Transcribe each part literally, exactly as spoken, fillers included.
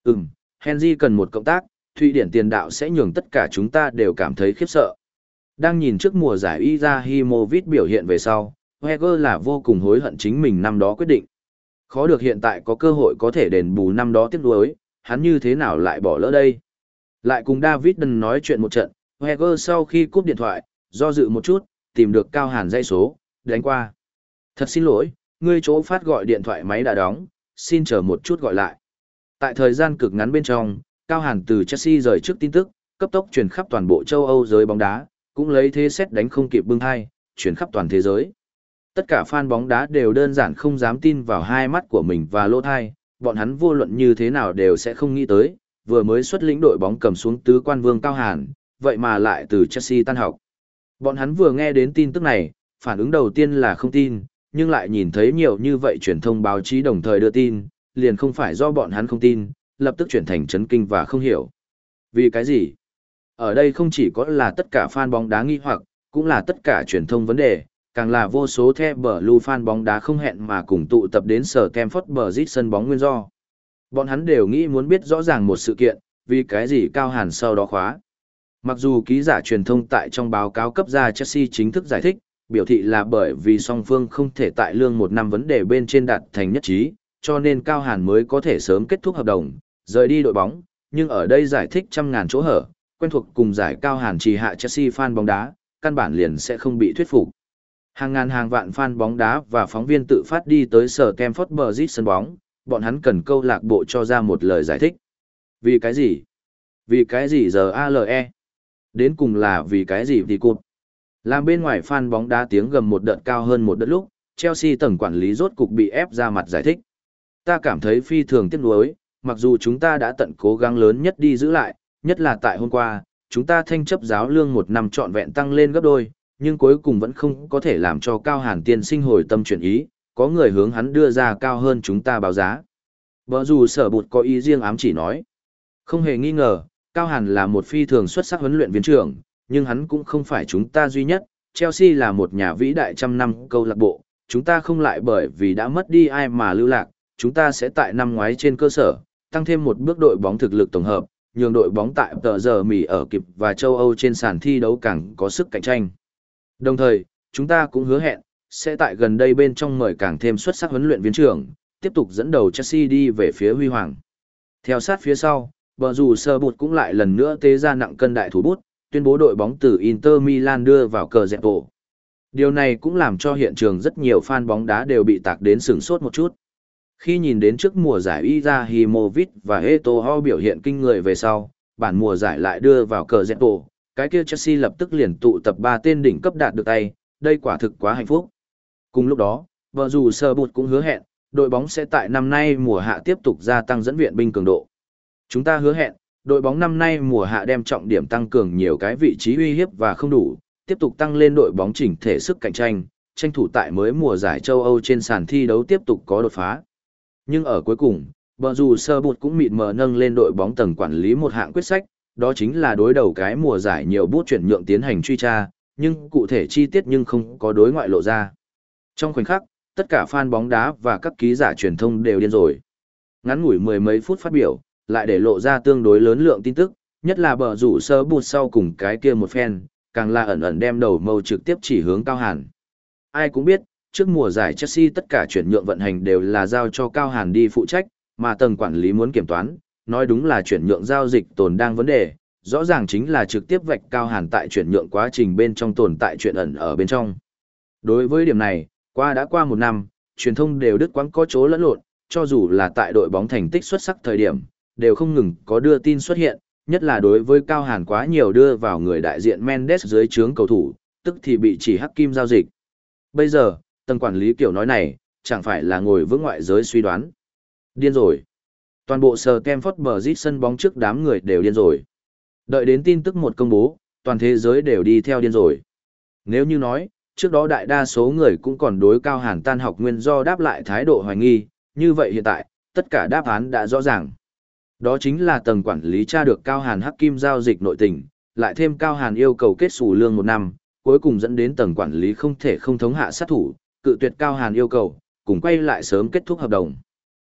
Ừm, Henry cần một cộng tác, Thụy Điển tiền đạo sẽ nhường tất cả chúng ta đều cảm thấy khiếp sợ. Đang nhìn trước mùa giải Izahimovic biểu hiện về sau, Wenger là vô cùng hối hận chính mình năm đó quyết định. Khó được hiện tại có cơ hội có thể đền bù năm đó tiếc nuối, hắn như thế nào lại bỏ lỡ đây? Lại cùng David Dunn nói chuyện một trận, Wenger sau khi cúp điện thoại, do dự một chút, tìm được Cao Hàn dây số, đánh qua. Thật xin lỗi, ngươi chỗ phát gọi điện thoại máy đã đóng, xin chờ một chút gọi lại. Tại thời gian cực ngắn bên trong, Cao Hàn từ Chelsea rời trước tin tức, cấp tốc truyền khắp toàn bộ châu Âu giới bóng đá, cũng lấy thế xét đánh không kịp bưng hai, truyền khắp toàn thế giới. Tất cả fan bóng đá đều đơn giản không dám tin vào hai mắt của mình và lỗ thai, bọn hắn vô luận như thế nào đều sẽ không nghĩ tới, vừa mới xuất lĩnh đội bóng cầm xuống tứ quan vương Cao Hàn, vậy mà lại từ Chelsea tan học. Bọn hắn vừa nghe đến tin tức này, phản ứng đầu tiên là không tin, nhưng lại nhìn thấy nhiều như vậy truyền thông báo chí đồng thời đưa tin, liền không phải do bọn hắn không tin, lập tức chuyển thành chấn kinh và không hiểu. Vì cái gì? Ở đây không chỉ có là tất cả fan bóng đá nghi hoặc, cũng là tất cả truyền thông vấn đề, càng là vô số The Blue fan bóng đá không hẹn mà cùng tụ tập đến sở Stamford Bridge sân bóng nguyên do. Bọn hắn đều nghĩ muốn biết rõ ràng một sự kiện, vì cái gì Cao Hàn sau đó khóa. Mặc dù ký giả truyền thông tại trong báo cáo cấp ra Chelsea chính thức giải thích, biểu thị là bởi vì song phương không thể tại lương một năm vấn đề bên trên đạt thành nhất trí, cho nên Cao Hàn mới có thể sớm kết thúc hợp đồng, rời đi đội bóng, nhưng ở đây giải thích trăm ngàn chỗ hở, quen thuộc cùng giải Cao Hàn trì hạ Chelsea fan bóng đá, căn bản liền sẽ không bị thuyết phục. Hàng ngàn hàng vạn fan bóng đá và phóng viên tự phát đi tới sở Stamford Bridge sân bóng, bọn hắn cần câu lạc bộ cho ra một lời giải thích. Vì cái gì? Vì cái gì giờ a lờ e? Đến cùng là vì cái gì thì cụt? Làm bên ngoài fan bóng đá tiếng gầm một đợt cao hơn một đợt lúc, Chelsea tầng quản lý rốt cục bị ép ra mặt giải thích. Ta cảm thấy phi thường tiếc nuối, mặc dù chúng ta đã tận cố gắng lớn nhất đi giữ lại, nhất là tại hôm qua, chúng ta thanh chấp giáo lương một năm trọn vẹn tăng lên gấp đôi, nhưng cuối cùng vẫn không có thể làm cho Cao Hàn tiên sinh hồi tâm chuyển ý, có người hướng hắn đưa ra cao hơn chúng ta báo giá. Bở dù sở bụt có ý riêng ám chỉ nói. Không hề nghi ngờ, Cao Hàn là một phi thường xuất sắc huấn luyện viên trưởng, nhưng hắn cũng không phải chúng ta duy nhất. Chelsea là một nhà vĩ đại trăm năm câu lạc bộ, chúng ta không lại bởi vì đã mất đi ai mà lưu lạc, chúng ta sẽ tại năm ngoái trên cơ sở, tăng thêm một bước đội bóng thực lực tổng hợp, nhường đội bóng tại tờ giờ Mỹ ở kịp và châu Âu trên sàn thi đấu càng có sức cạnh tranh. Đồng thời, chúng ta cũng hứa hẹn, sẽ tại gần đây bên trong mời càng thêm xuất sắc huấn luyện viên trưởng, tiếp tục dẫn đầu Chelsea đi về phía huy hoàng. Theo sát phía sau, bờ rủ sơ bụt cũng lại lần nữa tế ra nặng cân đại thủ bút, tuyên bố đội bóng từ Inter Milan đưa vào cờ dẹp bộ. Điều này cũng làm cho hiện trường rất nhiều fan bóng đá đều bị tạc đến sửng sốt một chút. Khi nhìn đến trước mùa giải Izahimovic và Eto'o biểu hiện kinh người về sau, bản mùa giải lại đưa vào cờ dẹp bộ, cái kia Chelsea lập tức liền tụ tập ba tên đỉnh cấp đạt được tay, đây quả thực quá hạnh phúc. Cùng lúc đó, vợ dù sơ bụt cũng hứa hẹn, đội bóng sẽ tại năm nay mùa hạ tiếp tục gia tăng dẫn viện binh cường độ. Chúng ta hứa hẹn, đội bóng năm nay mùa hạ đem trọng điểm tăng cường nhiều cái vị trí uy hiếp và không đủ, tiếp tục tăng lên đội bóng chỉnh thể sức cạnh tranh, tranh thủ tại mới mùa giải châu Âu trên sàn thi đấu tiếp tục có đột phá. Nhưng ở cuối cùng, bờ dù sơ bụt cũng mịt mờ nâng lên đội bóng tầng quản lý một hạng quyết sách, đó chính là đối đầu cái mùa giải nhiều bút chuyển nhượng tiến hành truy tra, nhưng cụ thể chi tiết nhưng không có đối ngoại lộ ra. Trong khoảnh khắc, tất cả fan bóng đá và các ký giả truyền thông đều điên rồi. Ngắn ngủi mười mấy phút phát biểu, lại để lộ ra tương đối lớn lượng tin tức, nhất là bờ rủ sơ bụt sau cùng cái kia một phen, càng là ẩn ẩn đem đầu mâu trực tiếp chỉ hướng Cao Hàn. Ai cũng biết, trước mùa giải Chelsea tất cả chuyển nhượng vận hành đều là giao cho Cao Hàn đi phụ trách, mà tầng quản lý muốn kiểm toán, nói đúng là chuyển nhượng giao dịch tồn đang vấn đề, rõ ràng chính là trực tiếp vạch Cao Hàn tại chuyển nhượng quá trình bên trong tồn tại chuyện ẩn ở bên trong. Đối với điểm này, qua đã qua một năm, truyền thông đều đứt quãng có chỗ lẫn lộn, cho dù là tại đội bóng thành tích xuất sắc thời điểm, đều không ngừng có đưa tin xuất hiện, nhất là đối với Cao Hàn quá nhiều đưa vào người đại diện Mendes dưới trướng cầu thủ, tức thì bị chỉ hắc kim giao dịch. Bây giờ, tầng quản lý kiểu nói này, chẳng phải là ngồi vững ngoại giới suy đoán. Điên rồi. Toàn bộ sờ Stamford Bridge sân bóng trước đám người đều điên rồi. Đợi đến tin tức một công bố, toàn thế giới đều đi theo điên rồi. Nếu như nói, trước đó đại đa số người cũng còn đối Cao Hàn tan học nguyên do đáp lại thái độ hoài nghi, như vậy hiện tại, tất cả đáp án đã rõ ràng. Đó chính là tầng quản lý tra được Cao Hàn hắc kim giao dịch nội tình, lại thêm Cao Hàn yêu cầu kết xù lương một năm, cuối cùng dẫn đến tầng quản lý không thể không thống hạ sát thủ, cự tuyệt Cao Hàn yêu cầu, cùng quay lại sớm kết thúc hợp đồng.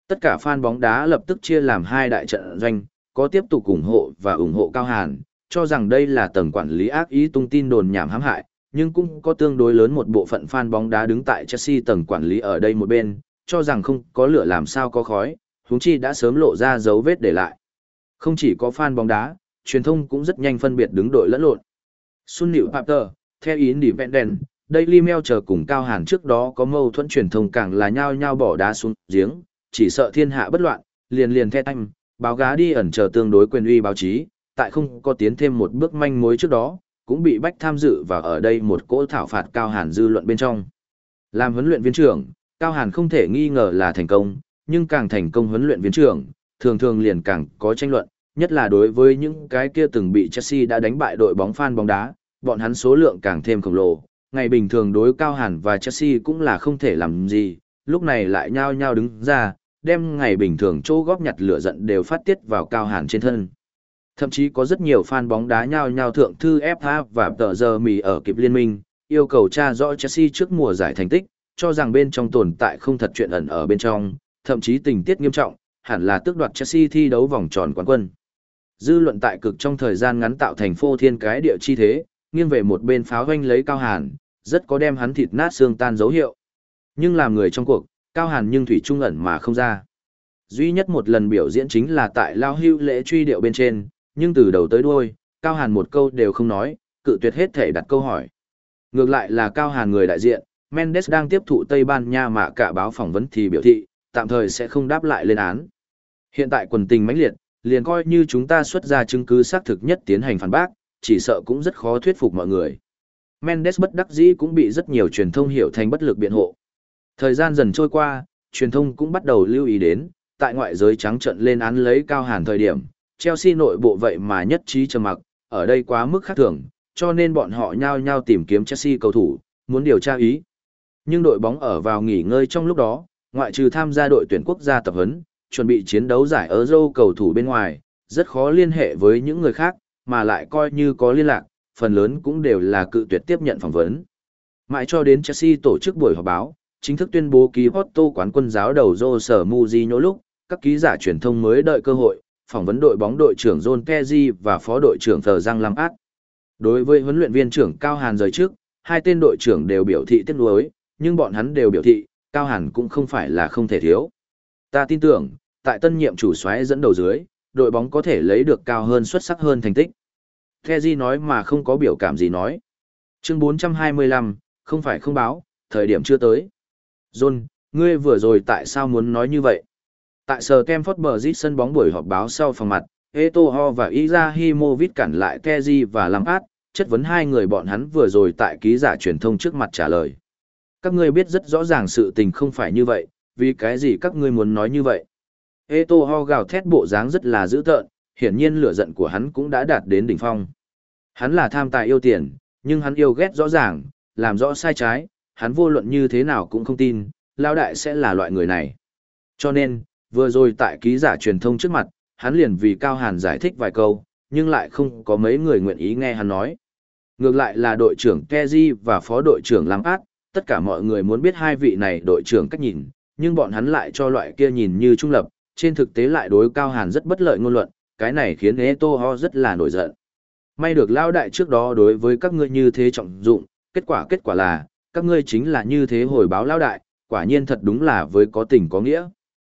Tất cả fan bóng đá lập tức chia làm hai đại trận doanh, có tiếp tục ủng hộ và ủng hộ Cao Hàn, cho rằng đây là tầng quản lý ác ý tung tin đồn nhảm hãm hại, nhưng cũng có tương đối lớn một bộ phận fan bóng đá đứng tại Chelsea tầng quản lý ở đây một bên, cho rằng không có lửa làm sao có khói, huống chi đã sớm lộ ra dấu vết để lại. Không chỉ có fan bóng đá, truyền thông cũng rất nhanh phân biệt đứng đội lẫn lộn. Sun Liu Papter, theo ý Independent, Daily Mail chờ cùng Cao Hàn trước đó có mâu thuẫn truyền thông càng là nhao nhao bỏ đá xuống giếng, chỉ sợ thiên hạ bất loạn, liền liền theo thanh, báo gá đi ẩn chờ tương đối quyền uy báo chí, tại không có tiến thêm một bước manh mối trước đó, cũng bị bách tham dự và ở đây một cỗ thảo phạt Cao Hàn dư luận bên trong. Làm huấn luyện viên trưởng, Cao Hàn không thể nghi ngờ là thành công, nhưng càng thành công huấn luyện viên trưởng, thường thường liền càng có tranh luận, nhất là đối với những cái kia từng bị Chelsea đã đánh bại đội bóng fan bóng đá, bọn hắn số lượng càng thêm khổng lồ, ngày bình thường đối Cao Hàn và Chelsea cũng là không thể làm gì, lúc này lại nhao nhao đứng ra, đem ngày bình thường chỗ góp nhặt lửa giận đều phát tiết vào Cao Hàn trên thân. Thậm chí có rất nhiều fan bóng đá nhao nhao thượng thư ép a và tờ giờ mì ở kịp liên minh, yêu cầu tra rõ Chelsea trước mùa giải thành tích, cho rằng bên trong tồn tại không thật chuyện ẩn ở bên trong, thậm chí tình tiết nghiêm trọng, hẳn là tước đoạt Chelsea thi đấu vòng tròn quán quân. Dư luận tại cực trong thời gian ngắn tạo thành phô thiên cái địa chi thế, nghiêng về một bên pháo hoanh lấy Cao Hàn, rất có đem hắn thịt nát xương tan dấu hiệu. Nhưng làm người trong cuộc, Cao Hàn nhưng thủy trung ẩn mà không ra. Duy nhất một lần biểu diễn chính là tại Lao Hưu lễ truy điệu bên trên, nhưng từ đầu tới đuôi, Cao Hàn một câu đều không nói, cự tuyệt hết thể đặt câu hỏi. Ngược lại là Cao Hàn người đại diện, Mendes đang tiếp thụ Tây Ban Nha mạ cả báo phỏng vấn thì biểu thị, tạm thời sẽ không đáp lại lên án. Hiện tại quần tình mãnh liệt, liền coi như chúng ta xuất ra chứng cứ xác thực nhất tiến hành phản bác, chỉ sợ cũng rất khó thuyết phục mọi người. Mendes bất đắc dĩ cũng bị rất nhiều truyền thông hiểu thành bất lực biện hộ. Thời gian dần trôi qua, truyền thông cũng bắt đầu lưu ý đến, tại ngoại giới trắng trợn lên án lấy Cao Hàn thời điểm, Chelsea nội bộ vậy mà nhất trí trầm mặc, ở đây quá mức khác thường, cho nên bọn họ nhao nhao tìm kiếm Chelsea cầu thủ, muốn điều tra ý. Nhưng đội bóng ở vào nghỉ ngơi trong lúc đó, ngoại trừ tham gia đội tuyển quốc gia tập huấn, chuẩn bị chiến đấu giải Euro cầu thủ bên ngoài, rất khó liên hệ với những người khác, mà lại coi như có liên lạc, phần lớn cũng đều là cự tuyệt tiếp nhận phỏng vấn. Mãi cho đến Chelsea tổ chức buổi họp báo, chính thức tuyên bố ký Porto quán quân giáo đầu Jose Mourinho lúc, các ký giả truyền thông mới đợi cơ hội, phỏng vấn đội bóng đội trưởng John Terry và phó đội trưởng Thờ Giang Lampard. Đối với huấn luyện viên trưởng Cao Hàn rời trước, hai tên đội trưởng đều biểu thị tiếc nuối, nhưng bọn hắn đều biểu thị, Cao Hàn cũng không phải là không thể thiếu. Ta tin tưởng, tại tân nhiệm chủ soái dẫn đầu dưới, đội bóng có thể lấy được cao hơn xuất sắc hơn thành tích. Terry nói mà không có biểu cảm gì nói. Chương bốn trăm hai mươi lăm, không phải không báo, thời điểm chưa tới. John, ngươi vừa rồi tại sao muốn nói như vậy? Tại Stamford Bridge sân bóng buổi họp báo sau phòng mặt, Eto'o và Izahimovic cản lại Terry và Lampard, chất vấn hai người bọn hắn vừa rồi tại ký giả truyền thông trước mặt trả lời. Các ngươi biết rất rõ ràng sự tình không phải như vậy, vì cái gì các ngươi muốn nói như vậy? Eto'o gào thét bộ dáng rất là dữ tợn, hiển nhiên lửa giận của hắn cũng đã đạt đến đỉnh phong. Hắn là tham tài yêu tiền, nhưng hắn yêu ghét rõ ràng, làm rõ sai trái, hắn vô luận như thế nào cũng không tin, Lao Đại sẽ là loại người này. Cho nên, vừa rồi tại ký giả truyền thông trước mặt, hắn liền vì Cao Hàn giải thích vài câu, nhưng lại không có mấy người nguyện ý nghe hắn nói. Ngược lại là đội trưởng Terry và phó đội trưởng Lampard, tất cả mọi người muốn biết hai vị này đội trưởng cách nhìn, nhưng bọn hắn lại cho loại kia nhìn như trung lập, trên thực tế lại đối Cao Hàn rất bất lợi ngôn luận, cái này khiến Eto'o rất là nổi giận. May được Lao Đại trước đó đối với các ngươi như thế trọng dụng, kết quả kết quả là, các ngươi chính là như thế hồi báo Lao Đại, quả nhiên thật đúng là với có tình có nghĩa.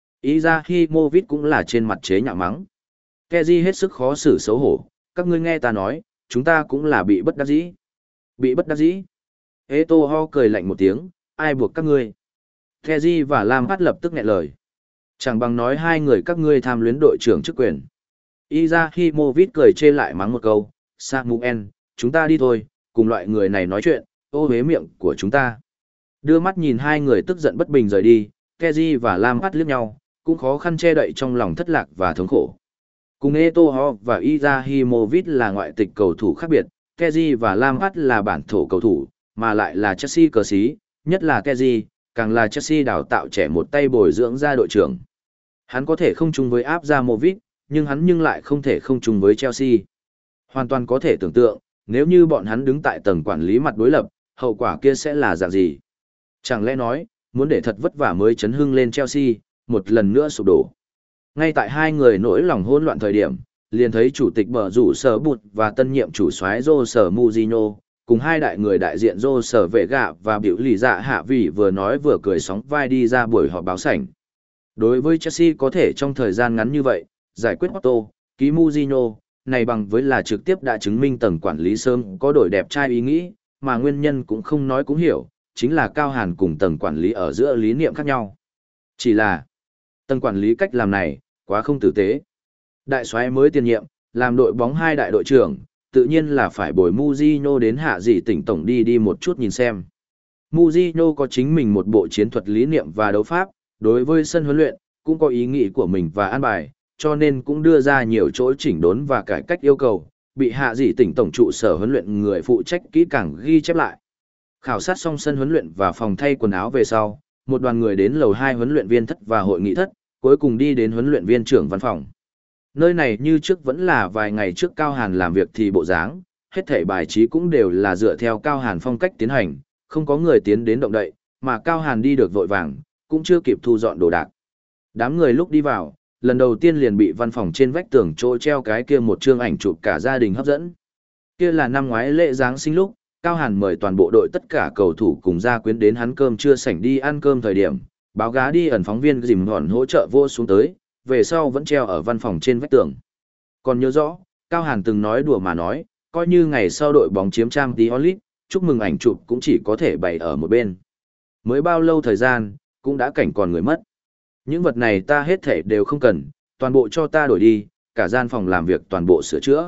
Izahimovic cũng là trên mặt chế nhạo mắng. Terry hết sức khó xử xấu hổ, các ngươi nghe ta nói, chúng ta cũng là bị bất đắc dĩ. Bị bất đắc dĩ. Eto'o cười lạnh một tiếng, ai buộc các ngươi? Terry và Lampard lập tức nghẹn lời. Chẳng bằng nói hai người các ngươi tham luyến đội trưởng chức quyền. Izahimovic cười chê lại mắng một câu, Samuel, chúng ta đi thôi, cùng loại người này nói chuyện, ô hế miệng của chúng ta. Đưa mắt nhìn hai người tức giận bất bình rời đi, Terry và Lampard liếc nhau, cũng khó khăn che đậy trong lòng thất lạc và thống khổ. Cùng Eto'o và Izahimovic là ngoại tịch cầu thủ khác biệt, Terry và Lampard là bản thổ cầu thủ, mà lại là Chelsea cờ sĩ, nhất là Terry, càng là Chelsea đào tạo trẻ một tay bồi dưỡng ra đội trưởng. Hắn có thể không chung với Abramovich, nhưng hắn nhưng lại không thể không chung với Chelsea. Hoàn toàn có thể tưởng tượng, nếu như bọn hắn đứng tại tầng quản lý mặt đối lập, hậu quả kia sẽ là dạng gì? Chẳng lẽ nói, muốn để thật vất vả mới chấn hưng lên Chelsea, một lần nữa sụp đổ. Ngay tại hai người nỗi lòng hỗn loạn thời điểm, liền thấy chủ tịch bờ rủ sở bụt và tân nhiệm chủ soái Rô sở Mujino, cùng hai đại người đại diện Rô sở vệ gạ và biểu lì dạ hạ vị vừa nói vừa cười sóng vai đi ra buổi họp báo sảnh. Đối với Chelsea có thể trong thời gian ngắn như vậy, giải quyết Otto, ký Mujino, này bằng với là trực tiếp đã chứng minh tầng quản lý sớm có đổi đẹp trai ý nghĩ, mà nguyên nhân cũng không nói cũng hiểu, chính là Cao Hàn cùng tầng quản lý ở giữa lý niệm khác nhau. Chỉ là, tầng quản lý cách làm này, quá không tử tế. Đại soái mới tiền nhiệm, làm đội bóng hai đại đội trưởng, tự nhiên là phải bồi Mujino đến hạ dị tỉnh tổng đi đi một chút nhìn xem. Mujino có chính mình một bộ chiến thuật lý niệm và đấu pháp, đối với sân huấn luyện, cũng có ý nghĩ của mình và an bài, cho nên cũng đưa ra nhiều chỗ chỉnh đốn và cải cách yêu cầu, bị hạ dị tỉnh tổng trụ sở huấn luyện người phụ trách kỹ càng ghi chép lại. Khảo sát xong sân huấn luyện và phòng thay quần áo về sau, một đoàn người đến lầu hai huấn luyện viên thất và hội nghị thất, cuối cùng đi đến huấn luyện viên trưởng văn phòng. Nơi này như trước vẫn là vài ngày trước Cao Hàn làm việc thì bộ dáng, hết thảy bài trí cũng đều là dựa theo Cao Hàn phong cách tiến hành, không có người tiến đến động đậy, mà Cao Hàn đi được vội vàng, cũng chưa kịp thu dọn đồ đạc. Đám người lúc đi vào, lần đầu tiên liền bị văn phòng trên vách tường chỗ treo cái kia một chương ảnh chụp cả gia đình hấp dẫn. Kia là năm ngoái lễ Giáng sinh lúc, Cao Hàn mời toàn bộ đội tất cả cầu thủ cùng gia quyến đến hắn cơm trưa sảnh đi ăn cơm thời điểm, báo gá đi ẩn phóng viên dìm hòn hỗ trợ vô xuống tới, về sau vẫn treo ở văn phòng trên vách tường. Còn nhớ rõ, Cao Hàn từng nói đùa mà nói, coi như ngày sau đội bóng chiếm Champions League, chúc mừng ảnh chụp cũng chỉ có thể bày ở một bên. Mới bao lâu thời gian, cũng đã cảnh còn người mất. Những vật này ta hết thể đều không cần, toàn bộ cho ta đổi đi, cả gian phòng làm việc toàn bộ sửa chữa.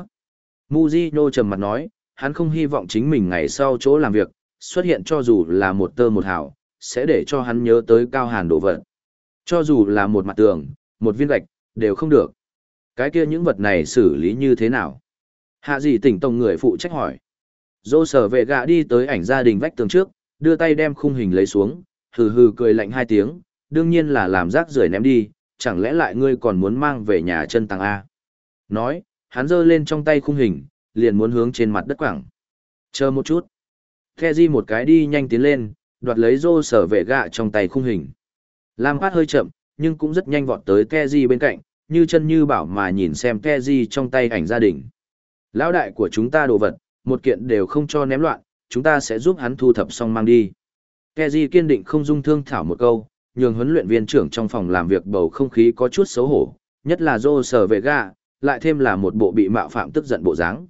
Mujino trầm mặt nói, hắn không hy vọng chính mình ngày sau chỗ làm việc, xuất hiện cho dù là một tơ một hào, sẽ để cho hắn nhớ tới Cao Hàn đồ vật. Cho dù là một mặt tường, một viên gạch, đều không được. Cái kia những vật này xử lý như thế nào? Hạ dị tỉnh tổng người phụ trách hỏi. Dô sở vệ gạ đi tới ảnh gia đình vách tường trước, đưa tay đem khung hình lấy xuống, hừ hừ cười lạnh hai tiếng, đương nhiên là làm rác rưởi ném đi, chẳng lẽ lại ngươi còn muốn mang về nhà chân tàng A. Nói, hắn giơ lên trong tay khung hình, liền muốn hướng trên mặt đất quảng. Chờ một chút. Keji một cái đi nhanh tiến lên, đoạt lấy Dô sở vệ gạ trong tay khung hình. Lam Phát hơi chậm, nhưng cũng rất nhanh vọt tới Keji bên cạnh, như chân như bảo mà nhìn xem Keji trong tay ảnh gia đình. Lão đại của chúng ta đồ vật, một kiện đều không cho ném loạn, chúng ta sẽ giúp hắn thu thập xong mang đi. Keji kiên định không dung thương thảo một câu, nhường huấn luyện viên trưởng trong phòng làm việc bầu không khí có chút xấu hổ, nhất là Joe sở vệ gạ, lại thêm là một bộ bị mạo phạm tức giận bộ dáng.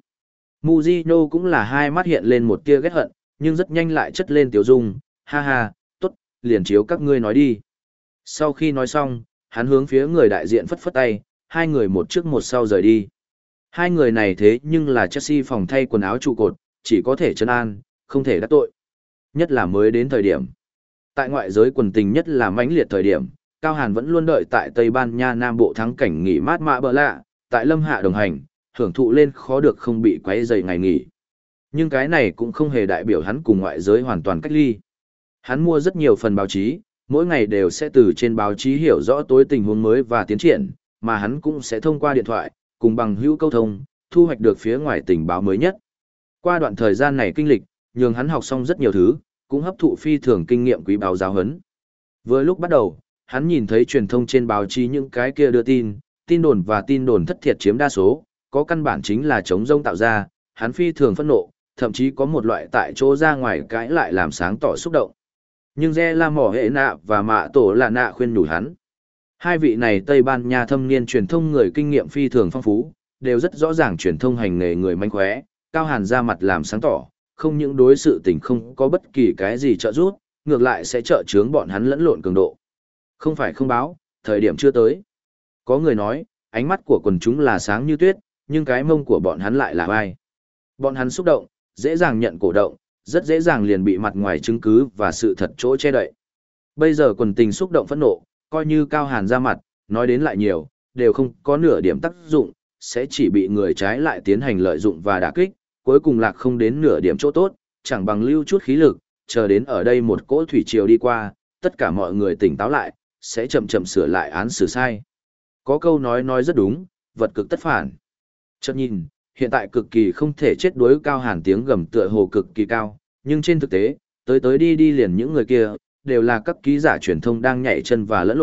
Mujino cũng là hai mắt hiện lên một tia ghét hận, nhưng rất nhanh lại chất lên tiểu dung, ha ha, tốt, liền chiếu các ngươi nói đi. Sau khi nói xong, hắn hướng phía người đại diện phất phất tay, hai người một trước một sau rời đi. Hai người này thế nhưng là Chelsea phòng thay quần áo trụ cột, chỉ có thể trấn an, không thể đắc tội. Nhất là mới đến thời điểm. Tại ngoại giới quần tình nhất là mãnh liệt thời điểm, Cao Hàn vẫn luôn đợi tại Tây Ban Nha Nam Bộ thắng cảnh nghỉ mát mạ bờ lạ, tại Lâm Hạ đồng hành, hưởng thụ lên khó được không bị quấy rầy ngày nghỉ. Nhưng cái này cũng không hề đại biểu hắn cùng ngoại giới hoàn toàn cách ly. Hắn mua rất nhiều phần báo chí, mỗi ngày đều sẽ từ trên báo chí hiểu rõ tối tình huống mới và tiến triển, mà hắn cũng sẽ thông qua điện thoại, cùng bằng hữu câu thông, thu hoạch được phía ngoài tình báo mới nhất. Qua đoạn thời gian này kinh lịch, nhường hắn học xong rất nhiều thứ, cũng hấp thụ phi thường kinh nghiệm quý báo giáo huấn. Vừa lúc bắt đầu, hắn nhìn thấy truyền thông trên báo chí những cái kia đưa tin, tin đồn và tin đồn thất thiệt chiếm đa số, có căn bản chính là chống rông tạo ra, hắn phi thường phẫn nộ, thậm chí có một loại tại chỗ ra ngoài cãi lại làm sáng tỏ xúc động. Nhưng Re La Mỏ Hệ Nạ và Mạ Tổ Là Nạ khuyên nhủ hắn. Hai vị này Tây Ban Nha thâm niên truyền thông người kinh nghiệm phi thường phong phú, đều rất rõ ràng truyền thông hành nghề người manh khóe, Cao Hàn ra mặt làm sáng tỏ, không những đối sự tình không có bất kỳ cái gì trợ giúp, ngược lại sẽ trợ chướng bọn hắn lẫn lộn cường độ. Không phải không báo, thời điểm chưa tới. Có người nói, ánh mắt của quần chúng là sáng như tuyết, nhưng cái mông của bọn hắn lại là vai. Bọn hắn xúc động, dễ dàng nhận cổ động, rất dễ dàng liền bị mặt ngoài chứng cứ và sự thật chỗ che đậy. Bây giờ quần tình xúc động phẫn nộ, coi như Cao Hàn ra mặt, nói đến lại nhiều, đều không có nửa điểm tác dụng, sẽ chỉ bị người trái lại tiến hành lợi dụng và đả kích, cuối cùng lạc không đến nửa điểm chỗ tốt, chẳng bằng lưu chút khí lực, chờ đến ở đây một cỗ thủy triều đi qua, tất cả mọi người tỉnh táo lại, sẽ chậm chậm sửa lại án xử sai. Có câu nói nói rất đúng, vật cực tất phản. Chợt nhìn, hiện tại cực kỳ không thể chết đuối Cao Hàn tiếng gầm tựa hồ cực kỳ cao, nhưng trên thực tế, tới tới đi đi liền những người kia, đều là các ký giả truyền thông đang nhảy chân và lẫn lộn,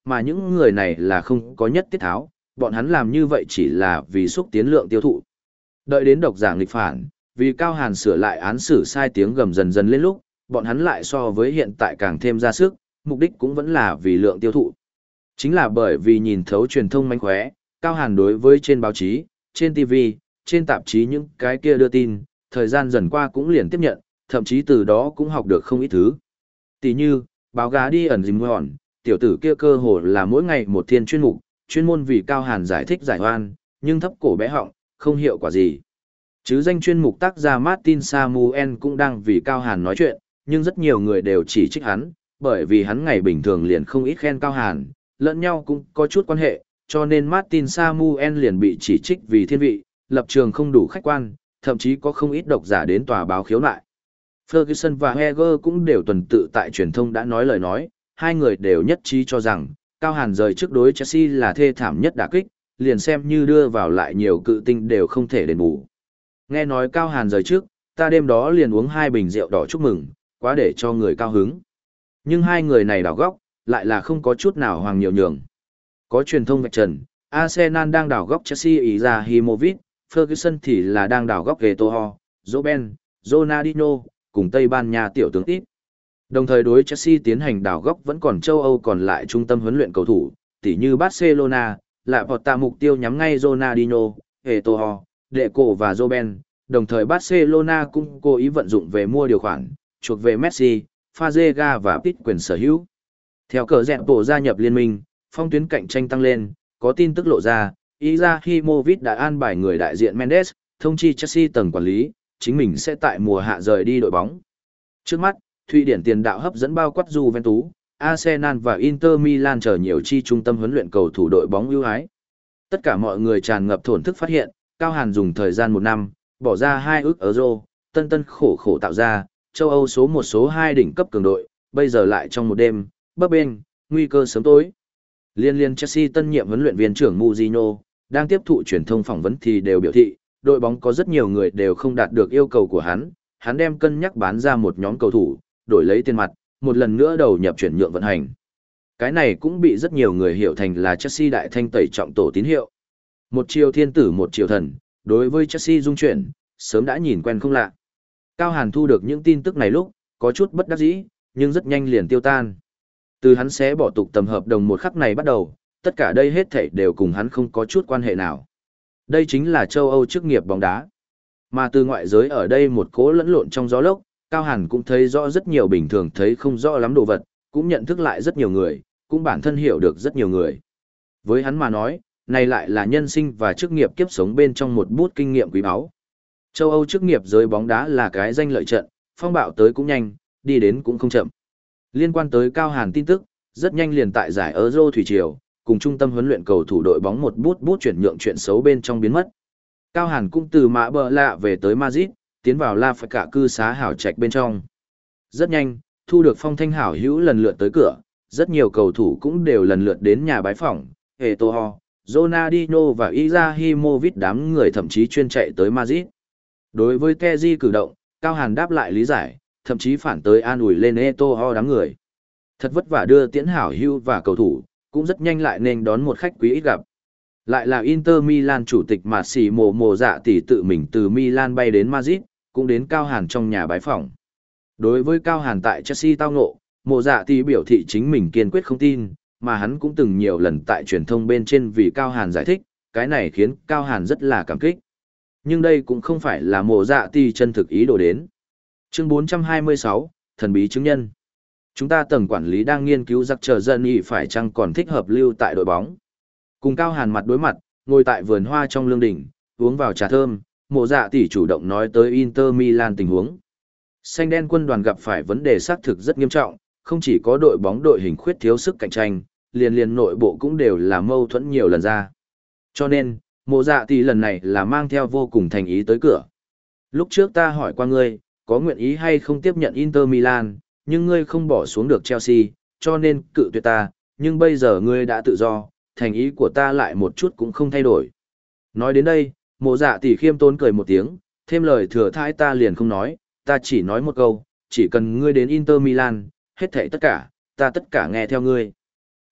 mà những người này là không có nhất tiết tháo, bọn hắn làm như vậy chỉ là vì xúc tiến lượng tiêu thụ. Đợi đến độc giả nghịch phản, vì Cao Hàn sửa lại án xử sai tiếng gầm dần dần lên lúc, bọn hắn lại so với hiện tại càng thêm ra sức, mục đích cũng vẫn là vì lượng tiêu thụ. Chính là bởi vì nhìn thấu truyền thông mánh khóe, Cao Hàn đối với trên báo chí, trên ti vi, trên tạp chí những cái kia đưa tin, thời gian dần qua cũng liền tiếp nhận, thậm chí từ đó cũng học được không ít thứ. Tỷ như, báo gá đi ẩn dìm hòn, tiểu tử kia cơ hồ là mỗi ngày một thiên chuyên mục, chuyên môn vì Cao Hàn giải thích giải oan, nhưng thấp cổ bé họng, không hiệu quả gì. Chứ danh chuyên mục tác gia Martin Samuel cũng đang vì Cao Hàn nói chuyện, nhưng rất nhiều người đều chỉ trích hắn, bởi vì hắn ngày bình thường liền không ít khen Cao Hàn, lẫn nhau cũng có chút quan hệ, cho nên Martin Samuel liền bị chỉ trích vì thiên vị, lập trường không đủ khách quan, thậm chí có không ít độc giả đến tòa báo khiếu nại. Ferguson và Heger cũng đều tuần tự tại truyền thông đã nói lời nói, hai người đều nhất trí cho rằng, Cao Hàn rời trước đối Chelsea là thê thảm nhất đả kích, liền xem như đưa vào lại nhiều cự tinh đều không thể đền bù. Nghe nói Cao Hàn rời trước, ta đêm đó liền uống hai bình rượu đỏ chúc mừng, quá để cho người cao hứng. Nhưng hai người này đảo góc, lại là không có chút nào hoàng nhiều nhường. Có truyền thông vạch trần, Arsenal đang đảo góc Chelsea Izahimovic, Ferguson thì là đang đảo góc Eto'o, Robben, Ronaldinho, cùng Tây Ban Nha tiểu tướng Tít. Đồng thời đối Chelsea tiến hành đảo góc vẫn còn châu Âu còn lại trung tâm huấn luyện cầu thủ, tỉ như Barcelona, lại vọt tạ mục tiêu nhắm ngay Ronaldinho, Eto'o, Deco và Robben. Đồng thời Barcelona cũng cố ý vận dụng về mua điều khoản, chuộc về Messi, Fazega và Pitt quyền sở hữu. Theo cờ dẹn bộ gia nhập liên minh, phong tuyến cạnh tranh tăng lên, có tin tức lộ ra, Izahimovic đã an bài người đại diện Mendes, thông chi Chelsea tầng quản lý, chính mình sẽ tại mùa hạ rời đi đội bóng. Trước mắt, Thụy Điển tiền đạo hấp dẫn bao quát Juventus, Arsenal và Inter Milan chờ nhiều chi trung tâm huấn luyện cầu thủ đội bóng ưu ái. Tất cả mọi người tràn ngập thổn thức phát hiện, Cao Hàn dùng thời gian một năm, bỏ ra hai ức euro, tân tân khổ khổ tạo ra, châu Âu số một số hai đỉnh cấp cường đội, bây giờ lại trong một đêm, bấp bênh, nguy cơ sớm tối. Liên liên Chelsea tân nhiệm huấn luyện viên trưởng Mourinho, đang tiếp thụ truyền thông phỏng vấn thì đều biểu thị, đội bóng có rất nhiều người đều không đạt được yêu cầu của hắn, hắn đem cân nhắc bán ra một nhóm cầu thủ, đổi lấy tiền mặt, một lần nữa đầu nhập chuyển nhượng vận hành. Cái này cũng bị rất nhiều người hiểu thành là Chelsea đại thanh tẩy trọng tổ tín hiệu. Một chiều thiên tử một chiều thần, đối với Chelsea dung chuyển, sớm đã nhìn quen không lạ. Cao Hàn thu được những tin tức này lúc, có chút bất đắc dĩ, nhưng rất nhanh liền tiêu tan. Từ hắn sẽ bỏ tục tầm hợp đồng một khắc này bắt đầu, tất cả đây hết thảy đều cùng hắn không có chút quan hệ nào. Đây chính là châu Âu chức nghiệp bóng đá. Mà từ ngoại giới ở đây một cố lẫn lộn trong gió lốc, Cao Hàn cũng thấy rõ rất nhiều bình thường thấy không rõ lắm đồ vật, cũng nhận thức lại rất nhiều người, cũng bản thân hiểu được rất nhiều người. Với hắn mà nói, này lại là nhân sinh và chức nghiệp kiếp sống bên trong một bút kinh nghiệm quý báu. Châu Âu chức nghiệp giới bóng đá là cái danh lợi trận, phong bạo tới cũng nhanh, đi đến cũng không chậm. Liên quan tới Cao Hàn tin tức, rất nhanh liền tại giải Euro Thủy Triều, cùng trung tâm huấn luyện cầu thủ đội bóng một bút bút chuyển nhượng chuyện xấu bên trong biến mất. Cao Hàn cũng từ Mã Bờ Lạ về tới Madrid, tiến vào La Phải cả cư xá hảo trạch bên trong. Rất nhanh, thu được phong thanh hảo hữu lần lượt tới cửa, rất nhiều cầu thủ cũng đều lần lượt đến nhà bái phỏng, Eto'o, Ronaldinho và Izahimovic đám người thậm chí chuyên chạy tới Madrid. Đối với Kessié cử động, Cao Hàn đáp lại lý giải, thậm chí phản tới an ủi lên Eto'o đám người. Thật vất vả đưa tiễn hảo hữu và cầu thủ, cũng rất nhanh lại nên đón một khách quý ít gặp. Lại là Inter Milan chủ tịch Mạt Xỉ Mồ Mồ Dạ tỷ tự mình từ Milan bay đến Madrid, cũng đến Cao Hàn trong nhà bái phỏng. Đối với Cao Hàn tại Chelsea tao ngộ, Mồ Dạ tỷ biểu thị chính mình kiên quyết không tin, mà hắn cũng từng nhiều lần tại truyền thông bên trên vì Cao Hàn giải thích, cái này khiến Cao Hàn rất là cảm kích. Nhưng đây cũng không phải là Mồ Dạ tỷ chân thực ý đồ đến. Chương bốn trăm hai mươi sáu, Thần bí chứng nhân. Chúng ta tầng quản lý đang nghiên cứu giặc chờ dân ý phải chăng còn thích hợp lưu tại đội bóng. Cùng Cao Hàn mặt đối mặt, ngồi tại vườn hoa trong lương đỉnh, uống vào trà thơm, Mộ Dạ tỷ chủ động nói tới Inter Milan tình huống. Xanh đen quân đoàn gặp phải vấn đề xác thực rất nghiêm trọng, không chỉ có đội bóng đội hình khuyết thiếu sức cạnh tranh, liền liền nội bộ cũng đều là mâu thuẫn nhiều lần ra. Cho nên, Mộ Dạ tỷ lần này là mang theo vô cùng thành ý tới cửa. Lúc trước ta hỏi qua ngươi, có nguyện ý hay không tiếp nhận Inter Milan, nhưng ngươi không bỏ xuống được Chelsea, cho nên cự tuyệt ta, nhưng bây giờ ngươi đã tự do, thành ý của ta lại một chút cũng không thay đổi. Nói đến đây, Mộ Dạ tỷ khiêm tốn cười một tiếng, thêm lời thừa thãi ta liền không nói, ta chỉ nói một câu, chỉ cần ngươi đến Inter Milan, hết thảy tất cả, ta tất cả nghe theo ngươi.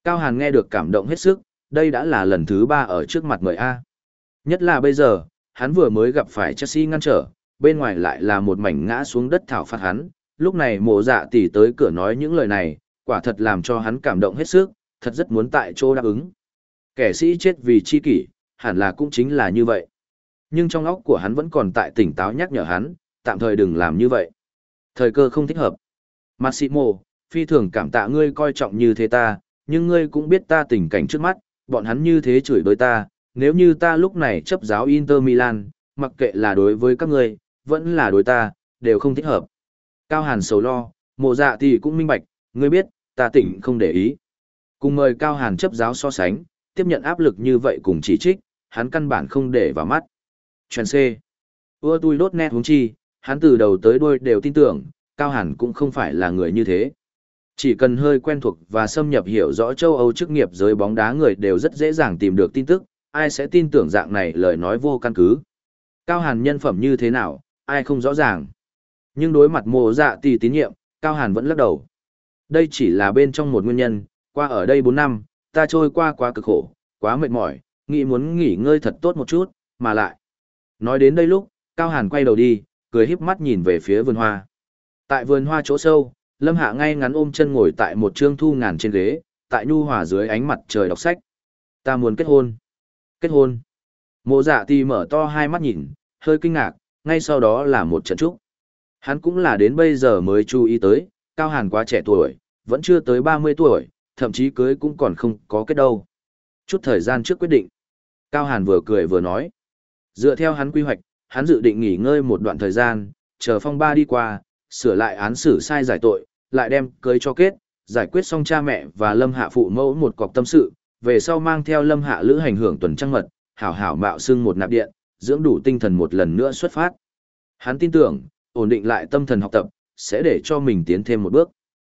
Cao Hàn nghe được cảm động hết sức, đây đã là lần thứ ba ở trước mặt mời A. Nhất là bây giờ, hắn vừa mới gặp phải Chelsea ngăn trở, bên ngoài lại là một mảnh ngã xuống đất thảo phạt hắn, lúc này mộ dạ tỷ tới cửa nói những lời này, quả thật làm cho hắn cảm động hết sức, thật rất muốn tại chỗ đáp ứng. Kẻ sĩ chết vì chi kỷ, hẳn là cũng chính là như vậy. Nhưng trong óc của hắn vẫn còn tại tỉnh táo nhắc nhở hắn, tạm thời đừng làm như vậy. Thời cơ không thích hợp. Massimo, phi thường cảm tạ ngươi coi trọng như thế ta, nhưng ngươi cũng biết ta tình cảnh trước mắt, bọn hắn như thế chửi bới ta, nếu như ta lúc này chấp giáo Inter Milan, mặc kệ là đối với các ngươi, vẫn là đối ta, đều không thích hợp. Cao Hàn sầu lo, mộ dạ thì cũng minh bạch, ngươi biết, ta tỉnh không để ý. Cùng mời Cao Hàn chấp giáo so sánh, tiếp nhận áp lực như vậy cùng chỉ trích, hắn căn bản không để vào mắt. Chuyện C. Ưa tui đốt nét huống chi, hắn từ đầu tới đuôi đều tin tưởng, Cao Hàn cũng không phải là người như thế. Chỉ cần hơi quen thuộc và xâm nhập hiểu rõ châu Âu chức nghiệp giới bóng đá người đều rất dễ dàng tìm được tin tức, ai sẽ tin tưởng dạng này lời nói vô căn cứ. Cao Hàn nhân phẩm như thế nào, ai không rõ ràng. Nhưng đối mặt mộ dạ tỷ tín nhiệm, Cao Hàn vẫn lắc đầu. Đây chỉ là bên trong một nguyên nhân, qua ở đây bốn năm, ta trôi qua quá cực khổ, quá mệt mỏi, nghĩ muốn nghỉ ngơi thật tốt một chút, mà lại. Nói đến đây lúc, Cao Hàn quay đầu đi, cười híp mắt nhìn về phía vườn hoa. Tại vườn hoa chỗ sâu, Lâm Hạ ngay ngắn ôm chân ngồi tại một trương thu ngàn trên ghế, tại nhu hòa dưới ánh mặt trời đọc sách. Ta muốn kết hôn. Kết hôn. Mộ dạ tỷ mở to hai mắt nhìn, hơi kinh ngạc, ngay sau đó là một trận chúc. Hắn cũng là đến bây giờ mới chú ý tới, Cao Hàn quá trẻ tuổi, vẫn chưa tới ba mươi tuổi, thậm chí cưới cũng còn không có kết đâu. Chút thời gian trước quyết định. Cao Hàn vừa cười vừa nói. Dựa theo hắn quy hoạch, hắn dự định nghỉ ngơi một đoạn thời gian, chờ phong ba đi qua, sửa lại án xử sai giải tội, lại đem cưới cho kết, giải quyết xong cha mẹ và Lâm Hạ phụ mẫu một cọc tâm sự, về sau mang theo Lâm Hạ lữ hành hưởng tuần trăng mật, hảo hảo mạo xưng một nạp điện, dưỡng đủ tinh thần một lần nữa xuất phát. Hắn tin tưởng, ổn định lại tâm thần học tập, sẽ để cho mình tiến thêm một bước.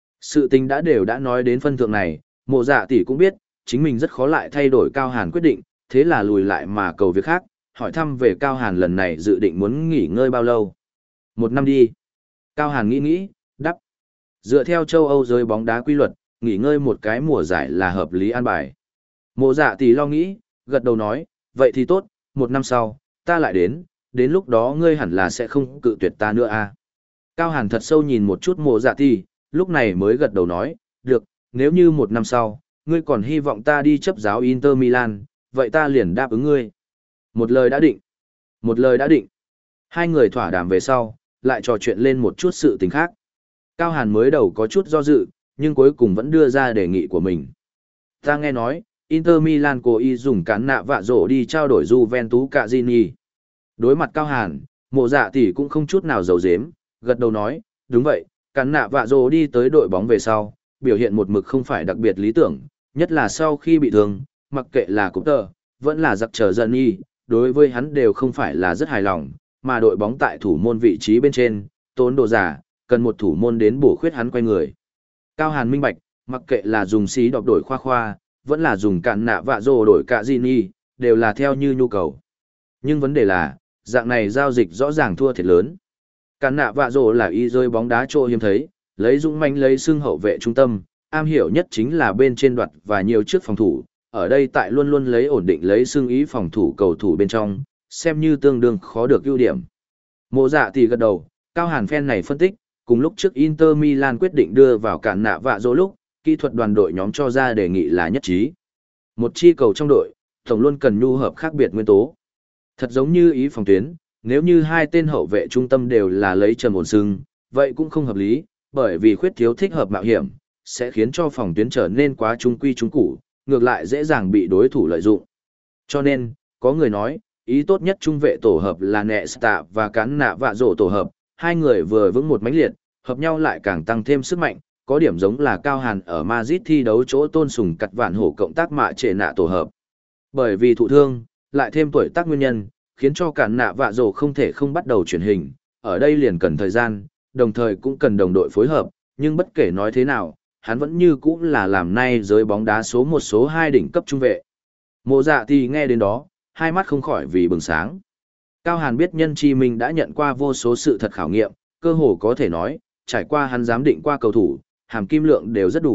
Sự tình đã đều đã nói đến phân thượng này, mộ dạ tỷ cũng biết, chính mình rất khó lại thay đổi Cao Hàn quyết định, thế là lùi lại mà cầu việc khác, hỏi thăm về Cao Hàn lần này dự định muốn nghỉ ngơi bao lâu. Một năm đi. Cao Hàn nghĩ nghĩ, đắp. Dựa theo châu Âu giới bóng đá quy luật, nghỉ ngơi một cái mùa giải là hợp lý an bài. Mộ dạ tỷ lo nghĩ, gật đầu nói, vậy thì tốt, một năm sau, ta lại đến, đến lúc đó ngươi hẳn là sẽ không cự tuyệt ta nữa à. Cao Hàn thật sâu nhìn một chút mộ dạ tỷ, lúc này mới gật đầu nói, được, nếu như một năm sau, ngươi còn hy vọng ta đi chấp giáo Inter Milan, vậy ta liền đáp ứng ngươi. Một lời đã định. Một lời đã định. Hai người thỏa đàm về sau, lại trò chuyện lên một chút sự tình khác. Cao Hàn mới đầu có chút do dự, nhưng cuối cùng vẫn đưa ra đề nghị của mình. Ta nghe nói, Inter Milan cố ý dùng cán nạ vạ rổ đi trao đổi Juventus Cazzini. Đối mặt Cao Hàn, mộ dạ tỷ cũng không chút nào giấu giếm, gật đầu nói, đúng vậy, cán nạ vạ rổ đi tới đội bóng về sau, biểu hiện một mực không phải đặc biệt lý tưởng, nhất là sau khi bị thương, mặc kệ là cúp tờ, vẫn là giặc trở dân y, đối với hắn đều không phải là rất hài lòng, mà đội bóng tại thủ môn vị trí bên trên, tốn đồ giả, cần một thủ môn đến bổ khuyết hắn quay người. Cao Hàn minh bạch, mặc kệ là dùng xí đọc đổi khoa khoa, vẫn là dùng cạn nạ vạ rồ đổi cả Gini, đều là theo như nhu cầu. Nhưng vấn đề là, dạng này giao dịch rõ ràng thua thiệt lớn. Cạn nạ vạ rồ là y rơi bóng đá trô hiếm thấy, lấy dũng manh lấy xương hậu vệ trung tâm, am hiểu nhất chính là bên trên đoạt và nhiều trước phòng thủ, ở đây tại luôn luôn lấy ổn định lấy xương ý phòng thủ cầu thủ bên trong, xem như tương đương khó được ưu điểm. Mộ dạ thì gật đầu, Cao Hàn phen này phân tích, cùng lúc trước Inter Milan quyết định đưa vào cản nạ vạ dỗ lúc, kỹ thuật đoàn đội nhóm cho ra đề nghị là nhất trí. Một chi cầu trong đội, tổng luôn cần nhu hợp khác biệt nguyên tố. Thật giống như ý phòng tuyến, nếu như hai tên hậu vệ trung tâm đều là lấy trầm ổn sưng, vậy cũng không hợp lý, bởi vì khuyết thiếu thích hợp mạo hiểm, sẽ khiến cho phòng tuyến trở nên quá trung quy trung củ, ngược lại dễ dàng bị đối thủ lợi dụng. Cho nên, có người nói, ý tốt nhất trung vệ tổ hợp là Nesta và cán nạ vạ rổ tổ hợp, hai người vừa vững một mãnh liệt, hợp nhau lại càng tăng thêm sức mạnh, có điểm giống là Cao Hàn ở Madrid thi đấu chỗ tôn sùng cặt vạn hổ cộng tác mạ trệ nạ tổ hợp. Bởi vì thụ thương, lại thêm tuổi tác nguyên nhân, khiến cho cán nạ vạ rổ không thể không bắt đầu chuyển hình, ở đây liền cần thời gian, đồng thời cũng cần đồng đội phối hợp, nhưng bất kể nói thế nào, hắn vẫn như cũ là làm nay giới bóng đá số một số hai đỉnh cấp trung vệ. Mộ dạ thì nghe đến đó, hai mắt không khỏi vì bừng sáng. Cao Hàn biết nhân chi mình đã nhận qua vô số sự thật khảo nghiệm, cơ hồ có thể nói, trải qua hắn giám định qua cầu thủ, hàm kim lượng đều rất đủ,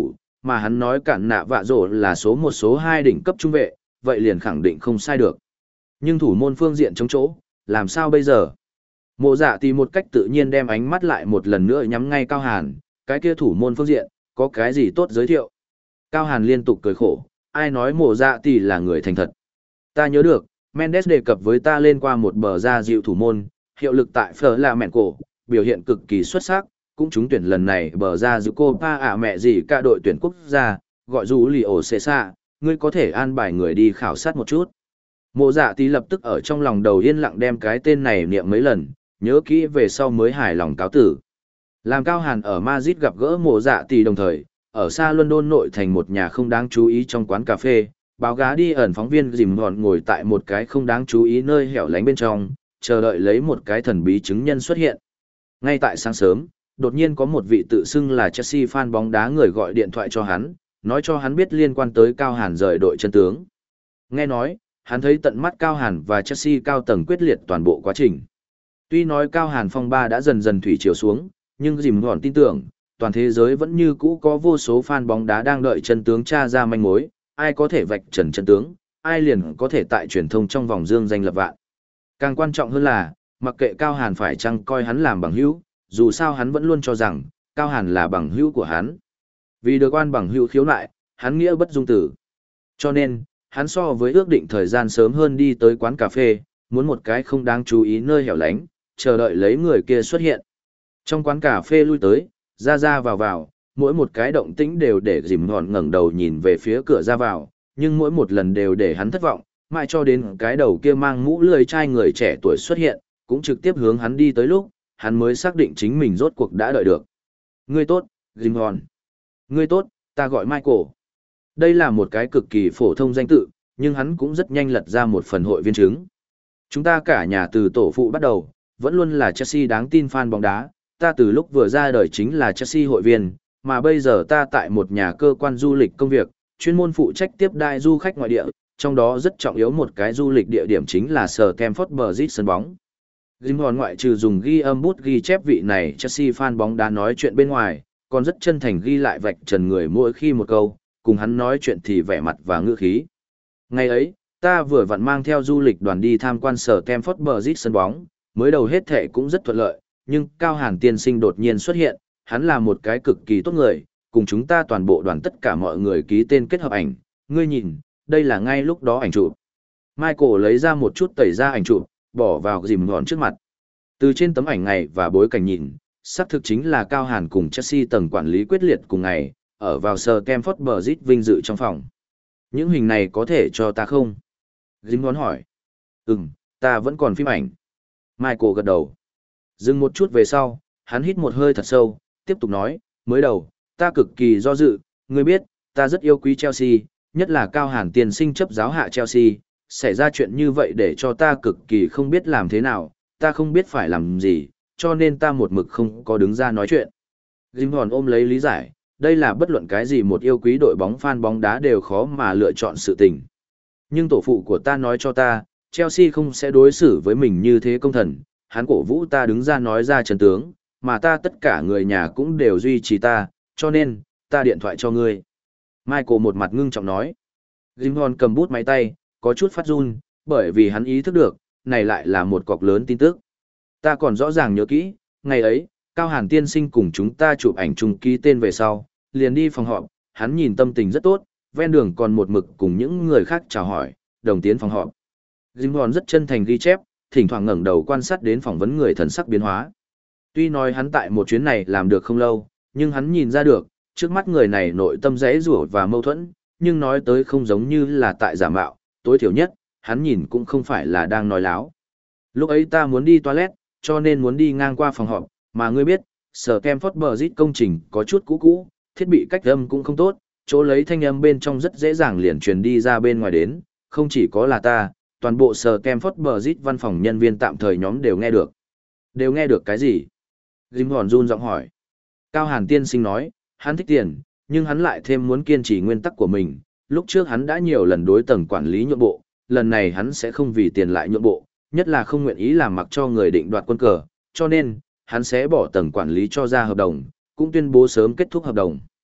mà hắn nói cản nạ vạ rổ là số một số hai đỉnh cấp trung vệ, vậy liền khẳng định không sai được. Nhưng thủ môn phương diện chống chỗ, làm sao bây giờ? Mộ dạ thì một cách tự nhiên đem ánh mắt lại một lần nữa nhắm ngay Cao Hàn, cái kia thủ môn phương diện, có cái gì tốt giới thiệu? Cao Hàn liên tục cười khổ, ai nói mộ dạ thì là người thành thật. Ta nhớ được, Mendes đề cập với ta lên qua một bờ ra dịu thủ môn, hiệu lực tại Phở là mẹn cổ, biểu hiện cực kỳ xuất sắc, cũng trúng tuyển lần này bờ ra dịu cô pa ạ mẹ gì cả đội tuyển quốc gia, gọi dù lì ổ xệ xạ, ngươi có thể an bài người đi khảo sát một chút. Mộ dạ tí lập tức ở trong lòng đầu yên lặng đem cái tên này niệm mấy lần, nhớ kỹ về sau mới hài lòng cáo tử. Làm Cao Hàn ở Madrid gặp gỡ mộ dạ tí đồng thời, ở xa London nội thành một nhà không đáng chú ý trong quán cà phê, báo gá đi ẩn phóng viên dìm gọn ngồi tại một cái không đáng chú ý nơi hẻo lánh bên trong, chờ đợi lấy một cái thần bí chứng nhân xuất hiện. Ngay tại sáng sớm, đột nhiên có một vị tự xưng là Chelsea fan bóng đá người gọi điện thoại cho hắn, nói cho hắn biết liên quan tới Cao Hàn rời đội chân tướng. Nghe nói, hắn thấy tận mắt Cao Hàn và Chelsea cao tầng quyết liệt toàn bộ quá trình. Tuy nói Cao Hàn phong ba đã dần dần thủy chiều xuống, nhưng dìm gọn tin tưởng, toàn thế giới vẫn như cũ có vô số fan bóng đá đang đợi chân tướng tra ra manh mối, ai có thể vạch trần chân tướng, ai liền có thể tại truyền thông trong vòng dương danh lập vạn. Càng quan trọng hơn là, mặc kệ Cao Hàn phải chăng coi hắn làm bằng hữu, dù sao hắn vẫn luôn cho rằng, Cao Hàn là bằng hữu của hắn. Vì được quan bằng hữu khiếu nại, hắn nghĩa bất dung tử. Cho nên, hắn so với ước định thời gian sớm hơn đi tới quán cà phê, muốn một cái không đáng chú ý nơi hẻo lánh, chờ đợi lấy người kia xuất hiện. Trong quán cà phê lui tới, ra ra vào vào, mỗi một cái động tĩnh đều để dìm ngọn ngẩng đầu nhìn về phía cửa ra vào, nhưng mỗi một lần đều để hắn thất vọng, mãi cho đến cái đầu kia mang mũ lười trai người trẻ tuổi xuất hiện, cũng trực tiếp hướng hắn đi tới lúc, hắn mới xác định chính mình rốt cuộc đã đợi được. Ngươi tốt, dìm ngọn. Ngươi tốt, ta gọi Michael. Đây là một cái cực kỳ phổ thông danh tự, nhưng hắn cũng rất nhanh lật ra một phần hội viên chứng. Chúng ta cả nhà từ tổ phụ bắt đầu, vẫn luôn là Chelsea đáng tin fan bóng đá, ta từ lúc vừa ra đời chính là Chelsea hội viên, mà bây giờ ta tại một nhà cơ quan du lịch công việc, chuyên môn phụ trách tiếp đai du khách ngoại địa, trong đó rất trọng yếu một cái du lịch địa điểm chính là Stamford Bridge sân bóng. Jim Hòn ngoại trừ dùng ghi âm bút ghi chép vị này Chelsea fan bóng đá nói chuyện bên ngoài, còn rất chân thành ghi lại vạch trần người mỗi khi một câu, cùng hắn nói chuyện thì vẻ mặt và ngữ khí. Ngày ấy, ta vừa vặn mang theo du lịch đoàn đi tham quan sở Stamford Bridge sân bóng, mới đầu hết thể cũng rất thuận lợi, nhưng Cao Hàn tiên sinh đột nhiên xuất hiện, hắn là một cái cực kỳ tốt người, cùng chúng ta toàn bộ đoàn tất cả mọi người ký tên kết hợp ảnh, ngươi nhìn, đây là ngay lúc đó ảnh chụp. Michael lấy ra một chút tẩy ra ảnh chụp, bỏ vào dìm ngọn trước mặt. Từ trên tấm ảnh này và bối cảnh nhìn, xác thực chính là Cao Hàn cùng Chelsea tầng quản lý quyết liệt cùng ngày, ở vào Stamford Bridge vinh dự trong phòng. Những hình này có thể cho ta không? Dìm ngọn hỏi. Ừm, ta vẫn còn phim ảnh. Michael gật đầu. Dừng một chút về sau, hắn hít một hơi thật sâu, tiếp tục nói, mới đầu, ta cực kỳ do dự, ngươi biết, ta rất yêu quý Chelsea, nhất là Cao Hàn tiên sinh chấp giáo hạ Chelsea, xảy ra chuyện như vậy để cho ta cực kỳ không biết làm thế nào, ta không biết phải làm gì, cho nên ta một mực không có đứng ra nói chuyện. Jim Hòn ôm lấy lý giải, đây là bất luận cái gì một yêu quý đội bóng fan bóng đá đều khó mà lựa chọn sự tình. Nhưng tổ phụ của ta nói cho ta, Chelsea không sẽ đối xử với mình như thế công thần, hắn cổ vũ ta đứng ra nói ra chân tướng, mà ta tất cả người nhà cũng đều duy trì ta, cho nên, ta điện thoại cho ngươi. Michael một mặt ngưng trọng nói. Jim Hòn cầm bút máy tay, có chút phát run, bởi vì hắn ý thức được, này lại là một cọc lớn tin tức. Ta còn rõ ràng nhớ kỹ, ngày ấy, Cao Hàn tiên sinh cùng chúng ta chụp ảnh chung ký tên về sau, liền đi phòng họp, hắn nhìn tâm tình rất tốt, ven đường còn một mực cùng những người khác chào hỏi, đồng tiến phòng họp. Jim Hòn rất chân thành ghi chép, thỉnh thoảng ngẩng đầu quan sát đến phỏng vấn người thần sắc biến hóa. Tuy nói hắn tại một chuyến này làm được không lâu, nhưng hắn nhìn ra được, trước mắt người này nội tâm rẽ rủa và mâu thuẫn, nhưng nói tới không giống như là tại giả mạo, tối thiểu nhất, hắn nhìn cũng không phải là đang nói láo. Lúc ấy ta muốn đi toilet, cho nên muốn đi ngang qua phòng họp, mà ngươi biết, sở Stamford Bridge công trình có chút cũ cũ, thiết bị cách âm cũng không tốt, chỗ lấy thanh âm bên trong rất dễ dàng liền truyền đi ra bên ngoài đến, không chỉ có là ta, toàn bộ sở Stamford Bridge văn phòng nhân viên tạm thời nhóm đều nghe được. Đều nghe được cái gì? Jim Hòn run giọng hỏi. Cao Hàn tiên sinh nói, hắn thích tiền, nhưng hắn lại thêm muốn kiên trì nguyên tắc của mình. Lúc trước hắn đã nhiều lần đối tầng quản lý nhượng bộ, lần này hắn sẽ không vì tiền lại nhượng bộ, nhất là không nguyện ý làm mặc cho người định đoạt quân cờ, cho nên, hắn sẽ bỏ tầng quản lý cho ra hợp đồng, cũng tuyên bố sớm kết thúc hợp đồng.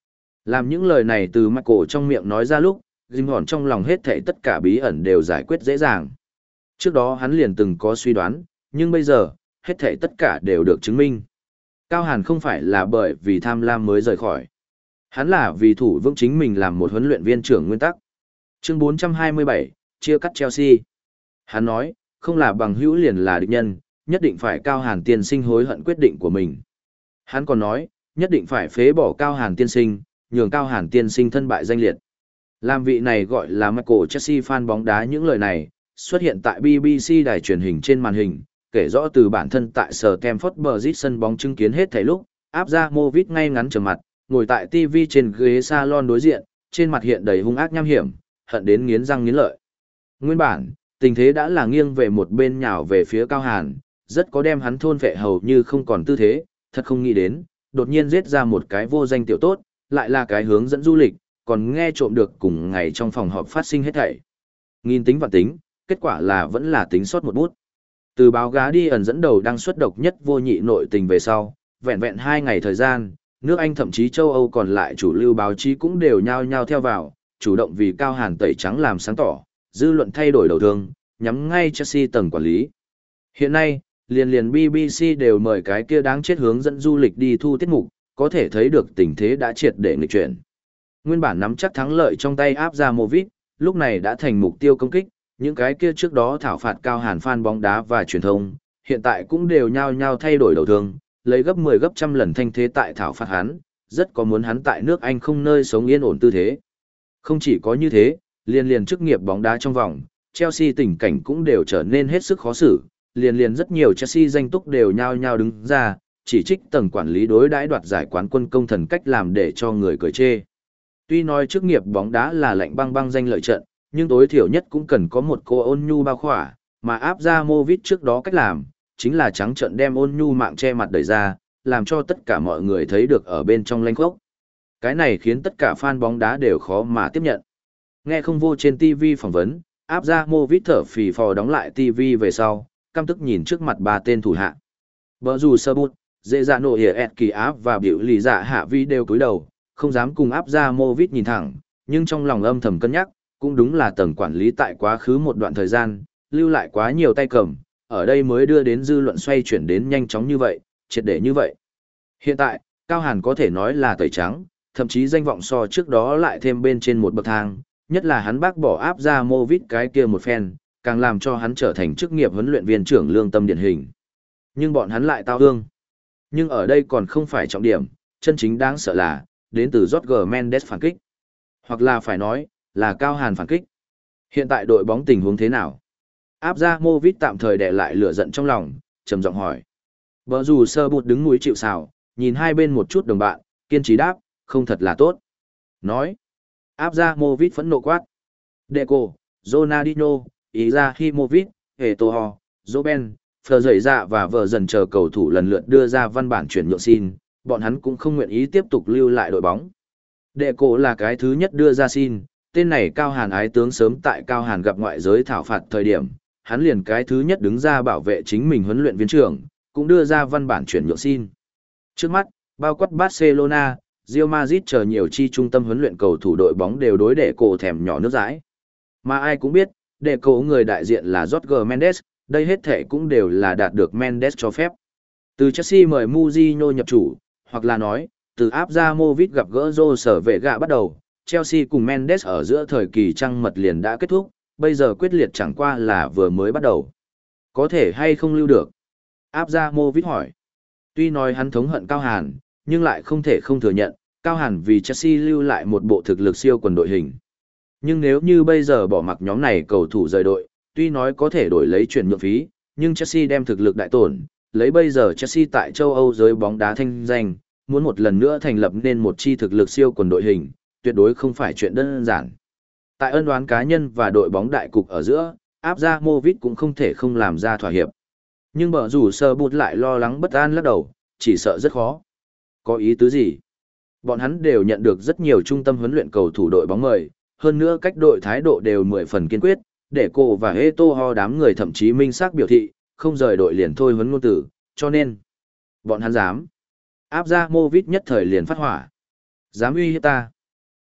Làm những lời này từ Michael trong miệng nói ra lúc, Jim Hòn trong lòng hết thảy tất cả bí ẩn đều giải quyết dễ dàng. Trước đó hắn liền từng có suy đoán, nhưng bây giờ, hết thảy tất cả đều được chứng minh. Cao Hàn không phải là bởi vì tham lam mới rời khỏi. Hắn là vì thủ vững chính mình làm một huấn luyện viên trưởng nguyên tắc. Chương bốn trăm hai mươi bảy, chia cắt Chelsea. Hắn nói, không là bằng hữu liền là địch nhân, nhất định phải Cao Hàn tiên sinh hối hận quyết định của mình. Hắn còn nói, nhất định phải phế bỏ Cao Hàn tiên sinh, nhường Cao Hàn tiên sinh thân bại danh liệt. Làm vị này gọi là Michael Chelsea fan bóng đá những lời này, xuất hiện tại bê bê xê đài truyền hình trên màn hình, kể rõ từ bản thân tại sở Stamford Bridge sân bóng chứng kiến hết thảy lúc, áp ra Movit ngay ngắn trầm mặt, ngồi tại ti vi trên ghế salon đối diện, trên mặt hiện đầy hung ác nham hiểm, hận đến nghiến răng nghiến lợi. Nguyên bản, tình thế đã là nghiêng về một bên nhào về phía Cao Hàn, rất có đem hắn thôn vệ hầu như không còn tư thế, thật không nghĩ đến, đột nhiên giết ra một cái vô danh tiểu tốt, lại là cái hướng dẫn du lịch, còn nghe trộm được cùng ngày trong phòng họp phát sinh hết thảy. Nghìn tính và tính, kết quả là vẫn là tính sót một bút. Từ báo gá đi ẩn dẫn đầu đăng xuất độc nhất vô nhị nội tình về sau, vẹn vẹn hai ngày thời gian, nước Anh thậm chí châu Âu còn lại chủ lưu báo chí cũng đều nhao nhao theo vào, chủ động vì Cao Hàn tẩy trắng làm sáng tỏ, dư luận thay đổi đầu thương, nhắm ngay Chelsea tầng quản lý. Hiện nay, liền liền bê bê xê đều mời cái kia đáng chết hướng dẫn du lịch đi thu tiết mục, có thể thấy được tình thế đã triệt để nghịch chuyển. Nguyên bản nắm chắc thắng lợi trong tay áp ra Movit, lúc này đã thành mục tiêu công kích, những cái kia trước đó thảo phạt Cao Hàn fan bóng đá và truyền thông, hiện tại cũng đều nhao nhao thay đổi đầu thương, lấy gấp mười gấp trăm lần thanh thế tại thảo phạt hắn, rất có muốn hắn tại nước Anh không nơi sống yên ổn tư thế. Không chỉ có như thế, liên liên chức nghiệp bóng đá trong vòng, Chelsea tình cảnh cũng đều trở nên hết sức khó xử, liên liên rất nhiều Chelsea danh túc đều nhao nhao đứng ra, chỉ trích tầng quản lý đối đãi đoạt giải quán quân công thần cách làm để cho người cười chê. Tuy nói chức nghiệp bóng đá là lạnh băng băng danh lợi trận, nhưng tối thiểu nhất cũng cần có một cô ôn nhu bao khỏa, mà áp ra Movit trước đó cách làm, chính là trắng trợn đem ôn nhu mạng che mặt đẩy ra, làm cho tất cả mọi người thấy được ở bên trong lanh khốc. Cái này khiến tất cả fan bóng đá đều khó mà tiếp nhận. Nghe không vô trên ti vi phỏng vấn, áp ra Movit thở phì phò đóng lại ti vi về sau, căm tức nhìn trước mặt ba tên thủ hạ. Bở dù sơ bút, dễ dạ nổ hiệp ẹt kỳ áp và biểu lì dạ hạ vi đều cúi đầu, không dám cùng áp ra Movit nhìn thẳng, nhưng trong lòng âm thầm cân nhắc, cũng đúng là tầng quản lý tại quá khứ một đoạn thời gian, lưu lại quá nhiều tay cầm, ở đây mới đưa đến dư luận xoay chuyển đến nhanh chóng như vậy, triệt để như vậy. Hiện tại, Cao Hàn có thể nói là tẩy trắng, thậm chí danh vọng so trước đó lại thêm bên trên một bậc thang, nhất là hắn bác bỏ áp ra Movit cái kia một phen, càng làm cho hắn trở thành chức nghiệp huấn luyện viên trưởng lương tâm điển hình. Nhưng bọn hắn lại tao ương. Nhưng ở đây còn không phải trọng điểm, chân chính đáng sợ là, đến từ Jorge Mendes phản kích. Hoặc là phải nói, là Cao Hàn phản kích. Hiện tại đội bóng tình huống thế nào? Áp ra Movit tạm thời đè lại lửa giận trong lòng, trầm giọng hỏi. Bở dù sơ bụt đứng núi chịu sào, nhìn hai bên một chút đồng bạn, kiên trì đáp, không thật là tốt. Nói. Áp ra Movit phẫn nộ quát. Deco, Ronaldinho, Izahimovic, Eto'o, Robben, Fleur dậy dạ và vợ dần chờ cầu thủ lần lượt đưa ra văn bản chuyển nhượng xin, bọn hắn cũng không nguyện ý tiếp tục lưu lại đội bóng. Deco là cái thứ nhất đưa ra xin, tên này Cao Hàn ái tướng sớm tại Cao Hàn gặp ngoại giới thảo phạt thời điểm, hắn liền cái thứ nhất đứng ra bảo vệ chính mình huấn luyện viên trưởng, cũng đưa ra văn bản chuyển nhượng xin. Trước mắt, bao quát Barcelona, Real Madrid chờ nhiều chi trung tâm huấn luyện cầu thủ đội bóng đều đối Deco thèm nhỏ nước dãi. Mà ai cũng biết, Deco người đại diện là Jorge Mendes, đây hết thể cũng đều là đạt được Mendes cho phép. Từ Chelsea mời Mourinho nhập chủ, hoặc là nói, từ áp ra Movit gặp gỡ Jose sở vệ gạ bắt đầu, Chelsea cùng Mendes ở giữa thời kỳ trăng mật liền đã kết thúc, bây giờ quyết liệt chẳng qua là vừa mới bắt đầu. Có thể hay không lưu được? Áp ra Movit hỏi. Tuy nói hắn thống hận Cao Hàn, nhưng lại không thể không thừa nhận, Cao Hàn vì Chelsea lưu lại một bộ thực lực siêu quần đội hình. Nhưng nếu như bây giờ bỏ mặc nhóm này cầu thủ rời đội, tuy nói có thể đổi lấy chuyển nhượng phí, nhưng Chelsea đem thực lực đại tổn, lấy bây giờ Chelsea tại châu Âu giới bóng đá thanh danh, muốn một lần nữa thành lập nên một chi thực lực siêu quần đội hình, tuyệt đối không phải chuyện đơn giản. Tại ân oán cá nhân và đội bóng đại cục ở giữa, áp ra Movit cũng không thể không làm ra thỏa hiệp. Nhưng bở rủ sơ bụt lại lo lắng bất an lắc đầu, chỉ sợ rất khó. Có ý tứ gì? Bọn hắn đều nhận được rất nhiều trung tâm huấn luyện cầu thủ đội bóng mời, hơn nữa cách đội thái độ đều mười phần kiên quyết, để cô và Eto'o đám người thậm chí minh xác biểu thị, không rời đội liền thôi huấn ngôn tử, cho nên bọn hắn dám. Áp ra Movit nhất thời liền phát hỏa. Dám uy hiếp ta.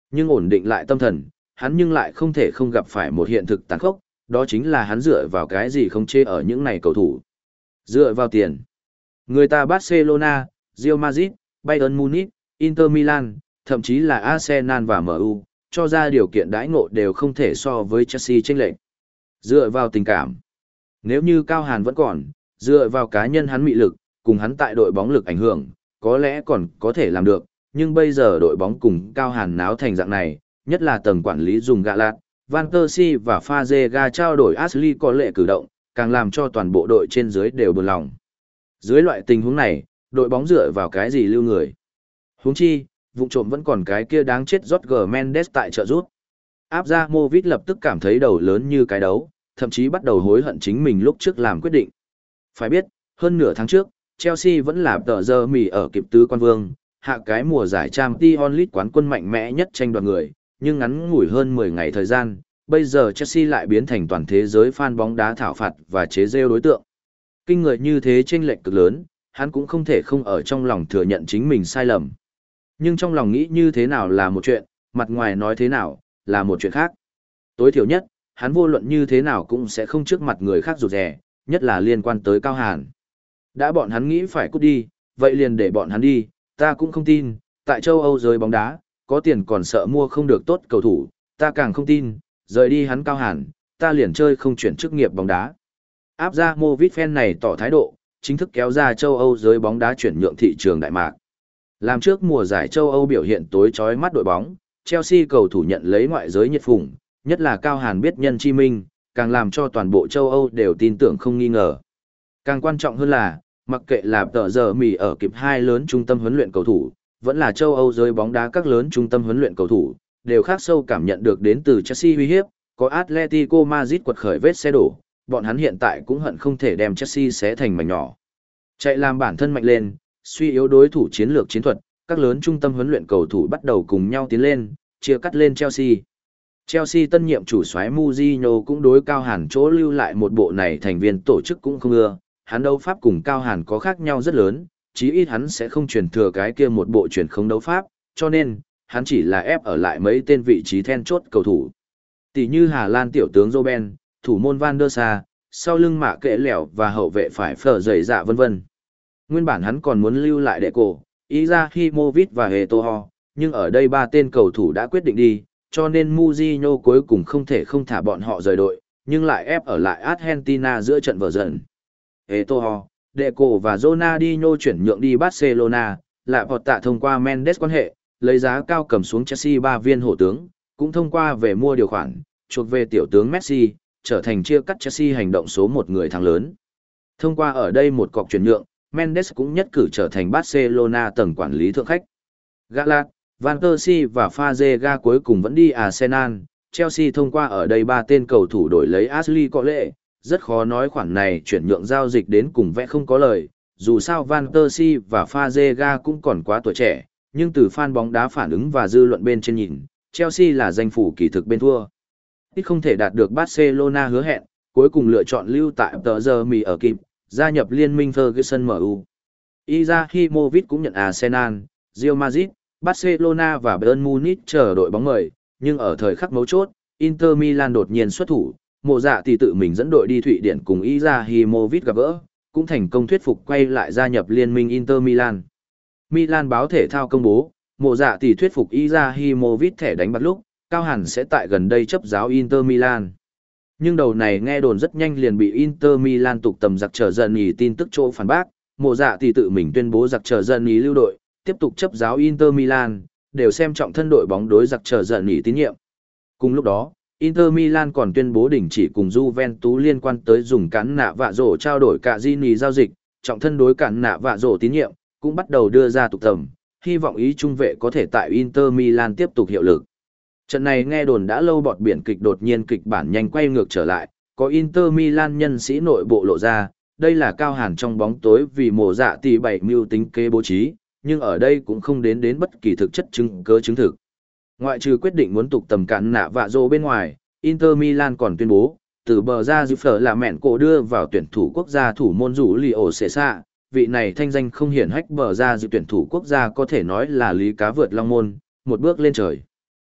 Nhưng ổn định lại tâm thần, hắn nhưng lại không thể không gặp phải một hiện thực tàn khốc, đó chính là hắn dựa vào cái gì không chê ở những này cầu thủ. Dựa vào tiền. Người ta Barcelona, Real Madrid, Bayern Munich, Inter Milan, thậm chí là Arsenal và em u, cho ra điều kiện đãi ngộ đều không thể so với Chelsea chênh lệch. Dựa vào tình cảm. Nếu như Cao Hàn vẫn còn, dựa vào cá nhân hắn mị lực, cùng hắn tại đội bóng lực ảnh hưởng, có lẽ còn có thể làm được, nhưng bây giờ đội bóng cùng Cao Hàn náo thành dạng này, nhất là tầng quản lý dùng gạ lạt, Van Persie và Fazega trao đổi Ashley có lệ cử động, càng làm cho toàn bộ đội trên dưới đều buồn lòng. Dưới loại tình huống này, đội bóng dựa vào cái gì lưu người? Huống chi, vụ trộm vẫn còn cái kia đáng chết Jorge Mendes tại trợ rút. Áp ra Movit lập tức cảm thấy đầu lớn như cái đấu, thậm chí bắt đầu hối hận chính mình lúc trước làm quyết định. Phải biết, hơn nửa tháng trước, Chelsea vẫn là tờ giờ mì ở kịp tứ quan vương, hạ cái mùa giải Champions League quán quân mạnh mẽ nhất tranh đoạt người, nhưng ngắn ngủi hơn mười ngày thời gian, bây giờ Chelsea lại biến thành toàn thế giới fan bóng đá thảo phạt và chế giễu đối tượng. Kinh người như thế chênh lệch cực lớn, hắn cũng không thể không ở trong lòng thừa nhận chính mình sai lầm. Nhưng trong lòng nghĩ như thế nào là một chuyện, mặt ngoài nói thế nào là một chuyện khác. Tối thiểu nhất, hắn vô luận như thế nào cũng sẽ không trước mặt người khác rụt rè, nhất là liên quan tới Cao Hàn. Đã bọn hắn nghĩ phải cút đi, vậy liền để bọn hắn đi, ta cũng không tin, tại châu Âu giới bóng đá, có tiền còn sợ mua không được tốt cầu thủ, ta càng không tin, rời đi hắn Cao Hàn, ta liền chơi không chuyển chức nghiệp bóng đá. Áp ra Movit fan này tỏ thái độ, chính thức kéo ra châu Âu giới bóng đá chuyển nhượng thị trường Đại Mạc. Làm trước mùa giải châu Âu biểu hiện tối chói mắt đội bóng, Chelsea cầu thủ nhận lấy ngoại giới nhiệt phụng, nhất là Cao Hàn biết nhân chi minh, càng làm cho toàn bộ châu Âu đều tin tưởng không nghi ngờ. Càng quan trọng hơn là, mặc kệ là tờ giờ mì ở kịp hai lớn trung tâm huấn luyện cầu thủ, vẫn là châu Âu giới bóng đá các lớn trung tâm huấn luyện cầu thủ, đều khác sâu cảm nhận được đến từ Chelsea uy hiếp, có Atletico Madrid quật khởi vết xe đổ, bọn hắn hiện tại cũng hận không thể đem Chelsea xé thành mảnh nhỏ. Chạy làm bản thân mạnh lên, suy yếu đối thủ chiến lược chiến thuật, các lớn trung tâm huấn luyện cầu thủ bắt đầu cùng nhau tiến lên, chia cắt lên Chelsea. Chelsea tân nhiệm chủ soái Mourinho cũng đối Cao Hàn chỗ lưu lại một bộ này thành viên tổ chức cũng không ưa, hắn đấu pháp cùng Cao Hàn có khác nhau rất lớn, chí ít hắn sẽ không truyền thừa cái kia một bộ truyền không đấu pháp, cho nên, hắn chỉ là ép ở lại mấy tên vị trí then chốt cầu thủ. Tỷ như Hà Lan tiểu tướng Robben, thủ môn Van der Sar, sau lưng mạ kệ lẻo và hậu vệ phải phở dày dạ vân vân. Nguyên bản hắn còn muốn lưu lại đệ cổ, Izahimovic và Eto'o, nhưng ở đây ba tên cầu thủ đã quyết định đi, cho nên Mourinho cuối cùng không thể không thả bọn họ rời đội, nhưng lại ép ở lại Argentina giữa trận vở dần. Eto'o, Deco và Ronaldinho chuyển nhượng đi Barcelona, lại vọt tạ thông qua Mendes quan hệ, lấy giá cao cầm xuống Chelsea ba viên hổ tướng, cũng thông qua về mua điều khoản, chuộc về tiểu tướng Messi, trở thành chia cắt Chelsea hành động số một người thắng lớn. Thông qua ở đây một cọc chuyển nhượng, Mendes cũng nhất cử trở thành Barcelona tầng quản lý thượng khách. Galat, Van Persie và Fazega cuối cùng vẫn đi Arsenal, Chelsea thông qua ở đây ba tên cầu thủ đổi lấy Ashley có lệ, rất khó nói khoản này chuyển nhượng giao dịch đến cùng vẽ không có lời, dù sao Van Persie và Fazega cũng còn quá tuổi trẻ, nhưng từ fan bóng đá phản ứng và dư luận bên trên nhìn, Chelsea là danh phủ kỳ thực bên thua. Ít không thể đạt được Barcelona hứa hẹn, cuối cùng lựa chọn lưu tại tờ giờ mì ở kịp, gia nhập liên minh Ferguson em u. Izahimovic cũng nhận Arsenal, Real Madrid, Barcelona và Bayern Munich chờ đội bóng mời, nhưng ở thời khắc mấu chốt, Inter Milan đột nhiên xuất thủ, mộ dạ thì tự mình dẫn đội đi Thụy Điển cùng Izahimovic gặp gỡ, cũng thành công thuyết phục quay lại gia nhập liên minh Inter Milan. Milan báo thể thao công bố, mộ dạ thì thuyết phục Izahimovic thẻ đánh bạc lúc, Cao Hàn sẽ tại gần đây chấp giáo Inter Milan. Nhưng đầu này nghe đồn rất nhanh liền bị Inter Milan tục tầm giặc trở dần ý tin tức chỗ phản bác, mộ dạ thì tự mình tuyên bố giặc trở dần ý lưu đội, tiếp tục chấp giáo Inter Milan, đều xem trọng thân đội bóng đối giặc trở dần ý tín nhiệm. Cùng lúc đó, Inter Milan còn tuyên bố đình chỉ cùng Juventus liên quan tới dùng cán nạ vạ rổ trao đổi cả Gini giao dịch, trọng thân đối cán nạ vạ rổ tín nhiệm, cũng bắt đầu đưa ra tục tầm, hy vọng ý trung vệ có thể tại Inter Milan tiếp tục hiệu lực. Trận này nghe đồn đã lâu bọt biển kịch đột nhiên kịch bản nhanh quay ngược trở lại, có Inter Milan nhân sĩ nội bộ lộ ra, đây là Cao Hàn trong bóng tối vì mổ dạ tỷ bảy mưu tính kế bố trí, nhưng ở đây cũng không đến đến bất kỳ thực chất chứng cứ chứng thực. Ngoại trừ quyết định muốn tục tầm cản nạ vạ rô bên ngoài, Inter Milan còn tuyên bố, từ bờ ra dư phở là mẹn cổ đưa vào tuyển thủ quốc gia thủ môn rủ lì ổ xệ xạ, vị này thanh danh không hiển hách bờ ra dư tuyển thủ quốc gia có thể nói là lý cá vượt long môn, một bước lên trời.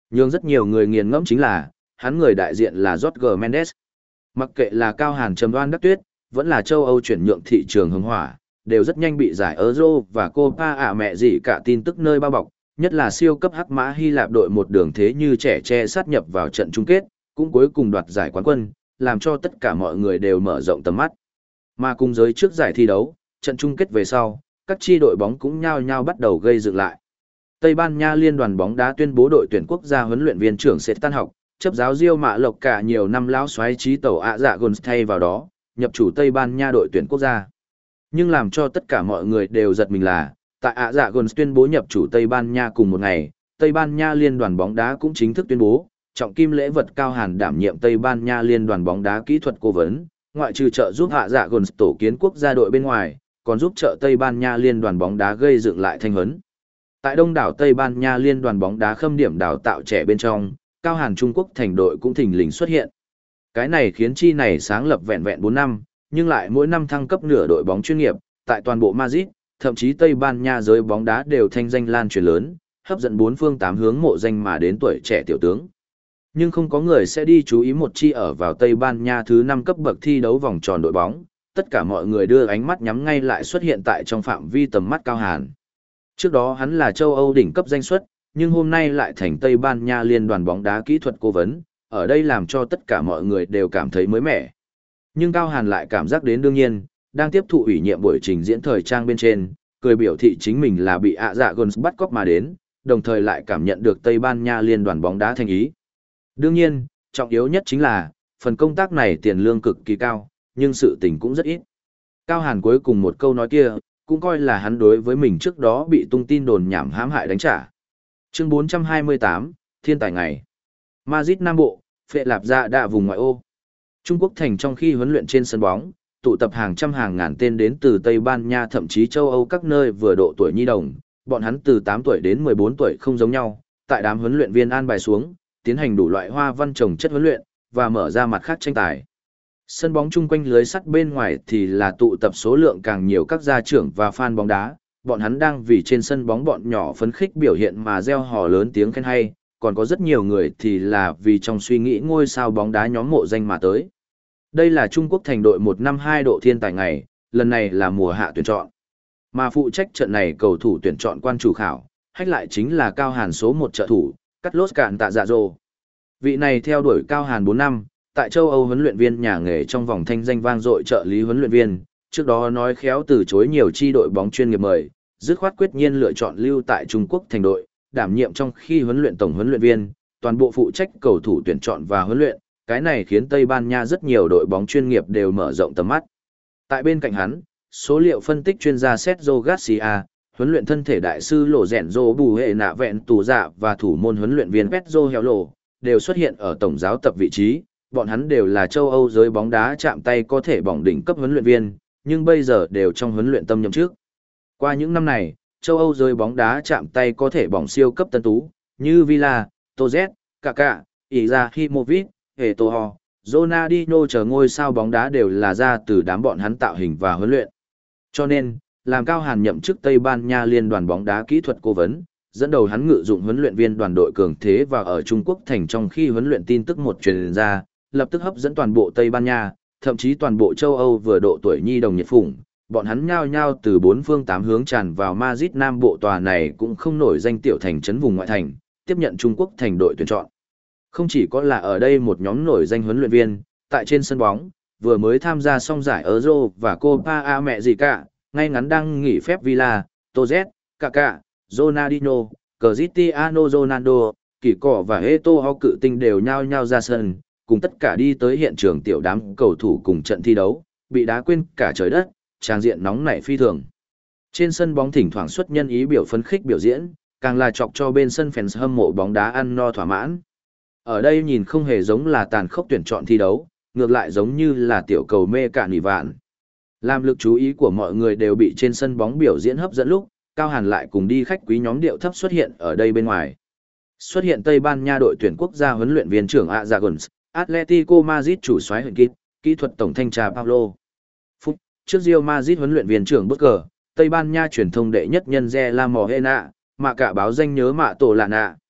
Nhưng rất nhiều người nghiền ngẫm chính là, hắn người đại diện là Jorge Mendes. Mặc kệ là Cao Hàn trầm đoan đắc tuyết, vẫn là châu Âu chuyển nhượng thị trường hưng hỏa, đều rất nhanh bị giải Euro và Copa ả mẹ gì cả tin tức nơi bao bọc, nhất là siêu cấp hắc mã Hy Lạp đội một đường thế như trẻ tre sát nhập vào trận chung kết, cũng cuối cùng đoạt giải quán quân, làm cho tất cả mọi người đều mở rộng tầm mắt. Mà cùng giới trước giải thi đấu, trận chung kết về sau, các chi đội bóng cũng nhao nhao bắt đầu gây dựng lại. Tây Ban Nha liên đoàn bóng đá tuyên bố đội tuyển quốc gia huấn luyện viên trưởng sẽ tan học, chấp giáo Rio Mạ Lộc cả nhiều năm lão xoáy trí tàu ạ dạ Gons thay vào đó, nhập chủ Tây Ban Nha đội tuyển quốc gia. Nhưng làm cho tất cả mọi người đều giật mình là, tại ạ dạ Gons tuyên bố nhập chủ Tây Ban Nha cùng một ngày, Tây Ban Nha liên đoàn bóng đá cũng chính thức tuyên bố, trọng kim lễ vật Cao Hàn đảm nhiệm Tây Ban Nha liên đoàn bóng đá kỹ thuật cố vấn, ngoại trừ trợ giúp ạ dạ Gons tổ kiến quốc gia đội bên ngoài, còn giúp trợ Tây Ban Nha liên đoàn bóng đá gây dựng lại thanh huấn. Tại đông đảo Tây Ban Nha liên đoàn bóng đá khâm điểm đào tạo trẻ bên trong, Cao Hàn Trung Quốc thành đội cũng thình lình xuất hiện. Cái này khiến chi này sáng lập vẹn vẹn bốn năm, nhưng lại mỗi năm thăng cấp nửa đội bóng chuyên nghiệp, tại toàn bộ Madrid, thậm chí Tây Ban Nha giới bóng đá đều thanh danh lan truyền lớn, hấp dẫn bốn phương tám hướng mộ danh mà đến tuổi trẻ tiểu tướng. Nhưng không có người sẽ đi chú ý một chi ở vào Tây Ban Nha thứ năm cấp bậc thi đấu vòng tròn đội bóng, tất cả mọi người đưa ánh mắt nhắm ngay lại xuất hiện tại trong phạm vi tầm mắt Cao Hàn. Trước đó hắn là châu Âu đỉnh cấp danh xuất, nhưng hôm nay lại thành Tây Ban Nha liên đoàn bóng đá kỹ thuật cố vấn, ở đây làm cho tất cả mọi người đều cảm thấy mới mẻ. Nhưng Cao Hàn lại cảm giác đến đương nhiên, đang tiếp thụ ủy nhiệm buổi trình diễn thời trang bên trên, cười biểu thị chính mình là bị ạ dạ Gons bắt cóc mà đến, đồng thời lại cảm nhận được Tây Ban Nha liên đoàn bóng đá thành ý. Đương nhiên, trọng yếu nhất chính là, phần công tác này tiền lương cực kỳ cao, nhưng sự tình cũng rất ít. Cao Hàn cuối cùng một câu nói kia, cũng coi là hắn đối với mình trước đó bị tung tin đồn nhảm hãm hại đánh trả. Chương bốn trăm hai mươi tám, Thiên tài ngày. Madrid Nam Bộ, Phệ Lạp Dạ Đạ vùng ngoại ô. Trung Quốc thành trong khi huấn luyện trên sân bóng, tụ tập hàng trăm hàng ngàn tên đến từ Tây Ban Nha thậm chí châu Âu các nơi vừa độ tuổi nhi đồng, bọn hắn từ tám tuổi đến mười bốn tuổi không giống nhau, tại đám huấn luyện viên an bài xuống, tiến hành đủ loại hoa văn trồng chất huấn luyện, và mở ra mặt khác tranh tài. Sân bóng chung quanh lưới sắt bên ngoài thì là tụ tập số lượng càng nhiều các gia trưởng và fan bóng đá, bọn hắn đang vì trên sân bóng bọn nhỏ phấn khích biểu hiện mà reo hò lớn tiếng khen hay, còn có rất nhiều người thì là vì trong suy nghĩ ngôi sao bóng đá nhóm mộ danh mà tới. Đây là Trung Quốc thành đội một năm hai độ thiên tài ngày, lần này là mùa hạ tuyển chọn. Mà phụ trách trận này cầu thủ tuyển chọn quan chủ khảo, hách lại chính là Cao Hàn số một trợ thủ, Carlos Cạn Tạ Dạ Dô. Vị này theo đuổi Cao Hàn bốn năm, tại châu Âu huấn luyện viên nhà nghề trong vòng thanh danh vang dội trợ lý huấn luyện viên, trước đó nói khéo từ chối nhiều chi đội bóng chuyên nghiệp mời, dứt khoát quyết nhiên lựa chọn lưu tại Trung Quốc thành đội, đảm nhiệm trong khi huấn luyện tổng huấn luyện viên, toàn bộ phụ trách cầu thủ tuyển chọn và huấn luyện, cái này khiến Tây Ban Nha rất nhiều đội bóng chuyên nghiệp đều mở rộng tầm mắt. Tại bên cạnh hắn, số liệu phân tích chuyên gia Sergio Garcia, huấn luyện thân thể đại sư Lộ Rèn Rô Bù Hệ Nạ Vẹn Tù Dạ và thủ môn huấn luyện viên Pedro Hello, đều xuất hiện ở tổng giáo tập vị trí, bọn hắn đều là châu Âu giới bóng đá chạm tay có thể bỏng đỉnh cấp huấn luyện viên, nhưng bây giờ đều trong huấn luyện tâm nhậm trước. Qua những năm này, châu Âu giới bóng đá chạm tay có thể bỏng siêu cấp tân tú, như Villa, Toz, Kaká, Izahimovic, Eto'o, Ronaldinho chờ ngôi sao bóng đá đều là ra từ đám bọn hắn tạo hình và huấn luyện. Cho nên, làm Cao Hàn nhậm chức Tây Ban Nha liên đoàn bóng đá kỹ thuật cố vấn, dẫn đầu hắn ngự dụng huấn luyện viên đoàn đội cường thế và ở Trung Quốc thành trong khi huấn luyện tin tức một truyền ra, lập tức hấp dẫn toàn bộ Tây Ban Nha, thậm chí toàn bộ châu Âu vừa độ tuổi nhi đồng nhiệt phụng, bọn hắn nhao nhao từ bốn phương tám hướng tràn vào Madrid Nam Bộ tòa này cũng không nổi danh tiểu thành trấn vùng ngoại thành, tiếp nhận Trung Quốc thành đội tuyển chọn. Không chỉ có là ở đây một nhóm nổi danh huấn luyện viên, tại trên sân bóng, vừa mới tham gia xong giải Euro và Copa America, ngay ngắn đang nghỉ phép Villa, Toz, Kaká, Ronaldinho, Cristiano Ronaldo, Kỳ Cỏ và Eto'o cự tinh đều nhao nhao ra sân, cùng tất cả đi tới hiện trường tiểu đám cầu thủ cùng trận thi đấu, bị đá quên cả trời đất, tràng diện nóng nảy phi thường. Trên sân bóng thỉnh thoảng xuất nhân ý biểu phấn khích biểu diễn, càng là chọc cho bên sân fans hâm mộ bóng đá ăn no thỏa mãn. Ở đây nhìn không hề giống là tàn khốc tuyển chọn thi đấu, ngược lại giống như là tiểu cầu mê cạn nỉ vạn. Làm lực chú ý của mọi người đều bị trên sân bóng biểu diễn hấp dẫn lúc, Cao Hàn lại cùng đi khách quý nhóm điệu thấp xuất hiện ở đây bên ngoài. Xuất hiện Tây Ban Nha đội tuyển quốc gia huấn luyện viên trưởng Azagons, Atletico Madrid chủ soái Huyền Kít, kỹ thuật tổng thanh tra Paulo. Phút trước Real Madrid huấn luyện viên trưởng Busquets, Tây Ban Nha truyền thông đệ nhất nhân Ze La Mohena, mà cả báo danh nhớ mạ tổ là nạ.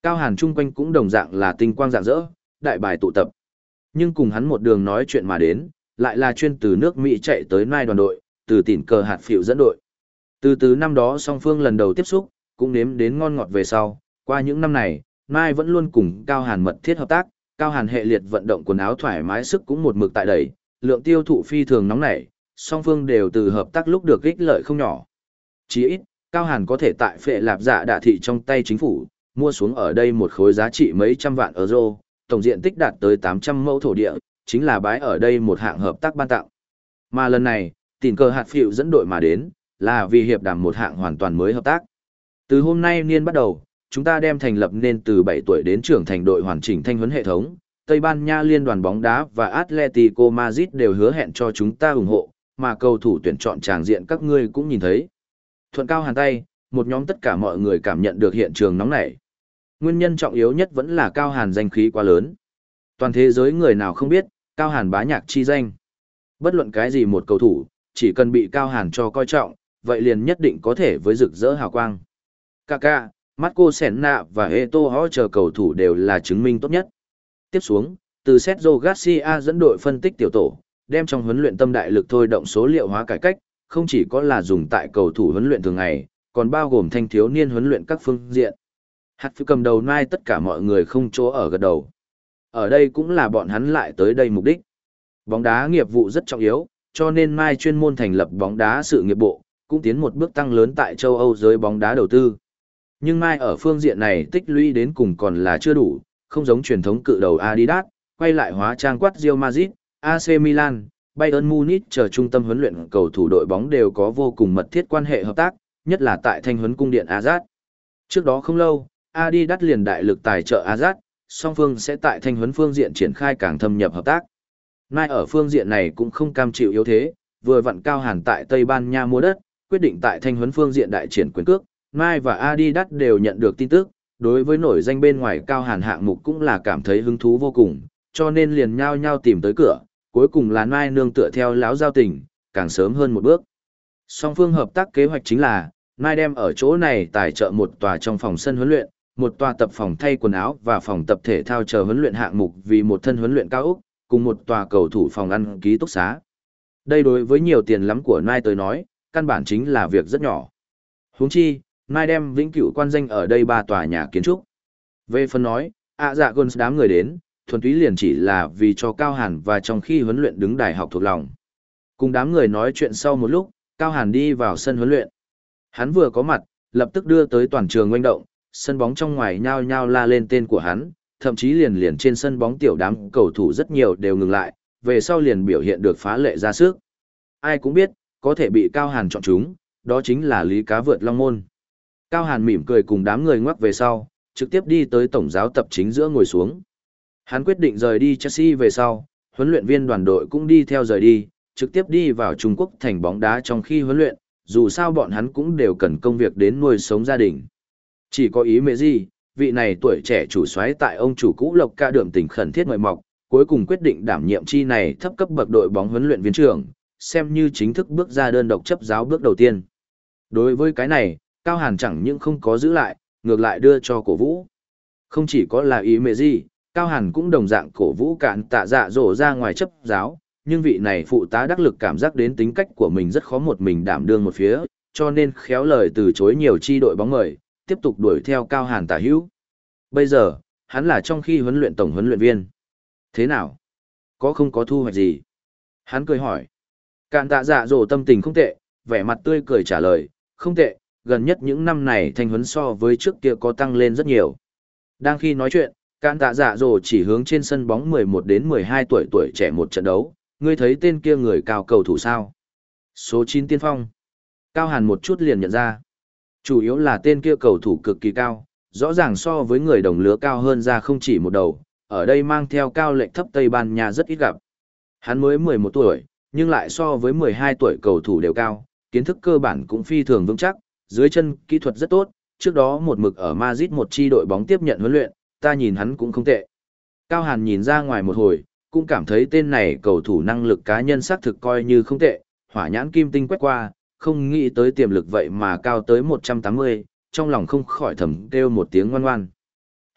Cao Hàn chung quanh cũng đồng dạng là tinh quang rạng rỡ, đại bài tụ tập. Nhưng cùng hắn một đường nói chuyện mà đến, lại là chuyên từ nước Mỹ chạy tới Nai đoàn đội, từ tỉn cờ hạt phiệu dẫn đội. Từ từ năm đó song phương lần đầu tiếp xúc, cũng nếm đến ngon ngọt về sau, qua những năm này, Nai vẫn luôn cùng Cao Hàn mật thiết hợp tác, Cao Hàn hệ liệt vận động quần áo thoải mái sức cũng một mực tại đẩy, lượng tiêu thụ phi thường nóng nảy, song phương đều từ hợp tác lúc được ích lợi không nhỏ. Chỉ ít, Cao Hàn có thể tại phệ lạp dạ đạ thị trong tay chính phủ, mua xuống ở đây một khối giá trị mấy trăm vạn euro, tổng diện tích đạt tới tám trăm mẫu thổ địa, chính là bái ở đây một hạng hợp tác ban tặng. Mà lần này, tỉn cờ hạt phiệu dẫn đội mà đến, là vì hiệp đàm một hạng hoàn toàn mới hợp tác. Từ hôm nay niên bắt đầu, chúng ta đem thành lập nên từ bảy tuổi đến trưởng thành đội hoàn chỉnh thanh huấn hệ thống, Tây Ban Nha liên đoàn bóng đá và Atletico Madrid đều hứa hẹn cho chúng ta ủng hộ, mà cầu thủ tuyển chọn tràng diện các ngươi cũng nhìn thấy. Thuận Cao Hàn tay, một nhóm tất cả mọi người cảm nhận được hiện trường nóng nảy. Nguyên nhân trọng yếu nhất vẫn là Cao Hàn danh khí quá lớn. Toàn thế giới người nào không biết, Cao Hàn bá nhạc chi danh. Bất luận cái gì một cầu thủ, chỉ cần bị Cao Hàn cho coi trọng, vậy liền nhất định có thể với rực rỡ hào quang. Kaká, Marco Senna và Eto'o chờ cầu thủ đều là chứng minh tốt nhất. Tiếp xuống, từ Sergio Garcia dẫn đội phân tích tiểu tổ, đem trong huấn luyện tâm đại lực thôi động số liệu hóa cải cách, không chỉ có là dùng tại cầu thủ huấn luyện thường ngày, còn bao gồm thanh thiếu niên huấn luyện các phương diện. Hạt phiêu cầm đầu Nai tất cả mọi người không chỗ ở gật đầu. Ở đây cũng là bọn hắn lại tới đây mục đích. Bóng đá nghiệp vụ rất trọng yếu, cho nên Nai chuyên môn thành lập bóng đá sự nghiệp bộ, cũng tiến một bước tăng lớn tại châu Âu giới bóng đá đầu tư. Nhưng Nai ở phương diện này tích lũy đến cùng còn là chưa đủ, không giống truyền thống cự đầu Adidas, quay lại hóa trang quát Real Madrid, a xê Milan, Bayern Munich chờ trung tâm huấn luyện cầu thủ đội bóng đều có vô cùng mật thiết quan hệ hợp tác, nhất là tại thanh huấn cung điện Azad. Trước đó không lâu, Adidas liền đại lực tài trợ Azad, song phương sẽ tại thanh huấn phương diện triển khai càng thâm nhập hợp tác. Nai ở phương diện này cũng không cam chịu yếu thế, vừa vặn Cao Hàn tại Tây Ban Nha mua đất, quyết định tại thanh huấn phương diện đại triển quyền cước, Nai và Adidas đều nhận được tin tức, đối với nổi danh bên ngoài Cao Hàn hạng mục cũng là cảm thấy hứng thú vô cùng, cho nên liền nhao nhao tìm tới cửa, cuối cùng là Nai nương tựa theo láo giao tình, càng sớm hơn một bước. Song phương hợp tác kế hoạch chính là, Nai đem ở chỗ này tài trợ một tòa trong phòng sân huấn luyện, một tòa tập phòng thay quần áo và phòng tập thể thao chờ huấn luyện hạng mục vì một thân huấn luyện cao ốc, cùng một tòa cầu thủ phòng ăn ký túc xá. Đây đối với nhiều tiền lắm của Nai tới nói, căn bản chính là việc rất nhỏ. Huống chi, Nai đem vĩnh cửu quan danh ở đây ba tòa nhà kiến trúc. Về phần nói, ạ dạ gôn đám người đến, thuần túy liền chỉ là vì cho Cao Hàn và trong khi huấn luyện đứng đài học thuộc lòng. Cùng đám người nói chuyện sau một lúc, Cao Hàn đi vào sân huấn luyện. Hắn vừa có mặt, lập tức đưa tới toàn trường oanh động, sân bóng trong ngoài nhao nhao la lên tên của hắn, thậm chí liền liền trên sân bóng tiểu đám cầu thủ rất nhiều đều ngừng lại, về sau liền biểu hiện được phá lệ ra sức. Ai cũng biết, có thể bị Cao Hàn chọn chúng, đó chính là Lý Cá vượt long môn. Cao Hàn mỉm cười cùng đám người ngoắc về sau, trực tiếp đi tới tổng giáo tập chính giữa ngồi xuống. Hắn quyết định rời đi Chelsea về sau, huấn luyện viên đoàn đội cũng đi theo rời đi, trực tiếp đi vào Trung Quốc thành bóng đá trong khi huấn luyện, dù sao bọn hắn cũng đều cần công việc đến nuôi sống gia đình. Chỉ có ý mẹ gì, vị này tuổi trẻ chủ soái tại ông chủ cũ Lộc Ca Đượm tình khẩn thiết mời mọc, cuối cùng quyết định đảm nhiệm chi này thấp cấp bậc đội bóng huấn luyện viên trưởng, xem như chính thức bước ra đơn độc chấp giáo bước đầu tiên. Đối với cái này, Cao Hàn chẳng những không có giữ lại, ngược lại đưa cho cổ vũ. Không chỉ có là ý mẹ gì, Cao Hàn cũng đồng dạng cổ vũ cạn tạ dạ dỗ ra ngoài chấp giáo, nhưng vị này phụ tá đắc lực cảm giác đến tính cách của mình rất khó một mình đảm đương một phía, cho nên khéo lời từ chối nhiều chi đội bóng mời, tiếp tục đuổi theo Cao Hàn tả hữu. Bây giờ, hắn là trong khi huấn luyện tổng huấn luyện viên. Thế nào? Có không có thu hoạch gì? Hắn cười hỏi. Cạn tạ dạ dỗ tâm tình không tệ, vẻ mặt tươi cười trả lời, không tệ, gần nhất những năm này thanh huấn so với trước kia có tăng lên rất nhiều. Đang khi nói chuyện, Cạn tạ dạ dỗ chỉ hướng trên sân bóng mười một đến mười hai tuổi tuổi trẻ một trận đấu, ngươi thấy tên kia người cao cầu thủ sao? Số chín tiên phong. Cao Hàn một chút liền nhận ra. Chủ yếu là tên kia cầu thủ cực kỳ cao, rõ ràng so với người đồng lứa cao hơn ra không chỉ một đầu, ở đây mang theo cao lệnh thấp Tây Ban Nha rất ít gặp. Hắn mới mười một tuổi, nhưng lại so với mười hai tuổi cầu thủ đều cao, kiến thức cơ bản cũng phi thường vững chắc, dưới chân kỹ thuật rất tốt, trước đó một mực ở Madrid một chi đội bóng tiếp nhận huấn luyện, ta nhìn hắn cũng không tệ. Cao Hàn nhìn ra ngoài một hồi, cũng cảm thấy tên này cầu thủ năng lực cá nhân xác thực coi như không tệ, hỏa nhãn kim tinh quét qua, không nghĩ tới tiềm lực vậy mà cao tới một trăm tám mươi, trong lòng không khỏi thầm kêu một tiếng ngoan ngoan.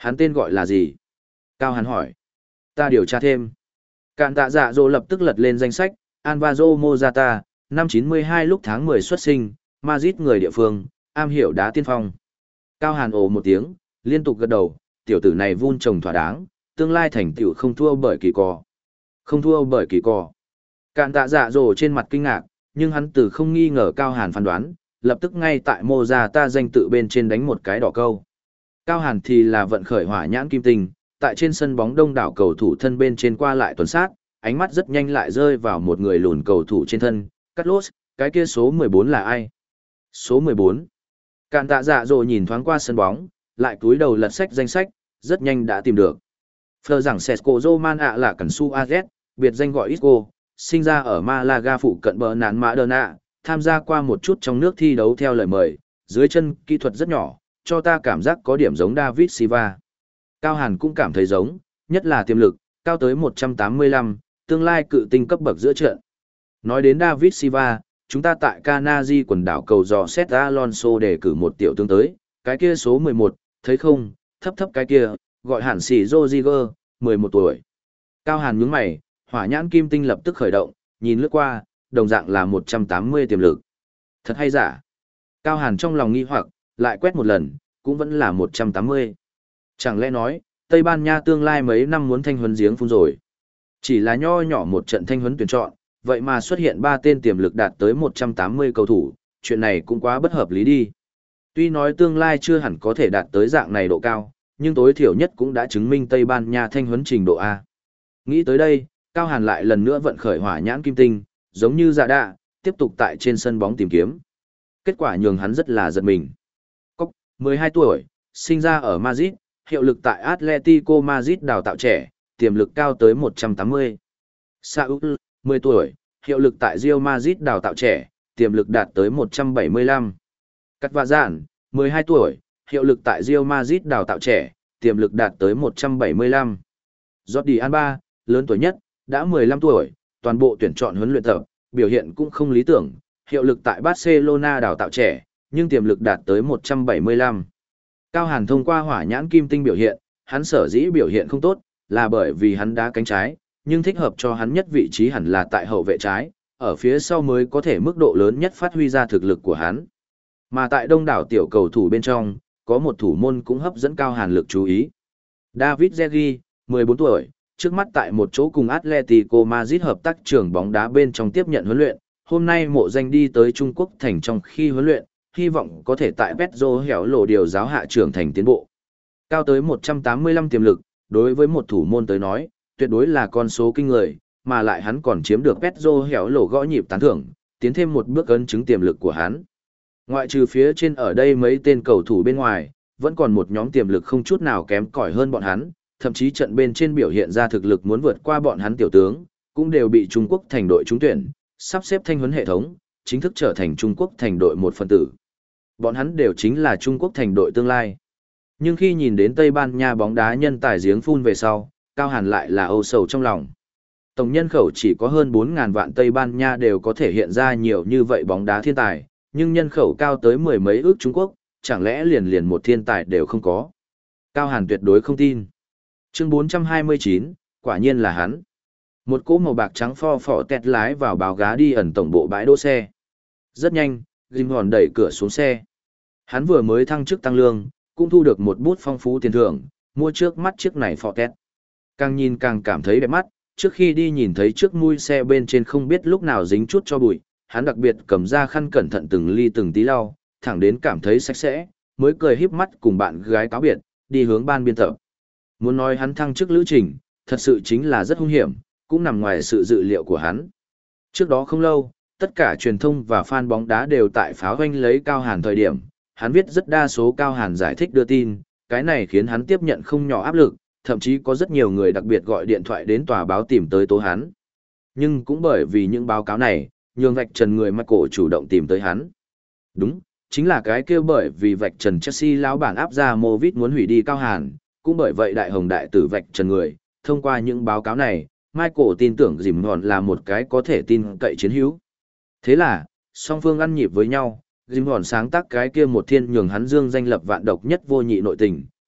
Hắn tên gọi là gì? Cao Hàn hỏi. Ta điều tra thêm. Cạn tạ dạ dỗ lập tức lật lên danh sách, Alvaro Morata, năm chín mươi hai lúc tháng mười xuất sinh, Madrid người địa phương, am hiểu đá tiên phong. Cao Hàn ồ một tiếng, liên tục gật đầu, tiểu tử này vun trồng thỏa đáng, tương lai thành tựu không thua bởi kỳ cò. Không thua bởi kỳ cò. Cạn tạ dạ dỗ trên mặt kinh ngạc, nhưng hắn từ không nghi ngờ Cao Hàn phán đoán, lập tức ngay tại Morata danh tự bên trên đánh một cái đỏ câu. Cao Hàn thì là vận khởi hỏa nhãn kim tinh, tại trên sân bóng đông đảo cầu thủ thân bên trên qua lại tuần sát, ánh mắt rất nhanh lại rơi vào một người lùn cầu thủ trên thân, Carlos, cái kia số mười bốn là ai? Số mười bốn. Cạn tạ dạ dỗ nhìn thoáng qua sân bóng, lại cúi đầu lật sách danh sách, rất nhanh đã tìm được. Phờ rằng Sesco Roman ạ là Cẩn Su a zét, biệt danh gọi Isco, sinh ra ở Malaga phụ cận bờ nán Maradona, tham gia qua một chút trong nước thi đấu theo lời mời, dưới chân kỹ thuật rất nhỏ, cho ta cảm giác có điểm giống David Silva. Cao Hàn cũng cảm thấy giống, nhất là tiềm lực, cao tới một trăm tám mươi lăm, tương lai cự tinh cấp bậc giữa trận. Nói đến David Silva, chúng ta tại Canary quần đảo cầu dò xét Alonso để cử một tiểu tướng tới, cái kia số mười một, thấy không, thấp thấp cái kia, gọi hẳn xỉ Rodriguez, mười một tuổi. Cao Hàn nhướng mày, hỏa nhãn kim tinh lập tức khởi động, nhìn lướt qua, đồng dạng là một trăm tám mươi tiềm lực. Thật hay giả? Cao Hàn trong lòng nghi hoặc, lại quét một lần, cũng vẫn là một trăm tám mươi. Chẳng lẽ nói, Tây Ban Nha tương lai mấy năm muốn thanh huấn giếng phun rồi. Chỉ là nho nhỏ một trận thanh huấn tuyển chọn, vậy mà xuất hiện ba tên tiềm lực đạt tới một trăm tám mươi cầu thủ, chuyện này cũng quá bất hợp lý đi. Tuy nói tương lai chưa hẳn có thể đạt tới dạng này độ cao, nhưng tối thiểu nhất cũng đã chứng minh Tây Ban Nha thanh huấn trình độ A. Nghĩ tới đây, Cao Hàn lại lần nữa vận khởi hỏa nhãn kim tinh, giống như dạ đạ, tiếp tục tại trên sân bóng tìm kiếm. Kết quả nhường hắn rất là giật mình. Cốc, mười hai tuổi, sinh ra ở Madrid, hiệu lực tại Atletico Madrid đào tạo trẻ, tiềm lực cao tới một trăm tám mươi. Saúl, mười tuổi, hiệu lực tại Real Madrid đào tạo trẻ, tiềm lực đạt tới một trăm bảy mươi lăm. Cắt Vạ Dạn, mười hai tuổi, hiệu lực tại Real Madrid đào tạo trẻ, tiềm lực đạt tới một trăm bảy mươi lăm. Jordi Alba, lớn tuổi nhất, đã mười lăm tuổi, toàn bộ tuyển chọn huấn luyện tập, biểu hiện cũng không lý tưởng, hiệu lực tại Barcelona đào tạo trẻ, nhưng tiềm lực đạt tới một trăm bảy mươi lăm. Cao Hàn thông qua hỏa nhãn kim tinh biểu hiện, hắn sở dĩ biểu hiện không tốt, là bởi vì hắn đá cánh trái, nhưng thích hợp cho hắn nhất vị trí hẳn là tại hậu vệ trái, ở phía sau mới có thể mức độ lớn nhất phát huy ra thực lực của hắn. Mà tại đông đảo tiểu cầu thủ bên trong, có một thủ môn cũng hấp dẫn Cao Hàn lực chú ý. David Zegi, mười bốn tuổi, trước mắt tại một chỗ cùng Atletico Madrid hợp tác trường bóng đá bên trong tiếp nhận huấn luyện, hôm nay mộ danh đi tới Trung Quốc thành trong khi huấn luyện, hy vọng có thể tại Pedro hẻo lộ điều giáo hạ trưởng thành tiến bộ. Cao tới một trăm tám mươi lăm tiềm lực, đối với một thủ môn tới nói, tuyệt đối là con số kinh người, mà lại hắn còn chiếm được Pedro hẻo lộ gõ nhịp tán thưởng, tiến thêm một bước ấn chứng tiềm lực của hắn. Ngoại trừ phía trên ở đây mấy tên cầu thủ bên ngoài, vẫn còn một nhóm tiềm lực không chút nào kém cỏi hơn bọn hắn, thậm chí trận bên trên biểu hiện ra thực lực muốn vượt qua bọn hắn tiểu tướng, cũng đều bị Trung Quốc thành đội trúng tuyển, sắp xếp thanh huấn hệ thống, chính thức trở thành Trung Quốc thành đội một phần tử. Bọn hắn đều chính là Trung Quốc thành đội tương lai. Nhưng khi nhìn đến Tây Ban Nha bóng đá nhân tài giếng phun về sau, Cao Hàn lại là âu sầu trong lòng. Tổng nhân khẩu chỉ có hơn bốn nghìn vạn Tây Ban Nha đều có thể hiện ra nhiều như vậy bóng đá thiên tài, nhưng nhân khẩu cao tới mười mấy ước Trung Quốc, chẳng lẽ liền liền một thiên tài đều không có. Cao Hàn tuyệt đối không tin. Chương bốn trăm hai mươi chín, quả nhiên là hắn. Một cỗ màu bạc trắng pho phỏ tẹt lái vào báo gá đi ẩn tổng bộ bãi đỗ xe. Rất nhanh, Jim Hòn đẩy cửa xuống xe. Hắn vừa mới thăng chức tăng lương, cũng thu được một bút phong phú tiền thưởng, mua trước mắt chiếc này phỏ tẹt. Càng nhìn càng cảm thấy đẹp mắt, trước khi đi nhìn thấy trước mui xe bên trên không biết lúc nào dính chút cho bụi, hắn đặc biệt cầm ra khăn cẩn thận từng ly từng tí lau, thẳng đến cảm thấy sạch sẽ, mới cười híp mắt cùng bạn gái cáo biệt, đi hướng ban biên tập. Muốn nói hắn thăng chức lữ trình, thật sự chính là rất hung hiểm, cũng nằm ngoài sự dự liệu của hắn. Trước đó không lâu, tất cả truyền thông và fan bóng đá đều tại pháo hoanh lấy Cao Hàn thời điểm, hắn viết rất đa số Cao Hàn giải thích đưa tin, cái này khiến hắn tiếp nhận không nhỏ áp lực, thậm chí có rất nhiều người đặc biệt gọi điện thoại đến tòa báo tìm tới tố hắn. Nhưng cũng bởi vì những báo cáo này, nhường vạch trần người Michael chủ động tìm tới hắn. Đúng, chính là cái kêu bởi vì vạch trần Chelsea lão bản áp ra Movit muốn hủy đi Cao Hàn, cũng bởi vậy đại hồng đại tử vạch trần người, thông qua những báo cáo này, Michael tin tưởng Dìm Hòn là một cái có thể tin cậy chiến hữu. Thế là, song phương ăn nhịp với nhau, Dìm Hòn sáng tác cái kia một thiên nhường hắn dương danh lập vạn độc nhất vô nhị nội tình,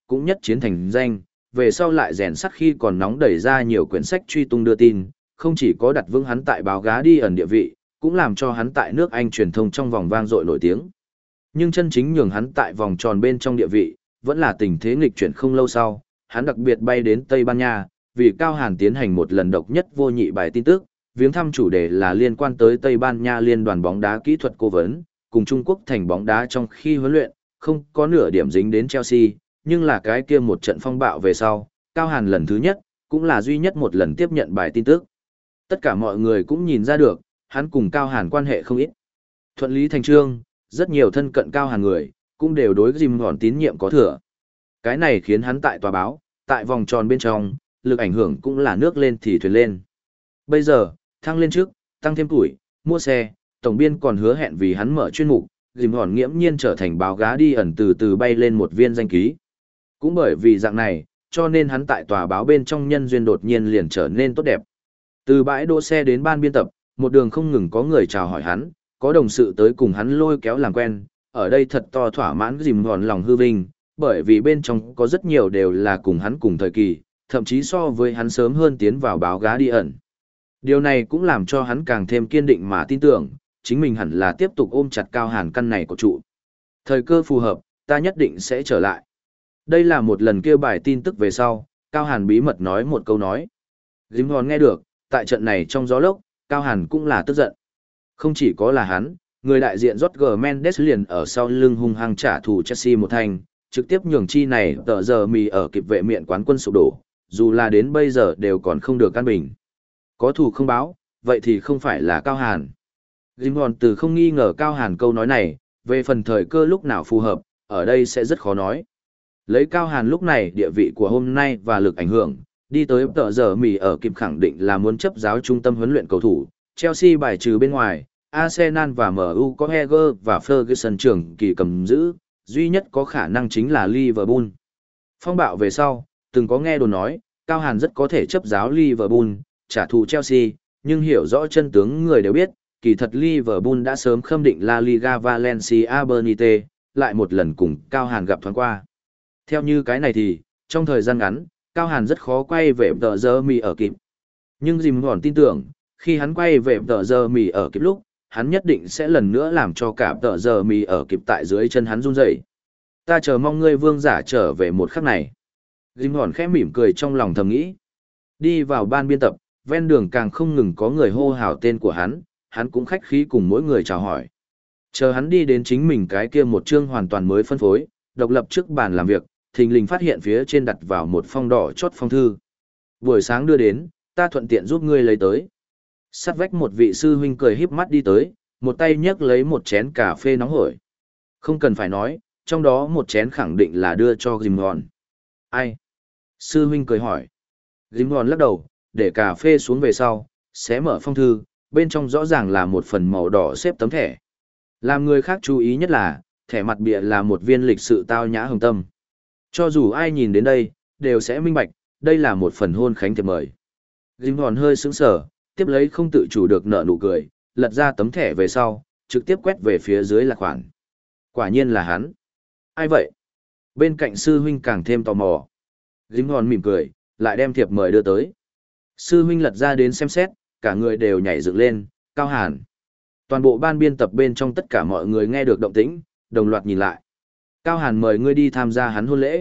cũng nhất chiến thành danh, về sau lại rèn sắt khi còn nóng đẩy ra nhiều quyển sách truy tung đưa tin, không chỉ có đặt vững hắn tại báo gá đi ẩn địa vị, cũng làm cho hắn tại nước Anh truyền thông trong vòng vang dội nổi tiếng. Nhưng chân chính nhường hắn tại vòng tròn bên trong địa vị, vẫn là tình thế nghịch chuyển không lâu sau, hắn đặc biệt bay đến Tây Ban Nha, vì Cao Hàn tiến hành một lần độc nhất vô nhị bài tin tức, viếng thăm chủ đề là liên quan tới Tây Ban Nha liên đoàn bóng đá kỹ thuật cố vấn, cùng Trung Quốc thành bóng đá trong khi huấn luyện, không có nửa điểm dính đến Chelsea, nhưng là cái kia một trận phong bạo về sau, Cao Hàn lần thứ nhất, cũng là duy nhất một lần tiếp nhận bài tin tức. Tất cả mọi người cũng nhìn ra được, hắn cùng Cao Hàn quan hệ không ít. Thuận lý thành trương, rất nhiều thân cận Cao Hàn người, cũng đều đối Jim Hòn tín nhiệm có thừa. Cái này khiến hắn tại tòa báo, tại vòng tròn bên trong, lực ảnh hưởng cũng là nước lên thì thuyền lên. Bây giờ, thăng lên trước, tăng thêm tuổi, mua xe, tổng biên còn hứa hẹn vì hắn mở chuyên mục, Jim Hòn nghiễm nhiên trở thành báo gá đi ẩn từ từ bay lên một viên danh ký. Cũng bởi vì dạng này, cho nên hắn tại tòa báo bên trong nhân duyên đột nhiên liền trở nên tốt đẹp. Từ bãi đỗ xe đến ban biên tập, một đường không ngừng có người chào hỏi hắn, có đồng sự tới cùng hắn lôi kéo làm quen, ở đây thật to thỏa mãn Jim Hòn lòng hư vinh, bởi vì bên trong có rất nhiều đều là cùng hắn cùng thời kỳ, thậm chí so với hắn sớm hơn tiến vào báo gá đi ẩn. Điều này cũng làm cho hắn càng thêm kiên định mà tin tưởng, chính mình hẳn là tiếp tục ôm chặt Cao Hàn căn này của trụ. Thời cơ phù hợp, ta nhất định sẽ trở lại. Đây là một lần kêu bài tin tức về sau, Cao Hàn bí mật nói một câu nói. Jim Hòn nghe được, tại trận này trong gió lốc, Cao Hàn cũng là tức giận. Không chỉ có là hắn, người đại diện Jorge Mendes liền ở sau lưng hung hăng trả thù Chelsea một thành, trực tiếp nhường chi này tờ giờ mì ở kịp vệ miện quán quân sụp đổ, dù là đến bây giờ đều còn không được căn bình. Có thù không báo, vậy thì không phải là Cao Hàn. Jim Hòn từ không nghi ngờ Cao Hàn câu nói này, về phần thời cơ lúc nào phù hợp, ở đây sẽ rất khó nói. Lấy Cao Hàn lúc này địa vị của hôm nay và lực ảnh hưởng, đi tới tờ giờ mì ở kịp khẳng định là muốn chấp giáo trung tâm huấn luyện cầu thủ, Chelsea bài trừ bên ngoài, Arsenal và em u có Heger và Ferguson trưởng kỳ cầm giữ, duy nhất có khả năng chính là Liverpool. Phong bạo về sau, từng có nghe đồn nói, Cao Hàn rất có thể chấp giáo Liverpool, trả thù Chelsea, nhưng hiểu rõ chân tướng người đều biết, kỳ thật Liverpool đã sớm khâm định La Liga Valencia Bernite, lại một lần cùng Cao Hàn gặp thoáng qua. Theo như cái này thì, trong thời gian ngắn, Cao Hàn rất khó quay về tờ giờ mì ở kịp. Nhưng Jim Hòn tin tưởng, khi hắn quay về tờ giờ mì ở kịp lúc, hắn nhất định sẽ lần nữa làm cho cả tờ giờ mì ở kịp tại dưới chân hắn run rẩy. Ta chờ mong ngươi vương giả trở về một khắc này. Jim Hòn khẽ mỉm cười trong lòng thầm nghĩ. Đi vào ban biên tập, ven đường càng không ngừng có người hô hào tên của hắn, hắn cũng khách khí cùng mỗi người chào hỏi. Chờ hắn đi đến chính mình cái kia một chương hoàn toàn mới phân phối, độc lập trước bàn làm việc, thình lình phát hiện phía trên đặt vào một phong đỏ chốt phong thư. Buổi sáng đưa đến, ta thuận tiện giúp ngươi lấy tới. Sát vách một vị sư huynh cười híp mắt đi tới, một tay nhấc lấy một chén cà phê nóng hổi. Không cần phải nói, trong đó một chén khẳng định là đưa cho Jim Hòn. Ai? Sư huynh cười hỏi. Jim Hòn lắc đầu, để cà phê xuống về sau, xé mở phong thư, bên trong rõ ràng là một phần màu đỏ xếp tấm thẻ. Làm người khác chú ý nhất là, thẻ mặt bìa là một viên lịch sự tao nhã hồng tâm. Cho dù ai nhìn đến đây, đều sẽ minh bạch, đây là một phần hôn khánh thiệp mời. Jim Hòn hơi sững sờ, tiếp lấy không tự chủ được nở nụ cười, lật ra tấm thẻ về sau, trực tiếp quét về phía dưới là khoản. Quả nhiên là hắn. Ai vậy? Bên cạnh sư huynh càng thêm tò mò. Jim Hòn mỉm cười, lại đem thiệp mời đưa tới. Sư huynh lật ra đến xem xét, cả người đều nhảy dựng lên, Cao Hàn. Toàn bộ ban biên tập bên trong tất cả mọi người nghe được động tĩnh, đồng loạt nhìn lại. Cao Hàn mời ngươi đi tham gia hắn hôn lễ.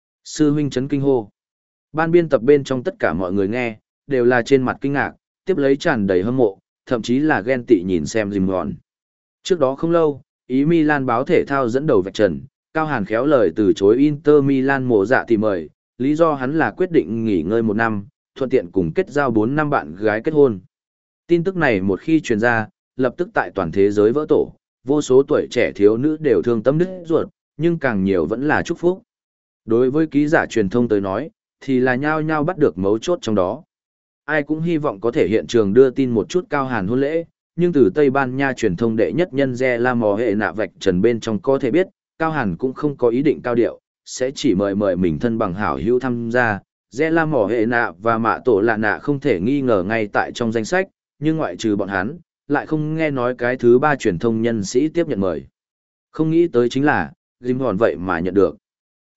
Sư huynh chấn kinh hô. Ban biên tập bên trong tất cả mọi người nghe, đều là trên mặt kinh ngạc, tiếp lấy tràn đầy hâm mộ, thậm chí là ghen tị nhìn xem Jim Hòn. Trước đó không lâu, ý Milan báo thể thao dẫn đầu vạch trần, Cao Hàn khéo lời từ chối Inter Milan mùa dạ thì mời, lý do hắn là quyết định nghỉ ngơi một năm, thuận tiện cùng kết giao bốn năm bạn gái kết hôn. Tin tức này một khi truyền ra, lập tức tại toàn thế giới vỡ tổ, vô số tuổi trẻ thiếu nữ đều thương tâm đứt ruột, nhưng càng nhiều vẫn là chúc phúc. Đối với ký giả truyền thông tới nói, thì là nhao nhao bắt được mấu chốt trong đó. Ai cũng hy vọng có thể hiện trường đưa tin một chút Cao Hàn hôn lễ, nhưng từ Tây Ban Nha truyền thông đệ nhất nhân Re La Mò hệ nạ vạch trần bên trong có thể biết, Cao Hàn cũng không có ý định cao điệu, sẽ chỉ mời mời mình thân bằng hảo hữu tham gia. Re La Mò hệ nạ và Mạ Tổ Lạ Nạ không thể nghi ngờ ngay tại trong danh sách, nhưng ngoại trừ bọn hắn, lại không nghe nói cái thứ ba truyền thông nhân sĩ tiếp nhận mời. Không nghĩ tới chính là, Jim Hòn vậy mà nhận được.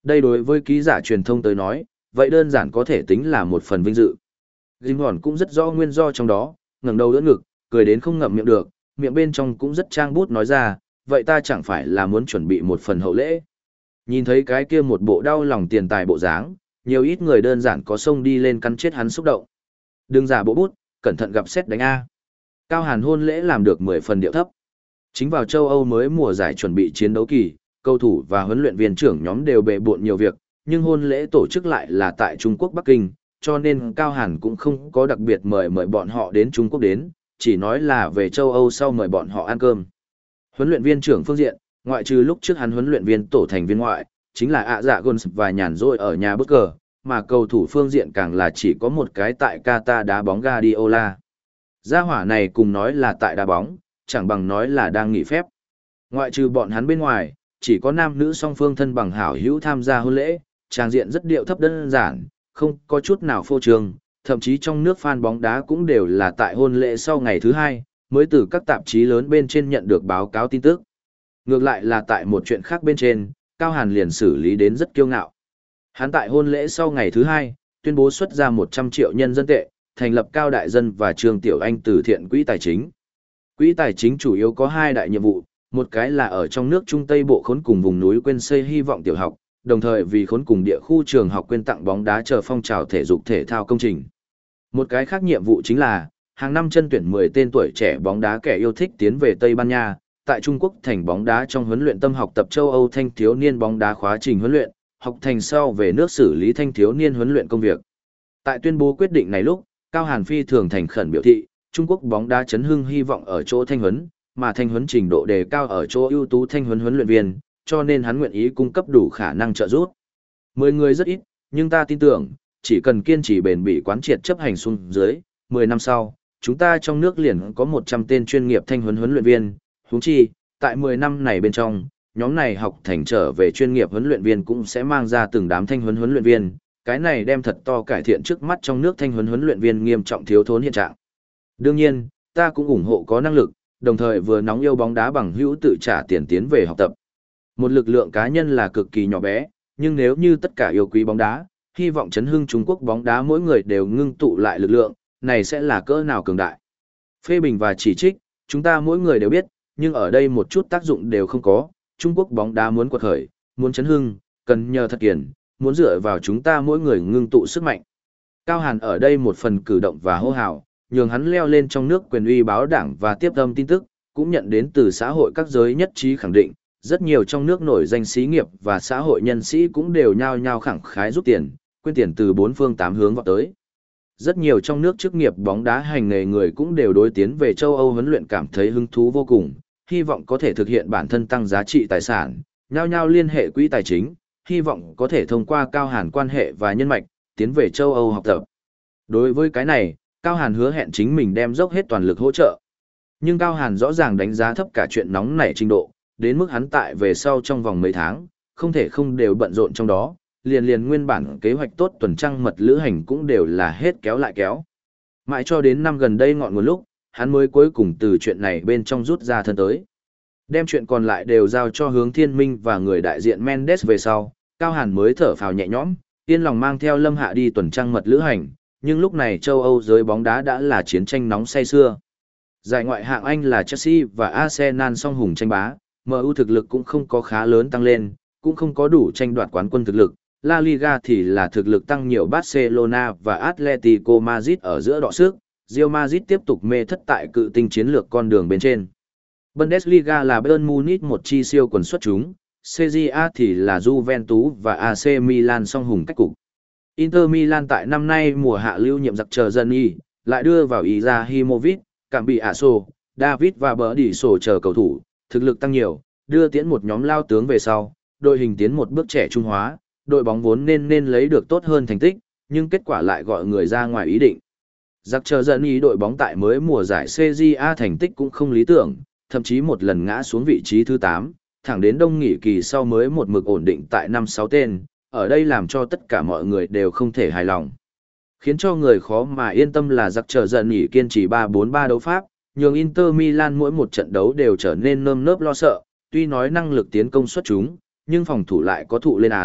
Đây đối với ký giả truyền thông tới nói, vậy đơn giản có thể tính là một phần vinh dự. Jim Hòn cũng rất rõ nguyên do trong đó, ngẩng đầu đỡ ngực, cười đến không ngậm miệng được, miệng bên trong cũng rất trang bút nói ra, vậy ta chẳng phải là muốn chuẩn bị một phần hậu lễ. Nhìn thấy cái kia một bộ đau lòng tiền tài bộ dáng, nhiều ít người đơn giản có xông đi lên cắn chết hắn xúc động. Đừng giả bộ bút, cẩn thận gặp xét đánh A. Cao Hàn hôn lễ làm được mười phần điệu thấp. Chính vào châu Âu mới mùa giải chuẩn bị chiến đấu kỳ, cầu thủ và huấn luyện viên trưởng nhóm đều bề bộn nhiều việc, nhưng hôn lễ tổ chức lại là tại Trung Quốc Bắc Kinh, cho nên Cao Hàn cũng không có đặc biệt mời mời bọn họ đến Trung Quốc đến, chỉ nói là về châu Âu sau mời bọn họ ăn cơm. Huấn luyện viên trưởng phương diện, ngoại trừ lúc trước hắn huấn luyện viên tổ thành viên ngoại, chính là ạ dạ Gons và nhàn rỗi ở nhà bất cờ, mà cầu thủ phương diện càng là chỉ có một cái tại Qatar đá bóng Guardiola. Gia hỏa này cùng nói là tại đá bóng, chẳng bằng nói là đang nghỉ phép. Ngoại trừ bọn hắn bên ngoài, chỉ có nam nữ song phương thân bằng hảo hữu tham gia hôn lễ, trang diện rất điệu thấp đơn giản, không có chút nào phô trương, thậm chí trong nước fan bóng đá cũng đều là tại hôn lễ sau ngày thứ hai, mới từ các tạp chí lớn bên trên nhận được báo cáo tin tức. Ngược lại là tại một chuyện khác bên trên, Cao Hàn liền xử lý đến rất kiêu ngạo. Hắn tại hôn lễ sau ngày thứ hai, tuyên bố xuất ra một trăm triệu nhân dân tệ, thành lập Cao Đại Dân và Trương Tiểu Anh từ thiện quỹ tài chính. Quỹ tài chính chủ yếu có hai đại nhiệm vụ, một cái là ở trong nước Trung Tây Bộ khốn cùng vùng núi quên xây hy vọng tiểu học, đồng thời vì khốn cùng địa khu trường học quên tặng bóng đá chờ phong trào thể dục thể thao công trình. Một cái khác nhiệm vụ chính là, hàng năm chân tuyển mười tên tuổi trẻ bóng đá kẻ yêu thích tiến về Tây Ban Nha, tại Trung Quốc thành bóng đá trong huấn luyện tâm học tập châu Âu thanh thiếu niên bóng đá khóa trình huấn luyện, học thành sau về nước xử lý thanh thiếu niên huấn luyện công việc. Tại tuyên bố quyết định này lúc, Cao Hàn phi thường thành khẩn biểu thị, Trung Quốc bóng đá chấn hưng hy vọng ở chỗ thanh huấn, mà thanh huấn trình độ đề cao ở chỗ ưu tú thanh huấn huấn luyện viên, cho nên hắn nguyện ý cung cấp đủ khả năng trợ giúp. Mười người rất ít, nhưng ta tin tưởng, chỉ cần kiên trì bền bỉ quán triệt chấp hành xuống dưới, mười năm sau, chúng ta trong nước liền có một trăm tên chuyên nghiệp thanh huấn huấn luyện viên, huống chi, tại mười năm này bên trong, nhóm này học thành trở về chuyên nghiệp huấn luyện viên cũng sẽ mang ra từng đám thanh huấn huấn luyện viên, cái này đem thật to cải thiện trước mắt trong nước thanh huấn huấn luyện viên nghiêm trọng thiếu thốn hiện trạng. Đương nhiên, ta cũng ủng hộ có năng lực, đồng thời vừa nóng yêu bóng đá bằng hữu tự trả tiền tiến về học tập. Một lực lượng cá nhân là cực kỳ nhỏ bé, nhưng nếu như tất cả yêu quý bóng đá, hy vọng chấn hưng Trung Quốc bóng đá mỗi người đều ngưng tụ lại lực lượng, này sẽ là cỡ nào cường đại. Phê bình và chỉ trích, chúng ta mỗi người đều biết, nhưng ở đây một chút tác dụng đều không có, Trung Quốc bóng đá muốn quật khởi, muốn chấn hưng, cần nhờ thật kiền, muốn dựa vào chúng ta mỗi người ngưng tụ sức mạnh. Cao Hàn ở đây một phần cử động và hô hào, nhường hắn leo lên trong nước quyền uy báo đảng và tiếp âm tin tức, cũng nhận đến từ xã hội các giới nhất trí khẳng định, rất nhiều trong nước nổi danh xí nghiệp và xã hội nhân sĩ cũng đều nhao nhao khẳng khái rút tiền, quyên tiền từ bốn phương tám hướng vào tới. Rất nhiều trong nước chức nghiệp bóng đá hành nghề người cũng đều đối tiến về châu Âu huấn luyện cảm thấy hứng thú vô cùng, hy vọng có thể thực hiện bản thân tăng giá trị tài sản, nhao nhao liên hệ quỹ tài chính, hy vọng có thể thông qua Cao Hàn quan hệ và nhân mạch, tiến về châu Âu học tập. Đối với cái này, Cao Hàn hứa hẹn chính mình đem dốc hết toàn lực hỗ trợ. Nhưng Cao Hàn rõ ràng đánh giá thấp cả chuyện nóng nảy trình độ, đến mức hắn tại về sau trong vòng mấy tháng, không thể không đều bận rộn trong đó, liền liền nguyên bản kế hoạch tốt tuần trăng mật lữ hành cũng đều là hết kéo lại kéo. Mãi cho đến năm gần đây ngọn nguồn lúc, hắn mới cuối cùng từ chuyện này bên trong rút ra thân tới. Đem chuyện còn lại đều giao cho Hướng Thiên Minh và người đại diện Mendes về sau, Cao Hàn mới thở phào nhẹ nhõm, yên lòng mang theo Lâm Hạ đi tuần trăng mật lữ hành, nhưng lúc này châu Âu giới bóng đá đã là chiến tranh nóng say xưa. Giải ngoại hạng Anh là Chelsea và Arsenal song hùng tranh bá, em u thực lực cũng không có khá lớn tăng lên, cũng không có đủ tranh đoạt quán quân thực lực. La Liga thì là thực lực tăng nhiều Barcelona và Atletico Madrid ở giữa đọ sức, Real Madrid tiếp tục mê thất tại cự tinh chiến lược con đường bên trên. Bundesliga là Bayern Munich một chi siêu quần xuất chúng, Serie A thì là Juventus và a xê Milan song hùng cách cục. Inter Milan tại năm nay mùa hạ lưu nhiệm giặc chờ dân y, lại đưa vào Izahimovic, cảm bị Aso, David và bờ đỉ sổ chờ cầu thủ, thực lực tăng nhiều, đưa tiễn một nhóm lao tướng về sau, đội hình tiến một bước trẻ trung hóa, đội bóng vốn nên nên lấy được tốt hơn thành tích, nhưng kết quả lại gọi người ra ngoài ý định. Giặc chờ dẫn ý đội bóng tại mới mùa giải Serie A thành tích cũng không lý tưởng, thậm chí một lần ngã xuống vị trí thứ tám, thẳng đến đông nghỉ kỳ sau mới một mực ổn định tại năm sáu tên, ở đây làm cho tất cả mọi người đều không thể hài lòng. Khiến cho người khó mà yên tâm là giặc chờ giận nghỉ kiên trì ba bốn ba đấu pháp, nhường Inter Milan mỗi một trận đấu đều trở nên nơm nớp lo sợ, tuy nói năng lực tiến công xuất chúng, nhưng phòng thủ lại có thụ lên án,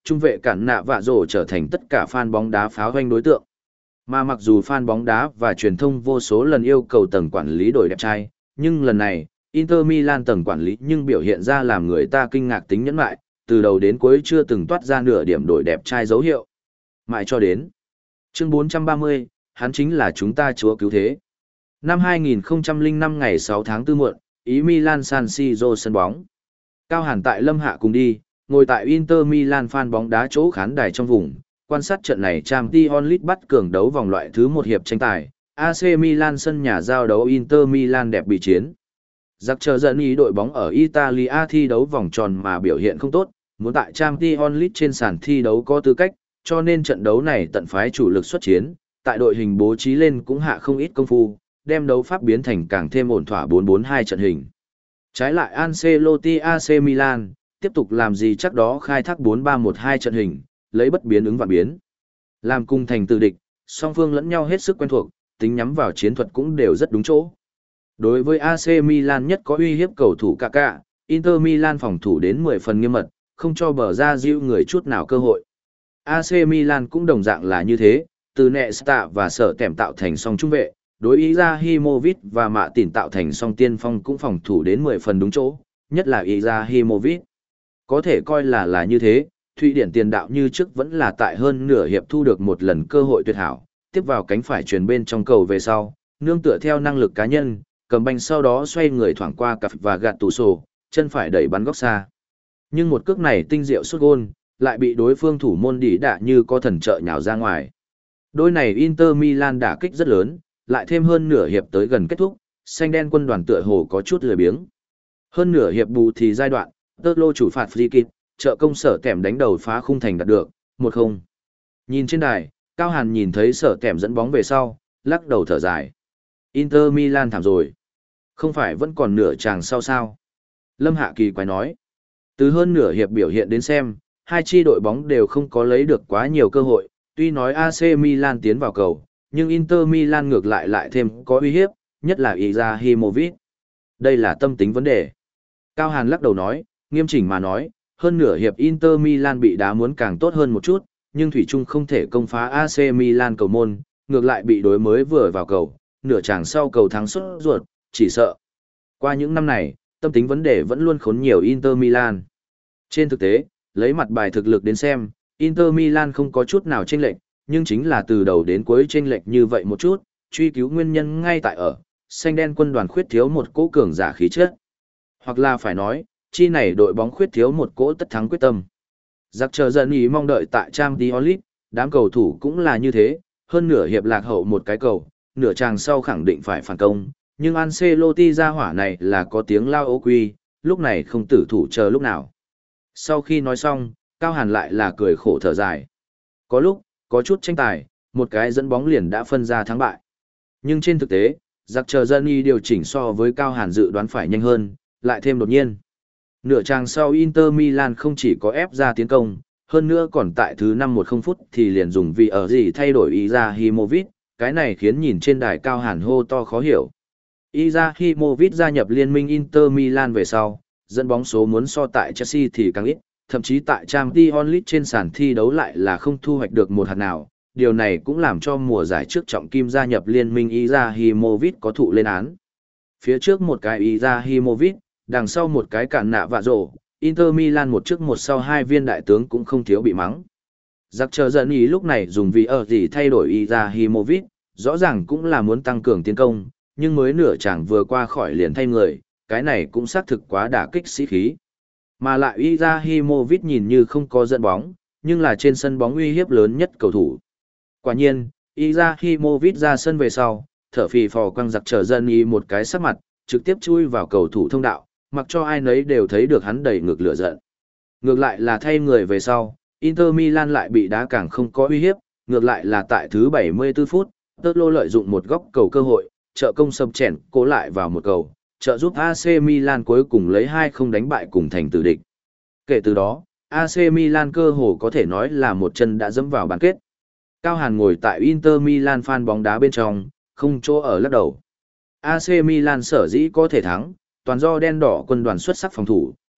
trung vệ cản nạ vạ rổ trở thành tất cả fan bóng đá pháo hoanh đối tượng. Mà mặc dù fan bóng đá và truyền thông vô số lần yêu cầu tầng quản lý đổi đẹp trai, nhưng lần này, Inter Milan tầng quản lý nhưng biểu hiện ra làm người ta kinh ngạc tính nhẫn lại, từ đầu đến cuối chưa từng toát ra nửa điểm đổi đẹp trai dấu hiệu. Mãi cho đến chương bốn trăm ba mươi, hắn chính là chúng ta chúa cứu thế. Năm hai nghìn không trăm lẻ năm ngày sáu tháng tư muộn, ý Milan San Siro sân bóng. Cao Hàn tại Lâm Hạ cùng đi, ngồi tại Inter Milan fan bóng đá chỗ khán đài trong vùng, quan sát trận này Champions League bắt cường đấu vòng loại thứ một hiệp tranh tài, a xê Milan sân nhà giao đấu Inter Milan đẹp bị chiến. Giặc chờ dẫn ý đội bóng ở Italia thi đấu vòng tròn mà biểu hiện không tốt, muốn tại Champions League trên sàn thi đấu có tư cách, cho nên trận đấu này tận phái chủ lực xuất chiến, tại đội hình bố trí lên cũng hạ không ít công phu, đem đấu pháp biến thành càng thêm ổn thỏa bốn bốn hai trận hình. Trái lại Ancelotti a xê Milan, tiếp tục làm gì chắc đó khai thác bốn ba một hai trận hình, lấy bất biến ứng vạn biến. Làm cung thành từ địch, song phương lẫn nhau hết sức quen thuộc, tính nhắm vào chiến thuật cũng đều rất đúng chỗ. Đối với a xê Milan nhất có uy hiếp cầu thủ Kaká, Inter Milan phòng thủ đến mười phần nghiêm mật, không cho bờ ra diệu người chút nào cơ hội. a xê Milan cũng đồng dạng là như thế, từ Nesta và sở tẻm tạo thành song trung vệ, đối ý ra Himovic và Mạ Tỉn tạo thành song tiên phong cũng phòng thủ đến mười phần đúng chỗ, nhất là ý ra Himovic. Có thể coi là là như thế, Thụy Điển tiền đạo như trước vẫn là tại hơn nửa hiệp thu được một lần cơ hội tuyệt hảo, tiếp vào cánh phải truyền bên trong cầu về sau, nương tựa theo năng lực cá nhân, cầm banh sau đó xoay người thoảng qua cặp và gạt tủ sổ, chân phải đẩy bắn góc xa. Nhưng một cước này tinh diệu sút gôn, lại bị đối phương thủ môn đỉ đạ như có thần trợ nhào ra ngoài. Đôi này Inter Milan đả kích rất lớn, lại thêm hơn nửa hiệp tới gần kết thúc, xanh đen quân đoàn tựa hồ có chút lười biếng. Hơn nửa hiệp bù thì giai đoạn, tơ lô chủ phạt free kick, trợ công sở kèm đánh đầu phá khung thành đạt được, một không. Nhìn trên đài, Cao Hàn nhìn thấy sở kèm dẫn bóng về sau, lắc đầu thở dài. Inter Milan thảm rồi. Không phải vẫn còn nửa chàng sau sao? Lâm Hạ Kỳ quái nói. Từ hơn nửa hiệp biểu hiện đến xem, hai chi đội bóng đều không có lấy được quá nhiều cơ hội, tuy nói a xê Milan tiến vào cầu, nhưng Inter Milan ngược lại lại thêm có uy hiếp, nhất là Izahimovic. Đây là tâm tính vấn đề. Cao Hàn lắc đầu nói, nghiêm chỉnh mà nói, hơn nửa hiệp Inter Milan bị đá muốn càng tốt hơn một chút, nhưng thủy chung không thể công phá a xê Milan cầu môn, ngược lại bị đối mới vừa vào cầu, nửa chàng sau cầu thắng sốt ruột, chỉ sợ. Qua những năm này, tâm tính vấn đề vẫn luôn khốn nhiều Inter Milan. Trên thực tế, lấy mặt bài thực lực đến xem, Inter Milan không có chút nào chênh lệch, nhưng chính là từ đầu đến cuối chênh lệch như vậy một chút, truy cứu nguyên nhân ngay tại ở, xanh đen quân đoàn khuyết thiếu một cỗ cường giả khí chất. Hoặc là phải nói, chi này đội bóng khuyết thiếu một cỗ tất thắng quyết tâm. Giặc chờ dần ý mong đợi tại Champions League, đám cầu thủ cũng là như thế, hơn nửa hiệp lạc hậu một cái cầu, nửa chàng sau khẳng định phải phản công, nhưng Ancelotti ra hỏa này là có tiếng lao ố quy, lúc này không tử thủ chờ lúc nào. Sau khi nói xong, Cao Hàn lại là cười khổ thở dài. Có lúc, có chút tranh tài, một cái dẫn bóng liền đã phân ra thắng bại. Nhưng trên thực tế, giặc chờ dân y điều chỉnh so với Cao Hàn dự đoán phải nhanh hơn, lại thêm đột nhiên. Nửa chàng sau Inter Milan không chỉ có ép ra tiến công, hơn nữa còn tại thứ năm một không phút thì liền dùng vì ở gì thay đổi Izahimovic, cái này khiến nhìn trên đài Cao Hàn hô to khó hiểu. Izahimovic gia nhập liên minh Inter Milan về sau, dẫn bóng số muốn so tại Chelsea thì càng ít, thậm chí tại Champions League trên sàn thi đấu lại là không thu hoạch được một hạt nào. Điều này cũng làm cho mùa giải trước trọng kim gia nhập liên minh Izahimovic có thụ lên án. Phía trước một cái Izahimovic, đằng sau một cái cản nạ vạ rổ, Inter Milan một trước một sau hai viên đại tướng cũng không thiếu bị mắng. Giặc chờ dẫn ý lúc này dùng vì ở gì thay đổi Izahimovic, rõ ràng cũng là muốn tăng cường tiến công, nhưng mới nửa chàng vừa qua khỏi liền thay người, cái này cũng xác thực quá đả kích sĩ khí. Mà lại Izahimovic nhìn như không có dẫn bóng, nhưng là trên sân bóng uy hiếp lớn nhất cầu thủ. Quả nhiên, Izahimovic ra sân về sau, thở phì phò quăng giặc trở dân y một cái sắc mặt, trực tiếp chui vào cầu thủ thông đạo, mặc cho ai nấy đều thấy được hắn đầy ngược lửa giận. Ngược lại là thay người về sau, Inter Milan lại bị đá càng không có uy hiếp, ngược lại là tại thứ bảy mươi tư phút, Tơ Lô lợi dụng một góc cầu cơ hội, trợ công sập chèn cố lại vào một cầu, trợ giúp a xê Milan cuối cùng lấy hai không đánh bại cùng thành tử địch. Kể từ đó, a xê Milan cơ hồ có thể nói là một chân đã dẫm vào bán kết. Cao Hàn ngồi tại Inter Milan fan bóng đá bên trong, không chỗ ở lắc đầu. a xê Milan sở dĩ có thể thắng, toàn do đen đỏ quân đoàn xuất sắc phòng thủ,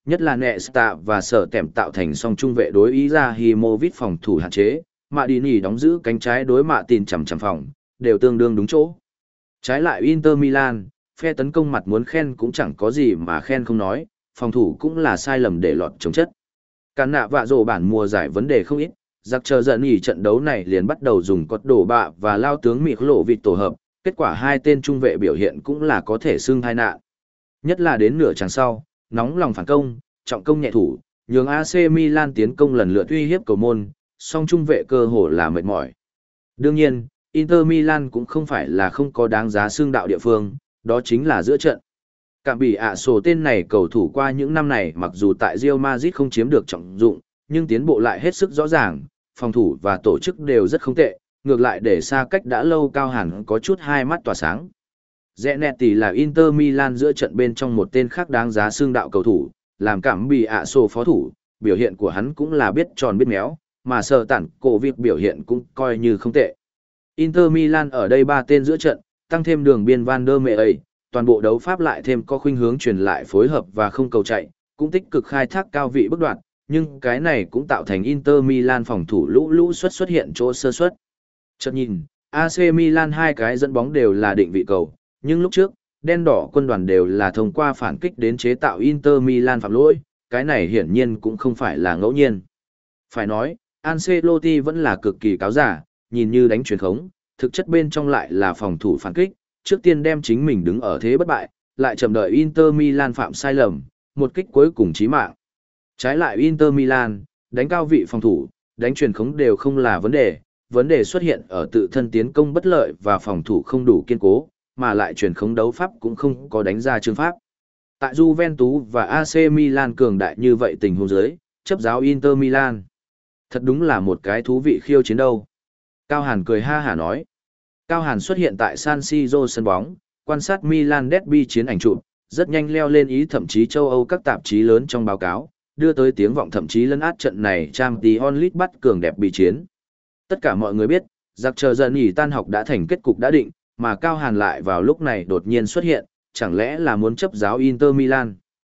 Nhất là Nesta và Sở Tẻm tạo thành song trung vệ đối Izahimovic phòng thủ hạn chế, Madini đóng giữ cánh trái đối Mạ Tin chằm chằm phòng, đều tương đương đúng chỗ. Trái lại Inter Milan, phe tấn công mặt muốn khen cũng chẳng có gì mà khen không nói, phòng thủ cũng là sai lầm để lọt chống chất. Cản nạ vạ rổ bản mùa giải vấn đề không ít, giặc chờ giận nghỉ trận đấu này liền bắt đầu dùng cột đổ bạ và lao tướng mịt lộ vịt tổ hợp, kết quả hai tên trung vệ biểu hiện cũng là có thể xưng hai nạn. Nhất là đến nửa chặng sau, nóng lòng phản công, trọng công nhẹ thủ, nhường a xê Milan tiến công lần lượt uy hiếp cầu môn, song trung vệ cơ hồ là mệt mỏi. Đương nhiên, Inter Milan cũng không phải là không có đáng giá xương đạo địa phương, đó chính là giữa trận. Cảm bị ạ sổ tên này cầu thủ qua những năm này mặc dù tại Real Madrid không chiếm được trọng dụng, nhưng tiến bộ lại hết sức rõ ràng, phòng thủ và tổ chức đều rất không tệ, ngược lại để xa cách đã lâu Cao Hàn có chút hai mắt tỏa sáng. Zanetti là Inter Milan giữa trận bên trong một tên khác đáng giá xương đạo cầu thủ, làm cảm bị ạ sổ phó thủ, biểu hiện của hắn cũng là biết tròn biết méo, mà sở tản cổ việc biểu hiện cũng coi như không tệ. Inter Milan ở đây ba tên giữa trận, tăng thêm đường biên Van der Mey, toàn bộ đấu pháp lại thêm có khuynh hướng truyền lại phối hợp và không cầu chạy, cũng tích cực khai thác cao vị bước đoạn, nhưng cái này cũng tạo thành Inter Milan phòng thủ lũ lũ xuất xuất hiện chỗ sơ suất. Chợt nhìn, a xê Milan hai cái dẫn bóng đều là định vị cầu, nhưng lúc trước, đen đỏ quân đoàn đều là thông qua phản kích đến chế tạo Inter Milan phạm lỗi, cái này hiển nhiên cũng không phải là ngẫu nhiên. Phải nói, Ancelotti vẫn là cực kỳ cáo giả, nhìn như đánh truyền khống, thực chất bên trong lại là phòng thủ phản kích, trước tiên đem chính mình đứng ở thế bất bại, lại chậm đợi Inter Milan phạm sai lầm, một kích cuối cùng chí mạng. Trái lại Inter Milan, đánh cao vị phòng thủ, đánh truyền khống đều không là vấn đề, vấn đề xuất hiện ở tự thân tiến công bất lợi và phòng thủ không đủ kiên cố, mà lại truyền khống đấu pháp cũng không có đánh ra chương pháp. Tại Juventus và a xê Milan cường đại như vậy tình huống dưới, chấp giáo Inter Milan. Thật đúng là một cái thú vị khiêu chiến đâu. Cao Hàn cười ha hả nói. Cao Hàn xuất hiện tại San Siro sân bóng, quan sát Milan derby chiến ảnh chụp, rất nhanh leo lên ý thậm chí châu Âu các tạp chí lớn trong báo cáo, đưa tới tiếng vọng thậm chí lấn át trận này Champions League bắt cường đẹp bị chiến. Tất cả mọi người biết, giặc chờ dần nghỉ tan học đã thành kết cục đã định, mà Cao Hàn lại vào lúc này đột nhiên xuất hiện, chẳng lẽ là muốn chấp giáo Inter Milan.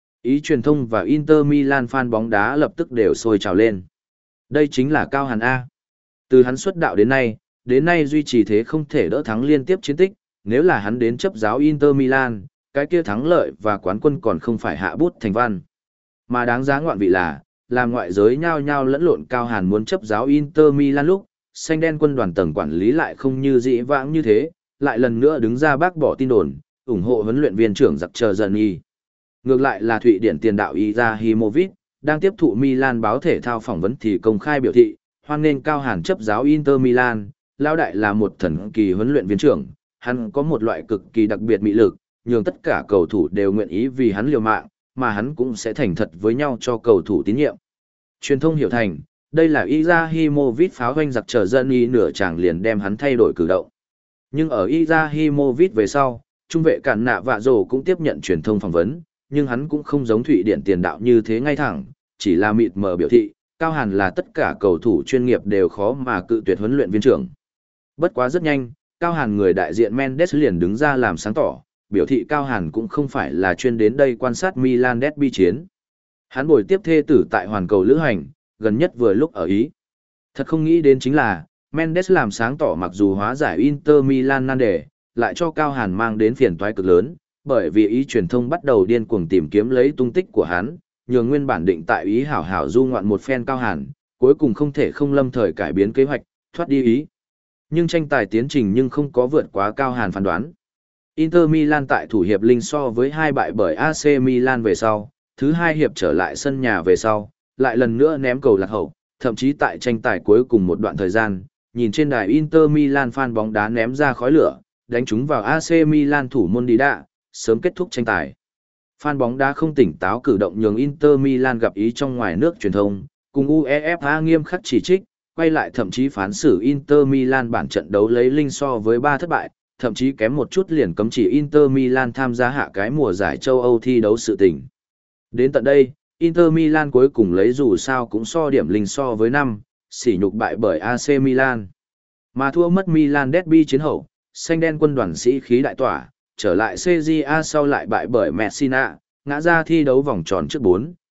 Ý truyền thông và Inter Milan fan bóng đá lập tức đều sôi trào lên. Đây chính là Cao Hàn A. Từ hắn xuất đạo đến nay, đến nay duy trì thế không thể đỡ thắng liên tiếp chiến tích, nếu là hắn đến chấp giáo Inter Milan, cái kia thắng lợi và quán quân còn không phải hạ bút thành văn. Mà đáng giá ngoạn vị là, làm ngoại giới nhao nhao lẫn lộn Cao Hàn muốn chấp giáo Inter Milan lúc, xanh đen quân đoàn tầng quản lý lại không như dĩ vãng như thế, lại lần nữa đứng ra bác bỏ tin đồn, ủng hộ huấn luyện viên trưởng giặc chờ dần y. Ngược lại là Thụy Điển tiền đạo Izahimovic, đang tiếp thụ Milan báo thể thao phỏng vấn thì công khai biểu thị, hoan nghênh Cao Hàn chấp giáo Inter Milan, lão đại là một thần kỳ huấn luyện viên trưởng, hắn có một loại cực kỳ đặc biệt mị lực, nhường tất cả cầu thủ đều nguyện ý vì hắn liều mạng, mà hắn cũng sẽ thành thật với nhau cho cầu thủ tín nhiệm. Truyền thông hiểu thành, đây là Izahimovic pháo hoanh giặc trở dân y nửa chàng liền đem hắn thay đổi cử động. Nhưng ở Izahimovic về sau, trung vệ cản nạ vạ rổ cũng tiếp nhận truyền thông phỏng vấn, nhưng hắn cũng không giống Thụy Điển tiền đạo như thế ngay thẳng, chỉ là mịt mờ biểu thị, Cao Hàn là tất cả cầu thủ chuyên nghiệp đều khó mà cự tuyệt huấn luyện viên trưởng. Bất quá rất nhanh, Cao Hàn người đại diện Mendes liền đứng ra làm sáng tỏ, biểu thị Cao Hàn cũng không phải là chuyên đến đây quan sát Milan derby chiến. Hắn buổi tiếp thê tử tại hoàn cầu lữ hành, gần nhất vừa lúc ở Ý. Thật không nghĩ đến chính là, Mendes làm sáng tỏ mặc dù hóa giải Inter Milan nan đề, lại cho Cao Hàn mang đến phiền toái cực lớn, bởi vì Ý truyền thông bắt đầu điên cuồng tìm kiếm lấy tung tích của hắn, nhường nguyên bản định tại Ý hảo hảo du ngoạn một phen Cao Hàn, cuối cùng không thể không lâm thời cải biến kế hoạch, thoát đi Ý. Nhưng tranh tài tiến trình nhưng không có vượt quá Cao Hàn phán đoán. Inter Milan tại thủ hiệp linh so với hai bại bởi a xê Milan về sau, thứ hai hiệp trở lại sân nhà về sau, lại lần nữa ném cầu lạc hậu, thậm chí tại tranh tài cuối cùng một đoạn thời gian, nhìn trên đài Inter Milan fan bóng đá ném ra khói lửa, đánh trúng vào a xê Milan thủ môn đi đạ, sớm kết thúc tranh tài. Fan bóng đá không tỉnh táo cử động nhường Inter Milan gặp Ý trong ngoài nước truyền thông, cùng UEFA nghiêm khắc chỉ trích, quay lại thậm chí phán xử Inter Milan bản trận đấu lấy linh so với ba thất bại, thậm chí kém một chút liền cấm chỉ Inter Milan tham gia hạ cái mùa giải châu Âu thi đấu sự tình. Đến tận đây, Inter Milan cuối cùng lấy dù sao cũng so điểm linh so với năm, sỉ nhục bại bởi a xê Milan. Mà thua mất Milan derby chiến hậu, xanh đen quân đoàn sĩ khí đại tỏa, trở lại xê giê a sau lại bại bởi Messina, ngã ra thi đấu vòng tròn trước bốn,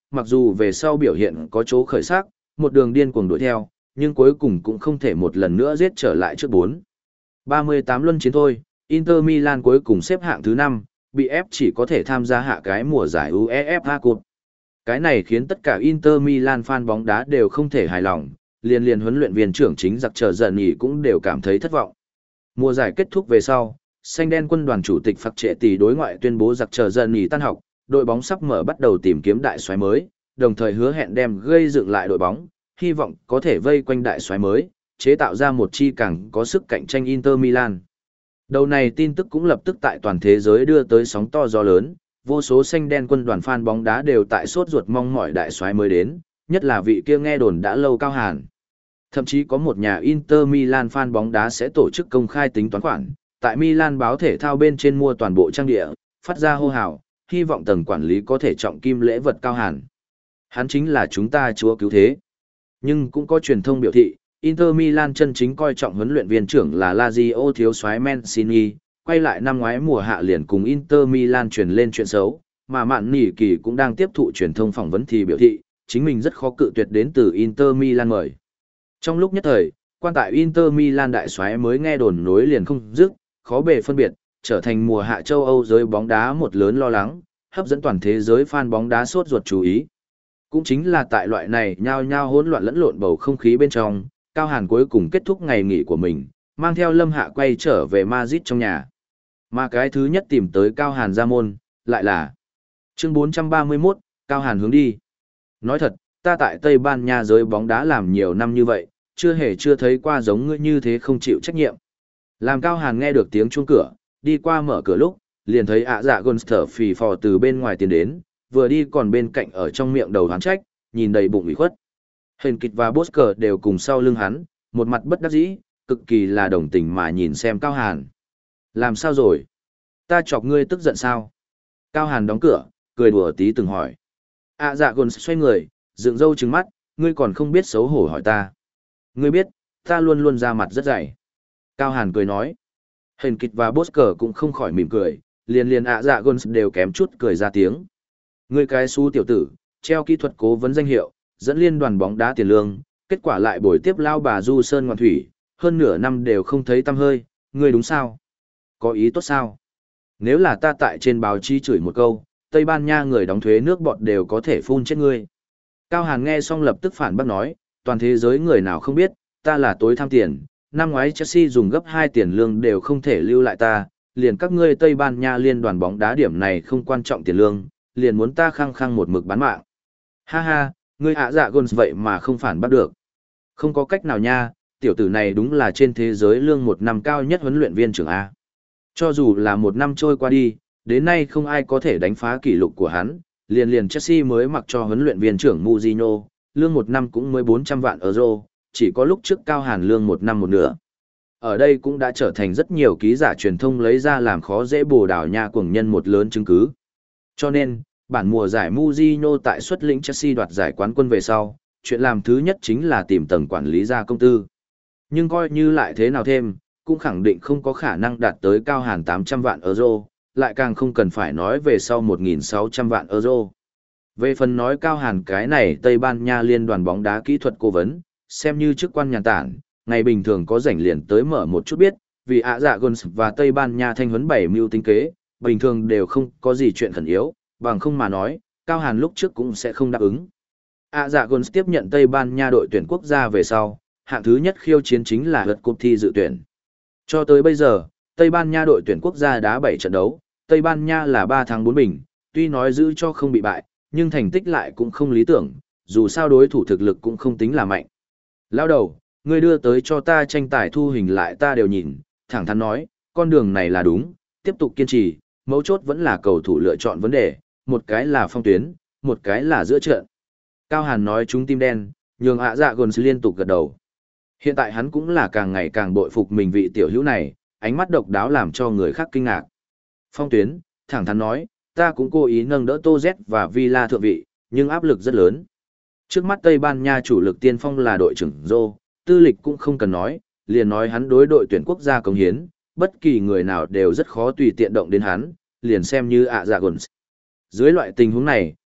mặc dù về sau biểu hiện có chỗ khởi sắc, một đường điên cuồng đuổi theo, nhưng cuối cùng cũng không thể một lần nữa giết trở lại trước bốn. ba mươi tám luân chiến thôi, Inter Milan cuối cùng xếp hạng thứ năm, bị ép chỉ có thể tham gia hạ cái mùa giải UEFA Cup. Cái này khiến tất cả Inter Milan fan bóng đá đều không thể hài lòng, liền liền huấn luyện viên trưởng chính giặc chờ dần nghỉ cũng đều cảm thấy thất vọng. Mùa giải kết thúc về sau, xanh đen quân đoàn chủ tịch Phạc Trệ Tỷ đối ngoại tuyên bố giặc chờ dần nghỉ tan học, đội bóng sắp mở bắt đầu tìm kiếm đại soái mới, đồng thời hứa hẹn đem gây dựng lại đội bóng, hy vọng có thể vây quanh đại soái mới, chế tạo ra một chi càng có sức cạnh tranh Inter Milan. Đầu này tin tức cũng lập tức tại toàn thế giới đưa tới sóng to gió lớn, vô số xanh đen quân đoàn fan bóng đá đều tại sốt ruột mong mỏi đại soái mới đến, nhất là vị kia nghe đồn đã lâu Cao Hàn. Thậm chí có một nhà Inter Milan fan bóng đá sẽ tổ chức công khai tính toán khoản, tại Milan báo thể thao bên trên mua toàn bộ trang địa, phát ra hô hào, hy vọng tầng quản lý có thể trọng kim lễ vật Cao Hàn. Hắn chính là chúng ta chúa cứu thế. Nhưng cũng có truyền thông biểu thị, Inter Milan chân chính coi trọng huấn luyện viên trưởng là Lazio thiếu soái Mancini, quay lại năm ngoái mùa hạ liền cùng Inter Milan truyền lên chuyện xấu, mà Mạn Nỉ Kỳ cũng đang tiếp thụ truyền thông phỏng vấn thì biểu thị, chính mình rất khó cự tuyệt đến từ Inter Milan mời. Trong lúc nhất thời, quan tại Inter Milan đại soái mới nghe đồn nối liền không dứt, khó bề phân biệt, trở thành mùa hạ châu Âu giới bóng đá một lớn lo lắng, hấp dẫn toàn thế giới fan bóng đá sốt ruột chú ý. Cũng chính là tại loại này nhao nhao hỗn loạn lẫn lộn bầu không khí bên trong, Cao Hàn cuối cùng kết thúc ngày nghỉ của mình, mang theo Lâm Hạ quay trở về Madrid trong nhà. Mà cái thứ nhất tìm tới Cao Hàn ra môn, lại là chương bốn trăm ba mươi mốt, Cao Hàn hướng đi. Nói thật, ta tại Tây Ban Nha giới bóng đá làm nhiều năm như vậy, chưa hề chưa thấy qua giống ngươi như thế không chịu trách nhiệm. Làm Cao Hàn nghe được tiếng chuông cửa, đi qua mở cửa lúc, liền thấy ạ dạ Gons thở phì phò từ bên ngoài tiến đến, vừa đi còn bên cạnh ở trong miệng đầu hoán trách, nhìn đầy bụng ủy khuất. Hình kịch và Bosker đều cùng sau lưng hắn, một mặt bất đắc dĩ, cực kỳ là đồng tình mà nhìn xem Cao Hàn. Làm sao rồi? Ta chọc ngươi tức giận sao? Cao Hàn đóng cửa, cười đùa tí từng hỏi. À dạ Gons xoay người, dựng râu trừng mắt, ngươi còn không biết xấu hổ hỏi ta. Ngươi biết, ta luôn luôn ra mặt rất dày. Cao Hàn cười nói. Hình kịch và Bosker cũng không khỏi mỉm cười, liền liền ạ dạ Gons đều kém chút cười ra tiếng. Ngươi cái xú tiểu tử, treo kỹ thuật cố vấn danh hiệu, dẫn liên đoàn bóng đá tiền lương, kết quả lại buổi tiếp lao bà Du Sơn Ngoạn Thủy, hơn nửa năm đều không thấy tăm hơi, ngươi đúng sao? Có ý tốt sao? Nếu là ta tại trên báo chí chửi một câu, Tây Ban Nha người đóng thuế nước bọt đều có thể phun chết ngươi. Cao Hàn nghe xong lập tức phản bác nói, toàn thế giới người nào không biết, ta là tối tham tiền, năm ngoái Chelsea dùng gấp hai tiền lương đều không thể lưu lại ta, liền các ngươi Tây Ban Nha liên đoàn bóng đá điểm này không quan trọng tiền lương, liền muốn ta khăng khăng một mực bán mạng. Ha ha, ngươi ạ dạ Gons vậy mà không phản bắt được. Không có cách nào nha, tiểu tử này đúng là trên thế giới lương một năm cao nhất huấn luyện viên trưởng A. Cho dù là một năm trôi qua đi, đến nay không ai có thể đánh phá kỷ lục của hắn, liền liền Chelsea mới mặc cho huấn luyện viên trưởng Mourinho, lương một năm cũng mới bốn trăm vạn euro, chỉ có lúc trước Cao Hàn lương một năm một nửa. Ở đây cũng đã trở thành rất nhiều ký giả truyền thông lấy ra làm khó dễ Bồ Đào Nha cuồng nhân một lớn chứng cứ. Cho nên, bản mùa giải Mourinho tại xuất lĩnh Chelsea đoạt giải quán quân về sau, chuyện làm thứ nhất chính là tìm tầng quản lý ra công tư. Nhưng coi như lại thế nào thêm, cũng khẳng định không có khả năng đạt tới Cao Hàn tám trăm vạn euro, lại càng không cần phải nói về sau một nghìn sáu trăm vạn euro. Về phần nói Cao Hàn cái này Tây Ban Nha liên đoàn bóng đá kỹ thuật cố vấn, xem như chức quan nhàn tản, ngày bình thường có rảnh liền tới mở một chút biết, vì ạ dạ Gons và Tây Ban Nha thanh huấn bảy mưu tính kế, bình thường đều không có gì chuyện khẩn yếu, bằng không mà nói, Cao Hàn lúc trước cũng sẽ không đáp ứng. ạ dạ Gons tiếp nhận Tây Ban Nha đội tuyển quốc gia về sau, hạng thứ nhất khiêu chiến chính là lượt cúp thi dự tuyển. Cho tới bây giờ, Tây Ban Nha đội tuyển quốc gia đá bảy trận đấu, Tây Ban Nha là ba thắng bốn bình, tuy nói giữ cho không bị bại, nhưng thành tích lại cũng không lý tưởng, dù sao đối thủ thực lực cũng không tính là mạnh. Lao đầu, ngươi đưa tới cho ta tranh tài thu hình lại ta đều nhìn, thẳng thắn nói, con đường này là đúng, tiếp tục kiên trì, mấu chốt vẫn là cầu thủ lựa chọn vấn đề, một cái là phong tuyến, một cái là giữa trận. Cao Hàn nói trúng tim đen, nhường ạ dạ Gons liên tục gật đầu. Hiện tại hắn cũng là càng ngày càng bội phục mình vị tiểu hữu này, ánh mắt độc đáo làm cho người khác kinh ngạc. Phong tuyến, thẳng thắn nói, ta cũng cố ý nâng đỡ Tô Z và Villa thượng vị, nhưng áp lực rất lớn. Trước mắt Tây Ban Nha chủ lực tiên phong là đội trưởng Rô, tư lịch cũng không cần nói, liền nói hắn đối đội tuyển quốc gia cống hiến, bất kỳ người nào đều rất khó tùy tiện động đến hắn, liền xem như ạ dạ Gons. Dưới loại tình huống này,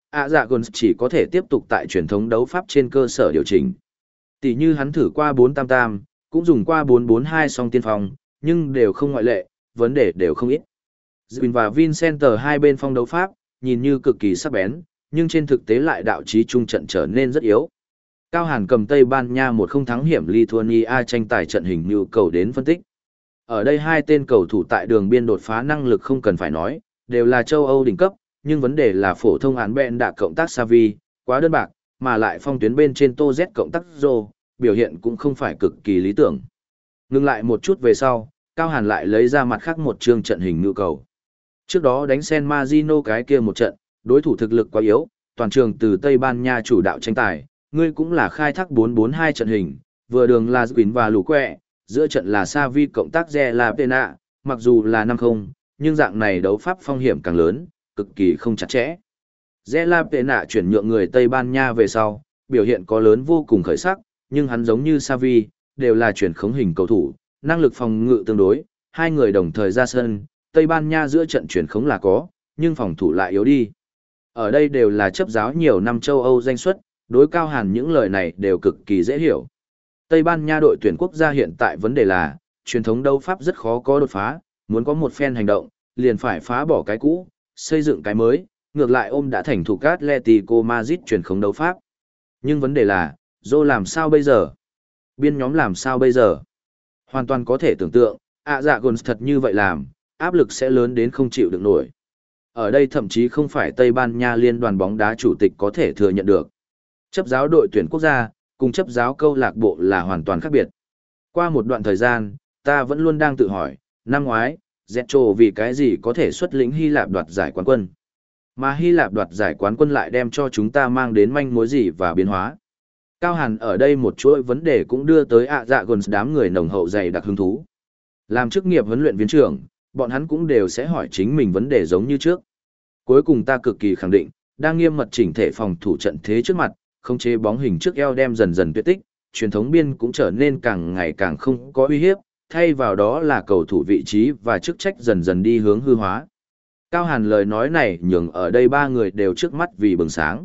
ạ dạ gồn chỉ có thể tiếp tục tại truyền thống đấu pháp trên cơ sở điều chỉnh. Tỷ như hắn thử qua bốn tam tam, cũng dùng qua bốn bốn hai song tiên phong, nhưng đều không ngoại lệ, vấn đề đều không ít. Zwin và Vincenter hai bên phong đấu pháp, nhìn như cực kỳ sắc bén, nhưng trên thực tế lại đạo trí trung trận trở nên rất yếu. Cao Hàn cầm Tây Ban Nha một không thắng hiểm Lithuania tranh tài trận hình nhu cầu đến phân tích. Ở đây hai tên cầu thủ tại đường biên đột phá năng lực không cần phải nói, đều là châu Âu đỉnh cấp, nhưng vấn đề là phổ thông án bẹn đã cộng tác Xavi, quá đơn bạc, mà lại phong tuyến bên trên Tô Z cộng tác Zô, biểu hiện cũng không phải cực kỳ lý tưởng. Ngừng lại một chút về sau, Cao Hàn lại lấy ra mặt khác một chương trận hình nhu cầu. Trước đó đánh San Marino cái kia một trận, đối thủ thực lực quá yếu, toàn trường từ Tây Ban Nha chủ đạo tranh tài, ngươi cũng là khai thác bốn bốn hai trận hình, vừa đường là Quỳnh và Lũ Quẹ, giữa trận là Xavi cộng tác Re La Pena, mặc dù là năm không, nhưng dạng này đấu pháp phong hiểm càng lớn, cực kỳ không chặt chẽ. Re La Pena chuyển nhượng người Tây Ban Nha về sau, biểu hiện có lớn vô cùng khởi sắc, nhưng hắn giống như Xavi, đều là chuyển khống hình cầu thủ, năng lực phòng ngự tương đối, hai người đồng thời ra sân, Tây Ban Nha giữa trận chuyển khống là có, nhưng phòng thủ lại yếu đi. Ở đây đều là chấp giáo nhiều năm châu Âu danh xuất, đối Cao Hàn những lời này đều cực kỳ dễ hiểu. Tây Ban Nha đội tuyển quốc gia hiện tại vấn đề là, truyền thống đấu pháp rất khó có đột phá, muốn có một phen hành động, liền phải phá bỏ cái cũ, xây dựng cái mới, ngược lại ôm đã thành thủ Atletico Madrid truyền thống đấu pháp. Nhưng vấn đề là, Zô làm sao bây giờ? Biên nhóm làm sao bây giờ? Hoàn toàn có thể tưởng tượng, ạ dạ gồn thật như vậy làm, áp lực sẽ lớn đến không chịu được nổi. Ở đây thậm chí không phải Tây Ban Nha liên đoàn bóng đá chủ tịch có thể thừa nhận được. Chấp giáo đội tuyển quốc gia, cùng chấp giáo câu lạc bộ là hoàn toàn khác biệt. Qua một đoạn thời gian, ta vẫn luôn đang tự hỏi, năm ngoái, Zetro vì cái gì có thể xuất lĩnh Hy Lạp đoạt giải quán quân. Mà Hy Lạp đoạt giải quán quân lại đem cho chúng ta mang đến manh mối gì và biến hóa. Cao Hàn ở đây một chuỗi vấn đề cũng đưa tới ạ dạ gồn đám người nồng hậu dày đặc hứng thú. Làm chức nghiệp huấn luyện viên trưởng, bọn hắn cũng đều sẽ hỏi chính mình vấn đề giống như trước. Cuối cùng ta cực kỳ khẳng định, đang nghiêm mật chỉnh thể phòng thủ trận thế trước mặt, khống chế bóng hình trước eo đem dần dần tuyệt tích, truyền thống biên cũng trở nên càng ngày càng không có uy hiếp, thay vào đó là cầu thủ vị trí và chức trách dần dần đi hướng hư hóa. Cao Hàn lời nói này nhường ở đây ba người đều trước mắt vì bừng sáng.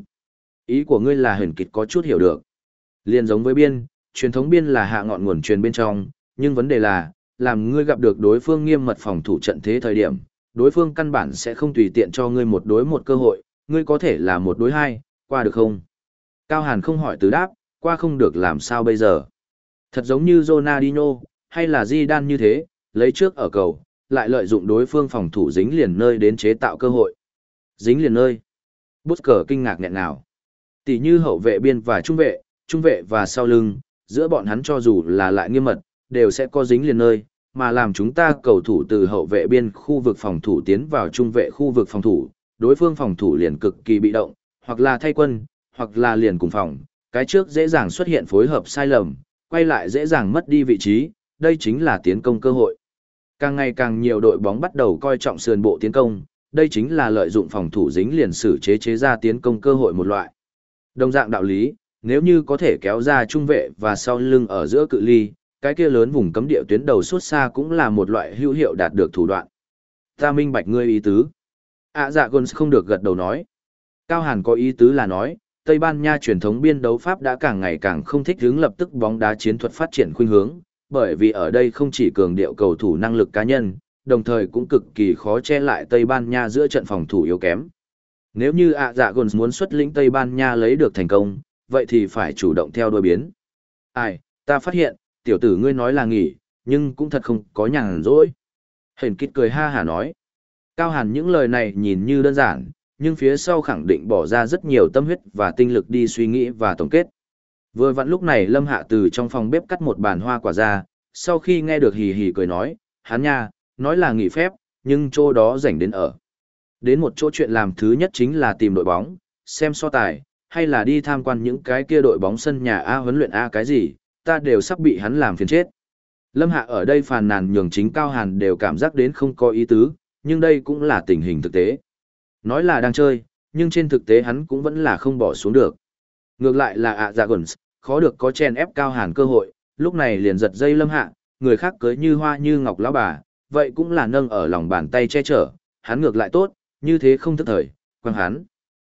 Ý của ngươi là Huyền Kịch có chút hiểu được. Liên giống với biên, truyền thống biên là hạ ngọn nguồn truyền bên trong, nhưng vấn đề là, làm ngươi gặp được đối phương nghiêm mật phòng thủ trận thế thời điểm, đối phương căn bản sẽ không tùy tiện cho ngươi một đối một cơ hội, ngươi có thể là một đối hai, qua được không? Cao Hàn không hỏi từ đáp, qua không được làm sao bây giờ? Thật giống như Ronaldinho, hay là Zidane như thế, lấy trước ở cầu, lại lợi dụng đối phương phòng thủ dính liền nơi đến chế tạo cơ hội. Dính liền nơi. Busker kinh ngạc nghẹn ngào. Tỷ như hậu vệ biên và trung vệ, trung vệ và sau lưng, giữa bọn hắn cho dù là lại nghiêm mật, đều sẽ có dính liền nơi, mà làm chúng ta cầu thủ từ hậu vệ biên khu vực phòng thủ tiến vào trung vệ khu vực phòng thủ, đối phương phòng thủ liền cực kỳ bị động, hoặc là thay quân, hoặc là liền cùng phòng, cái trước dễ dàng xuất hiện phối hợp sai lầm, quay lại dễ dàng mất đi vị trí, đây chính là tiến công cơ hội. Càng ngày càng nhiều đội bóng bắt đầu coi trọng sườn bộ tiến công, đây chính là lợi dụng phòng thủ dính liền sử chế chế ra tiến công cơ hội một loại. Đồng dạng đạo lý, nếu như có thể kéo ra trung vệ và sau lưng ở giữa cự ly, cái kia lớn vùng cấm địa tuyến đầu suốt xa cũng là một loại hữu hiệu đạt được thủ đoạn. Ta minh bạch ngươi ý tứ. À dạ Gons không được gật đầu nói. Cao Hàn có ý tứ là nói, Tây Ban Nha truyền thống biên đấu pháp đã càng ngày càng không thích hướng lập tức bóng đá chiến thuật phát triển khuynh hướng, bởi vì ở đây không chỉ cường điệu cầu thủ năng lực cá nhân, đồng thời cũng cực kỳ khó che lại Tây Ban Nha giữa trận phòng thủ yếu kém. Nếu như ạ dạ Gons muốn xuất lĩnh Tây Ban Nha lấy được thành công, vậy thì phải chủ động theo đuôi biến. Ai, ta phát hiện, tiểu tử ngươi nói là nghỉ, nhưng cũng thật không có nhàn rỗi. Hển Kít cười ha hả nói. Cao Hàn những lời này nhìn như đơn giản, nhưng phía sau khẳng định bỏ ra rất nhiều tâm huyết và tinh lực đi suy nghĩ và tổng kết. Vừa vặn lúc này Lâm Hạ từ trong phòng bếp cắt một bàn hoa quả ra, sau khi nghe được hì hì cười nói, hắn nha, nói là nghỉ phép, nhưng chỗ đó rảnh đến ở. Đến một chỗ chuyện làm thứ nhất chính là tìm đội bóng, xem so tài, hay là đi tham quan những cái kia đội bóng sân nhà A huấn luyện A cái gì, ta đều sắp bị hắn làm phiền chết. Lâm Hạ ở đây phàn nàn nhường chính Cao Hàn đều cảm giác đến không có ý tứ, nhưng đây cũng là tình hình thực tế. Nói là đang chơi, nhưng trên thực tế hắn cũng vẫn là không bỏ xuống được. Ngược lại là ạ dạ Gons, khó được có chen ép Cao Hàn cơ hội, lúc này liền giật dây Lâm Hạ, người khác cưới như hoa như ngọc lão bà, vậy cũng là nâng ở lòng bàn tay che chở, hắn ngược lại tốt, như thế không thức thời, quăng hắn.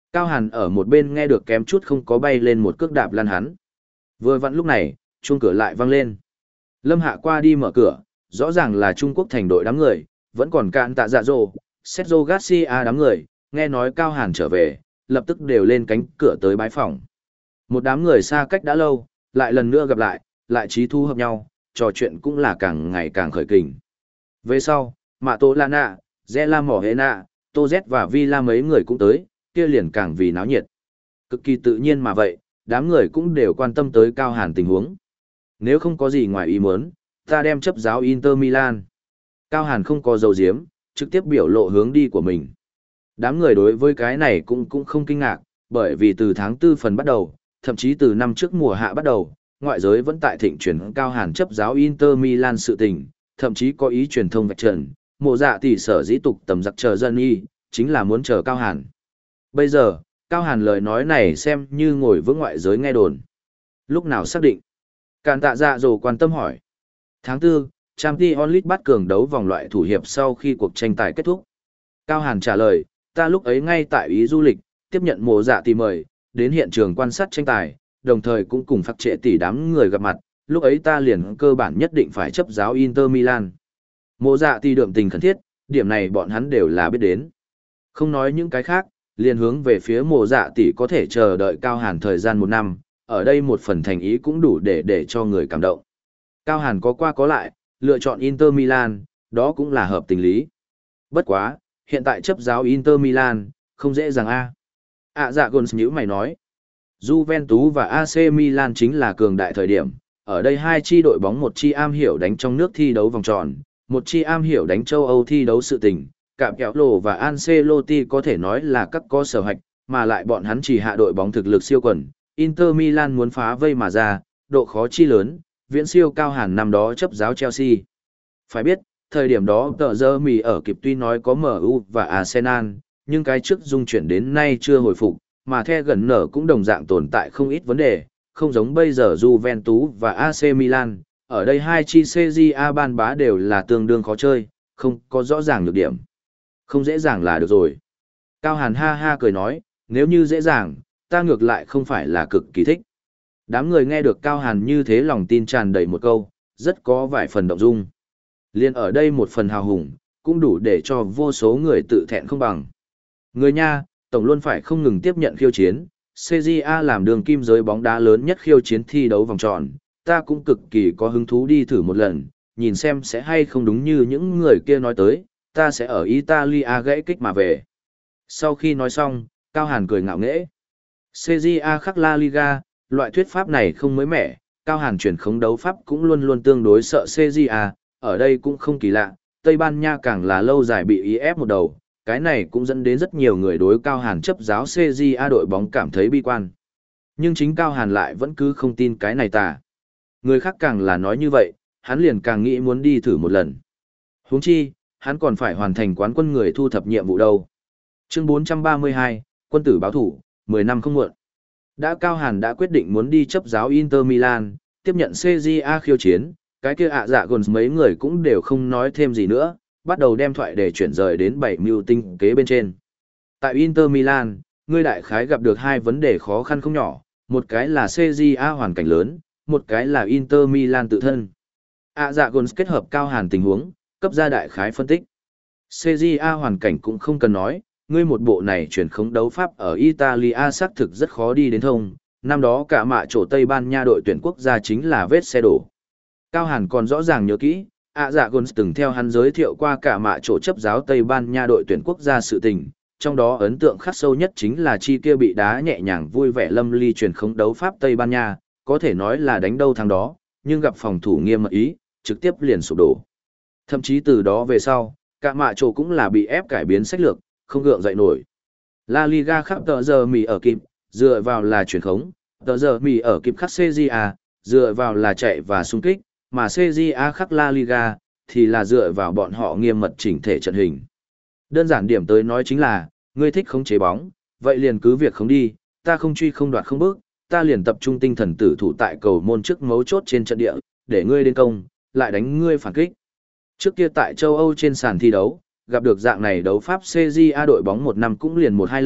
Cao Hàn ở một bên nghe được kém chút không có bay lên một cước đạp lăn hắn. Vừa vặn lúc này, chuông cửa lại vang lên. Lâm Hạ qua đi mở cửa, rõ ràng là Trung Quốc thành đội đám người, vẫn còn cạn tạ dạ dỗ, Sergio Garcia đám người, nghe nói Cao Hàn trở về, lập tức đều lên cánh cửa tới bái phòng. Một đám người xa cách đã lâu, lại lần nữa gặp lại, lại trí thu hợp nhau, trò chuyện cũng là càng ngày càng khởi kình. Về sau, Mạ Tô Lana, Zela Mỏ Hệ Nạ, Tô Z và Villa mấy người cũng tới, kia liền càng vì náo nhiệt. Cực kỳ tự nhiên mà vậy, đám người cũng đều quan tâm tới Cao Hàn tình huống. Nếu không có gì ngoài ý muốn, ta đem chấp giáo Inter Milan. Cao Hàn không có dầu diếm, trực tiếp biểu lộ hướng đi của mình. Đám người đối với cái này cũng cũng không kinh ngạc, bởi vì từ tháng tư phần bắt đầu, thậm chí từ năm trước mùa hạ bắt đầu, ngoại giới vẫn tại thịnh truyền Cao Hàn chấp giáo Inter Milan sự tình, thậm chí có ý truyền thông vạch trần, mộ dạ tỷ sở dĩ tục tầm giặc chờ dân y, chính là muốn chờ Cao Hàn. Bây giờ, Cao Hàn lời nói này xem như ngồi vững ngoại giới nghe đồn. Lúc nào xác định? Càn tạ dạ dồ quan tâm hỏi. Tháng tư, Champions League bắt cường đấu vòng loại thủ hiệp sau khi cuộc tranh tài kết thúc. Cao Hàn trả lời, ta lúc ấy ngay tại Ý du lịch, tiếp nhận mộ dạ tỷ mời, đến hiện trường quan sát tranh tài, đồng thời cũng cùng phát trệ tỷ đám người gặp mặt, lúc ấy ta liền cơ bản nhất định phải chấp giáo Inter Milan. Mộ dạ tỷ đượm tình khẩn thiết, điểm này bọn hắn đều là biết đến. Không nói những cái khác, liền hướng về phía mộ dạ tỷ có thể chờ đợi Cao Hàn thời gian một năm, ở đây một phần thành ý cũng đủ để để cho người cảm động. Cao Hàn có qua có lại, lựa chọn Inter Milan, đó cũng là hợp tình lý. Bất quá, hiện tại chấp giáo Inter Milan, không dễ dàng a. À dạ Gons nhữ mày nói. Juventus và a xê Milan chính là cường đại thời điểm, ở đây hai chi đội bóng một chi am hiểu đánh trong nước thi đấu vòng tròn, một chi am hiểu đánh châu Âu thi đấu sự tình, Cạm Kéo Lồ và Ancelotti có thể nói là các có sở hạch, mà lại bọn hắn chỉ hạ đội bóng thực lực siêu quần, Inter Milan muốn phá vây mà ra, độ khó chi lớn, viễn siêu Cao Hàn năm đó chấp giáo Chelsea. Phải biết, thời điểm đó tờ giờ mì ở kịp tuy nói có em u và Arsenal, nhưng cái trước dung chuyển đến nay chưa hồi phục, mà The gần nở cũng đồng dạng tồn tại không ít vấn đề, không giống bây giờ Juventus và a xê Milan, ở đây hai chi xê giê a ban bá đều là tương đương khó chơi, không có rõ ràng nhược điểm. Không dễ dàng là được rồi. Cao Hàn ha ha cười nói, nếu như dễ dàng, ta ngược lại không phải là cực kỳ thích. Đám người nghe được Cao Hàn như thế lòng tin tràn đầy một câu, rất có vài phần động dung. Liên ở đây một phần hào hùng, cũng đủ để cho vô số người tự thẹn không bằng. Người nha, tổng luôn phải không ngừng tiếp nhận khiêu chiến, xê giê a làm đường kim giới bóng đá lớn nhất khiêu chiến thi đấu vòng tròn, ta cũng cực kỳ có hứng thú đi thử một lần, nhìn xem sẽ hay không đúng như những người kia nói tới, ta sẽ ở Italia gãy kích mà về. Sau khi nói xong, Cao Hàn cười ngạo nghễ. xê giê a khắc La Liga, loại thuyết pháp này không mới mẻ, Cao Hàn chuyển khống đấu pháp cũng luôn luôn tương đối sợ xê giê a, ở đây cũng không kỳ lạ, Tây Ban Nha càng là lâu dài bị ý ép một đầu, cái này cũng dẫn đến rất nhiều người đối Cao Hàn chấp giáo xê giê a đội bóng cảm thấy bi quan. Nhưng chính Cao Hàn lại vẫn cứ không tin cái này tà. Người khác càng là nói như vậy, hắn liền càng nghĩ muốn đi thử một lần. Huống chi, hắn còn phải hoàn thành quán quân người thu thập nhiệm vụ đâu. Chương bốn trăm ba mươi hai, quân tử báo thủ, mười năm không muộn. Đã Cao Hàn đã quyết định muốn đi chấp giáo Inter Milan, tiếp nhận xê giê a khiêu chiến, cái kia ạ dạ gồn mấy người cũng đều không nói thêm gì nữa, bắt đầu đem thoại để chuyển rời đến bảy mưu tinh kế bên trên. Tại Inter Milan, ngươi đại khái gặp được hai vấn đề khó khăn không nhỏ, một cái là xê giê a hoàn cảnh lớn, một cái là Inter Milan tự thân. ạ dạ gồn kết hợp Cao Hàn tình huống, cấp ra đại khái phân tích. xê giê a hoàn cảnh cũng không cần nói, ngươi một bộ này chuyển khống đấu pháp ở Italia xác thực rất khó đi đến thông, năm đó cả mạ chỗ Tây Ban Nha đội tuyển quốc gia chính là vết xe đổ. Cao Hàn còn rõ ràng nhớ kỹ, ạ dạ gồn từng theo hắn giới thiệu qua cả mạ chỗ chấp giáo Tây Ban Nha đội tuyển quốc gia sự tình, trong đó ấn tượng khắc sâu nhất chính là chi kia bị đá nhẹ nhàng vui vẻ lâm ly chuyển khống đấu pháp Tây Ban Nha, có thể nói là đánh đâu thắng đó, nhưng gặp phòng thủ nghiêm mật ý, trực tiếp liền sụp đổ. Thậm chí từ đó về sau, cả mạ chỗ cũng là bị ép cải biến sách lược, không gượng dậy nổi. La Liga khắp tờ giờ mì ở kịp, dựa vào là chuyển khống, tờ giờ mì ở kịp khắc xê giê a, dựa vào là chạy và xung kích, mà xê giê a khắc La Liga, thì là dựa vào bọn họ nghiêm mật chỉnh thể trận hình. Đơn giản điểm tới nói chính là, ngươi thích khống chế bóng, vậy liền cứ việc khống đi, ta không truy không đoạt không bước, ta liền tập trung tinh thần tử thủ tại cầu môn trước mấu chốt trên trận địa, để ngươi đến công, lại đánh ngươi phản kích. Trước kia tại châu Âu trên sàn thi đấu, gặp được dạng này đấu pháp xê giê a đội bóng một năm cũng liền một hai lần,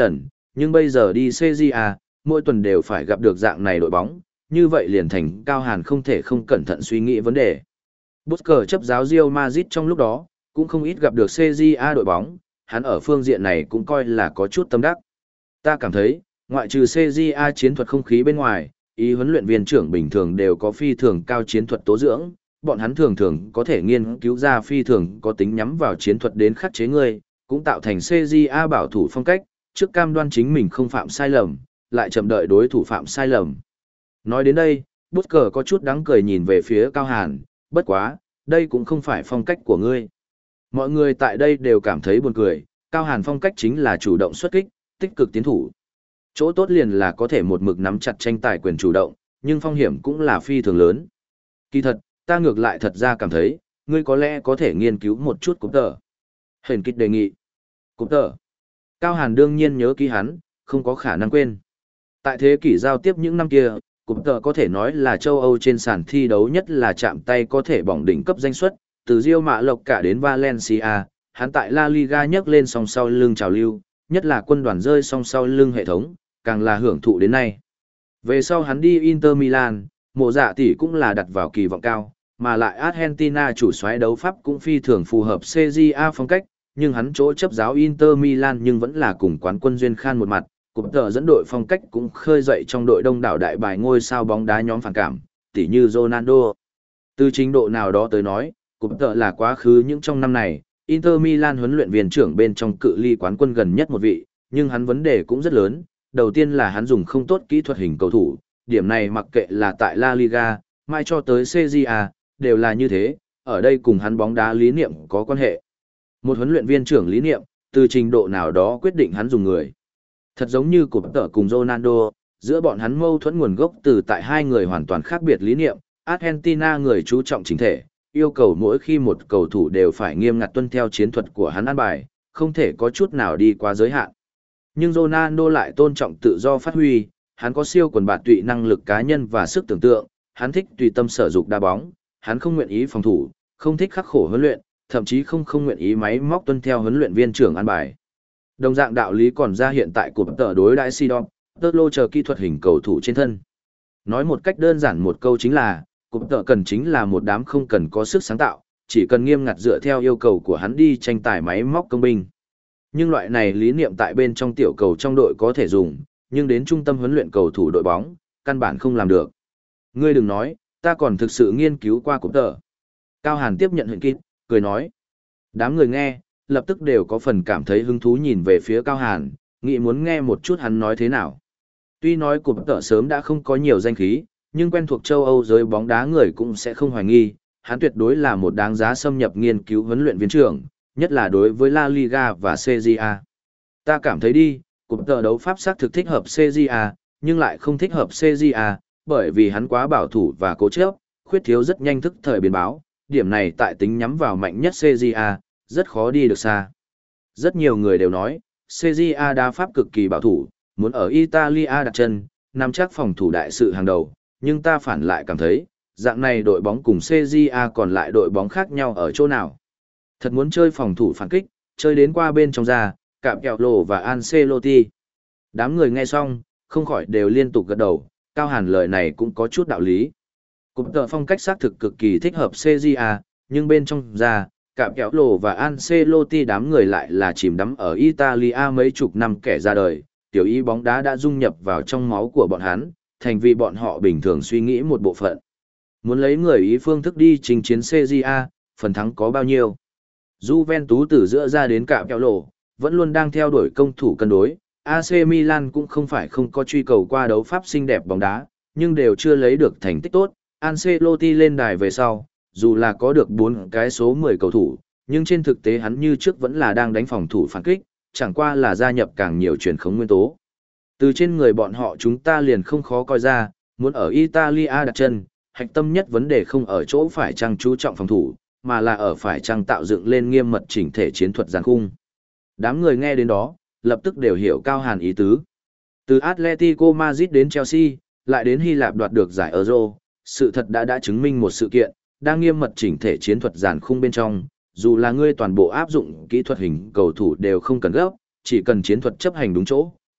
nhưng bây giờ đi xê giê a, mỗi tuần đều phải gặp được dạng này đội bóng, như vậy liền thành Cao Hàn không thể không cẩn thận suy nghĩ vấn đề. Busker chấp giáo Real Madrid trong lúc đó, cũng không ít gặp được xê giê a đội bóng, hắn ở phương diện này cũng coi là có chút tâm đắc. Ta cảm thấy, ngoại trừ xê giê a chiến thuật không khí bên ngoài, ý huấn luyện viên trưởng bình thường đều có phi thường cao chiến thuật tố dưỡng, bọn hắn thường thường có thể nghiên cứu ra phi thường có tính nhắm vào chiến thuật đến khắc chế người, cũng tạo thành xê giê a bảo thủ phong cách, trước cam đoan chính mình không phạm sai lầm, lại chậm đợi đối thủ phạm sai lầm. Nói đến đây, Busker có chút đáng cười nhìn về phía Cao Hàn, bất quá, đây cũng không phải phong cách của ngươi. Mọi người tại đây đều cảm thấy buồn cười, Cao Hàn phong cách chính là chủ động xuất kích, tích cực tiến thủ. Chỗ tốt liền là có thể một mực nắm chặt tranh tài quyền chủ động, nhưng phong hiểm cũng là phi thường lớn. Kỳ thật, ta ngược lại thật ra cảm thấy, ngươi có lẽ có thể nghiên cứu một chút cúp tờ. Hển kích đề nghị. Cúp tờ. Cao Hàn đương nhiên nhớ ký hắn, không có khả năng quên. Tại thế kỷ giao tiếp những năm kia, cúp tờ có thể nói là châu Âu trên sàn thi đấu nhất là chạm tay có thể bỏng đỉnh cấp danh suất, từ Real Mã Lộc cả đến Valencia, hắn tại La Liga nhấc lên song sau lưng trào lưu, nhất là quân đoàn rơi song sau lưng hệ thống, càng là hưởng thụ đến nay. Về sau hắn đi Inter Milan, mộ dạ tỷ cũng là đặt vào kỳ vọng cao, mà lại Argentina chủ soái đấu pháp cũng phi thường phù hợp xê giê a phong cách, nhưng hắn chỗ chấp giáo Inter Milan nhưng vẫn là cùng quán quân duyên khan một mặt, cụm tờ dẫn đội phong cách cũng khơi dậy trong đội đông đảo đại bài ngôi sao bóng đá nhóm phản cảm, tỉ như Ronaldo. Từ trình độ nào đó tới nói, cụm tờ là quá khứ những trong năm này, Inter Milan huấn luyện viên trưởng bên trong cự ly quán quân gần nhất một vị, nhưng hắn vấn đề cũng rất lớn. Đầu tiên là hắn dùng không tốt kỹ thuật hình cầu thủ, điểm này mặc kệ là tại La Liga, mai cho tới xê giê a, đều là như thế, ở đây cùng hắn bóng đá lý niệm có quan hệ. Một huấn luyện viên trưởng lý niệm, từ trình độ nào đó quyết định hắn dùng người. Thật giống như cụm tờ cùng Ronaldo, giữa bọn hắn mâu thuẫn nguồn gốc từ tại hai người hoàn toàn khác biệt lý niệm, Argentina người chú trọng chính thể, yêu cầu mỗi khi một cầu thủ đều phải nghiêm ngặt tuân theo chiến thuật của hắn ăn bài, không thể có chút nào đi quá giới hạn. Nhưng Ronaldo lại tôn trọng tự do phát huy, hắn có siêu quần bạt tụy năng lực cá nhân và sức tưởng tượng, hắn thích tùy tâm sở dục đá bóng, hắn không nguyện ý phòng thủ, không thích khắc khổ huấn luyện, thậm chí không không nguyện ý máy móc tuân theo huấn luyện viên trưởng an bài. Đồng dạng đạo lý còn ra hiện tại của tờ đối đãi Sidon, tơ lô chờ kỹ thuật hình cầu thủ trên thân. Nói một cách đơn giản một câu chính là, cụm tờ cần chính là một đám không cần có sức sáng tạo, chỉ cần nghiêm ngặt dựa theo yêu cầu của hắn đi tranh tài máy móc công binh. Nhưng loại này lý niệm tại bên trong tiểu cầu trong đội có thể dùng, nhưng đến trung tâm huấn luyện cầu thủ đội bóng, căn bản không làm được. Ngươi đừng nói, ta còn thực sự nghiên cứu qua cụm tờ. Cao Hàn tiếp nhận huyện kít, cười nói. Đám người nghe, lập tức đều có phần cảm thấy hứng thú nhìn về phía Cao Hàn, nghĩ muốn nghe một chút hắn nói thế nào. Tuy nói cụm tờ sớm đã không có nhiều danh khí, nhưng quen thuộc châu Âu giới bóng đá người cũng sẽ không hoài nghi, hắn tuyệt đối là một đáng giá xâm nhập nghiên cứu huấn luyện viên trưởng, nhất là đối với La Liga và xê giê a. Ta cảm thấy đi, cụm tờ đấu pháp xác thực thích hợp xê giê a, nhưng lại không thích hợp xê giê a, bởi vì hắn quá bảo thủ và cố chấp, khuyết thiếu rất nhanh thức thời biến báo, điểm này tại tính nhắm vào mạnh nhất xê giê a, rất khó đi được xa. Rất nhiều người đều nói, xê giê a đá pháp cực kỳ bảo thủ, muốn ở Italia đặt chân, nắm chắc phòng thủ đại sự hàng đầu, nhưng ta phản lại cảm thấy, dạng này đội bóng cùng xê giê a còn lại đội bóng khác nhau ở chỗ nào. Thật muốn chơi phòng thủ phản kích, chơi đến qua bên trong ra, cạm kẹo lộ và Ancelotti. Đám người nghe xong, không khỏi đều liên tục gật đầu, Cao Hàn lời này cũng có chút đạo lý. Cụm tờ phong cách xác thực cực kỳ thích hợp xê giê a, nhưng bên trong ra, cạm kẹo lộ và Ancelotti đám người lại là chìm đắm ở Italia mấy chục năm kẻ ra đời, tiểu ý bóng đá đã dung nhập vào trong máu của bọn hắn, thành vì bọn họ bình thường suy nghĩ một bộ phận. Muốn lấy người ý phương thức đi trình chiến xê giê a, phần thắng có bao nhiêu? Juventus từ giữa ra đến cạm kẹo lộ, vẫn luôn đang theo đuổi công thủ cân đối. a xê Milan cũng không phải không có truy cầu qua đấu pháp xinh đẹp bóng đá, nhưng đều chưa lấy được thành tích tốt. Ancelotti lên đài về sau, dù là có được bốn cái số mười cầu thủ, nhưng trên thực tế hắn như trước vẫn là đang đánh phòng thủ phản kích, chẳng qua là gia nhập càng nhiều truyền khống nguyên tố. Từ trên người bọn họ chúng ta liền không khó coi ra, muốn ở Italia đặt chân, hạch tâm nhất vấn đề không ở chỗ phải chăng chú trọng phòng thủ, mà là ở phải chăng tạo dựng lên nghiêm mật chỉnh thể chiến thuật giàn khung. Đám người nghe đến đó, lập tức đều hiểu Cao Hàn ý tứ. Từ Atletico Madrid đến Chelsea, lại đến Hy Lạp đoạt được giải Euro, sự thật đã đã chứng minh một sự kiện, đang nghiêm mật chỉnh thể chiến thuật giàn khung bên trong, dù là ngươi toàn bộ áp dụng kỹ thuật hình cầu thủ đều không cần gấp, chỉ cần chiến thuật chấp hành đúng chỗ,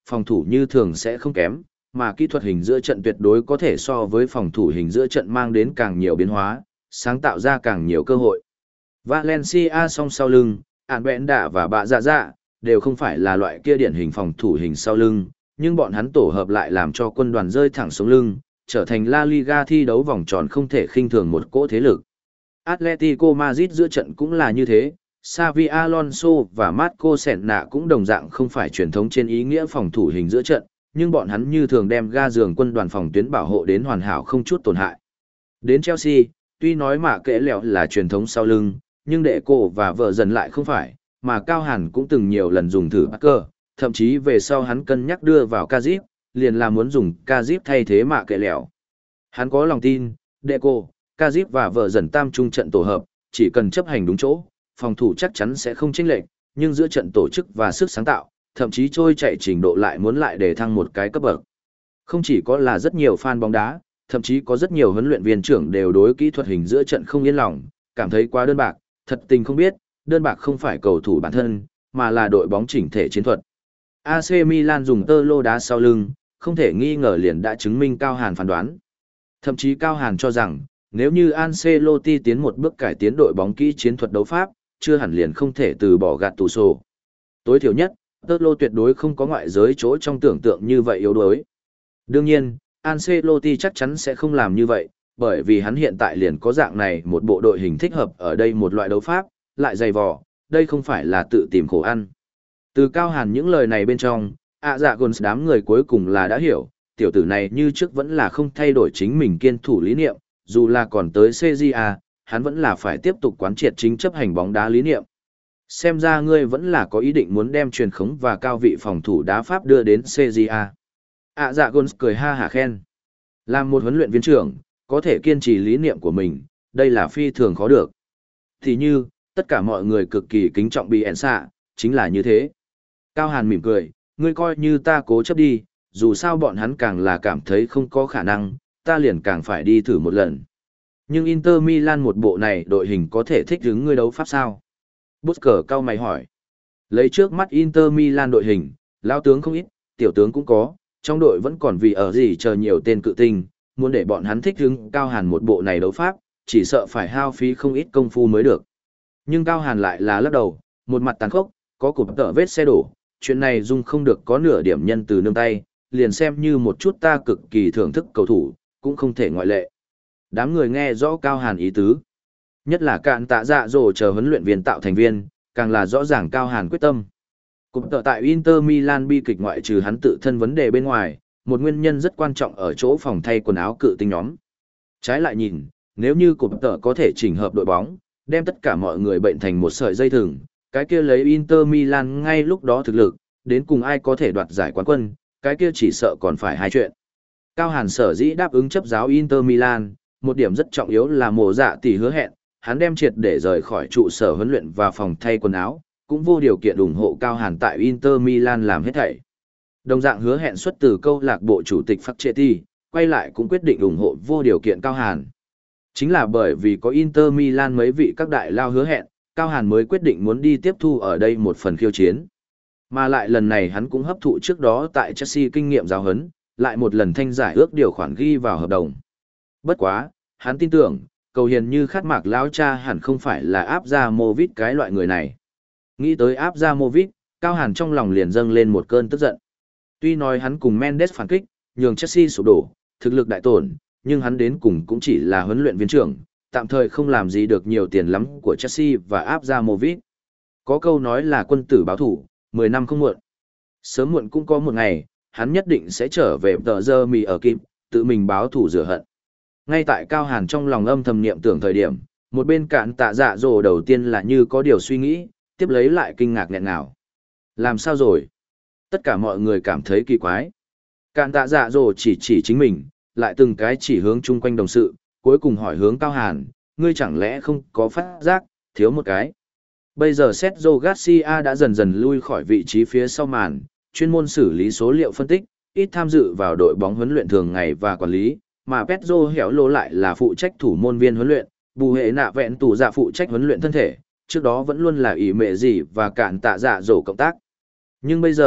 phòng thủ như thường sẽ không kém, mà kỹ thuật hình giữa trận tuyệt đối có thể so với phòng thủ hình giữa trận mang đến càng nhiều biến hóa, sáng tạo ra càng nhiều cơ hội. Valencia song sau lưng, ản bẹn đạ và bạ dạ dạ, đều không phải là loại kia điển hình phòng thủ hình sau lưng, nhưng bọn hắn tổ hợp lại làm cho quân đoàn rơi thẳng xuống lưng, trở thành La Liga thi đấu vòng tròn không thể khinh thường một cỗ thế lực. Atletico Madrid giữa trận cũng là như thế, Xavi Alonso và Marco Senna cũng đồng dạng không phải truyền thống trên ý nghĩa phòng thủ hình giữa trận, nhưng bọn hắn như thường đem ga giường quân đoàn phòng tuyến bảo hộ đến hoàn hảo không chút tổn hại. Đến Chelsea, tuy nói mà kẽ lẹo là truyền thống sau lưng, nhưng đệ cổ và vợ dần lại không phải, mà Cao Hàn cũng từng nhiều lần dùng thử Parker, thậm chí về sau hắn cân nhắc đưa vào Kazip, liền là muốn dùng Kazip thay thế mạ kệ lẹo. Hắn có lòng tin, Deco, Kazip và vợ dần tam trung trận tổ hợp, chỉ cần chấp hành đúng chỗ, phòng thủ chắc chắn sẽ không chênh lệch, nhưng giữa trận tổ chức và sức sáng tạo, thậm chí trôi chạy trình độ lại muốn lại để thăng một cái cấp bậc. Không chỉ có là rất nhiều fan bóng đá, thậm chí có rất nhiều huấn luyện viên trưởng đều đối kỹ thuật hình giữa trận không yên lòng, cảm thấy quá đơn bạc, thật tình không biết, đơn bạc không phải cầu thủ bản thân, mà là đội bóng chỉnh thể chiến thuật. a xê Milan dùng tơ lô đá sau lưng, không thể nghi ngờ liền đã chứng minh Cao Hàn phán đoán. Thậm chí Cao Hàn cho rằng, nếu như Ancelotti tiến một bước cải tiến đội bóng kỹ chiến thuật đấu pháp, chưa hẳn liền không thể từ bỏ gạt tủ sổ. Tối thiểu nhất, tơ lô tuyệt đối không có ngoại giới chỗ trong tưởng tượng như vậy yếu đuối. Đương nhiên, Ancelotti chắc chắn sẽ không làm như vậy, bởi vì hắn hiện tại liền có dạng này một bộ đội hình thích hợp ở đây một loại đấu pháp, lại dày vò, đây không phải là tự tìm khổ ăn. Từ Cao Hàn những lời này bên trong, ạ dạ gồn đám người cuối cùng là đã hiểu, tiểu tử này như trước vẫn là không thay đổi chính mình kiên thủ lý niệm, dù là còn tới xê giê a, hắn vẫn là phải tiếp tục quán triệt chính chấp hành bóng đá lý niệm. Xem ra ngươi vẫn là có ý định muốn đem truyền khống và cao vị phòng thủ đá pháp đưa đến xê giê a. ạ dạ gồn cười ha hả khen. Làm một huấn luyện viên trưởng, có thể kiên trì lý niệm của mình, đây là phi thường khó được. Thì như, tất cả mọi người cực kỳ kính trọng bị ẻn xạ, chính là như thế. Cao Hàn mỉm cười, ngươi coi như ta cố chấp đi, dù sao bọn hắn càng là cảm thấy không có khả năng, ta liền càng phải đi thử một lần. Nhưng Inter Milan một bộ này đội hình có thể thích ứng ngươi đấu pháp sao? Busker cao mày hỏi. Lấy trước mắt Inter Milan đội hình, lão tướng không ít, tiểu tướng cũng có, trong đội vẫn còn vì ở gì chờ nhiều tên cự tinh, muốn để bọn hắn thích ứng Cao Hàn một bộ này đấu pháp, chỉ sợ phải hao phí không ít công phu mới được. Nhưng Cao Hàn lại là lắc đầu, một mặt tàn khốc, có cụp tợ vết xe đổ, chuyện này dung không được có nửa điểm nhân từ nương tay, liền xem như một chút ta cực kỳ thưởng thức cầu thủ, cũng không thể ngoại lệ. Đám người nghe rõ Cao Hàn ý tứ. Nhất là cạn tạ dạ dỗ chờ huấn luyện viên tạo thành viên, càng là rõ ràng Cao Hàn quyết tâm. Cụp tợ tại Inter Milan bi kịch ngoại trừ hắn tự thân vấn đề bên ngoài, một nguyên nhân rất quan trọng ở chỗ phòng thay quần áo cự tinh nhóm. Trái lại nhìn, nếu như cụp tợ có thể chỉnh hợp đội bóng, đem tất cả mọi người bệnh thành một sợi dây thừng, cái kia lấy Inter Milan ngay lúc đó thực lực, đến cùng ai có thể đoạt giải quán quân, cái kia chỉ sợ còn phải hai chuyện. Cao Hàn sở dĩ đáp ứng chấp giáo Inter Milan, một điểm rất trọng yếu là mùa dạ tỷ hứa hẹn, hắn đem triệt để rời khỏi trụ sở huấn luyện và phòng thay quần áo, cũng vô điều kiện ủng hộ Cao Hàn tại Inter Milan làm hết thảy. Đồng dạng hứa hẹn xuất từ câu lạc bộ chủ tịch Facchetti, quay lại cũng quyết định ủng hộ vô điều kiện Cao Hàn. Chính là bởi vì có Inter Milan mấy vị các đại lao hứa hẹn, Cao Hàn mới quyết định muốn đi tiếp thu ở đây một phần khiêu chiến. Mà lại lần này hắn cũng hấp thụ trước đó tại Chelsea kinh nghiệm giáo huấn, lại một lần thanh giải ước điều khoản ghi vào hợp đồng. Bất quá, hắn tin tưởng, cầu hiền như khát mạc lão cha hẳn không phải là áp ra Movit cái loại người này. Nghĩ tới áp ra Movit, Cao Hàn trong lòng liền dâng lên một cơn tức giận. Tuy nói hắn cùng Mendes phản kích, nhường Chelsea sụp đổ, thực lực đại tổn, nhưng hắn đến cùng cũng chỉ là huấn luyện viên trưởng, tạm thời không làm gì được nhiều tiền lắm của Chelsea và áp ra Movit. Có câu nói là quân tử báo thủ, mười năm không muộn. Sớm muộn cũng có một ngày, hắn nhất định sẽ trở về tờ giờ mì ở kịp, tự mình báo thủ rửa hận. Ngay tại Cao Hàn trong lòng âm thầm niệm tưởng thời điểm, một bên cạn tạ dạ dỗ đầu tiên là như có điều suy nghĩ, tiếp lấy lại kinh ngạc nghẹn ngào. Làm sao rồi? Tất cả mọi người cảm thấy kỳ quái. Cạn tạ dạ dỗ chỉ chỉ chính mình, lại từng cái chỉ hướng chung quanh đồng sự, cuối cùng hỏi hướng Cao Hàn, ngươi chẳng lẽ không có phát giác, thiếu một cái. Bây giờ Sergio Garcia đã dần dần lui khỏi vị trí phía sau màn, chuyên môn xử lý số liệu phân tích, ít tham dự vào đội bóng huấn luyện thường ngày và quản lý, mà Pedro Hẻo Lô lại là phụ trách thủ môn viên huấn luyện, bù hệ nạ vẹn tù dạ phụ trách huấn luyện thân thể, trước đó vẫn luôn là ý mệ gì và cạn tạ dạ dỗ cộng tác. Nhưng bây giờ,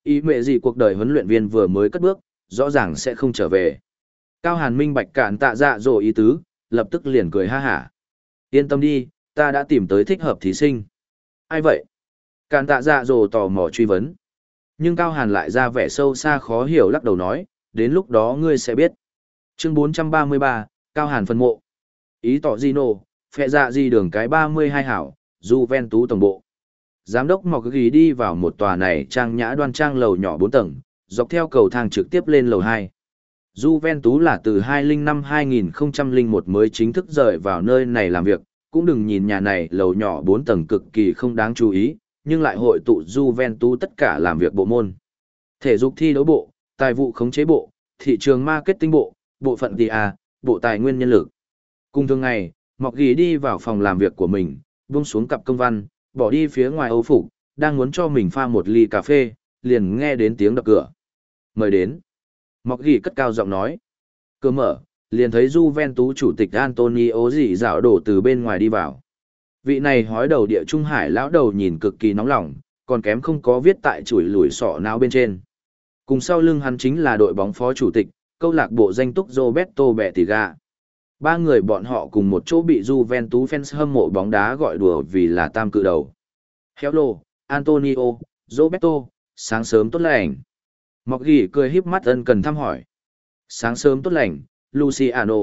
Ý mẹ gì cuộc đời huấn luyện viên vừa mới cất bước, rõ ràng sẽ không trở về. Cao Hàn minh bạch cản tạ dạ dỗ ý tứ, lập tức liền cười ha hả. Yên tâm đi, ta đã tìm tới thích hợp thí sinh. Ai vậy? Cản tạ dạ dỗ tò mò truy vấn. Nhưng Cao Hàn lại ra vẻ sâu xa khó hiểu lắc đầu nói, đến lúc đó ngươi sẽ biết. Chương bốn trăm ba mươi ba, Cao Hàn phân mộ. Ý tỏ Gino, phệ dạ di đường cái ba mươi hai hảo, Juventus tổng bộ. Giám đốc Mọc Ghi đi vào một tòa này trang nhã đoan trang lầu nhỏ bốn tầng, dọc theo cầu thang trực tiếp lên lầu hai. Juventus là từ hai không năm hai nghìn không trăm lẻ một mới chính thức rời vào nơi này làm việc, cũng đừng nhìn nhà này lầu nhỏ bốn tầng cực kỳ không đáng chú ý, nhưng lại hội tụ Juventus tất cả làm việc bộ môn. Thể dục thi đấu bộ, tài vụ khống chế bộ, thị trường marketing bộ, bộ phận tê a, bộ tài nguyên nhân lực. Cùng thường ngày, Mọc Ghi đi vào phòng làm việc của mình, buông xuống cặp công văn, bỏ đi phía ngoài Âu phục, đang muốn cho mình pha một ly cà phê, liền nghe đến tiếng đập cửa. Mời đến. Mọc Ghi cất cao giọng nói. Cửa mở, liền thấy Juventus chủ tịch Antonio dị dạo đổ từ bên ngoài đi vào. Vị này hói đầu địa trung hải lão đầu nhìn cực kỳ nóng lòng, còn kém không có viết tại chuỗi lùi sọ não bên trên. Cùng sau lưng hắn chính là đội bóng phó chủ tịch, câu lạc bộ danh túc Roberto Bettiga. Ba người bọn họ cùng một chỗ bị Juventus fans hâm mộ bóng đá gọi đùa vì là tam cự đầu. Hello, Antonio, Roberto, sáng sớm tốt lành. Mọc Ghi cười híp mắt ân cần thăm hỏi. Sáng sớm tốt lành, Luciano.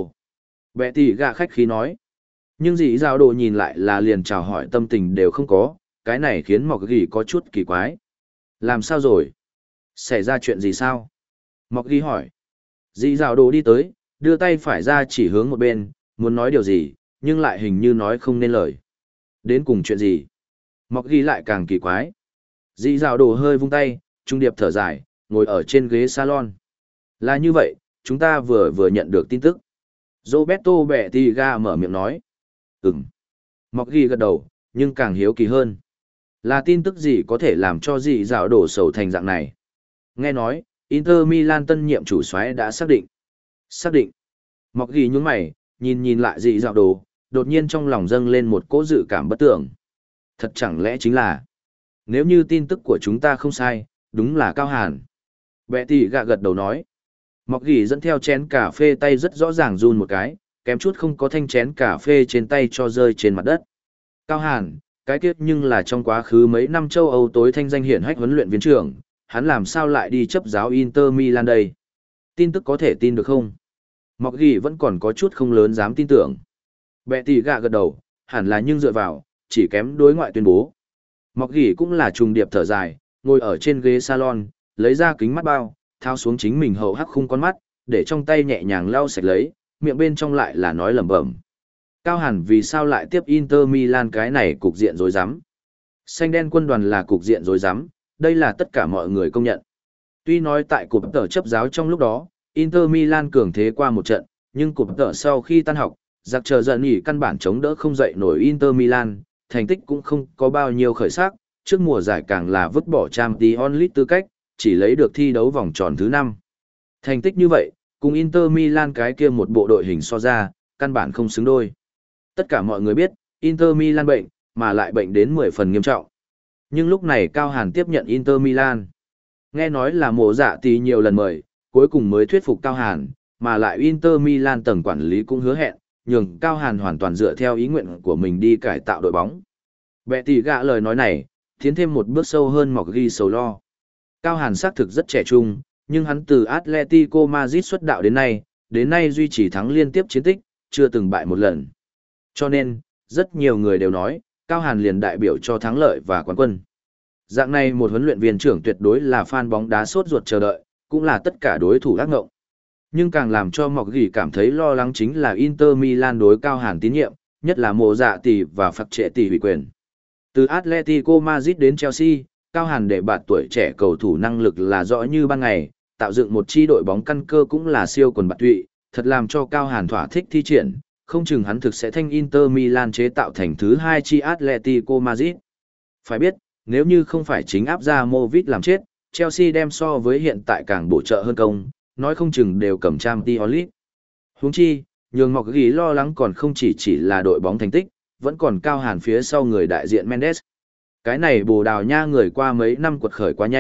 Bettiga khách khí nói. Nhưng dĩ giao đồ nhìn lại là liền chào hỏi tâm tình đều không có, cái này khiến Mọc Ghi có chút kỳ quái. Làm sao rồi? Xảy ra chuyện gì sao? Mọc Ghi hỏi. Dĩ giao đồ đi tới, đưa tay phải ra chỉ hướng một bên, muốn nói điều gì, nhưng lại hình như nói không nên lời. Đến cùng chuyện gì? Mọc Ghi lại càng kỳ quái. Dĩ giao đồ hơi vung tay, trung điệp thở dài, ngồi ở trên ghế salon. Là như vậy, chúng ta vừa vừa nhận được tin tức. Roberto Bettiga mở miệng nói. Ừm. Mọc Ghi gật đầu, nhưng càng hiếu kỳ hơn. Là tin tức gì có thể làm cho dì dạo đổ sầu thành dạng này? Nghe nói, Inter Milan tân nhiệm chủ soái đã xác định. Xác định. Mọc Ghi nhướng mày, nhìn nhìn lại dì dạo đồ, đột nhiên trong lòng dâng lên một cỗ dự cảm bất tưởng. Thật chẳng lẽ chính là, nếu như tin tức của chúng ta không sai, đúng là Cao Hàn. Bettiga gật đầu nói. Mọc Ghi dẫn theo chén cà phê tay rất rõ ràng run một cái, kém chút không có thanh chén cà phê trên tay cho rơi trên mặt đất. Cao Hàn, cái kiếp nhưng là trong quá khứ mấy năm châu Âu tối thanh danh hiển hách huấn luyện viên trưởng, hắn làm sao lại đi chấp giáo Inter Milan đây? Tin tức có thể tin được không? Mọc Ghi vẫn còn có chút không lớn dám tin tưởng. Bettiga gật đầu, hẳn là nhưng dựa vào, chỉ kém đối ngoại tuyên bố. Mọc Ghi cũng là trùng điệp thở dài, ngồi ở trên ghế salon, lấy ra kính mắt bao, thao xuống chính mình hậu hắc khung con mắt, để trong tay nhẹ nhàng lau sạch lấy, miệng bên trong lại là nói lẩm bẩm. Cao Hàn vì sao lại tiếp Inter Milan cái này cục diện rối rắm? Xanh đen quân đoàn là cục diện rối rắm, đây là tất cả mọi người công nhận. Tuy nói tại cục tờ chấp giáo trong lúc đó, Inter Milan cường thế qua một trận, nhưng cục tờ sau khi tan học, giặc chờ giận nghỉ căn bản chống đỡ không dậy nổi Inter Milan, thành tích cũng không có bao nhiêu khởi sắc, trước mùa giải càng là vứt bỏ Champions League tư cách, chỉ lấy được thi đấu vòng tròn thứ năm. Thành tích như vậy, cùng Inter Milan cái kia một bộ đội hình so ra, căn bản không xứng đôi. Tất cả mọi người biết, Inter Milan bệnh, mà lại bệnh đến mười phần nghiêm trọng. Nhưng lúc này Cao Hàn tiếp nhận Inter Milan. Nghe nói là mộ dạ tí nhiều lần mời, cuối cùng mới thuyết phục Cao Hàn, mà lại Inter Milan tầng quản lý cũng hứa hẹn, nhường Cao Hàn hoàn toàn dựa theo ý nguyện của mình đi cải tạo đội bóng. Bettiga lời nói này, tiến thêm một bước sâu hơn Mọc Ghi sầu lo. Cao Hàn xác thực rất trẻ trung, nhưng hắn từ Atletico Madrid xuất đạo đến nay, đến nay duy trì thắng liên tiếp chiến tích, chưa từng bại một lần. Cho nên, rất nhiều người đều nói, Cao Hàn liền đại biểu cho thắng lợi và quán quân. Dạng này một huấn luyện viên trưởng tuyệt đối là fan bóng đá sốt ruột chờ đợi, cũng là tất cả đối thủ ác ngộng. Nhưng càng làm cho Mọc Ghi cảm thấy lo lắng chính là Inter Milan đối Cao Hàn tín nhiệm, nhất là mộ dạ tỷ và phạt trệ tỷ ủy quyền. Từ Atletico Madrid đến Chelsea, Cao Hàn để bạt tuổi trẻ cầu thủ năng lực là rõ như ban ngày, tạo dựng một chi đội bóng căn cơ cũng là siêu quần bạt tụy, thật làm cho Cao Hàn thỏa thích thi triển, không chừng hắn thực sẽ thanh Inter Milan chế tạo thành thứ hai chi Atletico Madrid. Phải biết, nếu như không phải chính áp ra Movit làm chết, Chelsea đem so với hiện tại càng bổ trợ hơn công, nói không chừng đều cầm Champions League. Huống chi, nhường Mọc Ghi lo lắng còn không chỉ chỉ là đội bóng thành tích, vẫn còn Cao Hàn phía sau người đại diện Mendes. Cái này Bồ Đào Nha người qua mấy năm quật khởi quá nhanh,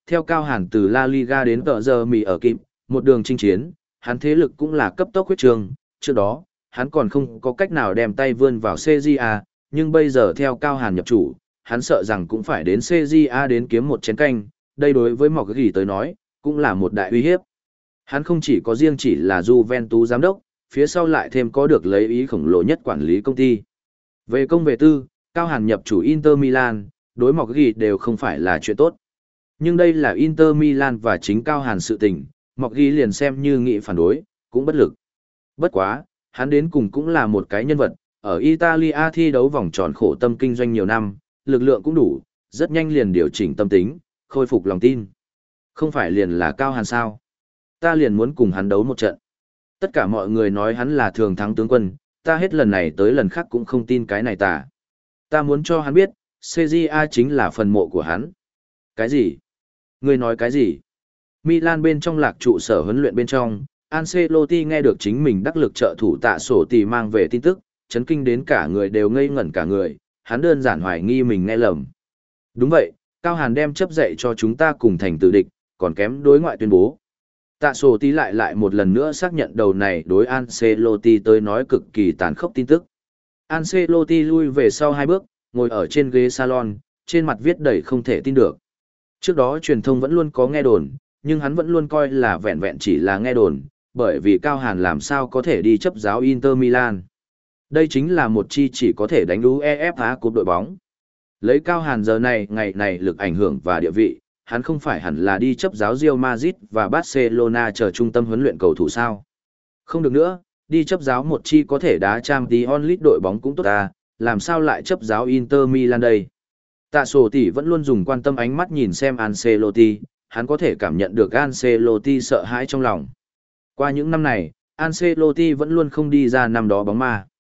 Theo Cao Hàn từ La Liga đến tờ giờ mì ở kịp, một đường chinh chiến, hắn thế lực cũng là cấp tốc huyết trường, trước đó, hắn còn không có cách nào đem tay vươn vào xê giê a, nhưng bây giờ theo Cao Hàn nhập chủ, hắn sợ rằng cũng phải đến xê giê a đến kiếm một chén canh, đây đối với Mọc Gỉ tới nói, cũng là một đại uy hiếp. Hắn không chỉ có riêng chỉ là Juventus giám đốc, phía sau lại thêm có được lấy ý khổng lồ nhất quản lý công ty. Về công về tư, Cao Hàn nhập chủ Inter Milan, đối Mọc Gỉ đều không phải là chuyện tốt. Nhưng đây là Inter Milan và chính Cao Hàn sự tình, Mọc Gỉ liền xem như nghị phản đối, cũng bất lực. Bất quá, hắn đến cùng cũng là một cái nhân vật, ở Italia thi đấu vòng tròn khổ tâm kinh doanh nhiều năm, lực lượng cũng đủ, rất nhanh liền điều chỉnh tâm tính, khôi phục lòng tin. Không phải liền là Cao Hàn sao? Ta liền muốn cùng hắn đấu một trận. Tất cả mọi người nói hắn là thường thắng tướng quân, ta hết lần này tới lần khác cũng không tin cái này ta. Ta muốn cho hắn biết, xê giê a chính là phần mộ của hắn. Cái gì? Ngươi nói cái gì? Milan bên trong lạc trụ sở huấn luyện bên trong, Ancelotti nghe được chính mình đắc lực trợ thủ Tạ Sổ Tỷ mang về tin tức, chấn kinh đến cả người đều ngây ngẩn cả người, hắn đơn giản hoài nghi mình nghe lầm. Đúng vậy, Cao Hàn đem chấp dạy cho chúng ta cùng thành tử địch, còn kém đối ngoại tuyên bố. Tạ Sổ Tỷ lại lại một lần nữa xác nhận đầu này đối Ancelotti tới nói cực kỳ tàn khốc tin tức. Ancelotti lui về sau hai bước, ngồi ở trên ghế salon, trên mặt viết đầy không thể tin được. Trước đó truyền thông vẫn luôn có nghe đồn, nhưng hắn vẫn luôn coi là vẹn vẹn chỉ là nghe đồn, bởi vì Cao Hàn làm sao có thể đi chấp giáo Inter Milan. Đây chính là một chi chỉ có thể đánh UEFA Cup đội bóng. Lấy Cao Hàn giờ này, ngày này lực ảnh hưởng và địa vị, hắn không phải hẳn là đi chấp giáo Real Madrid và Barcelona chờ trung tâm huấn luyện cầu thủ sao. Không được nữa, đi chấp giáo một chi có thể đá Champions League đội bóng cũng tốt ta, làm sao lại chấp giáo Inter Milan đây. Tạ Sổ Tỷ vẫn luôn dùng quan tâm ánh mắt nhìn xem Ancelotti, hắn có thể cảm nhận được Ancelotti sợ hãi trong lòng. Qua những năm này, Ancelotti vẫn luôn không đi ra năm đó bóng ma.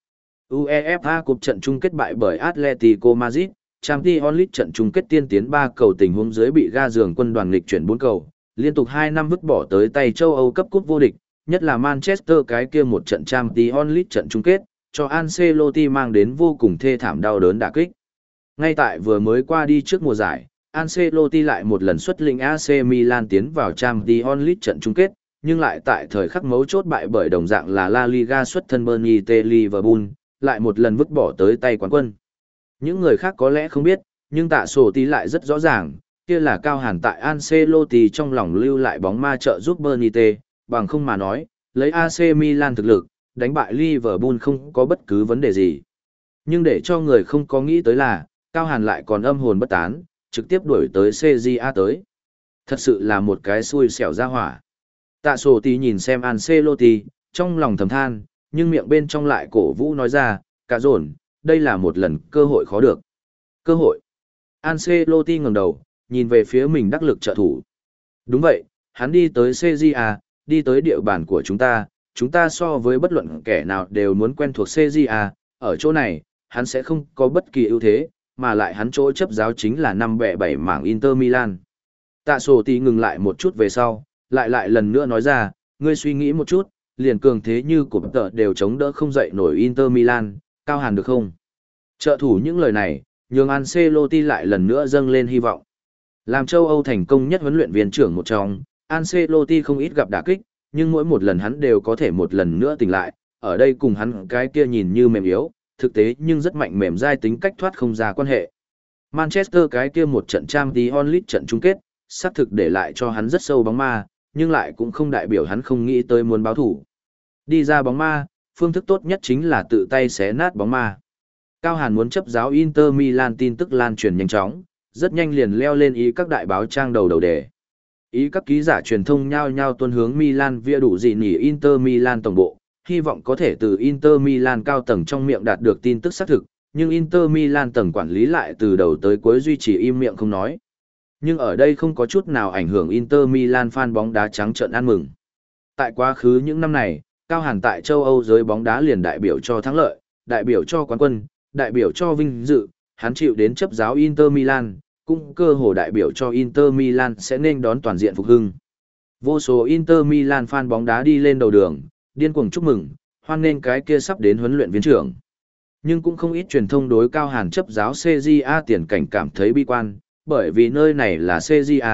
UEFA Cup trận chung kết bại bởi Atletico Madrid, Champions League trận chung kết tiên tiến ba cầu tình huống dưới bị ga giường quân đoàn nghịch chuyển bốn cầu, liên tục hai năm vứt bỏ tới tay châu Âu cấp cúp vô địch, nhất là Manchester cái kia một trận Champions League trận chung kết, cho Ancelotti mang đến vô cùng thê thảm đau đớn đả kích. Ngay tại vừa mới qua đi trước mùa giải, Ancelotti lại một lần xuất lĩnh a xê Milan tiến vào Champions League trận chung kết, nhưng lại tại thời khắc mấu chốt bại bởi đồng dạng là La Liga xuất thân Burnley T Liverpool, lại một lần vứt bỏ tới tay quán quân. Những người khác có lẽ không biết, nhưng Tạ Sổ Tí lại rất rõ ràng, kia là Cao Hàn tại Ancelotti trong lòng lưu lại bóng ma trợ giúp Burnley T, bằng không mà nói, lấy a xê Milan thực lực, đánh bại Liverpool không có bất cứ vấn đề gì. Nhưng để cho người không có nghĩ tới là, Cao Hàn lại còn âm hồn bất tán, trực tiếp đuổi tới xê giê a tới. Thật sự là một cái xui xẻo ra hỏa. Tạ Sổ Tí nhìn xem Ancelotti, trong lòng thầm than, nhưng miệng bên trong lại cổ vũ nói ra, cả dồn, đây là một lần cơ hội khó được. Cơ hội. Ancelotti ngẩng đầu, nhìn về phía mình đắc lực trợ thủ. Đúng vậy, hắn đi tới xê giê a, đi tới địa bàn của chúng ta, chúng ta so với bất luận kẻ nào đều muốn quen thuộc xê giê a, ở chỗ này, hắn sẽ không có bất kỳ ưu thế, mà lại hắn chỗ chấp giáo chính là năm bẻ bảy mảng Inter Milan. Tạ Sổ Tí ngừng lại một chút về sau, lại lại lần nữa nói ra, ngươi suy nghĩ một chút, liền cường thế như của tờ đều chống đỡ không dậy nổi Inter Milan, Cao Hàn được không? Trợ thủ những lời này, nhường Ancelotti lại lần nữa dâng lên hy vọng. Làm châu Âu thành công nhất huấn luyện viên trưởng một trong, Ancelotti không ít gặp đả kích, nhưng mỗi một lần hắn đều có thể một lần nữa tỉnh lại, ở đây cùng hắn cái kia nhìn như mềm yếu, thực tế nhưng rất mạnh mềm dai tính cách thoát không ra quan hệ. Manchester cái kia một trận Champions League trận chung kết, xác thực để lại cho hắn rất sâu bóng ma, nhưng lại cũng không đại biểu hắn không nghĩ tới muốn báo thủ. Đi ra bóng ma, phương thức tốt nhất chính là tự tay xé nát bóng ma. Cao Hàn muốn chấp giáo Inter Milan tin tức lan truyền nhanh chóng, rất nhanh liền leo lên ý các đại báo trang đầu đầu đề. Ý các ký giả truyền thông nhao nhao tuân hướng Milan via đủ gì nhỉ Inter Milan tổng bộ, hy vọng có thể từ Inter Milan cao tầng trong miệng đạt được tin tức xác thực, nhưng Inter Milan tầng quản lý lại từ đầu tới cuối duy trì im miệng không nói. Nhưng ở đây không có chút nào ảnh hưởng Inter Milan fan bóng đá trắng trợn ăn mừng. Tại quá khứ những năm này, Cao Hàn tại châu Âu giới bóng đá liền đại biểu cho thắng lợi, đại biểu cho quán quân, đại biểu cho vinh dự, hắn chịu đến chấp giáo Inter Milan, cũng cơ hồ đại biểu cho Inter Milan sẽ nên đón toàn diện phục hưng. Vô số Inter Milan fan bóng đá đi lên đầu đường, điên cuồng chúc mừng, hoan nghênh cái kia sắp đến huấn luyện viên trưởng. Nhưng cũng không ít truyền thông đối Cao Hàn chấp giáo xê giê a tiền cảnh cảm thấy bi quan, bởi vì nơi này là xê giê a,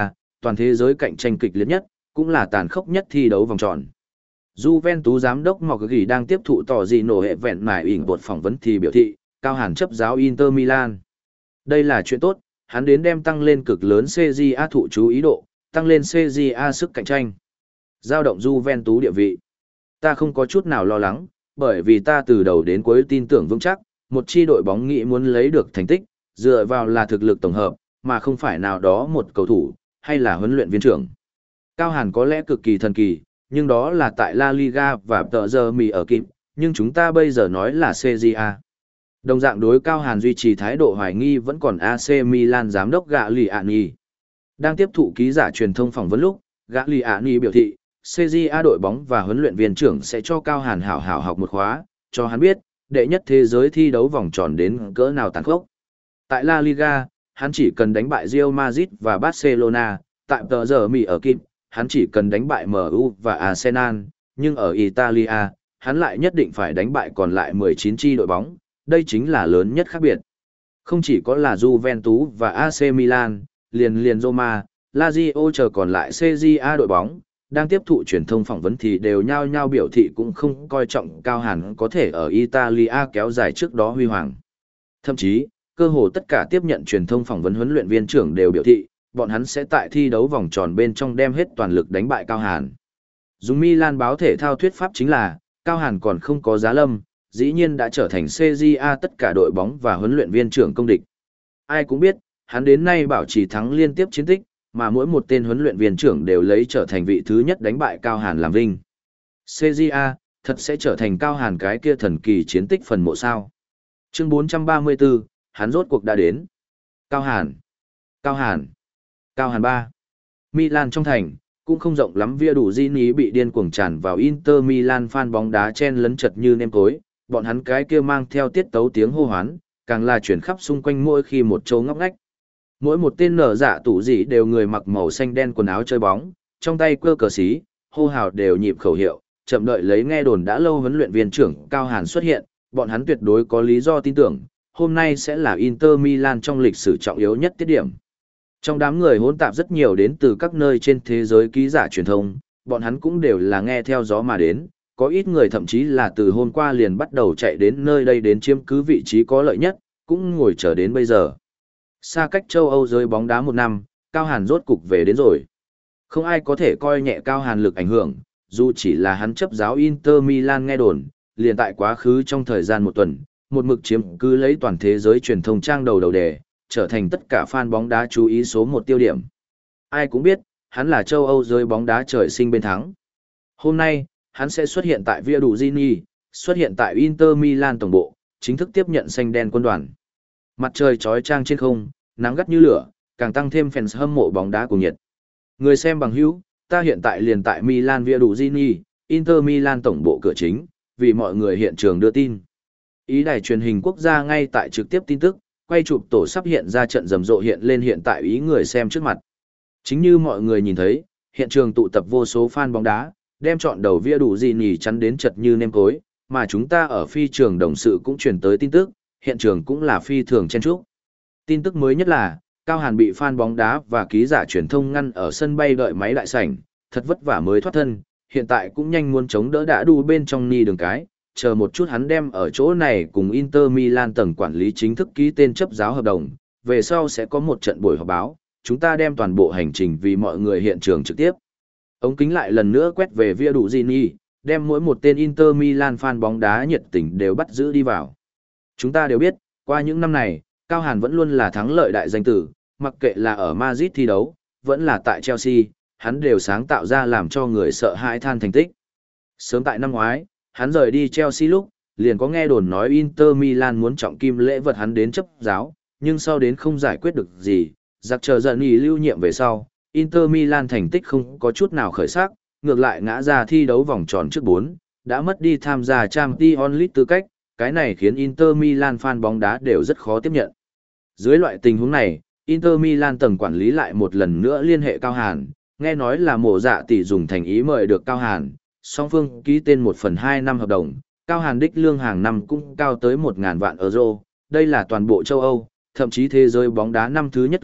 toàn thế giới cạnh tranh kịch liệt nhất, cũng là tàn khốc nhất thi đấu vòng tròn. Juventus giám đốc Mocghi đang tiếp thụ tỏ gì nổ hệ vẹn mài ỉn bột phỏng vấn thì biểu thị, Cao Hàn chấp giáo Inter Milan. Đây là chuyện tốt, hắn đến đem tăng lên cực lớn xê giê a thụ chú ý độ, tăng lên xê giê a sức cạnh tranh. Giao động Juventus địa vị. Ta không có chút nào lo lắng, bởi vì ta từ đầu đến cuối tin tưởng vững chắc, một chi đội bóng nghĩ muốn lấy được thành tích, dựa vào là thực lực tổng hợp, mà không phải nào đó một cầu thủ, hay là huấn luyện viên trưởng. Cao Hàn có lẽ cực kỳ thần kỳ, nhưng đó là tại La Liga và tờ giờ mì ở kịp, nhưng chúng ta bây giờ nói là xê giê a. Đồng dạng đối Cao Hàn duy trì thái độ hoài nghi vẫn còn a xê Milan giám đốc Gagliani. Đang tiếp thụ ký giả truyền thông phỏng vấn lúc, Gagliani biểu thị, xê giê a đội bóng và huấn luyện viên trưởng sẽ cho Cao Hàn hảo hảo học một khóa, cho hắn biết, đệ nhất thế giới thi đấu vòng tròn đến cỡ nào tàn khốc. Tại La Liga, hắn chỉ cần đánh bại Real Madrid và Barcelona, tại tờ giờ mì ở kịp, hắn chỉ cần đánh bại em u và Arsenal, nhưng ở Italia, hắn lại nhất định phải đánh bại còn lại mười chín chi đội bóng, đây chính là lớn nhất khác biệt. Không chỉ có là Juventus và a xê Milan, liền liền Roma, Lazio chờ còn lại xê giê a đội bóng, đang tiếp thụ truyền thông phỏng vấn thì đều nhao nhao biểu thị cũng không coi trọng Cao Hàn có thể ở Italia kéo dài trước đó huy hoàng. Thậm chí, cơ hồ tất cả tiếp nhận truyền thông phỏng vấn huấn luyện viên trưởng đều biểu thị, bọn hắn sẽ tại thi đấu vòng tròn bên trong đem hết toàn lực đánh bại Cao Hàn. Dùng Milan báo thể thao thuyết pháp chính là, Cao Hàn còn không có giá lâm, dĩ nhiên đã trở thành xê giê a tất cả đội bóng và huấn luyện viên trưởng công địch. Ai cũng biết, hắn đến nay bảo trì thắng liên tiếp chiến tích, mà mỗi một tên huấn luyện viên trưởng đều lấy trở thành vị thứ nhất đánh bại Cao Hàn làm vinh. xê giê a, thật sẽ trở thành Cao Hàn cái kia thần kỳ chiến tích phần mộ sao. Chương bốn trăm ba mươi tư, hắn rốt cuộc đã đến. Cao Hàn. Cao Hàn. Cao Hàn ba. Milan trong thành, cũng không rộng lắm via đủ di ní bị điên cuồng tràn vào Inter Milan fan bóng đá chen lấn chật như nêm tối, bọn hắn cái kia mang theo tiết tấu tiếng hô hoán, càng là chuyển khắp xung quanh mỗi khi một chỗ ngóc ngách. Mỗi một tên nở dạ tủ dị đều người mặc màu xanh đen quần áo chơi bóng, trong tay quơ cờ xí, hô hào đều nhịp khẩu hiệu, chậm đợi lấy nghe đồn đã lâu huấn luyện viên trưởng Cao Hàn xuất hiện, bọn hắn tuyệt đối có lý do tin tưởng, hôm nay sẽ là Inter Milan trong lịch sử trọng yếu nhất tiết điểm. Trong đám người hỗn tạp rất nhiều đến từ các nơi trên thế giới ký giả truyền thông, bọn hắn cũng đều là nghe theo gió mà đến, có ít người thậm chí là từ hôm qua liền bắt đầu chạy đến nơi đây đến chiếm cứ vị trí có lợi nhất, cũng ngồi chờ đến bây giờ. Xa cách châu Âu giới bóng đá một năm, Cao Hàn rốt cục về đến rồi. Không ai có thể coi nhẹ Cao Hàn lực ảnh hưởng, dù chỉ là hắn chấp giáo Inter Milan nghe đồn, liền tại quá khứ trong thời gian một tuần, một mực chiếm cứ lấy toàn thế giới truyền thông trang đầu đầu đề, trở thành tất cả fan bóng đá chú ý số một tiêu điểm. Ai cũng biết, hắn là châu Âu giới bóng đá trời sinh bên thắng. Hôm nay, hắn sẽ xuất hiện tại Via Durini, xuất hiện tại Inter Milan tổng bộ, chính thức tiếp nhận xanh đen quân đoàn. Mặt trời chói chang trên không, nắng gắt như lửa, càng tăng thêm fans hâm mộ bóng đá cùng nhiệt. Người xem bằng hữu, ta hiện tại liền tại Milan Via Durini, Inter Milan tổng bộ cửa chính, vì mọi người hiện trường đưa tin. Ý đài truyền hình quốc gia ngay tại trực tiếp tin tức, quay chụp tổ sắp hiện ra trận rầm rộ hiện lên hiện tại ý người xem trước mặt. Chính như mọi người nhìn thấy, hiện trường tụ tập vô số fan bóng đá, đem chọn đầu Via Durini chắn đến chật như nêm cối, mà chúng ta ở phi trường đồng sự cũng truyền tới tin tức, hiện trường cũng là phi thường chen chúc. Tin tức mới nhất là, Cao Hàn bị fan bóng đá và ký giả truyền thông ngăn ở sân bay đợi máy đại sảnh, thật vất vả mới thoát thân, hiện tại cũng nhanh muốn chống đỡ đã đu bên trong ni đường cái, chờ một chút hắn đem ở chỗ này cùng Inter Milan tầng quản lý chính thức ký tên chấp giáo hợp đồng, về sau sẽ có một trận buổi họp báo, chúng ta đem toàn bộ hành trình vì mọi người hiện trường trực tiếp. Ống kính lại lần nữa quét về Via Durini, đem mỗi một tên Inter Milan fan bóng đá nhiệt tình đều bắt giữ đi vào. Chúng ta đều biết, qua những năm này, Cao Hàn vẫn luôn là thắng lợi đại danh tử, mặc kệ là ở Madrid thi đấu, vẫn là tại Chelsea, hắn đều sáng tạo ra làm cho người sợ hãi than thành tích. Sớm tại năm ngoái, hắn rời đi Chelsea lúc, liền có nghe đồn nói Inter Milan muốn trọng kim lễ vật hắn đến chấp giáo, nhưng sau đến không giải quyết được gì, giặc chờ giận ý lưu nhiệm về sau, Inter Milan thành tích không có chút nào khởi sắc, ngược lại ngã ra thi đấu vòng tròn trước bốn, đã mất đi tham gia Champions League tư cách, cái này khiến Inter Milan fan bóng đá đều rất khó tiếp nhận. Dưới loại tình huống này, Inter Milan tầng quản lý lại một lần nữa liên hệ Cao Hàn, nghe nói là mổ dạ tỷ dùng thành ý mời được Cao Hàn, song phương ký tên một phần hai năm hợp đồng, Cao Hàn đích lương hàng năm cũng cao tới một nghìn vạn euro, đây là toàn bộ châu Âu, thậm chí thế giới bóng đá năm thứ nhất tuổi,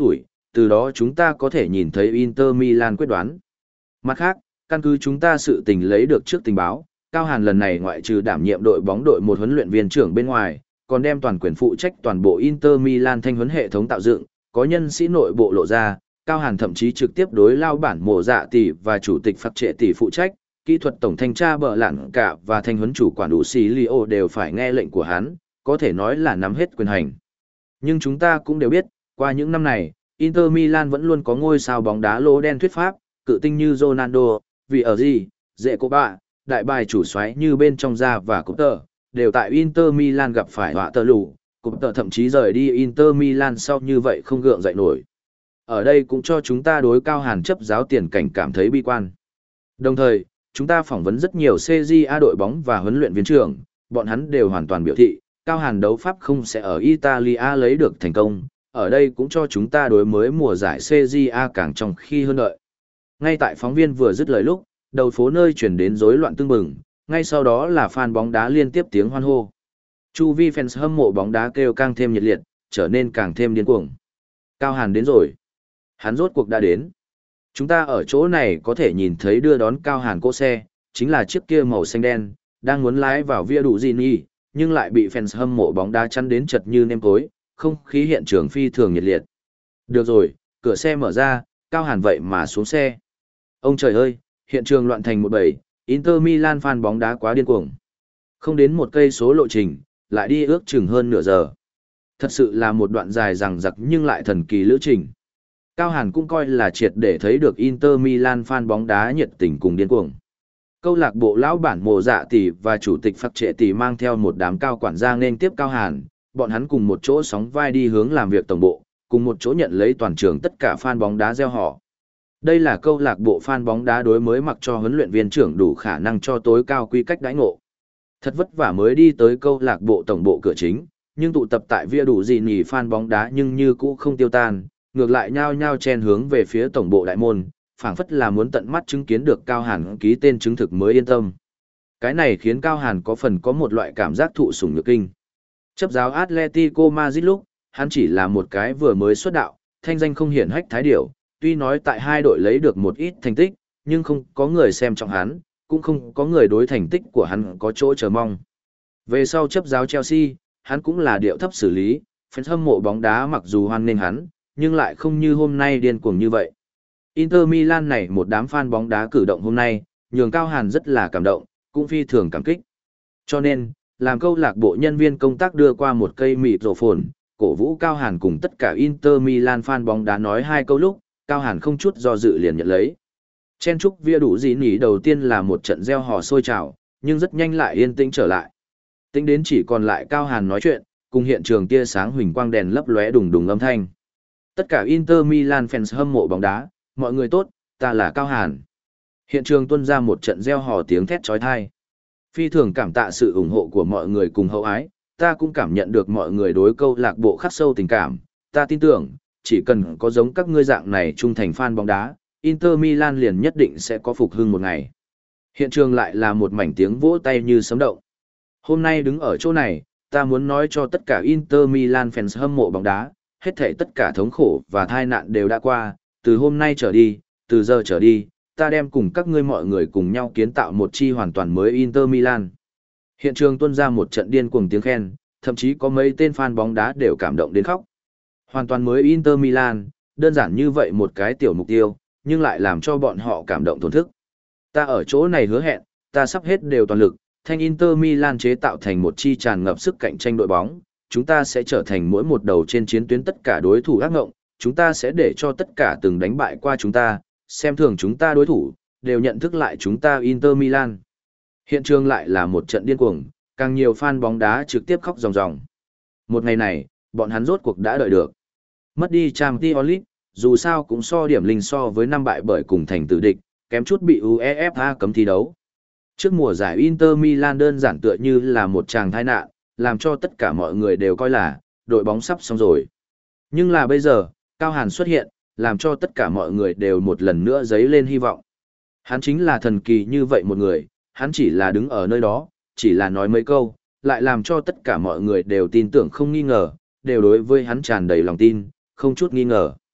từ đó chúng ta có thể nhìn thấy Inter Milan quyết đoán. Mặt khác, căn cứ chúng ta sự tình lấy được trước tình báo, Cao Hàn lần này ngoại trừ đảm nhiệm đội bóng đội một huấn luyện viên trưởng bên ngoài, còn đem toàn quyền phụ trách toàn bộ Inter Milan thanh huấn hệ thống tạo dựng, có nhân sĩ nội bộ lộ ra, Cao Hàn thậm chí trực tiếp đối lao bản mộ dạ tỷ và chủ tịch phạt trệ tỷ phụ trách, kỹ thuật tổng thanh tra bờ lặn cả và thanh huấn chủ quản đủ xì Lio đều phải nghe lệnh của hắn, có thể nói là nắm hết quyền hành. Nhưng chúng ta cũng đều biết, qua những năm này, Inter Milan vẫn luôn có ngôi sao bóng đá lỗ đen thuyết pháp, cự tinh như Ronaldo, vì ở gì, dễ cô bạ, đại bài chủ xoáy như bên trong ra và cúp tờ, đều tại Inter Milan gặp phải họa tờ lù, cúp tờ thậm chí rời đi Inter Milan sau như vậy không gượng dậy nổi. Ở đây cũng cho chúng ta đối Cao Hàn chấp giáo tiền cảnh cảm thấy bi quan. Đồng thời, chúng ta phỏng vấn rất nhiều xê giê a đội bóng và huấn luyện viên trưởng, bọn hắn đều hoàn toàn biểu thị, Cao Hàn đấu pháp không sẽ ở Italia lấy được thành công, ở đây cũng cho chúng ta đối mới mùa giải xê giê a càng trong khi hơn đợi. Ngay tại phóng viên vừa dứt lời lúc, đầu phố nơi chuyển đến rối loạn tưng bừng, ngay sau đó là fan bóng đá liên tiếp tiếng hoan hô. Chu vi fans hâm mộ bóng đá kêu càng thêm nhiệt liệt, trở nên càng thêm điên cuồng. Cao Hàn đến rồi. Hắn rốt cuộc đã đến. Chúng ta ở chỗ này có thể nhìn thấy đưa đón Cao Hàn cỗ xe, chính là chiếc kia màu xanh đen, đang muốn lái vào via đủ Gini, nhưng lại bị fans hâm mộ bóng đá chắn đến chật như nêm tối, không khí hiện trường phi thường nhiệt liệt. Được rồi, cửa xe mở ra, Cao Hàn vậy mà xuống xe. Ông trời ơi, hiện trường loạn thành một bầy, Inter Milan fan bóng đá quá điên cuồng. Không đến một cây số lộ trình, lại đi ước chừng hơn nửa giờ. Thật sự là một đoạn dài dằng dặc nhưng lại thần kỳ lữ trình. Cao Hàn cũng coi là triệt để thấy được Inter Milan fan bóng đá nhiệt tình cùng điên cuồng. Câu lạc bộ lão bản mộ dạ tỷ và chủ tịch phạt trệ tỷ mang theo một đám cao quản gia nên tiếp Cao Hàn, bọn hắn cùng một chỗ sóng vai đi hướng làm việc tổng bộ, cùng một chỗ nhận lấy toàn trường tất cả fan bóng đá gieo họ. Đây là câu lạc bộ fan bóng đá đối mới mặc cho huấn luyện viên trưởng đủ khả năng cho tối cao quy cách đãi ngộ. Thật vất vả mới đi tới câu lạc bộ tổng bộ cửa chính, nhưng tụ tập tại via đủ gì nhỉ fan bóng đá nhưng như cũ không tiêu tan, ngược lại nhao nhao chen hướng về phía tổng bộ đại môn, phảng phất là muốn tận mắt chứng kiến được Cao Hàn ký tên chứng thực mới yên tâm. Cái này khiến Cao Hàn có phần có một loại cảm giác thụ sủng nhược kinh. Chấp giáo Atletico Madrid lúc, hắn chỉ là một cái vừa mới xuất đạo, thanh danh không hiển hách thái điểu, tuy nói tại hai đội lấy được một ít thành tích, nhưng không có người xem trọng hắn, cũng không có người đối thành tích của hắn có chỗ chờ mong. Về sau chấp giáo Chelsea, hắn cũng là điệu thấp xử lý, fans hâm mộ bóng đá mặc dù hoan nghênh hắn, nhưng lại không như hôm nay điên cuồng như vậy. Inter Milan này một đám fan bóng đá cử động hôm nay, nhường Cao Hàn rất là cảm động, cũng phi thường cảm kích. Cho nên, làm câu lạc bộ nhân viên công tác đưa qua một cây mịt rổ phồn, cổ vũ Cao Hàn cùng tất cả Inter Milan fan bóng đá nói hai câu lúc, Cao Hàn không chút do dự liền nhận lấy. Chen chúc via đủ gì nhỉ đầu tiên là một trận gieo hò sôi trào, nhưng rất nhanh lại yên tĩnh trở lại. Tính đến chỉ còn lại Cao Hàn nói chuyện, cùng hiện trường tia sáng huỳnh quang đèn lấp lóe đùng đùng âm thanh. Tất cả Inter Milan fans hâm mộ bóng đá, mọi người tốt, ta là Cao Hàn. Hiện trường tuôn ra một trận gieo hò tiếng thét chói tai. Phi thường cảm tạ sự ủng hộ của mọi người cùng hậu ái, ta cũng cảm nhận được mọi người đối câu lạc bộ khắc sâu tình cảm, ta tin tưởng, chỉ cần có giống các ngươi dạng này trung thành fan bóng đá, Inter Milan liền nhất định sẽ có phục hưng một ngày. Hiện trường lại là một mảnh tiếng vỗ tay như sấm động. Hôm nay đứng ở chỗ này, ta muốn nói cho tất cả Inter Milan fans hâm mộ bóng đá, hết thảy tất cả thống khổ và tai nạn đều đã qua, từ hôm nay trở đi, từ giờ trở đi, ta đem cùng các ngươi mọi người cùng nhau kiến tạo một chi hoàn toàn mới Inter Milan. Hiện trường tuôn ra một trận điên cuồng tiếng khen, thậm chí có mấy tên fan bóng đá đều cảm động đến khóc. Hoàn toàn mới Inter Milan, đơn giản như vậy một cái tiểu mục tiêu, nhưng lại làm cho bọn họ cảm động thổn thức. Ta ở chỗ này hứa hẹn, ta sắp hết đều toàn lực, thanh Inter Milan chế tạo thành một chi tràn ngập sức cạnh tranh đội bóng, chúng ta sẽ trở thành mỗi một đầu trên chiến tuyến tất cả đối thủ ác ngộng, chúng ta sẽ để cho tất cả từng đánh bại qua chúng ta, xem thường chúng ta đối thủ, đều nhận thức lại chúng ta Inter Milan. Hiện trường lại là một trận điên cuồng, càng nhiều fan bóng đá trực tiếp khóc ròng ròng. Một ngày này, bọn hắn rốt cuộc đã đợi được. Mất đi Champions League, dù sao cũng so điểm linh so với năm bại bởi cùng thành tử địch, kém chút bị UEFA cấm thi đấu. Trước mùa giải Inter Milan đơn giản tựa như là một tràng tai nạn, làm cho tất cả mọi người đều coi là đội bóng sắp xong rồi. Nhưng là bây giờ, Cao Hàn xuất hiện, làm cho tất cả mọi người đều một lần nữa dấy lên hy vọng. Hắn chính là thần kỳ như vậy một người, hắn chỉ là đứng ở nơi đó, chỉ là nói mấy câu, lại làm cho tất cả mọi người đều tin tưởng không nghi ngờ, đều đối với hắn tràn đầy lòng tin, không chút nghi ngờ.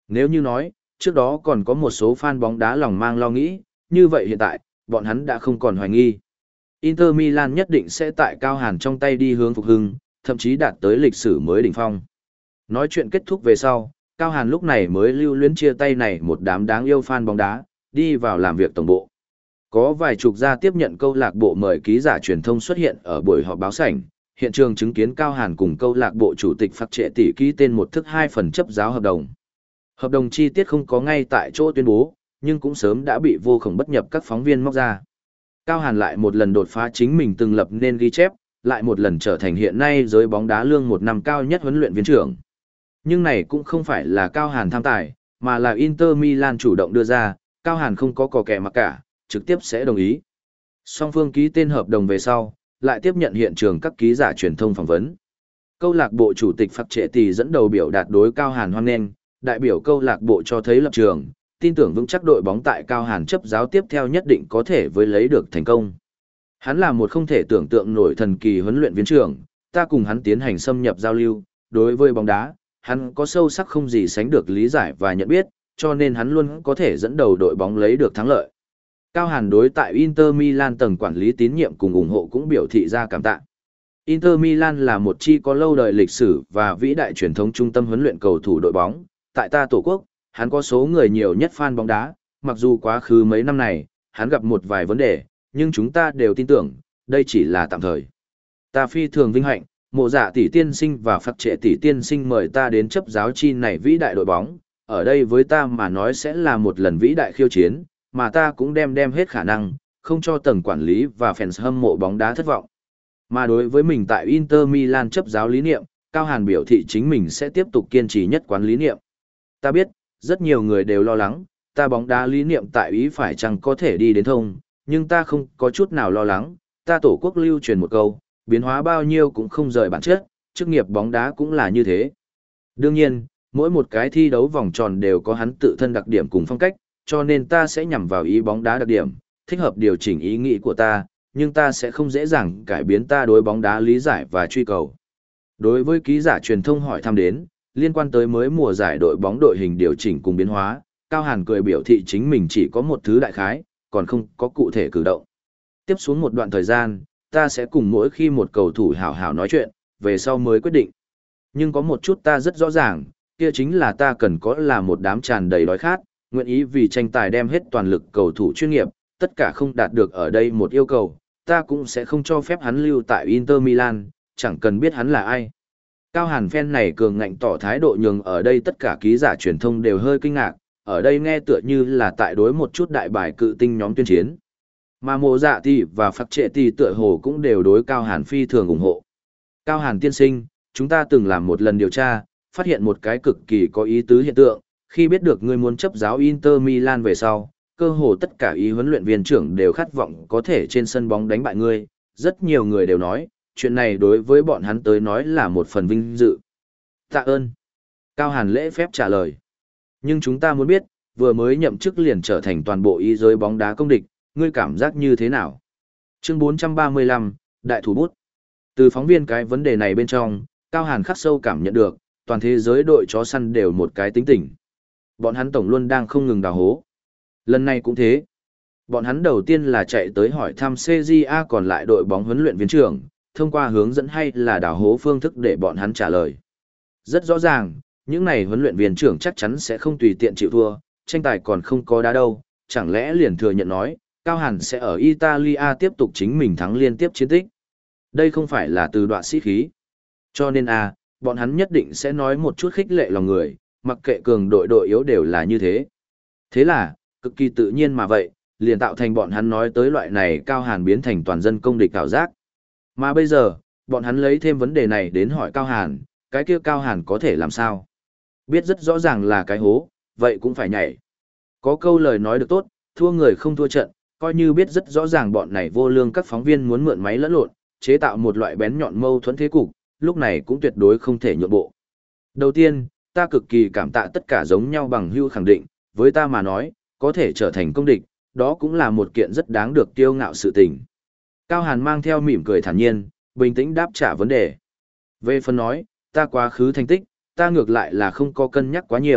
Nếu như nói, trước đó còn có một số fan bóng đá lòng mang lo nghĩ, như vậy hiện tại, bọn hắn đã không còn hoài nghi. Inter Milan nhất định sẽ tại Cao Hàn trong tay đi hướng phục hưng, thậm chí đạt tới lịch sử mới đỉnh phong. Nói chuyện kết thúc về sau, Cao Hàn lúc này mới lưu luyến chia tay này một đám đáng yêu fan bóng đá, đi vào làm việc tổng bộ. Có vài chục gia tiếp nhận câu lạc bộ mời ký giả truyền thông xuất hiện ở buổi họp báo sảnh, hiện trường chứng kiến Cao Hàn cùng câu lạc bộ chủ tịch Phạc Trệ Tỷ ký tên một thức hai phần chấp giáo hợp đồng. Hợp đồng chi tiết không có ngay tại chỗ tuyên bố, nhưng cũng sớm đã bị vô khổng bất nhập các phóng viên móc ra. Cao Hàn lại một lần đột phá chính mình từng lập nên ghi chép, lại một lần trở thành hiện nay giới bóng đá lương một năm cao nhất huấn luyện viên trưởng. Nhưng này cũng không phải là Cao Hàn tham tài, mà là Inter Milan chủ động đưa ra, Cao Hàn không có cò kẻ mặc cả, trực tiếp sẽ đồng ý. Song phương ký tên hợp đồng về sau, lại tiếp nhận hiện trường các ký giả truyền thông phỏng vấn. Câu lạc bộ chủ tịch Phạc Trệ Tỷ dẫn đầu biểu đạt đối Cao Hàn hoan nghênh, đại biểu câu lạc bộ cho thấy lập trường, tin tưởng vững chắc đội bóng tại Cao Hàn chấp giáo tiếp theo nhất định có thể với lấy được thành công. Hắn là một không thể tưởng tượng nổi thần kỳ huấn luyện viên trưởng, ta cùng hắn tiến hành xâm nhập giao lưu, đối với bóng đá, hắn có sâu sắc không gì sánh được lý giải và nhận biết, cho nên hắn luôn có thể dẫn đầu đội bóng lấy được thắng lợi. Cao Hàn đối tại Inter Milan tầng quản lý tín nhiệm cùng ủng hộ cũng biểu thị ra cảm tạ. Inter Milan là một chi có lâu đời lịch sử và vĩ đại truyền thống trung tâm huấn luyện cầu thủ đội bóng, tại ta tổ quốc, hắn có số người nhiều nhất fan bóng đá, mặc dù quá khứ mấy năm này, hắn gặp một vài vấn đề, nhưng chúng ta đều tin tưởng, đây chỉ là tạm thời. Ta phi thường vinh hạnh, Mộ Dạ tỷ tiên sinh và Phạc Trệ tỷ tiên sinh mời ta đến chấp giáo chi này vĩ đại đội bóng, ở đây với ta mà nói sẽ là một lần vĩ đại khiêu chiến, mà ta cũng đem đem hết khả năng, không cho tầng quản lý và fans hâm mộ bóng đá thất vọng. Mà đối với mình tại Inter Milan chấp giáo lý niệm, Cao Hàn biểu thị chính mình sẽ tiếp tục kiên trì nhất quán lý niệm. Ta biết, rất nhiều người đều lo lắng, ta bóng đá lý niệm tại ý phải chăng có thể đi đến thông, nhưng ta không có chút nào lo lắng, ta tổ quốc lưu truyền một câu, biến hóa bao nhiêu cũng không rời bản chất, chức nghiệp bóng đá cũng là như thế. Đương nhiên, mỗi một cái thi đấu vòng tròn đều có hắn tự thân đặc điểm cùng phong cách, cho nên ta sẽ nhằm vào ý bóng đá đặc điểm, thích hợp điều chỉnh ý nghĩ của ta, nhưng ta sẽ không dễ dàng cải biến ta đối bóng đá lý giải và truy cầu. Đối với ký giả truyền thông hỏi thăm đến, liên quan tới mới mùa giải đội bóng đội hình điều chỉnh cùng biến hóa, Cao Hàn cười biểu thị chính mình chỉ có một thứ đại khái, còn không có cụ thể cử động. Tiếp xuống một đoạn thời gian, ta sẽ cùng mỗi khi một cầu thủ hảo hảo nói chuyện, về sau mới quyết định. Nhưng có một chút ta rất rõ ràng, kia chính là ta cần có là một đám tràn đầy đói khát, nguyện ý vì tranh tài đem hết toàn lực cầu thủ chuyên nghiệp, tất cả không đạt được ở đây một yêu cầu, ta cũng sẽ không cho phép hắn lưu tại Inter Milan, chẳng cần biết hắn là ai. Cao Hàn fan này cường ngạnh tỏ thái độ nhường ở đây tất cả ký giả truyền thông đều hơi kinh ngạc, ở đây nghe tựa như là tại đối một chút đại bài cự tinh nhóm tuyên chiến. Mà Mộ Dạ tỷ và Phạc Trệ tỷ tựa hồ cũng đều đối Cao Hàn phi thường ủng hộ. Cao Hàn tiên sinh, chúng ta từng làm một lần điều tra, phát hiện một cái cực kỳ có ý tứ hiện tượng, khi biết được ngươi muốn chấp giáo Inter Milan về sau, cơ hồ tất cả ý huấn luyện viên trưởng đều khát vọng có thể trên sân bóng đánh bại ngươi, rất nhiều người đều nói, chuyện này đối với bọn hắn tới nói là một phần vinh dự. Tạ ơn. Cao Hàn lễ phép trả lời. Nhưng chúng ta muốn biết, vừa mới nhậm chức liền trở thành toàn bộ ý giới bóng đá công địch, ngươi cảm giác như thế nào? Chương bốn trăm ba mươi lăm, Đại thủ bút. Từ phóng viên cái vấn đề này bên trong, Cao Hàn khắc sâu cảm nhận được, toàn thế giới đội chó săn đều một cái tính tình. Bọn hắn tổng luôn đang không ngừng đào hố. Lần này cũng thế. Bọn hắn đầu tiên là chạy tới hỏi thăm xê giê a còn lại đội bóng huấn luyện viên trưởng, thông qua hướng dẫn hay là đào hố phương thức để bọn hắn trả lời. Rất rõ ràng, những này huấn luyện viên trưởng chắc chắn sẽ không tùy tiện chịu thua, tranh tài còn không có đá đâu, chẳng lẽ liền thừa nhận nói, Cao Hàn sẽ ở Italia tiếp tục chính mình thắng liên tiếp chiến tích. Đây không phải là từ đoạn sĩ khí. Cho nên a, bọn hắn nhất định sẽ nói một chút khích lệ lòng người, mặc kệ cường đội đội yếu đều là như thế. Thế là, cực kỳ tự nhiên mà vậy, liền tạo thành bọn hắn nói tới loại này Cao Hàn biến thành toàn dân công địch ảo giác. Mà bây giờ, bọn hắn lấy thêm vấn đề này đến hỏi Cao Hàn, cái kia Cao Hàn có thể làm sao? Biết rất rõ ràng là cái hố, vậy cũng phải nhảy. Có câu lời nói được tốt, thua người không thua trận, coi như biết rất rõ ràng bọn này vô lương các phóng viên muốn mượn máy lẫn lộn, chế tạo một loại bén nhọn mâu thuẫn thế cục, lúc này cũng tuyệt đối không thể nhượng bộ. Đầu tiên, ta cực kỳ cảm tạ tất cả giống nhau bằng hữu khẳng định, với ta mà nói, có thể trở thành công địch, đó cũng là một kiện rất đáng được kiêu ngạo sự tình. Cao Hàn mang theo mỉm cười thản nhiên, bình tĩnh đáp trả vấn đề. Về phần nói, ta quá khứ thành tích, ta ngược lại là không có cân nhắc quá nhiều,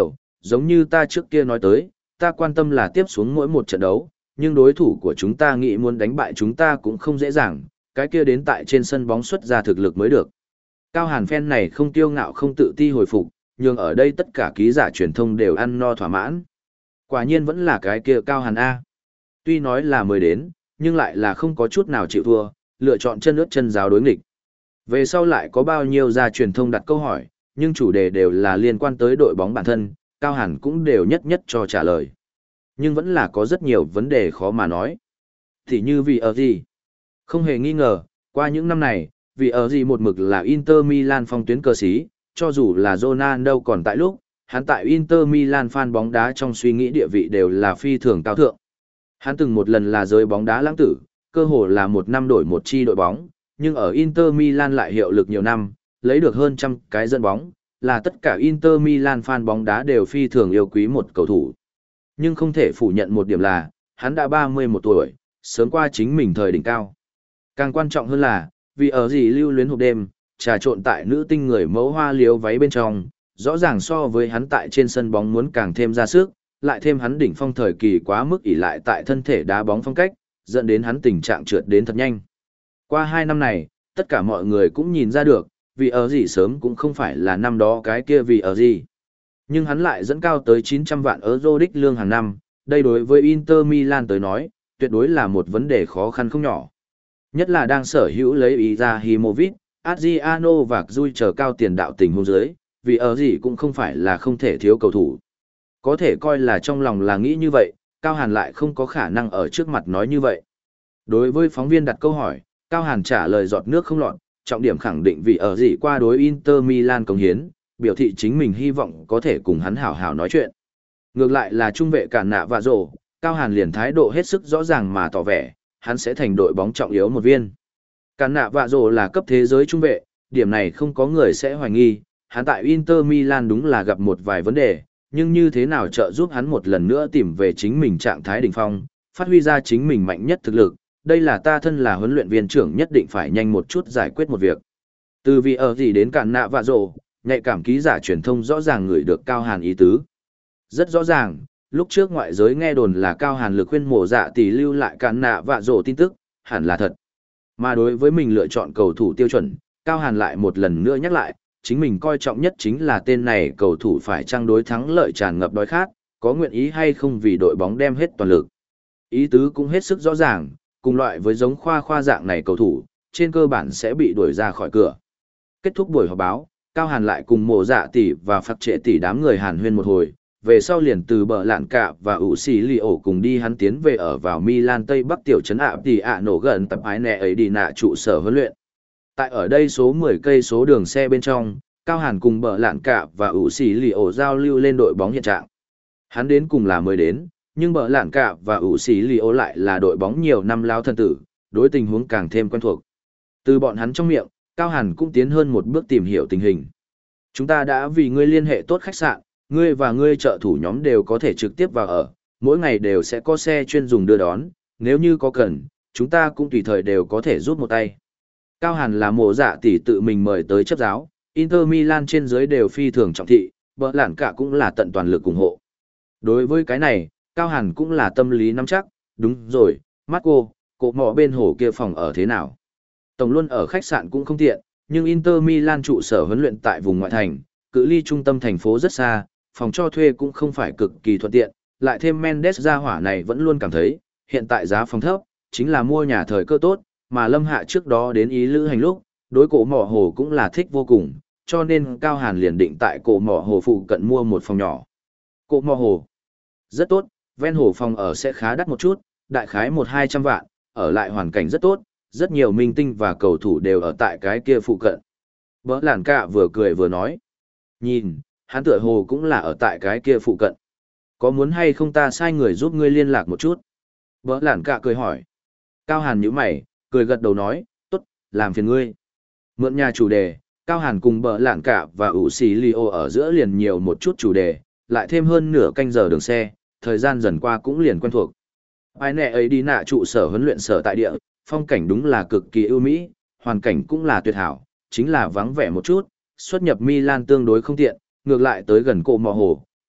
giống như ta trước kia nói tới, ta quan tâm là tiếp xuống mỗi một trận đấu, nhưng đối thủ của chúng ta nghĩ muốn đánh bại chúng ta cũng không dễ dàng, cái kia đến tại trên sân bóng xuất ra thực lực mới được. Cao Hàn fan này không tiêu ngạo không tự ti hồi phục, nhưng ở đây tất cả ký giả truyền thông đều ăn no thỏa mãn. Quả nhiên vẫn là cái kia Cao Hàn A. Tuy nói là mới đến, nhưng lại là không có chút nào chịu thua, lựa chọn chân ướt chân giáo đối nghịch. Về sau lại có bao nhiêu gia truyền thông đặt câu hỏi, nhưng chủ đề đều là liên quan tới đội bóng bản thân, Cao Hàn cũng đều nhất nhất cho trả lời. Nhưng vẫn là có rất nhiều vấn đề khó mà nói. Thì như vì ở gì? Không hề nghi ngờ, qua những năm này, vì ở gì một mực là Inter Milan phong tuyến cơ sĩ, cho dù là Ronaldo còn tại lúc, hắn tại Inter Milan fan bóng đá trong suy nghĩ địa vị đều là phi thường cao thượng. Hắn từng một lần là giới bóng đá lãng tử, cơ hồ là một năm đổi một chi đội bóng, nhưng ở Inter Milan lại hiệu lực nhiều năm, lấy được hơn trăm cái dẫn bóng, là tất cả Inter Milan fan bóng đá đều phi thường yêu quý một cầu thủ. Nhưng không thể phủ nhận một điểm là, hắn đã ba mươi mốt tuổi, sớm qua chính mình thời đỉnh cao. Càng quan trọng hơn là, vì ở gì lưu luyến hộp đêm, trà trộn tại nữ tinh người mẫu hoa liếu váy bên trong, rõ ràng so với hắn tại trên sân bóng muốn càng thêm ra sức, lại thêm hắn đỉnh phong thời kỳ quá mức ỷ lại tại thân thể đá bóng phong cách, dẫn đến hắn tình trạng trượt đến thật nhanh. Qua hai năm này, tất cả mọi người cũng nhìn ra được, vì ở gì sớm cũng không phải là năm đó cái kia vì ở gì. Nhưng hắn lại dẫn cao tới chín trăm vạn euro đích lương hàng năm, đây đối với Inter Milan tới nói, tuyệt đối là một vấn đề khó khăn không nhỏ. Nhất là đang sở hữu lấy Izahimovic, Adriano và Rui chờ cao tiền đạo tình huống dưới, vì ở gì cũng không phải là không thể thiếu cầu thủ. Có thể coi là trong lòng là nghĩ như vậy, Cao Hàn lại không có khả năng ở trước mặt nói như vậy. Đối với phóng viên đặt câu hỏi, Cao Hàn trả lời giọt nước không lọt, trọng điểm khẳng định vì ở gì qua đối Inter Milan cống hiến, biểu thị chính mình hy vọng có thể cùng hắn hảo hảo nói chuyện. Ngược lại là trung vệ Cản Nạ và Rổ, Cao Hàn liền thái độ hết sức rõ ràng mà tỏ vẻ, hắn sẽ thành đội bóng trọng yếu một viên. Cản Nạ và Rổ là cấp thế giới trung vệ, điểm này không có người sẽ hoài nghi, hắn tại Inter Milan đúng là gặp một vài vấn đề, nhưng như thế nào trợ giúp hắn một lần nữa tìm về chính mình trạng thái đỉnh phong, phát huy ra chính mình mạnh nhất thực lực, đây là ta thân là huấn luyện viên trưởng nhất định phải nhanh một chút giải quyết một việc. Từ vì ở gì đến Cản Nạ và Rổ, nhạy cảm ký giả truyền thông rõ ràng người được Cao Hàn ý tứ. Rất rõ ràng, lúc trước ngoại giới nghe đồn là Cao Hàn lực khuyên mổ dạ tỷ lưu lại Cản Nạ và Rổ tin tức, hẳn là thật. Mà đối với mình lựa chọn cầu thủ tiêu chuẩn, Cao Hàn lại một lần nữa nhắc lại, chính mình coi trọng nhất chính là tên này cầu thủ phải trang đối thắng lợi tràn ngập đói khát, có nguyện ý hay không vì đội bóng đem hết toàn lực. Ý tứ cũng hết sức rõ ràng, cùng loại với giống khoa khoa dạng này cầu thủ, trên cơ bản sẽ bị đuổi ra khỏi cửa. Kết thúc buổi họp báo, Cao Hàn lại cùng mộ dạ tỷ và phạt trệ tỷ đám người Hàn huyên một hồi, về sau liền từ bờ lạn cạ và ủ xì li ổ cùng đi hắn tiến về ở vào Milan Tây Bắc tiểu trấn ạ tỷ ạ nổ gần tập ái nẹ ấy đi nạ trụ sở huấn luyện. Tại ở đây số mười cây số đường xe bên trong, Cao Hàn cùng bờ lạn cạ và ủ xì li ổ giao lưu lên đội bóng hiện trạng. Hắn đến cùng là mới đến, nhưng bờ lạn cạ và ủ xì li ổ lại là đội bóng nhiều năm lao thân tử, đối tình huống càng thêm quen thuộc. Từ bọn hắn trong miệng, Cao Hàn cũng tiến hơn một bước tìm hiểu tình hình. Chúng ta đã vì ngươi liên hệ tốt khách sạn, ngươi và ngươi trợ thủ nhóm đều có thể trực tiếp vào ở, mỗi ngày đều sẽ có xe chuyên dùng đưa đón, nếu như có cần, chúng ta cũng tùy thời đều có thể giúp một tay. Cao Hàn là mộ dạ tỷ tự mình mời tới chấp giáo, Inter Milan trên dưới đều phi thường trọng thị, bờ lản cả cũng là tận toàn lực ủng hộ. Đối với cái này, Cao Hàn cũng là tâm lý nắm chắc, đúng rồi, Marco, cộ mỏ bên hồ kia phòng ở thế nào? Tổng luôn ở khách sạn cũng không tiện, nhưng Inter Milan trụ sở huấn luyện tại vùng ngoại thành, cự ly trung tâm thành phố rất xa, phòng cho thuê cũng không phải cực kỳ thuận tiện, lại thêm Mendes gia hỏa này vẫn luôn cảm thấy, hiện tại giá phòng thấp, chính là mua nhà thời cơ tốt, mà Lâm Hạ trước đó đến ý lữ hành lúc, đối cổ mỏ hồ cũng là thích vô cùng, cho nên Cao Hàn liền định tại cổ mỏ hồ phụ cận mua một phòng nhỏ. Cổ mỏ hồ, rất tốt, ven hồ phòng ở sẽ khá đắt một chút, đại khái một hai trăm vạn, ở lại hoàn cảnh rất tốt, rất nhiều minh tinh và cầu thủ đều ở tại cái kia phụ cận. Bỡ làn cạ vừa cười vừa nói. Nhìn, hắn tựa hồ cũng là ở tại cái kia phụ cận. Có muốn hay không ta sai người giúp ngươi liên lạc một chút? Bỡ làn cạ cười hỏi. Cao Hàn nhíu mày, cười gật đầu nói, tốt, làm phiền ngươi. Mượn nhà chủ đề, Cao Hàn cùng bỡ làn cạ và ủ xì li ô ở giữa liền nhiều một chút chủ đề, lại thêm hơn nửa canh giờ đường xe, thời gian dần qua cũng liền quen thuộc. Ai nẹ ấy đi nạ trụ sở huấn luyện sở tại địa, phong cảnh đúng là cực kỳ ưu mỹ, hoàn cảnh cũng là tuyệt hảo, chính là vắng vẻ một chút, xuất nhập Milan tương đối không tiện, ngược lại tới gần cổ mỏ hồ,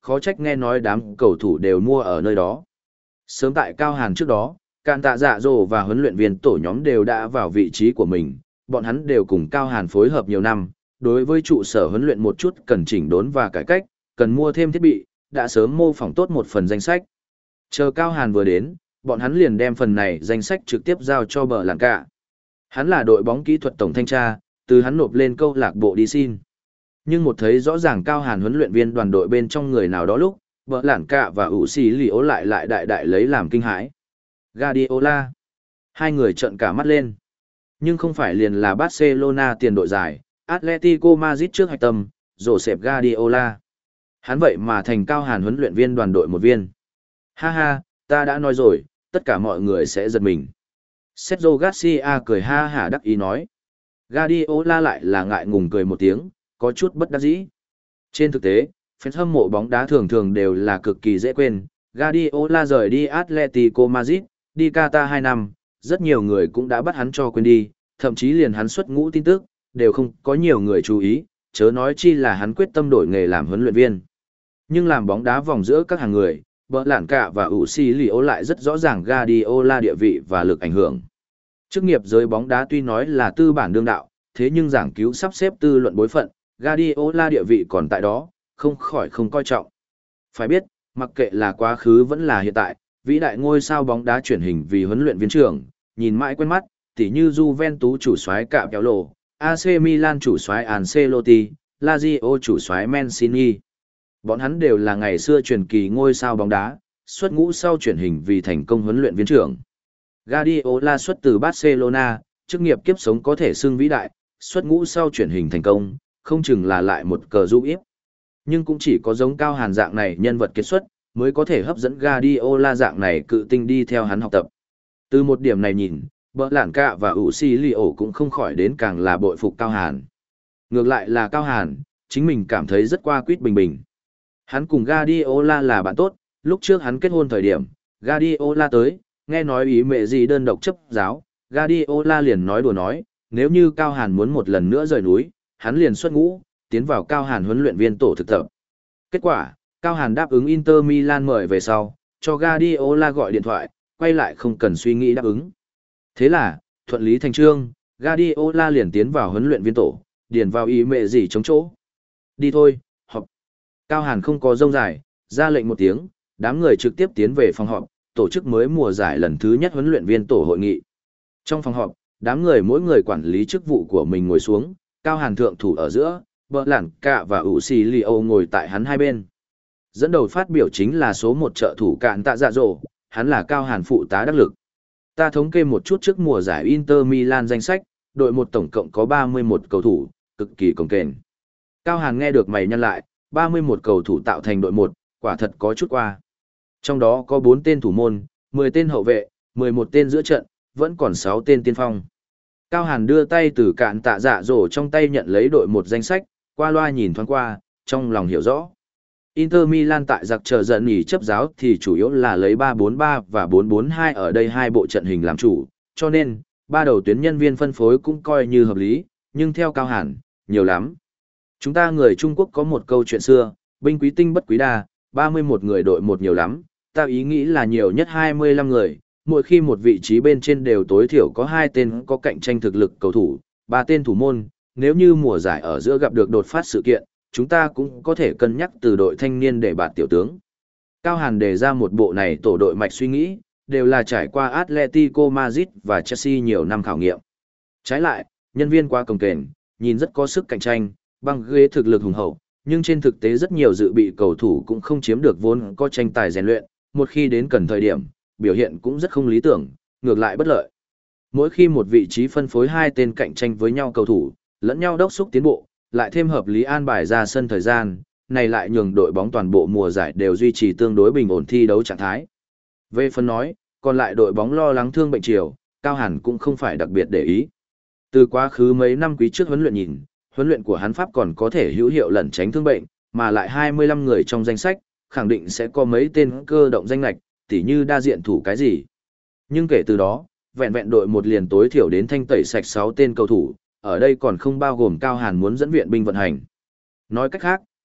khó trách nghe nói đám cầu thủ đều mua ở nơi đó. Sớm tại Cao Hàn trước đó, Cạn Tạ Dạ Dỗ và huấn luyện viên tổ nhóm đều đã vào vị trí của mình, bọn hắn đều cùng Cao Hàn phối hợp nhiều năm, đối với trụ sở huấn luyện một chút cần chỉnh đốn và cải cách, cần mua thêm thiết bị, đã sớm mô phỏng tốt một phần danh sách. Chờ Cao Hàn vừa đến, bọn hắn liền đem phần này danh sách trực tiếp giao cho bờ làng cả. Hắn là đội bóng kỹ thuật tổng thanh tra, từ hắn nộp lên câu lạc bộ đi xin. Nhưng một thấy rõ ràng Cao Hàn huấn luyện viên đoàn đội bên trong người nào đó lúc, bờ làng cả và ủ xì lì ố lại lại đại đại lấy làm kinh hãi. Guardiola. Hai người trợn cả mắt lên. Nhưng không phải liền là Barcelona tiền đội giải, Atletico Madrid trước hạch tâm, Josep Guardiola. Hắn vậy mà thành Cao Hàn huấn luyện viên đoàn đội một viên. Ha ha, ta đã nói rồi, tất cả mọi người sẽ giật mình. Sergio Garcia cười ha hả đắc ý nói. Guardiola lại là ngại ngùng cười một tiếng, có chút bất đắc dĩ. Trên thực tế, fan hâm mộ bóng đá thường thường đều là cực kỳ dễ quên. Guardiola rời đi Atletico Madrid, đi Qatar hai năm, rất nhiều người cũng đã bắt hắn cho quên đi, thậm chí liền hắn xuất ngũ tin tức, đều không có nhiều người chú ý, chớ nói chi là hắn quyết tâm đổi nghề làm huấn luyện viên. Nhưng làm bóng đá vòng giữa các hàng người, Bờ Lản Cả và ủ xì lì ố lại rất rõ ràng Guardiola địa vị và lực ảnh hưởng. Chức nghiệp giới bóng đá tuy nói là tư bản đương đạo, thế nhưng giảng cứu sắp xếp tư luận bối phận, Guardiola địa vị còn tại đó, không khỏi không coi trọng. Phải biết, mặc kệ là quá khứ vẫn là hiện tại, vĩ đại ngôi sao bóng đá chuyển hình vì huấn luyện viên trưởng, nhìn mãi quen mắt, tỉ như Juventus chủ soái Cạm Kéo Lộ, a xê Milan chủ soái Ancelotti, Lazio chủ soái Mancini. Bọn hắn đều là ngày xưa truyền kỳ ngôi sao bóng đá, xuất ngũ sau chuyển hình vì thành công huấn luyện viên trưởng. Guardiola xuất từ Barcelona, chức nghiệp kiếp sống có thể xưng vĩ đại, xuất ngũ sau chuyển hình thành công, không chừng là lại một cờ giúp ít. Nhưng cũng chỉ có giống Cao Hàn dạng này nhân vật kiệt xuất, mới có thể hấp dẫn Guardiola dạng này cự tinh đi theo hắn học tập. Từ một điểm này nhìn, Bờ Lản Cả và ủ xì lì ổ cũng không khỏi đến càng là bội phục Cao Hàn. Ngược lại là Cao Hàn, chính mình cảm thấy rất qua quýt bình bình. Hắn cùng Guardiola là bạn tốt, lúc trước hắn kết hôn thời điểm, Guardiola tới, nghe nói ý mẹ gì đơn độc chấp giáo, Guardiola liền nói đùa nói, nếu như Cao Hàn muốn một lần nữa rời núi, hắn liền xuất ngũ, tiến vào Cao Hàn huấn luyện viên tổ thực tập. Kết quả, Cao Hàn đáp ứng Inter Milan mời về sau, cho Guardiola gọi điện thoại, quay lại không cần suy nghĩ đáp ứng. Thế là, thuận lý thành trương, Guardiola liền tiến vào huấn luyện viên tổ, điền vào ý mẹ gì chống chỗ. Đi thôi, họp. Cao Hàn không có rông dài, ra lệnh một tiếng, đám người trực tiếp tiến về phòng họp, tổ chức mới mùa giải lần thứ nhất huấn luyện viên tổ hội nghị. Trong phòng họp, đám người mỗi người quản lý chức vụ của mình ngồi xuống, Cao Hàn thượng thủ ở giữa, Bờ Lản Cả và ủ xì lì ổ ngồi tại hắn hai bên. Dẫn đầu phát biểu chính là số một trợ thủ Cạn Tạ Dạ Dỗ, hắn là Cao Hàn phụ tá đắc lực. Ta thống kê một chút trước mùa giải Inter Milan danh sách, đội một tổng cộng có ba mươi mốt cầu thủ, cực kỳ cồng kềnh. Cao Hàn nghe được mày nhăn lại, ba mươi mốt cầu thủ tạo thành đội một, quả thật có chút qua. Trong đó có bốn tên thủ môn, mười tên hậu vệ, mười một tên giữa trận, vẫn còn sáu tên tiên phong. Cao Hàn đưa tay từ Cạn Tạ Dạ Dỗ trong tay nhận lấy đội một danh sách, qua loa nhìn thoáng qua, trong lòng hiểu rõ. Inter Milan tại giặc chờ giận nghỉ chấp giáo thì chủ yếu là lấy ba bốn ba và bốn bốn hai ở đây hai bộ trận hình làm chủ, cho nên, ba đầu tuyến nhân viên phân phối cũng coi như hợp lý, nhưng theo Cao Hàn, nhiều lắm. Chúng ta người Trung Quốc có một câu chuyện xưa, binh quý tinh bất quý đa, ba mươi mốt người đội một nhiều lắm, ta ý nghĩ là nhiều nhất hai mươi lăm người, mỗi khi một vị trí bên trên đều tối thiểu có hai tên có cạnh tranh thực lực cầu thủ, ba tên thủ môn, nếu như mùa giải ở giữa gặp được đột phát sự kiện, chúng ta cũng có thể cân nhắc từ đội thanh niên để bạt tiểu tướng. Cao Hàn đề ra một bộ này tổ đội mạch suy nghĩ, đều là trải qua Atletico Madrid và Chelsea nhiều năm khảo nghiệm. Trái lại, nhân viên quá cồng kềnh, nhìn rất có sức cạnh tranh, băng ghế thực lực hùng hậu, nhưng trên thực tế rất nhiều dự bị cầu thủ cũng không chiếm được vốn có tranh tài rèn luyện, một khi đến cần thời điểm, biểu hiện cũng rất không lý tưởng, ngược lại bất lợi. Mỗi khi một vị trí phân phối hai tên cạnh tranh với nhau cầu thủ, lẫn nhau đốc xúc tiến bộ, lại thêm hợp lý an bài ra sân thời gian, này lại nhường đội bóng toàn bộ mùa giải đều duy trì tương đối bình ổn thi đấu trạng thái. Về phần nói, còn lại đội bóng lo lắng thương bệnh chiều, Cao Hàn cũng không phải đặc biệt để ý. Từ quá khứ mấy năm quý trước huấn luyện nhìn, huấn luyện của hắn pháp còn có thể hữu hiệu lẩn tránh thương bệnh, mà lại hai mươi lăm người trong danh sách, khẳng định sẽ có mấy tên cơ động danh lệch, tỉ như đa diện thủ cái gì. Nhưng kể từ đó, vẹn vẹn đội một liền tối thiểu đến thanh tẩy sạch sáu tên cầu thủ, ở đây còn không bao gồm Cao Hàn muốn dẫn viện binh vận hành. Nói cách khác,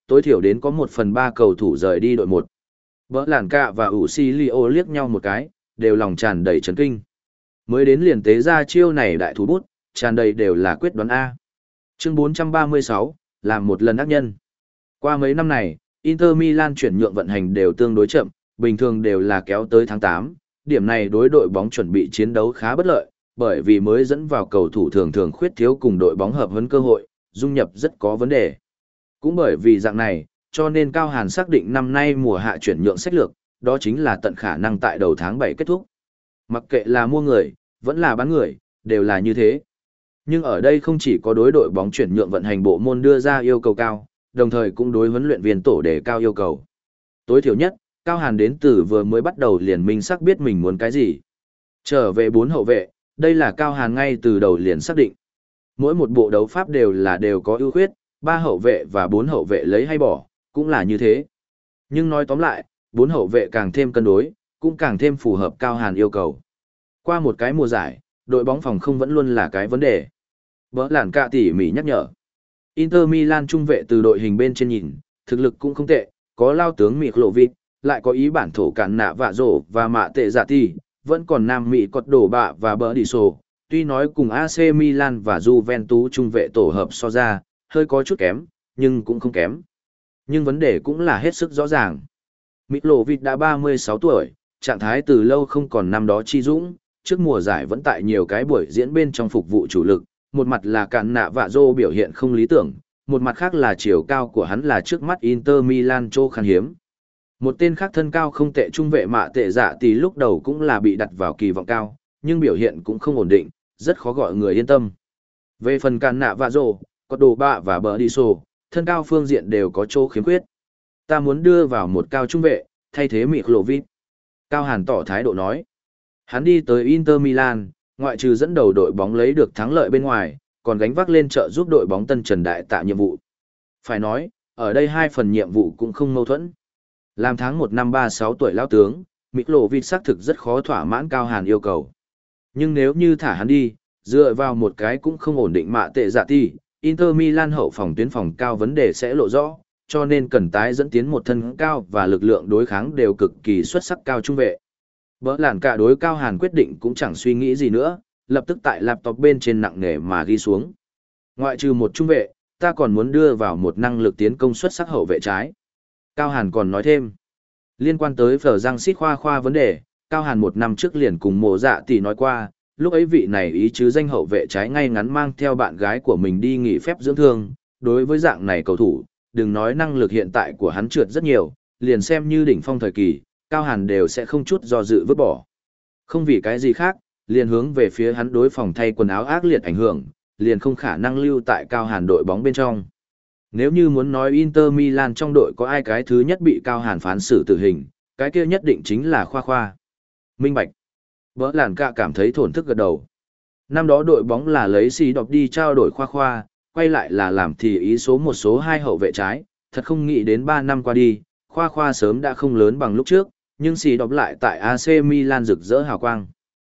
tối thiểu đến có một phần ba cầu thủ rời đi đội một. Bỡ làn cạ và ủ si Lio liếc nhau một cái, đều lòng tràn đầy chấn kinh. Mới đến liền tế ra chiêu này đại thủ bút, tràn đầy đều là quyết đoán A. Chương bốn trăm ba mươi sáu, làm một lần ác nhân. Qua mấy năm này, Inter Milan chuyển nhượng vận hành đều tương đối chậm, bình thường đều là kéo tới tháng tám, điểm này đối đội bóng chuẩn bị chiến đấu khá bất lợi, bởi vì mới dẫn vào cầu thủ thường thường khuyết thiếu cùng đội bóng hợp huấn cơ hội, dung nhập rất có vấn đề. Cũng bởi vì dạng này, cho nên Cao Hàn xác định năm nay mùa hạ chuyển nhượng sách lược, đó chính là tận khả năng tại đầu tháng bảy kết thúc. Mặc kệ là mua người, vẫn là bán người, đều là như thế. Nhưng ở đây không chỉ có đối đội bóng chuyển nhượng vận hành bộ môn đưa ra yêu cầu cao, đồng thời cũng đối huấn luyện viên tổ đề cao yêu cầu. Tối thiểu nhất, Cao Hàn đến từ vừa mới bắt đầu liền minh xác biết mình muốn cái gì. Trở về bốn hậu vệ, đây là Cao Hàn ngay từ đầu liền xác định. Mỗi một bộ đấu pháp đều là đều có ưu khuyết, ba hậu vệ và bốn hậu vệ lấy hay bỏ, cũng là như thế. Nhưng nói tóm lại, bốn hậu vệ càng thêm cân đối, cũng càng thêm phù hợp Cao Hàn yêu cầu. Qua một cái mùa giải, đội bóng phòng không vẫn luôn là cái vấn đề. Bỡ làn cạ tỉ mỉ nhắc nhở. Inter Milan trung vệ từ đội hình bên trên nhìn, thực lực cũng không tệ, có lao tướng Mitrovic, lại có ý bản thổ cản nạ vạ rổ và mạ tệ giả ti, vẫn còn Nam Mỹ cọt đổ bạ và bỡ đi sổ. Tuy nói cùng a xê Milan và Juventus trung vệ tổ hợp so ra, hơi có chút kém, nhưng cũng không kém. Nhưng vấn đề cũng là hết sức rõ ràng. Mitrovic đã ba mươi sáu tuổi, trạng thái từ lâu không còn năm đó chi dũng, trước mùa giải vẫn tại nhiều cái buổi diễn bên trong phục vụ chủ lực, một mặt là cản nạ vạ rô biểu hiện không lý tưởng, một mặt khác là chiều cao của hắn là trước mắt Inter Milan chỗ khan hiếm. Một tên khác thân cao không tệ trung vệ mạ tệ dạ thì lúc đầu cũng là bị đặt vào kỳ vọng cao, nhưng biểu hiện cũng không ổn định, rất khó gọi người yên tâm. Về phần cản nạ vạ rô, có đồ bạ và bờ đi sổ, thân cao phương diện đều có chỗ khiếm khuyết. Ta muốn đưa vào một cao trung vệ, thay thế Mitrovic. Cao Hàn tỏ thái độ nói. Hắn đi tới Inter Milan, ngoại trừ dẫn đầu đội bóng lấy được thắng lợi bên ngoài, còn gánh vác lên trợ giúp đội bóng Tân Trần Đại Tạ nhiệm vụ. Phải nói, ở đây hai phần nhiệm vụ cũng không mâu thuẫn. Làm tháng một năm ba mươi sáu tuổi lão tướng, Mitrovic xác thực rất khó thỏa mãn Cao Hàn yêu cầu. Nhưng nếu như thả hắn đi, dựa vào một cái cũng không ổn định mạ tệ dạ ti, Inter Milan hậu phòng tuyến phòng cao vấn đề sẽ lộ rõ, cho nên cần tái dẫn tiến một thân cao và lực lượng đối kháng đều cực kỳ xuất sắc cao trung vệ. Bỡ làn cả đối Cao Hàn quyết định cũng chẳng suy nghĩ gì nữa, lập tức tại laptop bên trên nặng nề mà ghi xuống. Ngoại trừ một trung vệ, ta còn muốn đưa vào một năng lực tiến công xuất sắc hậu vệ trái. Cao Hàn còn nói thêm, liên quan tới phở răng xít khoa khoa vấn đề, Cao Hàn một năm trước liền cùng mộ dạ tỷ nói qua, lúc ấy vị này ý chứ danh hậu vệ trái ngay ngắn mang theo bạn gái của mình đi nghỉ phép dưỡng thương, đối với dạng này cầu thủ, đừng nói năng lực hiện tại của hắn trượt rất nhiều, liền xem như đỉnh phong thời kỳ, Cao Hàn đều sẽ không chút do dự vứt bỏ. Không vì cái gì khác, liền hướng về phía hắn đối phòng thay quần áo ác liệt ảnh hưởng, liền không khả năng lưu tại Cao Hàn đội bóng bên trong. Nếu như muốn nói Inter Milan trong đội có ai cái thứ nhất bị Cao Hàn phán xử tử hình, cái kia nhất định chính là Khoa Khoa. Minh bạch. Bỡ làn cạ cảm thấy thổn thức gật đầu. Năm đó đội bóng là lấy xì đọc đi trao đổi Khoa Khoa, quay lại là làm thì ý số một số hai hậu vệ trái, thật không nghĩ đến ba năm qua đi, Khoa Khoa sớm đã không lớn bằng lúc trước, nhưng xì đọc lại tại a xê Milan rực rỡ hào quang.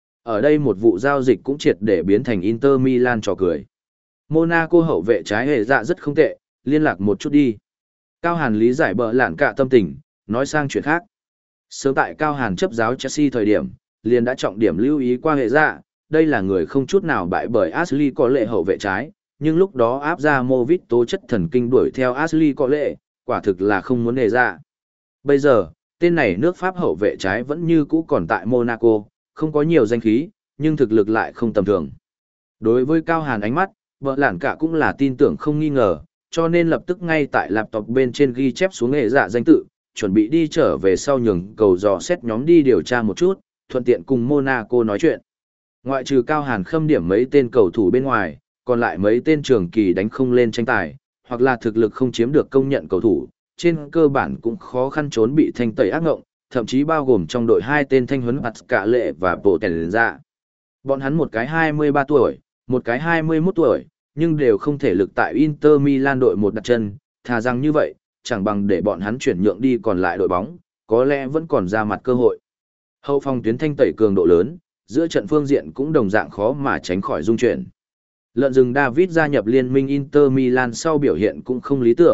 Ở đây một vụ giao dịch cũng triệt để biến thành Inter Milan trò cười. Monaco hậu vệ trái hệ dạ rất không tệ, liên lạc một chút đi. Cao Hàn lý giải bỡ lạn cả tâm tình, nói sang chuyện khác. Sớm tại Cao Hàn chấp giáo Chelsea thời điểm, liền đã trọng điểm lưu ý qua hệ dạ, đây là người không chút nào bại bởi Ashley có lệ hậu vệ trái, nhưng lúc đó áp ra Movit tố chất thần kinh đuổi theo Ashley có lệ, quả thực là không muốn hệ dạ. Bây giờ, tên này nước Pháp hậu vệ trái vẫn như cũ còn tại Monaco, không có nhiều danh khí, nhưng thực lực lại không tầm thường. Đối với Cao Hàn ánh mắt, vợ lản cả cũng là tin tưởng không nghi ngờ, cho nên lập tức ngay tại laptop bên trên ghi chép xuống hệ dạ danh tự, chuẩn bị đi trở về sau nhường cầu dò xét nhóm đi điều tra một chút, thuận tiện cùng Monaco nói chuyện. Ngoại trừ Cao Hàn khâm điểm mấy tên cầu thủ bên ngoài, còn lại mấy tên trường kỳ đánh không lên tranh tài, hoặc là thực lực không chiếm được công nhận cầu thủ, trên cơ bản cũng khó khăn trốn bị thanh tẩy ác ngộng, thậm chí bao gồm trong đội hai tên thanh huấn mặt cả lệ và bộ tèn ra. Bọn hắn một cái hai mươi ba tuổi, một cái hai mươi mốt tuổi, nhưng đều không thể lực tại Inter Milan đội một đặt chân, thà rằng như vậy, chẳng bằng để bọn hắn chuyển nhượng đi còn lại đội bóng, có lẽ vẫn còn ra mặt cơ hội. Hậu phòng tuyến thanh tẩy cường độ lớn, giữa trận phương diện cũng đồng dạng khó mà tránh khỏi dung chuyển. Lợn rừng David gia nhập liên minh Inter Milan sau biểu hiện cũng không lý tưởng,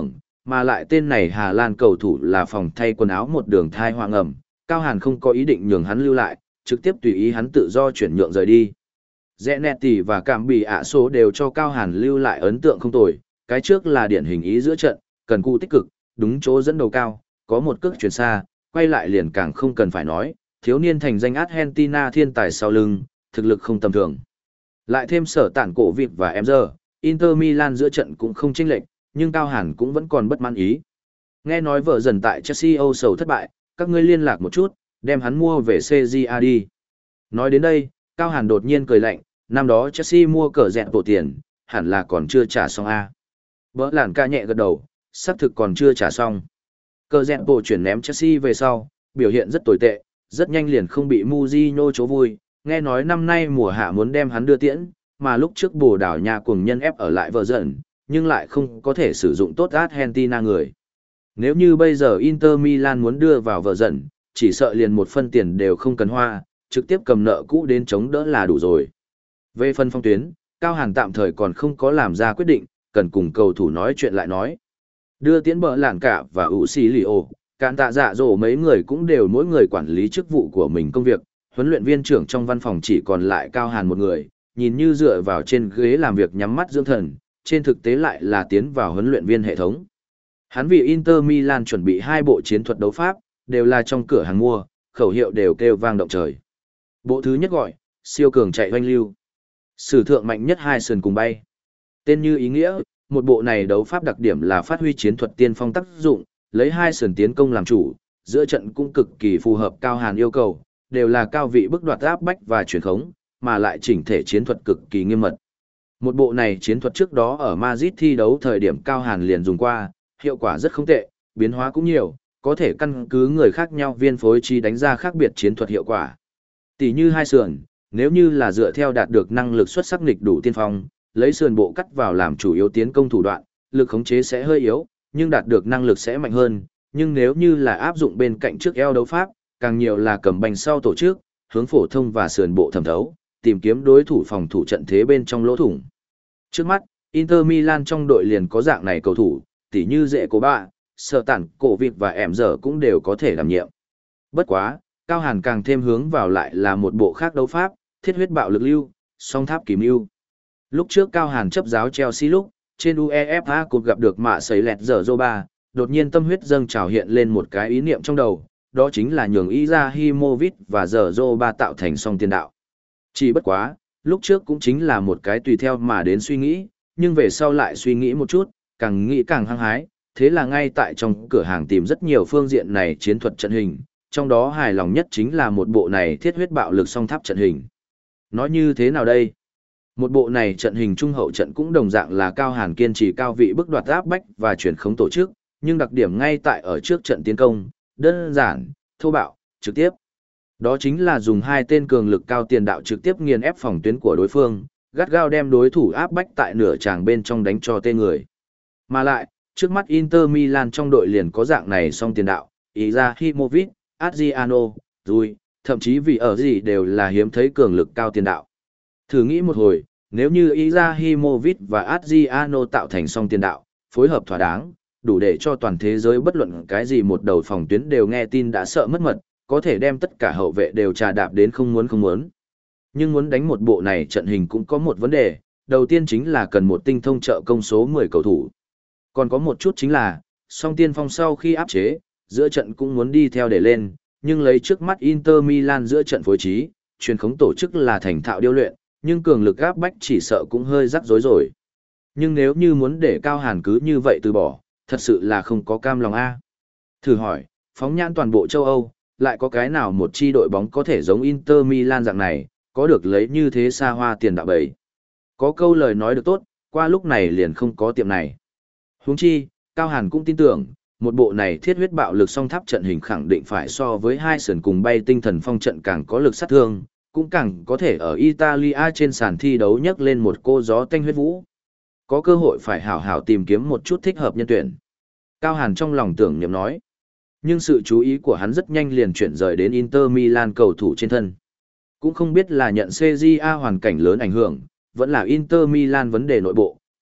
mà lại tên này Hà Lan cầu thủ là phòng thay quần áo một đường thai hoang ẩm, Cao Hàn không có ý định nhường hắn lưu lại, trực tiếp tùy ý hắn tự do chuyển nhượng rời đi. Zanetti và Cảm Bị ạ số đều cho Cao Hàn lưu lại ấn tượng không tồi, cái trước là điển hình ý giữa trận, cần cù tích cực, đúng chỗ dẫn đầu cao, có một cước chuyển xa, quay lại liền càng không cần phải nói, thiếu niên thành danh Argentina thiên tài sau lưng, thực lực không tầm thường. Lại thêm sở tản cổ vịt và em giờ, Inter Milan giữa trận cũng không chênh lệch, nhưng Cao Hàn cũng vẫn còn bất mãn ý. Nghe nói vợ dần tại Chelsea Âu sầu thất bại, các ngươi liên lạc một chút, đem hắn mua về xê giê a đi. Nói đến đây, Cao Hàn đột nhiên cười lạnh, năm đó Chelsea mua cờ dẹn bộ tiền, hẳn là còn chưa trả xong a. Bỡ lản ca nhẹ gật đầu, xác thực còn chưa trả xong. Cờ dẹn bộ chuyển ném Chelsea về sau, biểu hiện rất tồi tệ, rất nhanh liền không bị Mourinho chố vui, nghe nói năm nay mùa hạ muốn đem hắn đưa tiễn, mà lúc trước Bồ Đào Nha cuồng nhân ép ở lại vợ dần, nhưng lại không có thể sử dụng tốt Argentina người. Nếu như bây giờ Inter Milan muốn đưa vào vợ dần, chỉ sợ liền một phân tiền đều không cần hoa, trực tiếp cầm nợ cũ đến chống đỡ là đủ rồi. Về phân phong tuyến, Cao Hàn tạm thời còn không có làm ra quyết định, cần cùng cầu thủ nói chuyện lại nói. Đưa tiễn bờ lảng cả và ủ xì lì ổ, cạn tạ dạ dỗ mấy người cũng đều mỗi người quản lý chức vụ của mình công việc, huấn luyện viên trưởng trong văn phòng chỉ còn lại Cao Hàn một người, nhìn như dựa vào trên ghế làm việc nhắm mắt dưỡng thần, trên thực tế lại là tiến vào huấn luyện viên hệ thống. Hắn vì Inter Milan chuẩn bị hai bộ chiến thuật đấu pháp, đều là trong cửa hàng mua, khẩu hiệu đều kêu vang động trời. Bộ thứ nhất gọi, siêu cường chạy hoanh lưu. Sử thượng mạnh nhất hai sườn cùng bay. Tên như ý nghĩa, một bộ này đấu pháp đặc điểm là phát huy chiến thuật tiên phong tác dụng, lấy hai sườn tiến công làm chủ, giữa trận cũng cực kỳ phù hợp Cao Hàn yêu cầu, đều là cao vị bức đoạt áp bách và chuyển khống, mà lại chỉnh thể chiến thuật cực kỳ nghiêm mật. Một bộ này chiến thuật trước đó ở Madrid thi đấu thời điểm Cao Hàn liền dùng qua, hiệu quả rất không tệ, biến hóa cũng nhiều, có thể căn cứ người khác nhau viên phối chi đánh ra khác biệt chiến thuật hiệu quả. Tỷ như hai sườn, nếu như là dựa theo đạt được năng lực xuất sắc nghịch đủ tiên phong, lấy sườn bộ cắt vào làm chủ yếu tiến công thủ đoạn, lực khống chế sẽ hơi yếu, nhưng đạt được năng lực sẽ mạnh hơn, nhưng nếu như là áp dụng bên cạnh trước eo đấu pháp, càng nhiều là cầm bành sau tổ chức, hướng phổ thông và sườn bộ thẩm thấu, tìm kiếm đối thủ phòng thủ trận thế bên trong lỗ thủng. Trước mắt, Inter Milan trong đội liền có dạng này cầu thủ, tỉ như dễ cố bạ, sở tản, cổ vịt và ẻm giờ cũng đều có thể đảm nhiệm. Bất quá, Cao Hàn càng thêm hướng vào lại là một bộ khác đấu pháp, thiết huyết bạo lực lưu, song tháp kìm lưu. Lúc trước Cao Hàn chấp giáo Chelsea lúc, trên UEFA Cup gặp được mạ sấy lẹt giờ Zoba, đột nhiên tâm huyết dâng trào hiện lên một cái ý niệm trong đầu, đó chính là nhường Izahimovic và giờ Zoba tạo thành song tiền đạo. Chỉ bất quá, lúc trước cũng chính là một cái tùy theo mà đến suy nghĩ, nhưng về sau lại suy nghĩ một chút, càng nghĩ càng hăng hái, thế là ngay tại trong cửa hàng tìm rất nhiều phương diện này chiến thuật trận hình, trong đó hài lòng nhất chính là một bộ này thiết huyết bạo lực song tháp trận hình. Nói như thế nào đây? Một bộ này trận hình trung hậu trận cũng đồng dạng là Cao Hàn kiên trì cao vị bức đoạt áp bách và chuyển khống tổ chức, nhưng đặc điểm ngay tại ở trước trận tiến công, đơn giản, thô bạo, trực tiếp. Đó chính là dùng hai tên cường lực cao tiền đạo trực tiếp nghiền ép phòng tuyến của đối phương, gắt gao đem đối thủ áp bách tại nửa tràng bên trong đánh cho tê người. Mà lại, trước mắt Inter Milan trong đội liền có dạng này song tiền đạo, Izahimovic, Adriano, Rui, thậm chí vì ở gì đều là hiếm thấy cường lực cao tiền đạo. Thử nghĩ một hồi, nếu như Izahimovic và Adriano tạo thành song tiền đạo, phối hợp thỏa đáng, đủ để cho toàn thế giới bất luận cái gì một đầu phòng tuyến đều nghe tin đã sợ mất mật, có thể đem tất cả hậu vệ đều trà đạp đến không muốn không muốn. Nhưng muốn đánh một bộ này trận hình cũng có một vấn đề, đầu tiên chính là cần một tinh thông trợ công số mười cầu thủ. Còn có một chút chính là, song tiên phong sau khi áp chế, giữa trận cũng muốn đi theo để lên, nhưng lấy trước mắt Inter Milan giữa trận phối trí, truyền khống tổ chức là thành thạo điêu luyện, nhưng cường lực áp bách chỉ sợ cũng hơi rắc rối rồi. Nhưng nếu như muốn để Cao Hàn cứ như vậy từ bỏ, thật sự là không có cam lòng a. Thử hỏi, phóng nhãn toàn bộ châu Âu, lại có cái nào một chi đội bóng có thể giống Inter Milan dạng này, có được lấy như thế xa hoa tiền đạo bầy. Có câu lời nói được tốt, qua lúc này liền không có tiệm này. Huống chi, Cao Hàn cũng tin tưởng, một bộ này thiết huyết bạo lực song tháp trận hình khẳng định phải so với hai sườn cùng bay tinh thần phong trận càng có lực sát thương, cũng càng có thể ở Italia trên sàn thi đấu nhấc lên một cô gió tanh huyết vũ. Có cơ hội phải hảo hảo tìm kiếm một chút thích hợp nhân tuyển. Cao Hàn trong lòng tưởng niệm nói. Nhưng sự chú ý của hắn rất nhanh liền chuyển rời đến Inter Milan cầu thủ trên thân. Cũng không biết là nhận xê giê a hoàn cảnh lớn ảnh hưởng, vẫn là Inter Milan vấn đề nội bộ,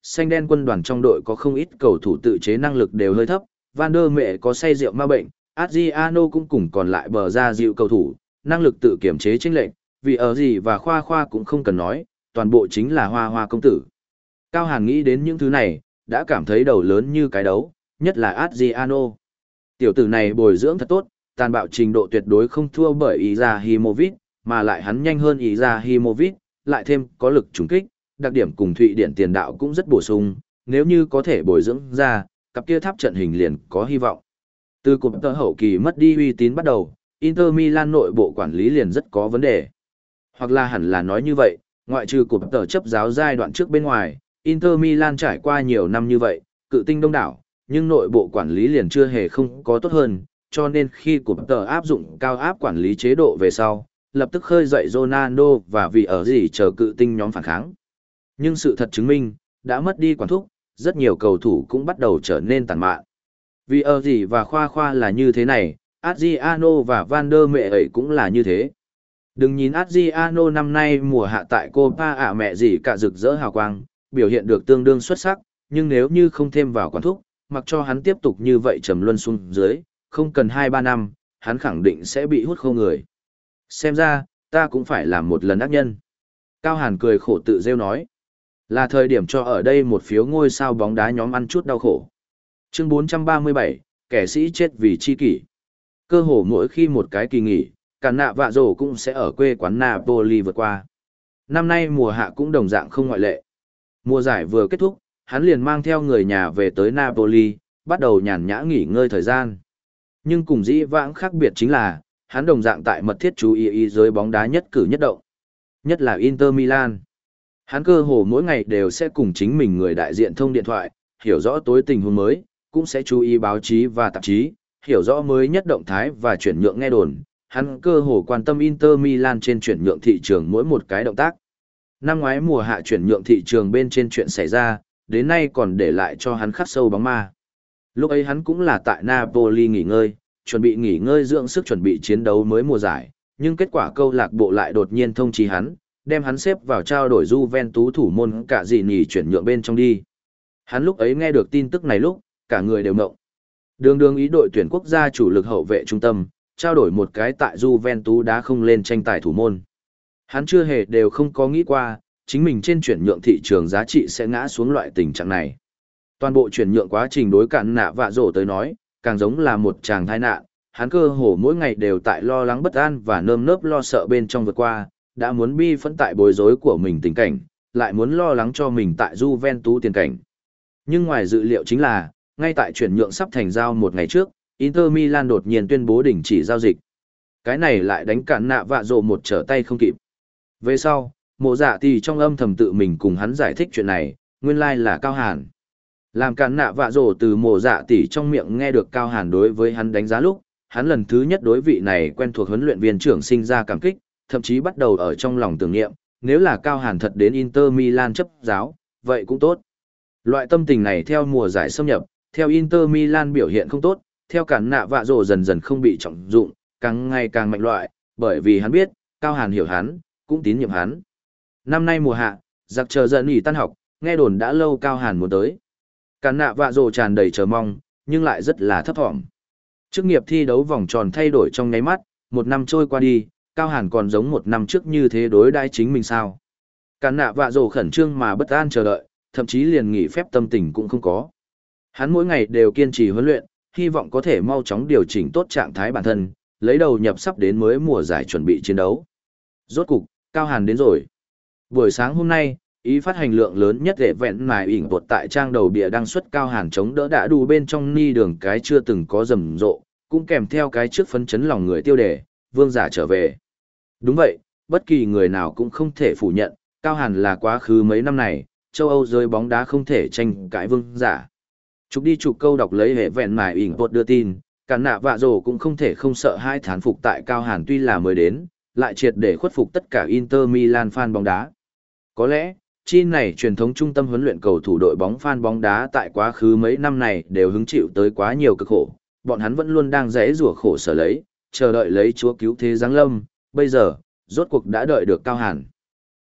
xanh đen quân đoàn trong đội có không ít cầu thủ tự chế năng lực đều hơi thấp, Van der Mẹ có say rượu ma bệnh, Adriano cũng cùng còn lại bờ ra dịu cầu thủ, năng lực tự kiểm chế chênh lệch, vì ở gì và khoa khoa cũng không cần nói, toàn bộ chính là hoa hoa công tử. Cao Hàn nghĩ đến những thứ này, đã cảm thấy đầu lớn như cái đấu, nhất là Adriano. Tiểu tử này bồi dưỡng thật tốt, tàn bạo trình độ tuyệt đối không thua bởi Izahimovic, mà lại hắn nhanh hơn Izahimovic, lại thêm có lực trùng kích, đặc điểm cùng Thụy Điển tiền đạo cũng rất bổ sung, nếu như có thể bồi dưỡng ra, cặp kia tháp trận hình liền có hy vọng. Từ cụm tơ hậu kỳ mất đi uy tín bắt đầu, Inter Milan nội bộ quản lý liền rất có vấn đề. Hoặc là hẳn là nói như vậy, ngoại trừ cụm tơ chấp giáo giai đoạn trước bên ngoài, Inter Milan trải qua nhiều năm như vậy, cự tinh đông đảo, nhưng nội bộ quản lý liền chưa hề không có tốt hơn, cho nên khi cụm tơ áp dụng cao áp quản lý chế độ về sau, lập tức khơi dậy Ronaldo và vì ở gì chờ cự tinh nhóm phản kháng. Nhưng sự thật chứng minh, đã mất đi quản thúc, rất nhiều cầu thủ cũng bắt đầu trở nên tàn mạn. Vì ở gì và khoa khoa là như thế này, Adriano và Van der Mẹ ấy cũng là như thế. Đừng nhìn Adriano năm nay mùa hạ tại Copa ạ mẹ gì cả rực rỡ hào quang, biểu hiện được tương đương xuất sắc, nhưng nếu như không thêm vào quản thúc, mặc cho hắn tiếp tục như vậy trầm luân xuống dưới, không cần hai ba năm, hắn khẳng định sẽ bị hút khô người. Xem ra, ta cũng phải làm một lần ác nhân. Cao Hàn cười khổ tự rêu nói. Là thời điểm cho ở đây một phiếu ngôi sao bóng đá nhóm ăn chút đau khổ. Chương bốn trăm ba mươi bảy, kẻ sĩ chết vì chi kỷ. Cơ hồ mỗi khi một cái kỳ nghỉ, cả nạ vạ rổ cũng sẽ ở quê quán Napoli vượt qua. Năm nay mùa hạ cũng đồng dạng không ngoại lệ. Mùa giải vừa kết thúc, hắn liền mang theo người nhà về tới Napoli, bắt đầu nhàn nhã nghỉ ngơi thời gian. Nhưng cùng dĩ vãng khác biệt chính là, hắn đồng dạng tại mật thiết chú ý ý giới bóng đá nhất cử nhất động. Nhất là Inter Milan. Hắn cơ hồ mỗi ngày đều sẽ cùng chính mình người đại diện thông điện thoại, hiểu rõ tối tình huống mới, cũng sẽ chú ý báo chí và tạp chí, hiểu rõ mới nhất động thái và chuyển nhượng nghe đồn. Hắn cơ hồ quan tâm Inter Milan trên chuyển nhượng thị trường mỗi một cái động tác. Năm ngoái mùa hạ chuyển nhượng thị trường bên trên chuyện xảy ra, đến nay còn để lại cho hắn khắc sâu bóng ma. Lúc ấy hắn cũng là tại Napoli nghỉ ngơi, chuẩn bị nghỉ ngơi dưỡng sức chuẩn bị chiến đấu mới mùa giải, nhưng kết quả câu lạc bộ lại đột nhiên thông chí hắn, đem hắn xếp vào trao đổi Juventus thủ môn cả gì nhỉ chuyển nhượng bên trong đi. Hắn lúc ấy nghe được tin tức này lúc, cả người đều ngộng. Đường đường ý đội tuyển quốc gia chủ lực hậu vệ trung tâm, trao đổi một cái tại Juventus đã không lên tranh tài thủ môn. Hắn chưa hề đều không có nghĩ qua, chính mình trên chuyển nhượng thị trường giá trị sẽ ngã xuống loại tình trạng này. Toàn bộ chuyển nhượng quá trình đối cản nạ vạ rổ tới nói, càng giống là một chàng tai nạn, hắn cơ hồ mỗi ngày đều tại lo lắng bất an và nơm nớp lo sợ bên trong vượt qua, đã muốn bi phẫn tại bối rối của mình tình cảnh, lại muốn lo lắng cho mình tại Juventus tiền cảnh. Nhưng ngoài dự liệu chính là, ngay tại chuyển nhượng sắp thành giao một ngày trước, Inter Milan đột nhiên tuyên bố đình chỉ giao dịch. Cái này lại đánh cản nạ vạ rổ một trở tay không kịp. Về sau, mộ dạ thì trong âm thầm tự mình cùng hắn giải thích chuyện này, nguyên lai là Cao Hàn. Làm cản nạ vạ rổ từ mộ dạ tỷ trong miệng nghe được Cao Hàn đối với hắn đánh giá lúc, hắn lần thứ nhất đối vị này quen thuộc huấn luyện viên trưởng sinh ra cảm kích, thậm chí bắt đầu ở trong lòng tưởng niệm, nếu là Cao Hàn thật đến Inter Milan chấp giáo, vậy cũng tốt. Loại tâm tình này theo mùa giải xâm nhập, theo Inter Milan biểu hiện không tốt, theo cản nạ vạ rổ dần dần không bị trọng dụng, càng ngày càng mạnh loại, bởi vì hắn biết, Cao Hàn hiểu hắn, cũng tín nhiệm hắn. Năm nay mùa hạ, giặc chờ dần nghỉ tan học, nghe đồn đã lâu Cao Hàn muốn tới. Cản nạ vạ rổ tràn đầy chờ mong, nhưng lại rất là thấp thỏm. Chức nghiệp thi đấu vòng tròn thay đổi trong nháy mắt, một năm trôi qua đi, Cao Hàn còn giống một năm trước như thế đối đãi chính mình sao. Cản nạ vạ rổ khẩn trương mà bất an chờ đợi, thậm chí liền nghỉ phép tâm tình cũng không có. Hắn mỗi ngày đều kiên trì huấn luyện, hy vọng có thể mau chóng điều chỉnh tốt trạng thái bản thân, lấy đầu nhập sắp đến mới mùa giải chuẩn bị chiến đấu. Rốt cục, Cao Hàn đến rồi. Buổi sáng hôm nay, ý phát hành lượng lớn nhất để vẹn mài ỉn tuột tại trang đầu bìa đăng xuất Cao Hàn chống đỡ đã đủ bên trong ni đường cái chưa từng có rầm rộ, cũng kèm theo cái trước phấn chấn lòng người tiêu đề, vương giả trở về. Đúng vậy, bất kỳ người nào cũng không thể phủ nhận, Cao Hàn là quá khứ mấy năm này, châu Âu giới bóng đá không thể tranh cãi vương giả. Chụp đi chụp câu đọc lấy hệ vẹn mài ỉn tuột đưa tin, cản nạ vạ rổ cũng không thể không sợ hai thán phục tại Cao Hàn tuy là mới đến, lại triệt để khuất phục tất cả Inter Milan fan bóng đá. Có lẽ, chi này truyền thống trung tâm huấn luyện cầu thủ đội bóng fan bóng đá tại quá khứ mấy năm này đều hứng chịu tới quá nhiều cực khổ, bọn hắn vẫn luôn đang rẽ rủa khổ sở lấy, chờ đợi lấy Chúa cứu thế giáng lâm, bây giờ, rốt cuộc đã đợi được Cao Hàn.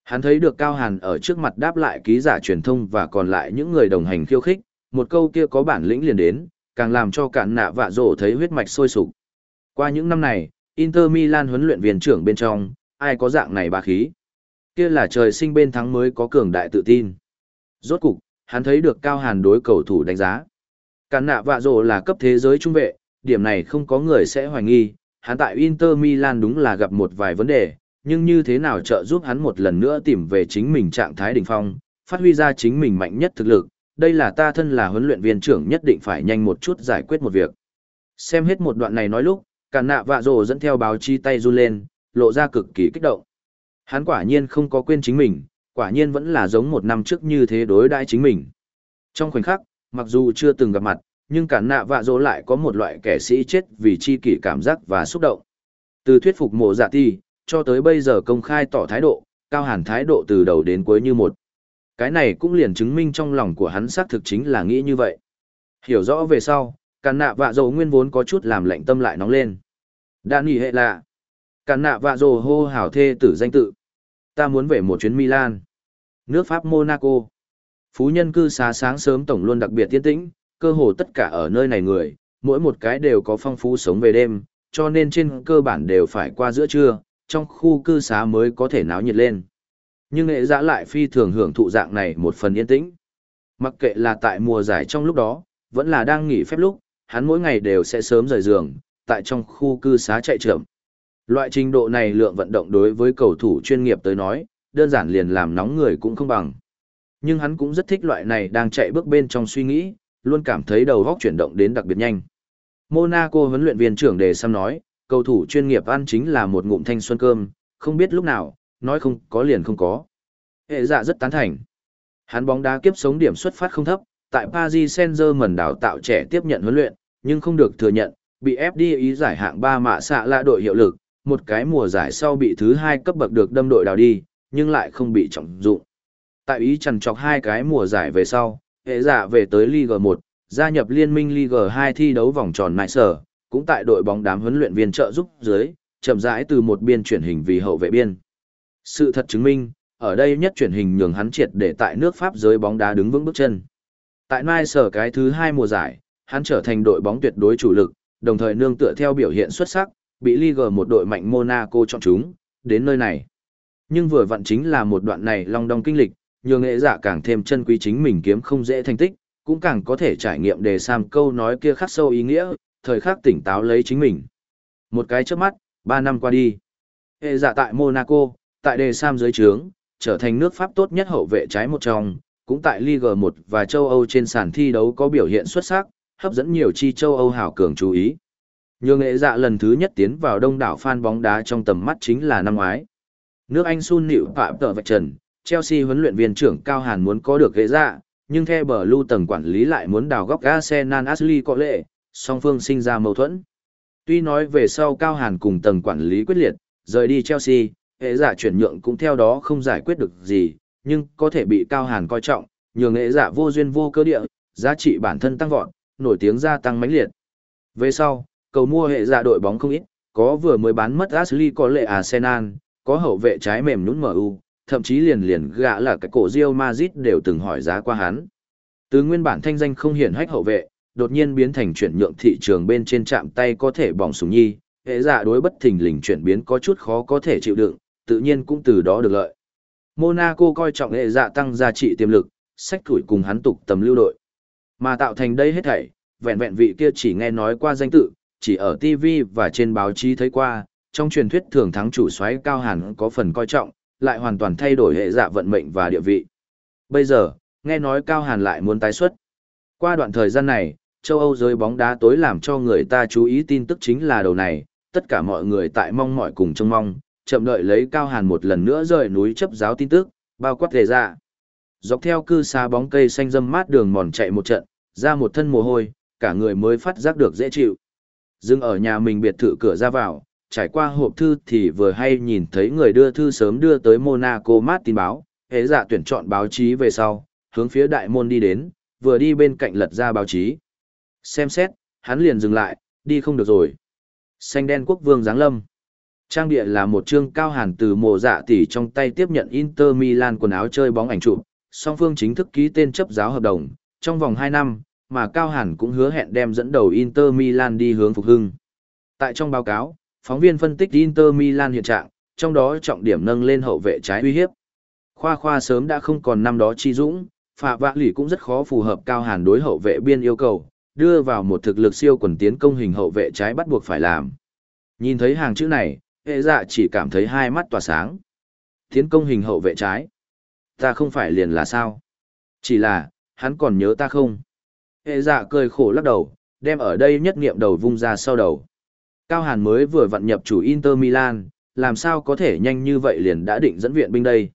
Hắn thấy được Cao Hàn ở trước mặt đáp lại ký giả truyền thông và còn lại những người đồng hành khiêu khích, một câu kia có bản lĩnh liền đến, càng làm cho Cản Nạ Vạ Rồ thấy huyết mạch sôi sục. Qua những năm này, Inter Milan huấn luyện viên trưởng bên trong, ai có dạng này bá khí. Kia là trời sinh bên thắng mới có cường đại tự tin. Rốt cục, hắn thấy được Cao Hàn đối cầu thủ đánh giá. Cản Nạ Vạ Rồ là cấp thế giới trung vệ, điểm này không có người sẽ hoài nghi, hắn tại Inter Milan đúng là gặp một vài vấn đề, nhưng như thế nào trợ giúp hắn một lần nữa tìm về chính mình trạng thái đỉnh phong, phát huy ra chính mình mạnh nhất thực lực, đây là ta thân là huấn luyện viên trưởng nhất định phải nhanh một chút giải quyết một việc. Xem hết một đoạn này nói lúc, Cản Nạ Vạ Rồ dẫn theo báo chí tay run lên, lộ ra cực kỳ kích động. Hắn quả nhiên không có quên chính mình, quả nhiên vẫn là giống một năm trước như thế đối đãi chính mình. Trong khoảnh khắc, mặc dù chưa từng gặp mặt, nhưng Cản Nạ Vạ Rồ lại có một loại kẻ sĩ chết vì chi kỷ cảm giác và xúc động. Từ thuyết phục Mộ Dạ Ti, cho tới bây giờ công khai tỏ thái độ, Cao Hàn thái độ từ đầu đến cuối như một. Cái này cũng liền chứng minh trong lòng của hắn xác thực chính là nghĩ như vậy. Hiểu rõ về sau, Cản Nạ Vạ Rồ nguyên vốn có chút làm lạnh tâm lại nóng lên. Đan nghỉ hệ lạ. Cản Nạ Vạ Rồ hô hào thê tử danh tự. Ta muốn về một chuyến Milan. Nước Pháp Monaco. Phú nhân cư xá sáng sớm tổng luôn đặc biệt tiến tĩnh, cơ hồ tất cả ở nơi này người, mỗi một cái đều có phong phú sống về đêm, cho nên trên cơ bản đều phải qua giữa trưa, trong khu cư xá mới có thể náo nhiệt lên. Nhưng nghệ giã lại phi thường hưởng thụ dạng này một phần yên tĩnh. Mặc kệ là tại mùa giải trong lúc đó, vẫn là đang nghỉ phép lúc, hắn mỗi ngày đều sẽ sớm rời giường, tại trong khu cư xá chạy trượm. Loại trình độ này lượng vận động đối với cầu thủ chuyên nghiệp tới nói, đơn giản liền làm nóng người cũng không bằng. Nhưng hắn cũng rất thích loại này đang chạy bước bên trong suy nghĩ, luôn cảm thấy đầu óc chuyển động đến đặc biệt nhanh. Monaco huấn luyện viên trưởng Đề Sam nói, cầu thủ chuyên nghiệp ăn chính là một ngụm thanh xuân cơm, không biết lúc nào, nói không có liền không có. Hệ dạ rất tán thành. Hắn bóng đá kiếp sống điểm xuất phát không thấp, tại Paris Saint-Germain đào tạo trẻ tiếp nhận huấn luyện, nhưng không được thừa nhận, bị ép đi ý giải hạng ba mạ xạ lạ đội hiệu lực, một cái mùa giải sau bị thứ hai cấp bậc được đâm đội đào đi, nhưng lại không bị trọng dụng. Tại ý chằn chọc hai cái mùa giải về sau, hệ dạ về tới Ligue một, gia nhập liên minh Ligue hai thi đấu vòng tròn nại sở, cũng tại đội bóng đám huấn luyện viên trợ giúp dưới, chậm rãi từ một biên chuyển hình vì hậu vệ biên. Sự thật chứng minh, ở đây nhất chuyển hình nhường hắn triệt để tại nước Pháp giới bóng đá đứng vững bước chân. Tại nại sở cái thứ hai mùa giải, hắn trở thành đội bóng tuyệt đối chủ lực, đồng thời nương tựa theo biểu hiện xuất sắc, bị Ligue một đội mạnh Monaco chọn chúng, đến nơi này. Nhưng vừa vặn chính là một đoạn này long đong kinh lịch, nhường nghệ dạ càng thêm chân quý chính mình kiếm không dễ thành tích, cũng càng có thể trải nghiệm Đề Sam câu nói kia khắc sâu ý nghĩa, thời khắc tỉnh táo lấy chính mình. Một cái chớp mắt, ba năm qua đi. Hệ dạ tại Monaco, tại Đề Sam dưới trướng, trở thành nước Pháp tốt nhất hậu vệ trái một trong, cũng tại Ligue một và châu Âu trên sàn thi đấu có biểu hiện xuất sắc, hấp dẫn nhiều chi châu Âu hảo cường chú ý. Nhường nghệ dạ lần thứ nhất tiến vào đông đảo fan bóng đá trong tầm mắt chính là năm ngoái. Nước Anh Sun Nịu Phạm Tờ Vạch Trần, Chelsea huấn luyện viên trưởng Cao Hàn muốn có được nghệ dạ, nhưng theo bờ lưu tầng quản lý lại muốn đào góc Arsenal Ashley có lệ, song phương sinh ra mâu thuẫn. Tuy nói về sau Cao Hàn cùng tầng quản lý quyết liệt, rời đi Chelsea, hệ giả chuyển nhượng cũng theo đó không giải quyết được gì, nhưng có thể bị Cao Hàn coi trọng, nhường hệ giả vô duyên vô cơ địa, giá trị bản thân tăng vọt, nổi tiếng gia tăng mãnh liệt. Về sau, cầu mua hệ giả đội bóng không ít, có vừa mới bán mất Ashley có lệ Arsenal, có hậu vệ trái mềm nhũn em u, thậm chí liền liền gã là cái cổ Real Madrid đều từng hỏi giá qua hắn. Từ nguyên bản thanh danh không hiển hách hậu vệ, đột nhiên biến thành chuyển nhượng thị trường bên trên chạm tay có thể bỏng súng nhi, hệ dạ đối bất thình lình chuyển biến có chút khó có thể chịu đựng, tự nhiên cũng từ đó được lợi. Monaco coi trọng hệ dạ tăng giá trị tiềm lực, sách tuổi cùng hắn tục tầm lưu đội. Mà tạo thành đây hết thảy, vẹn vẹn vị kia chỉ nghe nói qua danh tự, chỉ ở ti vi và trên báo chí thấy qua, trong truyền thuyết thường thắng chủ soái Cao Hàn có phần coi trọng, lại hoàn toàn thay đổi hệ dạ vận mệnh và địa vị. Bây giờ, nghe nói Cao Hàn lại muốn tái xuất. Qua đoạn thời gian này, châu Âu giới bóng đá tối làm cho người ta chú ý tin tức chính là đầu này, tất cả mọi người tại mong mỏi cùng trông mong, chậm đợi lấy Cao Hàn một lần nữa rời núi chấp giáo tin tức, bao quát hệ dạ. Dọc theo cư xá bóng cây xanh râm mát đường mòn chạy một trận, ra một thân mồ hôi, cả người mới phát giác được dễ chịu. Dừng ở nhà mình biệt thự cửa ra vào, trải qua hộp thư thì vừa hay nhìn thấy người đưa thư sớm đưa tới Monaco mát tin báo, hệ dạ tuyển chọn báo chí về sau, hướng phía đại môn đi đến, vừa đi bên cạnh lật ra báo chí. Xem xét, hắn liền dừng lại, đi không được rồi. Xanh đen quốc vương giáng lâm. Trang địa là một chương Cao Hàn từ Mộ Dạ tỷ trong tay tiếp nhận Inter Milan quần áo chơi bóng ảnh chụp, song phương chính thức ký tên chấp giáo hợp đồng, trong vòng hai năm, mà Cao Hàn cũng hứa hẹn đem dẫn đầu Inter Milan đi hướng phục hưng. Tại trong báo cáo, phóng viên phân tích Inter Milan hiện trạng, trong đó trọng điểm nâng lên hậu vệ trái uy hiếp. Khoa Khoa sớm đã không còn năm đó chi dũng, Phạm Vạ Lỷ cũng rất khó phù hợp Cao Hàn đối hậu vệ biên yêu cầu, đưa vào một thực lực siêu quần tiến công hình hậu vệ trái bắt buộc phải làm. Nhìn thấy hàng chữ này, hệ dạ chỉ cảm thấy hai mắt tỏa sáng. Tiến công hình hậu vệ trái. Ta không phải liền là sao? Chỉ là, hắn còn nhớ ta không? Hệ dạ cười khổ lắc đầu, đem ở đây nhất nghiệm đầu vung ra sau đầu. Cao Hàn mới vừa vận nhập chủ Inter Milan, làm sao có thể nhanh như vậy liền đã định dẫn viện binh đây?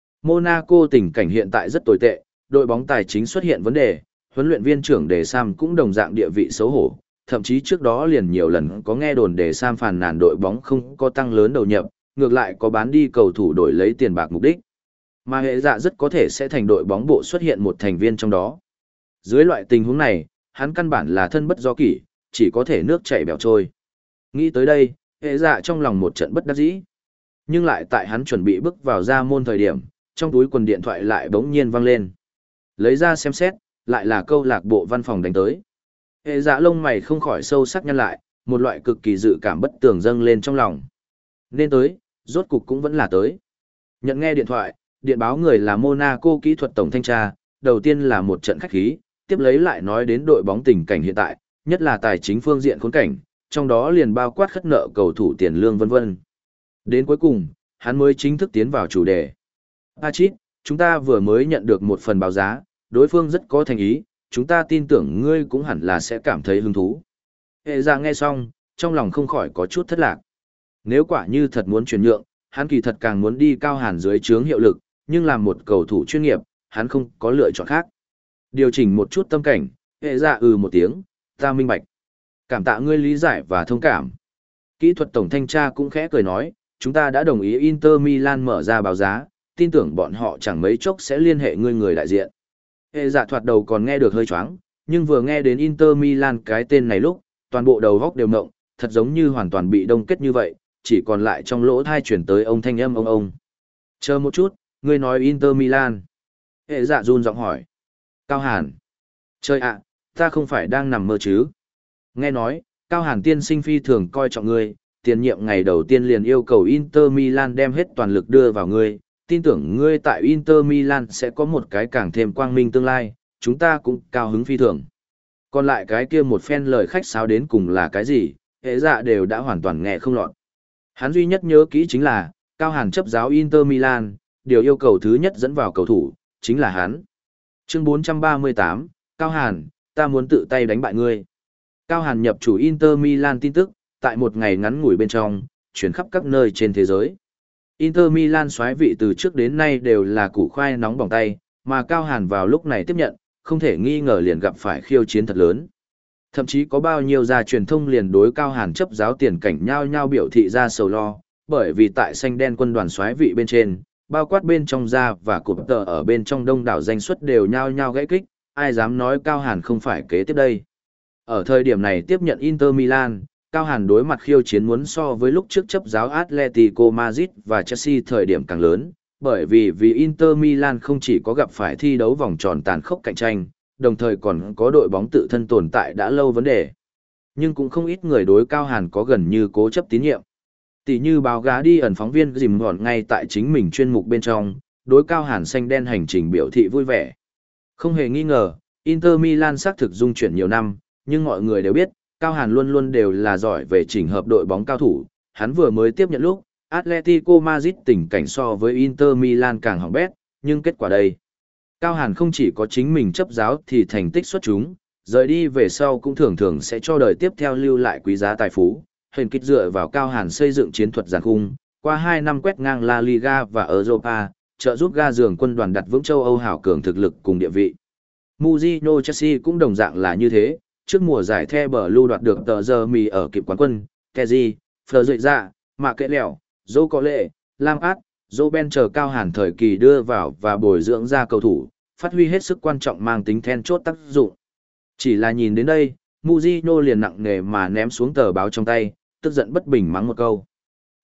Monaco tình cảnh hiện tại rất tồi tệ, đội bóng tài chính xuất hiện vấn đề, huấn luyện viên trưởng Đề Sam cũng đồng dạng địa vị xấu hổ, thậm chí trước đó liền nhiều lần có nghe đồn Đề Sam phàn nàn đội bóng không có tăng lớn đầu nhập, ngược lại có bán đi cầu thủ đổi lấy tiền bạc mục đích. Mà hệ dạ rất có thể sẽ thành đội bóng bộ xuất hiện một thành viên trong đó. Dưới loại tình huống này, hắn căn bản là thân bất do kỷ, chỉ có thể nước chảy bèo trôi. Nghĩ tới đây, hệ dạ trong lòng một trận bất đắc dĩ. Nhưng lại tại hắn chuẩn bị bước vào ra môn thời điểm, trong túi quần điện thoại lại bỗng nhiên vang lên. Lấy ra xem xét, lại là câu lạc bộ văn phòng đánh tới. Hệ dạ lông mày không khỏi sâu sắc nhăn lại, một loại cực kỳ dự cảm bất tường dâng lên trong lòng. Nên tới, rốt cục cũng vẫn là tới. Nhận nghe điện thoại, điện báo người là Monaco kỹ thuật tổng thanh tra, đầu tiên là một trận khách khí, tiếp lấy lại nói đến đội bóng tình cảnh hiện tại, nhất là tài chính phương diện khốn cảnh, trong đó liền bao quát khất nợ cầu thủ tiền lương vân vân. Đến cuối cùng, hắn mới chính thức tiến vào chủ đề. Pachit, chúng ta vừa mới nhận được một phần báo giá, đối phương rất có thành ý, chúng ta tin tưởng ngươi cũng hẳn là sẽ cảm thấy hứng thú. Hệ dạ nghe xong, trong lòng không khỏi có chút thất lạc. Nếu quả như thật muốn chuyển nhượng, hắn kỳ thật càng muốn đi Cao Hàn dưới trướng hiệu lực, nhưng làm một cầu thủ chuyên nghiệp, hắn không có lựa chọn khác. Điều chỉnh một chút tâm cảnh, hệ dạ ừ một tiếng, ta minh bạch. Cảm tạ ngươi lý giải và thông cảm. Kỹ thuật tổng thanh tra cũng khẽ cười nói, chúng ta đã đồng ý Inter Milan mở ra báo giá, tin tưởng bọn họ chẳng mấy chốc sẽ liên hệ ngươi người đại diện. Hệ dạ thoạt đầu còn nghe được hơi choáng, nhưng vừa nghe đến Inter Milan cái tên này lúc, toàn bộ đầu góc đều ngộng, thật giống như hoàn toàn bị đông kết như vậy, chỉ còn lại trong lỗ thai chuyển tới ông thanh âm ông ông. Chờ một chút, ngươi nói Inter Milan. Hệ dạ run giọng hỏi. Cao Hàn. Trời ạ, ta không phải đang nằm mơ chứ. Nghe nói, Cao Hàn tiên sinh phi thường coi trọng ngươi, tiền nhiệm ngày đầu tiên liền yêu cầu Inter Milan đem hết toàn lực đưa vào ngươi, tin tưởng ngươi tại Inter Milan sẽ có một cái càng thêm quang minh tương lai, chúng ta cũng cao hứng phi thường. Còn lại cái kia một phen lời khách sáo đến cùng là cái gì, hệ dạ đều đã hoàn toàn nghe không lọt. Hắn duy nhất nhớ kỹ chính là, Cao Hàn chấp giáo Inter Milan, điều yêu cầu thứ nhất dẫn vào cầu thủ, chính là hắn. Chương bốn trăm ba mươi tám, Cao Hàn, ta muốn tự tay đánh bại ngươi. Cao Hàn nhập chủ Inter Milan tin tức, tại một ngày ngắn ngủi bên trong, chuyển khắp các nơi trên thế giới. Inter Milan soái vị từ trước đến nay đều là củ khoai nóng bỏng tay, mà Cao Hàn vào lúc này tiếp nhận, không thể nghi ngờ liền gặp phải khiêu chiến thật lớn. Thậm chí có bao nhiêu gia truyền thông liền đối Cao Hàn chấp giáo tiền cảnh nhau nhau biểu thị ra sầu lo, bởi vì tại xanh đen quân đoàn soái vị bên trên, bao quát bên trong ra và cụp tờ ở bên trong đông đảo danh suất đều nhau nhau gãy kích, ai dám nói Cao Hàn không phải kế tiếp đây. Ở thời điểm này tiếp nhận Inter Milan, Cao Hàn đối mặt khiêu chiến muốn so với lúc trước chấp giáo Atletico Madrid và Chelsea thời điểm càng lớn, bởi vì vì Inter Milan không chỉ có gặp phải thi đấu vòng tròn tàn khốc cạnh tranh, đồng thời còn có đội bóng tự thân tồn tại đã lâu vấn đề. Nhưng cũng không ít người đối Cao Hàn có gần như cố chấp tín nhiệm. Tỷ như báo gá đi ẩn phóng viên dìm gọn ngay tại chính mình chuyên mục bên trong, đối Cao Hàn xanh đen hành trình biểu thị vui vẻ. Không hề nghi ngờ, Inter Milan xác thực dung chuyển nhiều năm, nhưng mọi người đều biết, Cao Hàn luôn luôn đều là giỏi về chỉnh hợp đội bóng cao thủ. Hắn vừa mới tiếp nhận lúc, Atletico Madrid tình cảnh so với Inter Milan càng hỏng bét, nhưng kết quả đây. Cao Hàn không chỉ có chính mình chấp giáo thì thành tích xuất chúng, rời đi về sau cũng thường thường sẽ cho đời tiếp theo lưu lại quý giá tài phú. Hình kích dựa vào Cao Hàn xây dựng chiến thuật giàn khung, qua hai năm quét ngang La Liga và Europa, trợ giúp ga giường quân đoàn đặt vững châu Âu hảo cường thực lực cùng địa vị. Mourinho Chelsea cũng đồng dạng là như thế, trước mùa giải The Blue đoạt được tờ giờ mì ở kịp quán quân, Kezi, Fleur Dậy Dạ, Mạ Kệ Lèo, Dô Có Lệ, Lam Át, Dô Ben chờ Cao Hàn thời kỳ đưa vào và bồi dưỡng ra cầu thủ, phát huy hết sức quan trọng mang tính then chốt tác dụng. Chỉ là nhìn đến đây, Mourinho liền nặng nề mà ném xuống tờ báo trong tay, tức giận bất bình mắng một câu.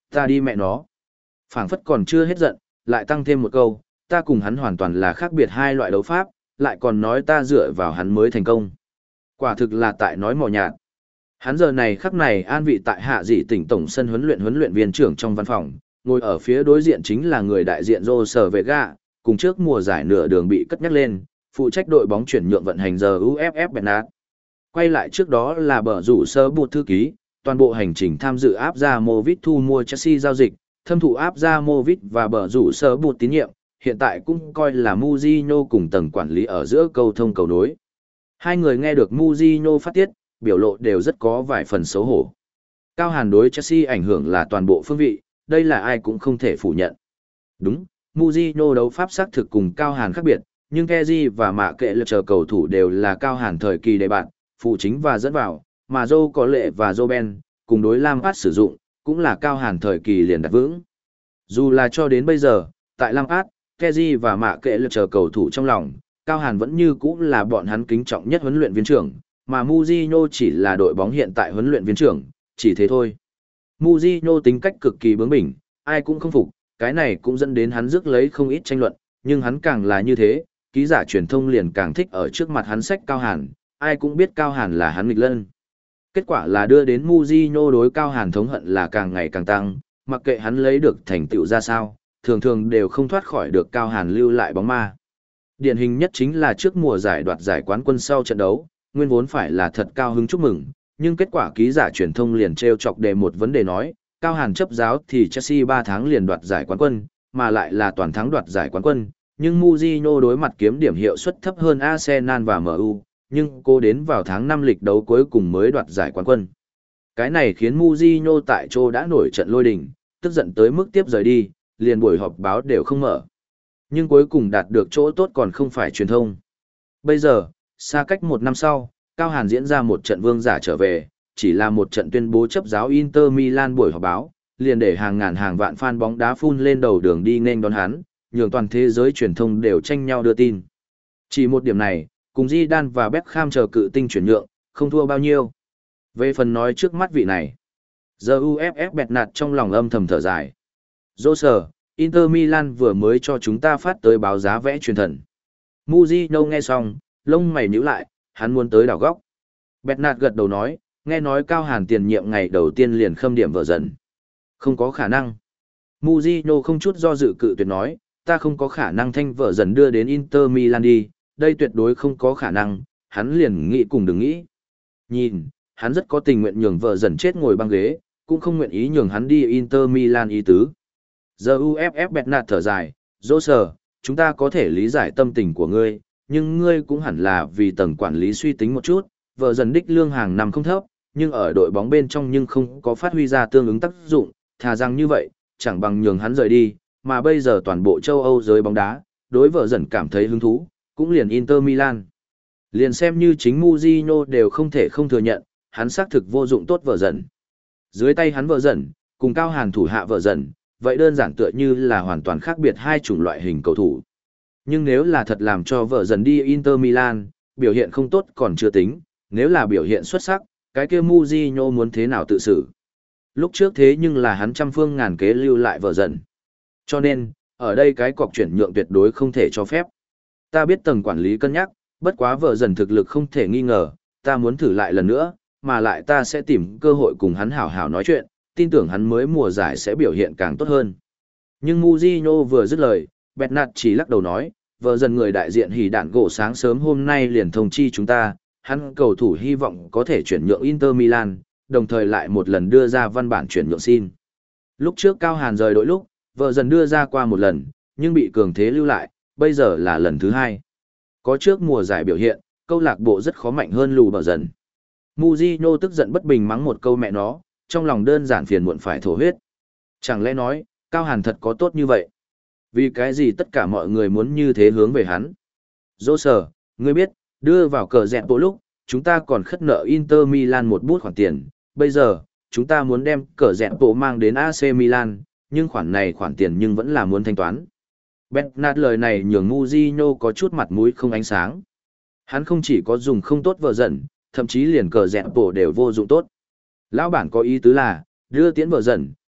Ta đi mẹ nó. Phảng phất còn chưa hết giận, lại tăng thêm một câu, ta cùng hắn hoàn toàn là khác biệt hai loại đấu pháp, lại còn nói ta dựa vào hắn mới thành công. Quả thực là tại nói mò nhạt. Hắn giờ này khắc này an vị tại hạ dị tỉnh tổng sân huấn luyện huấn luyện viên trưởng trong văn phòng, ngồi ở phía đối diện chính là người đại diện Jose Vega, cùng trước mùa giải nửa đường bị cất nhắc lên, phụ trách đội bóng chuyển nhượng vận hành giờ u ép ép Bernat. Quay lại trước đó là bờ rủ sơ bụt thư ký, toàn bộ hành trình tham dự áp ra Movit thu mua Chelsea giao dịch, thâm thụ áp ra Movit và bờ rủ sơ bụt tín nhiệm, hiện tại cũng coi là Mujinho cùng tầng quản lý ở giữa câu thông cầu nối. Hai người nghe được Mujinho phát tiết, biểu lộ đều rất có vài phần xấu hổ. Cao Hàn đối Chelsea ảnh hưởng là toàn bộ phương vị, đây là ai cũng không thể phủ nhận. Đúng, Mujinho đấu pháp xác thực cùng Cao Hàn khác biệt, nhưng Kessié và Mạ Kệ lực chờ cầu thủ đều là Cao Hàn thời kỳ đề bạn, phụ chính và dẫn vào, mà Joe có lệ và Joe Ben, cùng đối Lampard sử dụng, cũng là Cao Hàn thời kỳ liền đặt vững. Dù là cho đến bây giờ, tại Lampard, Kessié và Mạ Kệ lực chờ cầu thủ trong lòng, Cao Hàn vẫn như cũ là bọn hắn kính trọng nhất huấn luyện viên trưởng, mà Mujinho chỉ là đội bóng hiện tại huấn luyện viên trưởng, chỉ thế thôi. Mujinho tính cách cực kỳ bướng bỉnh, ai cũng không phục, cái này cũng dẫn đến hắn rước lấy không ít tranh luận, nhưng hắn càng là như thế, ký giả truyền thông liền càng thích ở trước mặt hắn sách Cao Hàn, ai cũng biết Cao Hàn là hắn nghịch lân. Kết quả là đưa đến Mujinho đối Cao Hàn thống hận là càng ngày càng tăng, mặc kệ hắn lấy được thành tựu ra sao, thường thường đều không thoát khỏi được Cao Hàn lưu lại bóng ma. Điển hình nhất chính là trước mùa giải đoạt giải quán quân sau trận đấu, nguyên vốn phải là thật cao hứng chúc mừng, nhưng kết quả ký giả truyền thông liền treo chọc đề một vấn đề nói, Cao Hàn chấp giáo thì Chelsea ba tháng liền đoạt giải quán quân, mà lại là toàn thắng đoạt giải quán quân, nhưng Mujinho đối mặt kiếm điểm hiệu suất thấp hơn Arsenal và em u, nhưng cô đến vào tháng năm lịch đấu cuối cùng mới đoạt giải quán quân. Cái này khiến Mujinho tại chỗ đã nổi trận lôi đình, tức giận tới mức tiếp rời đi, liền buổi họp báo đều không mở. Nhưng cuối cùng đạt được chỗ tốt còn không phải truyền thông. Bây giờ, xa cách một năm sau, Cao Hàn diễn ra một trận vương giả trở về, chỉ là một trận tuyên bố chấp giáo Inter Milan buổi họp báo, liền để hàng ngàn hàng vạn fan bóng đá phun lên đầu đường đi nên đón hắn, nhường toàn thế giới truyền thông đều tranh nhau đưa tin. Chỉ một điểm này, cùng Zidane và Beckham chờ cự tinh chuyển nhượng, không thua bao nhiêu. Về phần nói trước mắt vị này, giờ u ép ép bẹt nạt trong lòng âm thầm thở dài. Jose, Inter Milan vừa mới cho chúng ta phát tới báo giá vẽ truyền thần. Mujinho nghe xong, lông mày nhíu lại, hắn muốn tới đảo góc. Bẹt nạt gật đầu nói, nghe nói Cao Hàn tiền nhiệm ngày đầu tiên liền khâm điểm vợ dần. Không có khả năng. Mujinho không chút do dự cự tuyệt nói, ta không có khả năng thanh vợ dần đưa đến Inter Milan đi, đây tuyệt đối không có khả năng, hắn liền nghĩ cùng đừng nghĩ. Nhìn, hắn rất có tình nguyện nhường vợ dần chết ngồi băng ghế, cũng không nguyện ý nhường hắn đi Inter Milan ý tứ. Giờ u ép ép bẹt nạt thở dài, Jose, chúng ta có thể lý giải tâm tình của ngươi, nhưng ngươi cũng hẳn là vì tầng quản lý suy tính một chút, vợ dần đích lương hàng năm không thấp, nhưng ở đội bóng bên trong nhưng không có phát huy ra tương ứng tác dụng, thà rằng như vậy, chẳng bằng nhường hắn rời đi, mà bây giờ toàn bộ châu Âu giới bóng đá, đối vợ dần cảm thấy hứng thú, cũng liền Inter Milan. Liền xem như chính Mujinho đều không thể không thừa nhận, hắn xác thực vô dụng tốt vợ dần. Dưới tay hắn vợ dần, cùng Cao Hàn thủ hạ vợ dần, vậy đơn giản tựa như là hoàn toàn khác biệt hai chủng loại hình cầu thủ. Nhưng nếu là thật làm cho vợ dần đi Inter Milan, biểu hiện không tốt còn chưa tính, nếu là biểu hiện xuất sắc, cái kia Mujinho muốn thế nào tự xử. Lúc trước thế nhưng là hắn trăm phương ngàn kế lưu lại vợ dần. Cho nên, ở đây cái cọc chuyển nhượng tuyệt đối không thể cho phép. Ta biết tầng quản lý cân nhắc, bất quá vợ dần thực lực không thể nghi ngờ, ta muốn thử lại lần nữa, mà lại ta sẽ tìm cơ hội cùng hắn hảo hảo nói chuyện, tin tưởng hắn mới mùa giải sẽ biểu hiện càng tốt hơn. Nhưng Mujinho vừa dứt lời, Bernat chỉ lắc đầu nói, vợ dần người đại diện hỉ đạn gỗ sáng sớm hôm nay liền thông chi chúng ta, hắn cầu thủ hy vọng có thể chuyển nhượng Inter Milan, đồng thời lại một lần đưa ra văn bản chuyển nhượng xin. Lúc trước Cao Hàn rời đội lúc, vợ dần đưa ra qua một lần, nhưng bị cường thế lưu lại, bây giờ là lần thứ hai. Có trước mùa giải biểu hiện, câu lạc bộ rất khó mạnh hơn lù bờ dần. Mujinho tức giận bất bình mắng một câu mẹ nó, trong lòng đơn giản phiền muộn phải thổ huyết. Chẳng lẽ nói, Cao Hàn thật có tốt như vậy? Vì cái gì tất cả mọi người muốn như thế hướng về hắn? Jose, ngươi biết, đưa vào cờ dẹt bộ lúc, chúng ta còn khất nợ Inter Milan một bút khoản tiền. Bây giờ, chúng ta muốn đem cờ dẹt bộ mang đến a xê Milan, nhưng khoản này khoản tiền nhưng vẫn là muốn thanh toán. Bernat lời này nhường Mujinho có chút mặt mũi không ánh sáng. Hắn không chỉ có dùng không tốt vợ dần, thậm chí liền cờ dẹt bộ đều vô dụng tốt. Lão bản có ý tứ là, đưa tiễn vợ dần,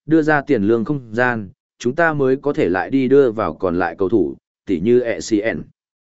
đưa ra tiền lương không gian, chúng ta mới có thể lại đi đưa vào còn lại cầu thủ, tỉ như e xê en.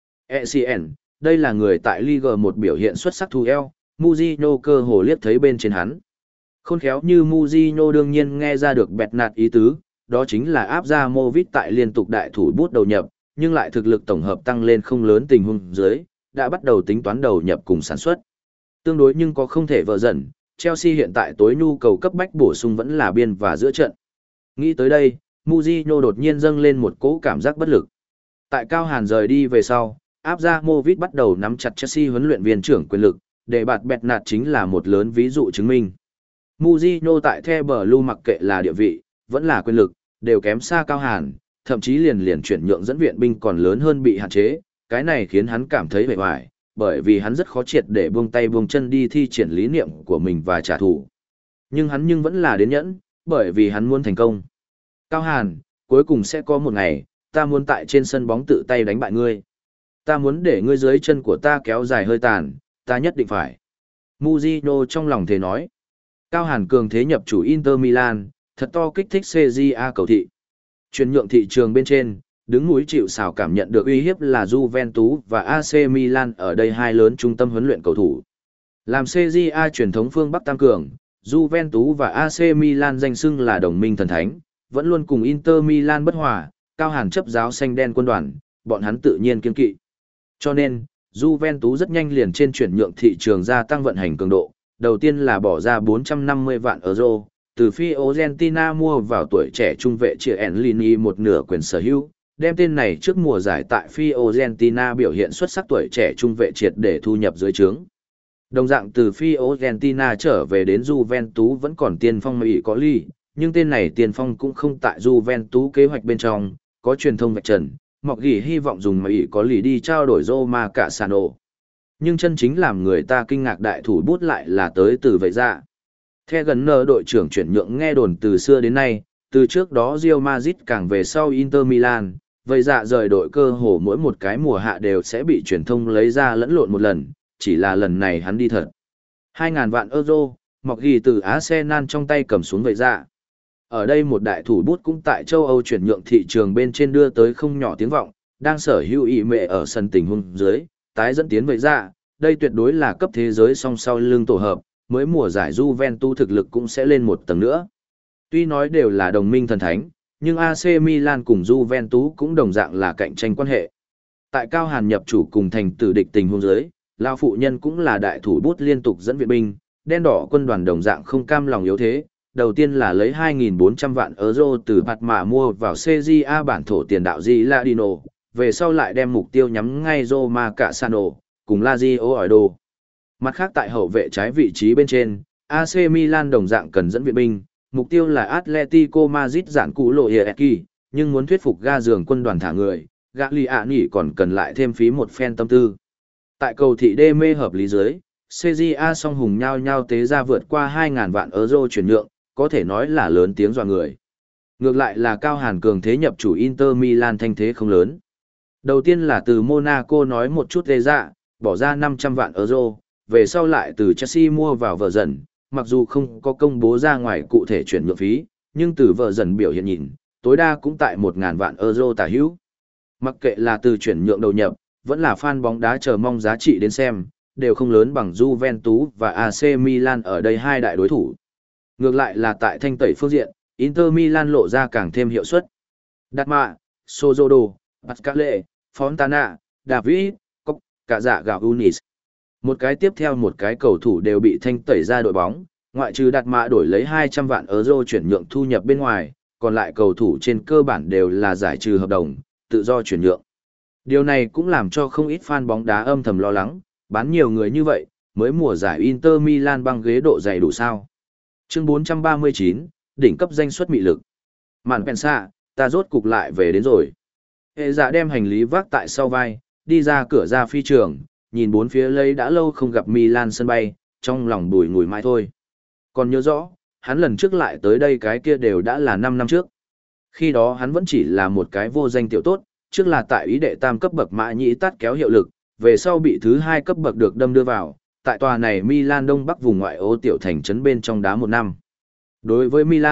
e xê en, đây là người tại Ligue một biểu hiện xuất sắc thu eo, Mujinho cơ hồ liếc thấy bên trên hắn. Khôn khéo như Mujinho đương nhiên nghe ra được bẹt nạt ý tứ, đó chính là áp ra Movit tại liên tục đại thủ bút đầu nhập, nhưng lại thực lực tổng hợp tăng lên không lớn tình huống dưới, đã bắt đầu tính toán đầu nhập cùng sản xuất. Tương đối nhưng có không thể vợ dần, Chelsea hiện tại tối nhu cầu cấp bách bổ sung vẫn là biên và giữa trận. Nghĩ tới đây, Mujinho đột nhiên dâng lên một cỗ cảm giác bất lực. Tại Cao Hàn rời đi về sau, áp ra Movit bắt đầu nắm chặt Chelsea huấn luyện viên trưởng quyền lực, để bạt bẹt nạt chính là một lớn ví dụ chứng minh. Mujinho tại The Blue mặc kệ là địa vị, vẫn là quyền lực, đều kém xa Cao Hàn, thậm chí liền liền chuyển nhượng dẫn viện binh còn lớn hơn bị hạn chế, cái này khiến hắn cảm thấy bề hoài, bởi vì hắn rất khó triệt để buông tay buông chân đi thi triển lý niệm của mình và trả thù. Nhưng hắn nhưng vẫn là đến nhẫn, bởi vì hắn muốn thành công. Cao Hàn, cuối cùng sẽ có một ngày, ta muốn tại trên sân bóng tự tay đánh bại ngươi. Ta muốn để ngươi dưới chân của ta kéo dài hơi tàn, ta nhất định phải. Mujinho trong lòng thề nói. Cao Hàn cường thế nhập chủ Inter Milan, thật to kích thích xê giê a cầu thị. Chuyển nhượng thị trường bên trên, đứng núi chịu sào cảm nhận được uy hiếp là Juventus và a xê Milan ở đây hai lớn trung tâm huấn luyện cầu thủ. Làm xê giê a truyền thống phương Bắc tăng cường, Juventus và a xê Milan danh xưng là đồng minh thần thánh, vẫn luôn cùng Inter Milan bất hòa, Cao Hàn chấp giáo xanh đen quân đoàn, bọn hắn tự nhiên kiên kỵ. Cho nên, Juventus rất nhanh liền trên chuyển nhượng thị trường gia tăng vận hành cường độ, đầu tiên là bỏ ra bốn trăm năm mươi vạn euro, từ Fiorentina mua vào tuổi trẻ trung vệ Chia Enlini một nửa quyền sở hữu, đem tên này trước mùa giải tại Fiorentina biểu hiện xuất sắc tuổi trẻ trung vệ triệt để thu nhập dưới trướng. Đồng dạng từ Fiorentina trở về đến Juventus vẫn còn tiên phong Mỹ có ly, nhưng tên này tiên phong cũng không tại Juventus kế hoạch bên trong, có truyền thông vạch trần, Mọc Gỉ hy vọng dùng Mỹ có ly đi trao đổi Roma Cassano. Nhưng chân chính làm người ta kinh ngạc đại thủ bút lại là tới từ vậy ra. The gần nơ đội trưởng chuyển nhượng nghe đồn từ xưa đến nay, từ trước đó Real Madrid càng về sau Inter Milan, vậy dạ rời đội cơ hồ mỗi một cái mùa hạ đều sẽ bị truyền thông lấy ra lẫn lộn một lần, chỉ là lần này hắn đi thật. hai ngàn vạn euro, Mọc Gỉ từ Arsenal trong tay cầm xuống vậy dạ. Ở đây một đại thủ bút cũng tại châu Âu chuyển nhượng thị trường bên trên đưa tới không nhỏ tiếng vọng, đang sở hữu ý mệ ở sân tình huống dưới, tái dẫn tiến vậy dạ, đây tuyệt đối là cấp thế giới song sau lưng tổ hợp, mới mùa giải Juventus thực lực cũng sẽ lên một tầng nữa. Tuy nói đều là đồng minh thần thánh, nhưng a xê Milan cùng Juventus cũng đồng dạng là cạnh tranh quan hệ. Tại Cao Hàn nhập chủ cùng thành tử địch tình huống dưới, Lao phụ nhân cũng là đại thủ bút liên tục dẫn viện binh, đen đỏ quân đoàn đồng dạng không cam lòng yếu thế. Đầu tiên là lấy hai nghìn bốn trăm vạn euro từ bạt mà mua vào xê giê a bản thổ tiền đạo Di Ladino, về sau lại đem mục tiêu nhắm ngay Roma Cassano, cùng Lazio ở đồ. Mặt khác tại hậu vệ trái vị trí bên trên, a xê Milan đồng dạng cần dẫn viện binh, mục tiêu là Atletico Madrid giản cũ lộ Hieki, nhưng muốn thuyết phục ga giường quân đoàn thả người, Gagliani còn cần lại thêm phí một phen tâm tư. Tại cầu thị đê mê hợp lý dưới, xê giê a song hùng nhau nhau tế ra vượt qua hai ngàn vạn euro chuyển nhượng, có thể nói là lớn tiếng dọa người. Ngược lại là Cao Hàn cường thế nhập chủ Inter Milan thanh thế không lớn. Đầu tiên là từ Monaco nói một chút lê dạ, bỏ ra năm trăm vạn euro, về sau lại từ Chelsea mua vào vợ dần, mặc dù không có công bố ra ngoài cụ thể chuyển nhượng phí, nhưng từ vợ dần biểu hiện nhìn, tối đa cũng tại một ngàn vạn euro tả hữu. Mặc kệ là từ chuyển nhượng đầu nhập, vẫn là fan bóng đá chờ mong giá trị đến xem, đều không lớn bằng Juventus và a xê Milan ở đây hai đại đối thủ. Ngược lại là tại thanh tẩy phương diện, Inter Milan lộ ra càng thêm hiệu suất. Đạt Mạ, Sozodo, Pascale, Fontana, David, Cốc, cả dạ gạo Unis. Một cái tiếp theo một cái cầu thủ đều bị thanh tẩy ra đội bóng, ngoại trừ Đạt Mạ đổi lấy hai trăm vạn euro chuyển nhượng thu nhập bên ngoài, còn lại cầu thủ trên cơ bản đều là giải trừ hợp đồng, tự do chuyển nhượng. Điều này cũng làm cho không ít fan bóng đá âm thầm lo lắng, bán nhiều người như vậy, mới mùa giải Inter Milan băng ghế độ dày đủ sao. Chương bốn trăm ba mươi chín, đỉnh cấp danh suất mị lực. Mạn Pensa, ta rốt cục lại về đến rồi. Hệ dạ đem hành lý vác tại sau vai, đi ra cửa ra phi trường, nhìn bốn phía lấy đã lâu không gặp Milan sân bay, trong lòng bùi ngùi mãi thôi. Còn nhớ rõ, hắn lần trước lại tới đây cái kia đều đã là năm năm trước. Khi đó hắn vẫn chỉ là một cái vô danh tiểu tốt, trước là tại ý đệ tam cấp bậc mã nhĩ tắt kéo hiệu lực, về sau bị thứ hai cấp bậc được đâm đưa vào, tại tòa này Milan Đông Bắc vùng ngoại ô tiểu thành trấn bên trong đá một năm. Đối với Milan,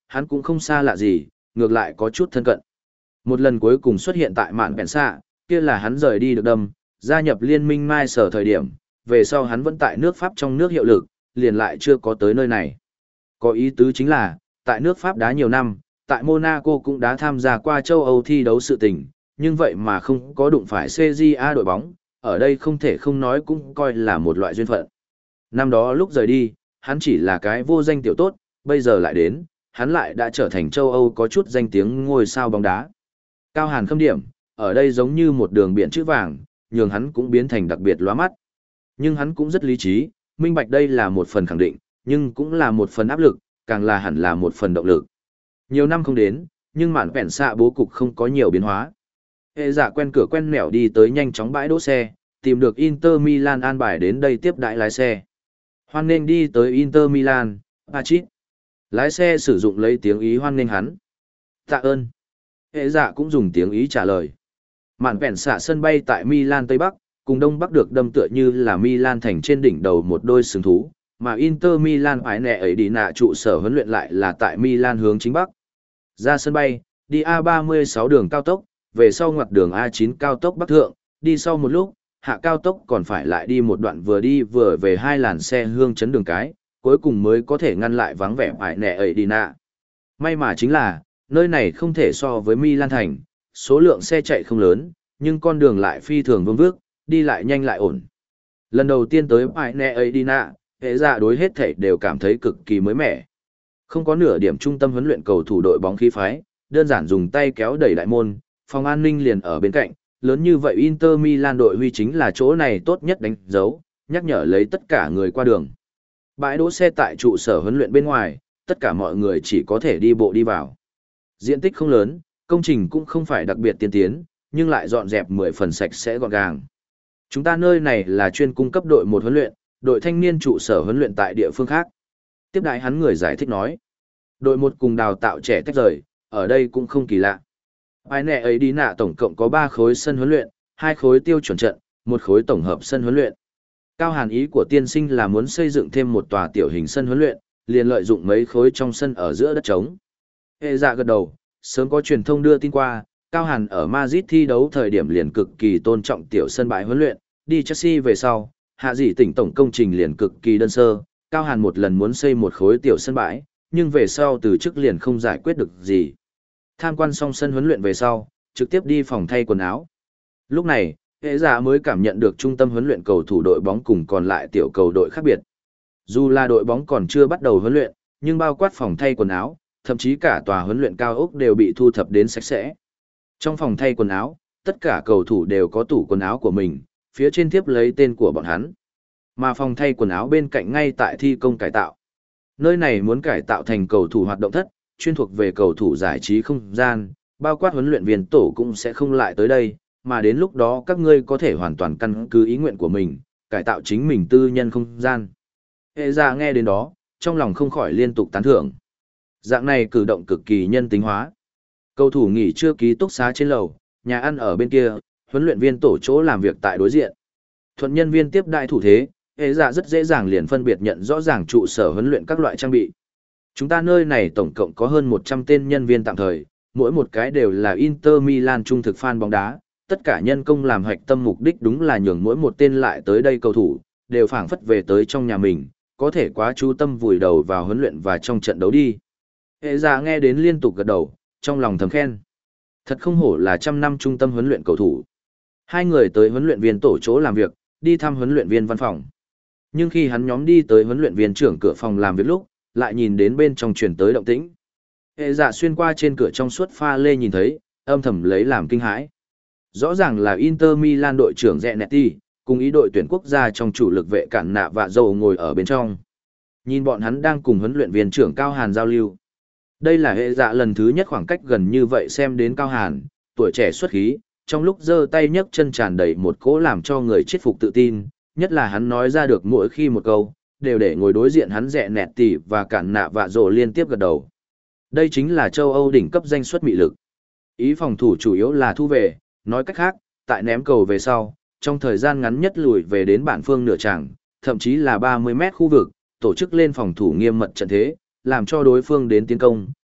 hắn cũng không xa lạ gì, ngược lại có chút thân cận. Một lần cuối cùng xuất hiện tại mạn bèn xạ, kia là hắn rời đi được đâm, gia nhập liên minh Mai Sở thời điểm, về sau hắn vẫn tại nước Pháp trong nước hiệu lực, liền lại chưa có tới nơi này. Có ý tứ chính là, tại nước Pháp đá nhiều năm, tại Monaco cũng đã tham gia qua châu Âu thi đấu sự tình, nhưng vậy mà không có đụng phải xê giê a đội bóng, ở đây không thể không nói cũng coi là một loại duyên phận. Năm đó lúc rời đi, hắn chỉ là cái vô danh tiểu tốt, bây giờ lại đến, hắn lại đã trở thành châu Âu có chút danh tiếng ngôi sao bóng đá. Cao Hàn khâm điểm, ở đây giống như một đường biển chữ vàng, nhường hắn cũng biến thành đặc biệt lóa mắt. Nhưng hắn cũng rất lý trí, minh bạch đây là một phần khẳng định, nhưng cũng là một phần áp lực, càng là hẳn là một phần động lực. Nhiều năm không đến, nhưng mạn vẹn xạ bố cục không có nhiều biến hóa. Hệ giả quen cửa quen nẻo đi tới nhanh chóng bãi đỗ xe, tìm được Inter Milan an bài đến đây tiếp đãi lái xe. Hoan nên đi tới Inter Milan, Pachit. Lái xe sử dụng lấy tiếng Ý hoan nghênh hắn. Tạ ơn. Hệ dạ cũng dùng tiếng Ý trả lời. Mạn vẹn xạ sân bay tại Milan Tây Bắc, cùng Đông Bắc được đâm tựa như là Milan thành trên đỉnh đầu một đôi sừng thú, mà Inter Milan phải nẹ ấy đi nạ trụ sở huấn luyện lại là tại Milan hướng chính Bắc. Ra sân bay, đi A ba mươi sáu đường cao tốc, về sau ngoặt đường A chín cao tốc Bắc Thượng, đi sau một lúc, hạ cao tốc còn phải lại đi một đoạn vừa đi vừa về hai làn xe hương chấn đường cái, cuối cùng mới có thể ngăn lại vắng vẻ phải nẹ ấy đi nạ. May mà chính là, nơi này không thể so với Milan thành, số lượng xe chạy không lớn, nhưng con đường lại phi thường vương vước, đi lại nhanh lại ổn. Lần đầu tiên tới phải nẹ ấy đi nạ, hệ dạ đối hết thảy đều cảm thấy cực kỳ mới mẻ. Không có nửa điểm trung tâm huấn luyện cầu thủ đội bóng khí phái, đơn giản dùng tay kéo đẩy đại môn, phòng an ninh liền ở bên cạnh, lớn như vậy Inter Milan đội huy chính là chỗ này tốt nhất đánh dấu, nhắc nhở lấy tất cả người qua đường. Bãi đỗ xe tại trụ sở huấn luyện bên ngoài, tất cả mọi người chỉ có thể đi bộ đi vào. Diện tích không lớn, công trình cũng không phải đặc biệt tiên tiến, nhưng lại dọn dẹp mười phần sạch sẽ gọn gàng. Chúng ta nơi này là chuyên cung cấp đội một huấn luyện, đội thanh niên trụ sở huấn luyện tại địa phương khác. Tiếp đại hắn người giải thích nói. Đội một cùng đào tạo trẻ tách rời, ở đây cũng không kỳ lạ. Ai nẹ ấy đi nạ tổng cộng có ba khối sân huấn luyện, hai khối tiêu chuẩn trận, một khối tổng hợp sân huấn luyện. Cao hàn ý của tiên sinh là muốn xây dựng thêm một tòa tiểu hình sân huấn luyện, liền lợi dụng mấy khối trong sân ở giữa đất trống. Hệ dạ gật đầu, sớm có truyền thông đưa tin qua, Cao Hàn ở Madrid thi đấu thời điểm liền cực kỳ tôn trọng tiểu sân bãi huấn luyện, đi Chelsea về sau, hạ dị tỉnh tổng công trình liền cực kỳ đơn sơ, Cao Hàn một lần muốn xây một khối tiểu sân bãi, nhưng về sau từ chức liền không giải quyết được gì. Tham quan xong sân huấn luyện về sau, trực tiếp đi phòng thay quần áo. Lúc này, hệ giả mới cảm nhận được trung tâm huấn luyện cầu thủ đội bóng cùng còn lại tiểu cầu đội khác biệt. Dù là đội bóng còn chưa bắt đầu huấn luyện, nhưng bao quát phòng thay quần áo, thậm chí cả tòa huấn luyện cao ốc đều bị thu thập đến sạch sẽ. Trong phòng thay quần áo, tất cả cầu thủ đều có tủ quần áo của mình, phía trên tiếp lấy tên của bọn hắn. Mà phòng thay quần áo bên cạnh ngay tại thi công cải tạo. Nơi này muốn cải tạo thành cầu thủ hoạt động thất, chuyên thuộc về cầu thủ giải trí không gian, bao quát huấn luyện viên tổ cũng sẽ không lại tới đây, mà đến lúc đó các ngươi có thể hoàn toàn căn cứ ý nguyện của mình, cải tạo chính mình tư nhân không gian. Hệ ra nghe đến đó, trong lòng không khỏi liên tục tán thưởng. Dạng này cử động cực kỳ nhân tính hóa. Cầu thủ nghỉ trưa ký túc xá trên lầu, nhà ăn ở bên kia, huấn luyện viên tổ chỗ làm việc tại đối diện. Thuận nhân viên tiếp đại thủ thế, hệ dạ rất dễ dàng liền phân biệt nhận rõ ràng trụ sở huấn luyện các loại trang bị. Chúng ta nơi này tổng cộng có hơn một trăm tên nhân viên tạm thời, mỗi một cái đều là Inter Milan trung thực fan bóng đá, tất cả nhân công làm hoạch tâm mục đích đúng là nhường mỗi một tên lại tới đây cầu thủ, đều phảng phất về tới trong nhà mình, có thể quá chú tâm vùi đầu vào huấn luyện và trong trận đấu đi. Hệ dạ nghe đến liên tục gật đầu, trong lòng thầm khen. Thật không hổ là trăm năm trung tâm huấn luyện cầu thủ. Hai người tới huấn luyện viên tổ chỗ làm việc, đi thăm huấn luyện viên văn phòng. Nhưng khi hắn nhóm đi tới huấn luyện viên trưởng cửa phòng làm việc lúc, lại nhìn đến bên trong truyền tới động tĩnh. Hệ dạ xuyên qua trên cửa trong suốt pha lê nhìn thấy, âm thầm lấy làm kinh hãi. Rõ ràng là Inter Milan đội trưởng Zanetti, cùng ý đội tuyển quốc gia trong chủ lực vệ cản nạ và dầu ngồi ở bên trong. Nhìn bọn hắn đang cùng huấn luyện viên trưởng Cao Hàn giao lưu. Đây là hệ dạ lần thứ nhất khoảng cách gần như vậy xem đến Cao Hàn, tuổi trẻ xuất khí, trong lúc giơ tay nhấc chân tràn đầy một cỗ làm cho người chết phục tự tin, nhất là hắn nói ra được mỗi khi một câu, đều để ngồi đối diện hắn rẽ nẹt tỉ và cản nạ vạ rổ liên tiếp gật đầu. Đây chính là châu Âu đỉnh cấp danh xuất mị lực. Ý phòng thủ chủ yếu là thu về, nói cách khác, tại ném cầu về sau, trong thời gian ngắn nhất lùi về đến bản phương nửa tràng, thậm chí là ba mươi mét khu vực, tổ chức lên phòng thủ nghiêm mật trận thế, làm cho đối phương đến tiến công,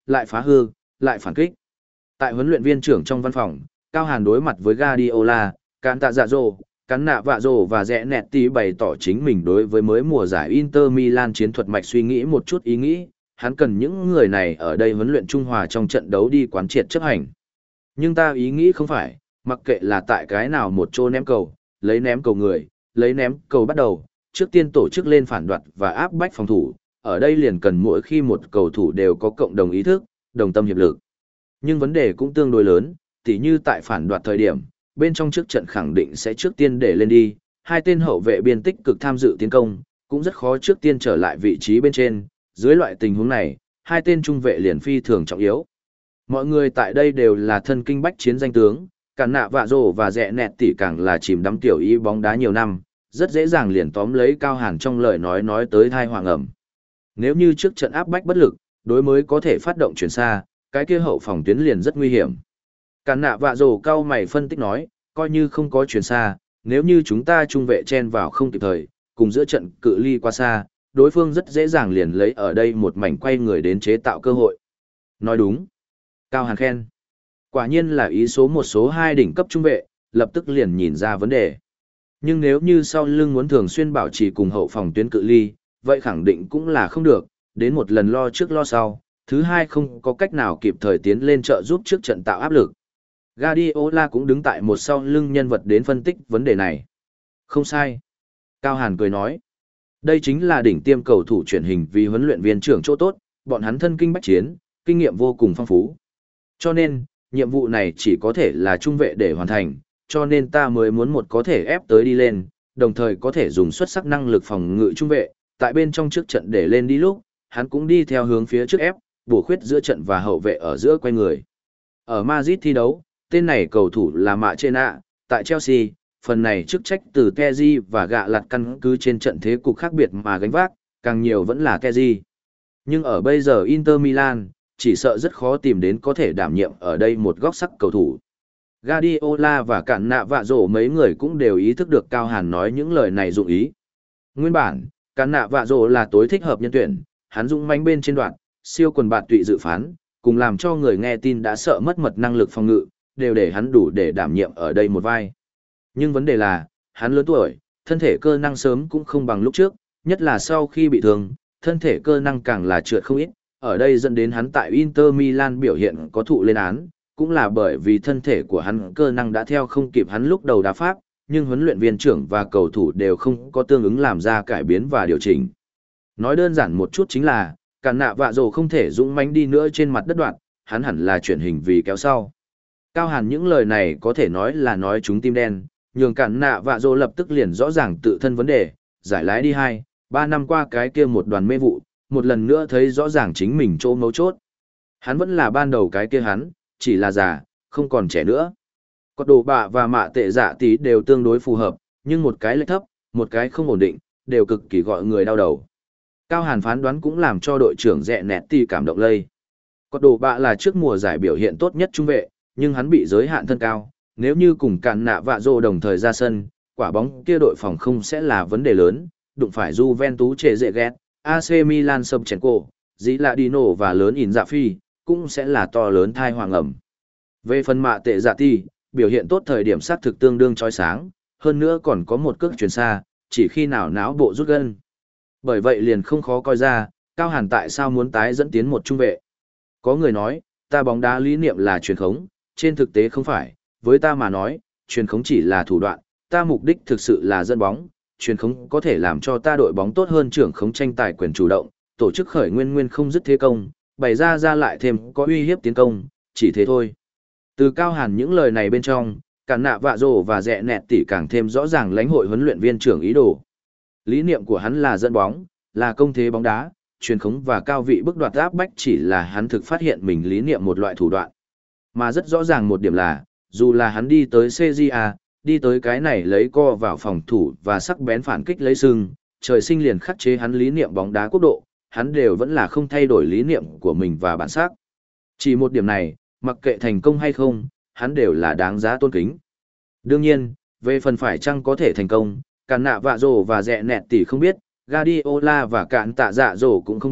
lại phá hư, lại phản kích. Tại huấn luyện viên trưởng trong văn phòng, Cao Hàn đối mặt với Guardiola, Cán Tạ Dạ Dỗ, Cán Nạ Vạ Dỗ và Rẽ Nẹt Tí bày tỏ chính mình đối với mới mùa giải Inter Milan chiến thuật mạch suy nghĩ một chút ý nghĩ, hắn cần những người này ở đây huấn luyện trung hòa trong trận đấu đi quán triệt chấp hành. Nhưng ta ý nghĩ không phải, mặc kệ là tại cái nào một chỗ ném cầu, lấy ném cầu người, lấy ném cầu bắt đầu, trước tiên tổ chức lên phản đoạt và áp bách phòng thủ, ở đây liền cần mỗi khi một cầu thủ đều có cộng đồng ý thức, đồng tâm hiệp lực. Nhưng vấn đề cũng tương đối lớn, tỉ như tại phản đoạt thời điểm, bên trong trước trận khẳng định sẽ trước tiên để lên đi, hai tên hậu vệ biên tích cực tham dự tiến công, cũng rất khó trước tiên trở lại vị trí bên trên, dưới loại tình huống này, hai tên trung vệ liền phi thường trọng yếu. Mọi người tại đây đều là thân kinh bách chiến danh tướng, Cản Nạ Vạ Dỗ và Rẽ Nẹt Tỉ càng là chìm đắm tiểu ý bóng đá nhiều năm, rất dễ dàng liền tóm lấy Cao Hàn trong lời nói nói tới thai hoàng ẩm. Nếu như trước trận áp bách bất lực, đối mới có thể phát động chuyển xa, cái kia hậu phòng tuyến liền rất nguy hiểm. Cản Nạ Vạ Dỗ cao mày phân tích nói, coi như không có chuyển xa, nếu như chúng ta trung vệ chen vào không kịp thời, cùng giữa trận cự ly qua xa, đối phương rất dễ dàng liền lấy ở đây một mảnh quay người đến chế tạo cơ hội. Nói đúng. Cao Hàn khen. Quả nhiên là ý số một số hai đỉnh cấp trung vệ, lập tức liền nhìn ra vấn đề. Nhưng nếu như sau lưng muốn thường xuyên bảo trì cùng hậu phòng tuyến cự ly, vậy khẳng định cũng là không được, đến một lần lo trước lo sau, thứ hai không có cách nào kịp thời tiến lên trợ giúp trước trận tạo áp lực. Guardiola cũng đứng tại một sau lưng nhân vật đến phân tích vấn đề này. Không sai. Cao Hàn cười nói. Đây chính là đỉnh tiêm cầu thủ truyền hình vì huấn luyện viên trưởng chỗ tốt, bọn hắn thân kinh bách chiến, kinh nghiệm vô cùng phong phú. Cho nên, nhiệm vụ này chỉ có thể là trung vệ để hoàn thành, cho nên ta mới muốn một có thể ép tới đi lên, đồng thời có thể dùng xuất sắc năng lực phòng ngự trung vệ, tại bên trong trước trận để lên đi lúc, hắn cũng đi theo hướng phía trước ép, bổ khuyết giữa trận và hậu vệ ở giữa quay người. Ở Madrid thi đấu, tên này cầu thủ là Mạ Trên ạ, tại Chelsea, phần này chức trách từ Kessié và gạ lặt căn cứ trên trận thế cục khác biệt mà gánh vác, càng nhiều vẫn là Kessié. Nhưng ở bây giờ Inter Milan, chỉ sợ rất khó tìm đến có thể đảm nhiệm ở đây một góc sắc cầu thủ. Guardiola và Cản Nạ Vạ Dỗ mấy người cũng đều ý thức được Cao Hàn nói những lời này dụng ý. Nguyên bản, Cản Nạ Vạ Dỗ là tối thích hợp nhân tuyển, hắn dũng mãnh bên trên đoạn, siêu quần bạt tụy dự phán, cùng làm cho người nghe tin đã sợ mất mật năng lực phòng ngự, đều để hắn đủ để đảm nhiệm ở đây một vai. Nhưng vấn đề là, hắn lớn tuổi, thân thể cơ năng sớm cũng không bằng lúc trước, nhất là sau khi bị thương, thân thể cơ năng càng là trượt không ít, ở đây dẫn đến hắn tại Inter Milan biểu hiện có thụ lên án, cũng là bởi vì thân thể của hắn cơ năng đã theo không kịp hắn lúc đầu đá pháp, nhưng huấn luyện viên trưởng và cầu thủ đều không có tương ứng làm ra cải biến và điều chỉnh. Nói đơn giản một chút chính là, Cản Nạ Vạ Dỗ không thể dũng mãnh đi nữa trên mặt đất đoạn, hắn hẳn là chuyển hình vì kéo sau. Cao Hàn những lời này có thể nói là nói chúng tim đen, nhường Cản Nạ Vạ Dỗ lập tức liền rõ ràng tự thân vấn đề, giải lái đi hai, ba năm qua cái kia một đoàn mê vụ, một lần nữa thấy rõ ràng chính mình chỗ mấu chốt. Hắn vẫn là ban đầu cái kia hắn, chỉ là già, không còn trẻ nữa. Cọt đồ bạ và mạ tệ dạ tí đều tương đối phù hợp, nhưng một cái lệch thấp, một cái không ổn định, đều cực kỳ gọi người đau đầu. Cao Hàn phán đoán cũng làm cho đội trưởng Rẽ Nẹt Tí cảm động lây. Cọt đồ bạ là trước mùa giải biểu hiện tốt nhất trung vệ, nhưng hắn bị giới hạn thân cao, nếu như cùng Cản Nạ Vạ Dỗ đồng thời ra sân, quả bóng kia đội phòng không sẽ là vấn đề lớn, đụng phải Juventus trệ dễ ghét, a xê Milan Sobchenko, Dĩ Lạ Dino và lớn In Dạ Phi, cũng sẽ là to lớn thai hoàng ẩm. Về phần mạ tệ dạ ti, biểu hiện tốt thời điểm sát thực tương đương chói sáng, hơn nữa còn có một cước chuyển xa, chỉ khi nào náo bộ rút gân. Bởi vậy liền không khó coi ra, Cao Hàn tại sao muốn tái dẫn tiến một trung vệ. Có người nói, ta bóng đá lý niệm là truyền khống, trên thực tế không phải, với ta mà nói, truyền khống chỉ là thủ đoạn, ta mục đích thực sự là dẫn bóng, truyền khống có thể làm cho ta đội bóng tốt hơn trưởng khống tranh tài quyền chủ động, tổ chức khởi nguyên nguyên không dứt thế công, bày ra ra lại thêm có uy hiếp tiến công, chỉ thế thôi. Từ Cao Hàn những lời này bên trong, Cản Nạ Vạ Dỗ và Rẽ Nẹt Tỉ càng thêm rõ ràng lãnh hội huấn luyện viên trưởng ý đồ. Lý niệm của hắn là dẫn bóng, là công thế bóng đá, truyền khống và cao vị bức đoạt áp bách chỉ là hắn thực phát hiện mình lý niệm một loại thủ đoạn. Mà rất rõ ràng một điểm là, dù là hắn đi tới xê giê a, đi tới cái này lấy co vào phòng thủ và sắc bén phản kích lấy sừng, trời sinh liền khắc chế hắn lý niệm bóng đá quốc độ, hắn đều vẫn là không thay đổi lý niệm của mình và bản sắc. Chỉ một điểm này, mặc kệ thành công hay không, hắn đều là đáng giá tôn kính. Đương nhiên, về phần phải chăng có thể thành công, Cản Nạ Vạ Dỗ và Rẽ Nẹt Tỉ không biết, Guardiola và Cản Tạ Dạ Dỗ cũng không biết,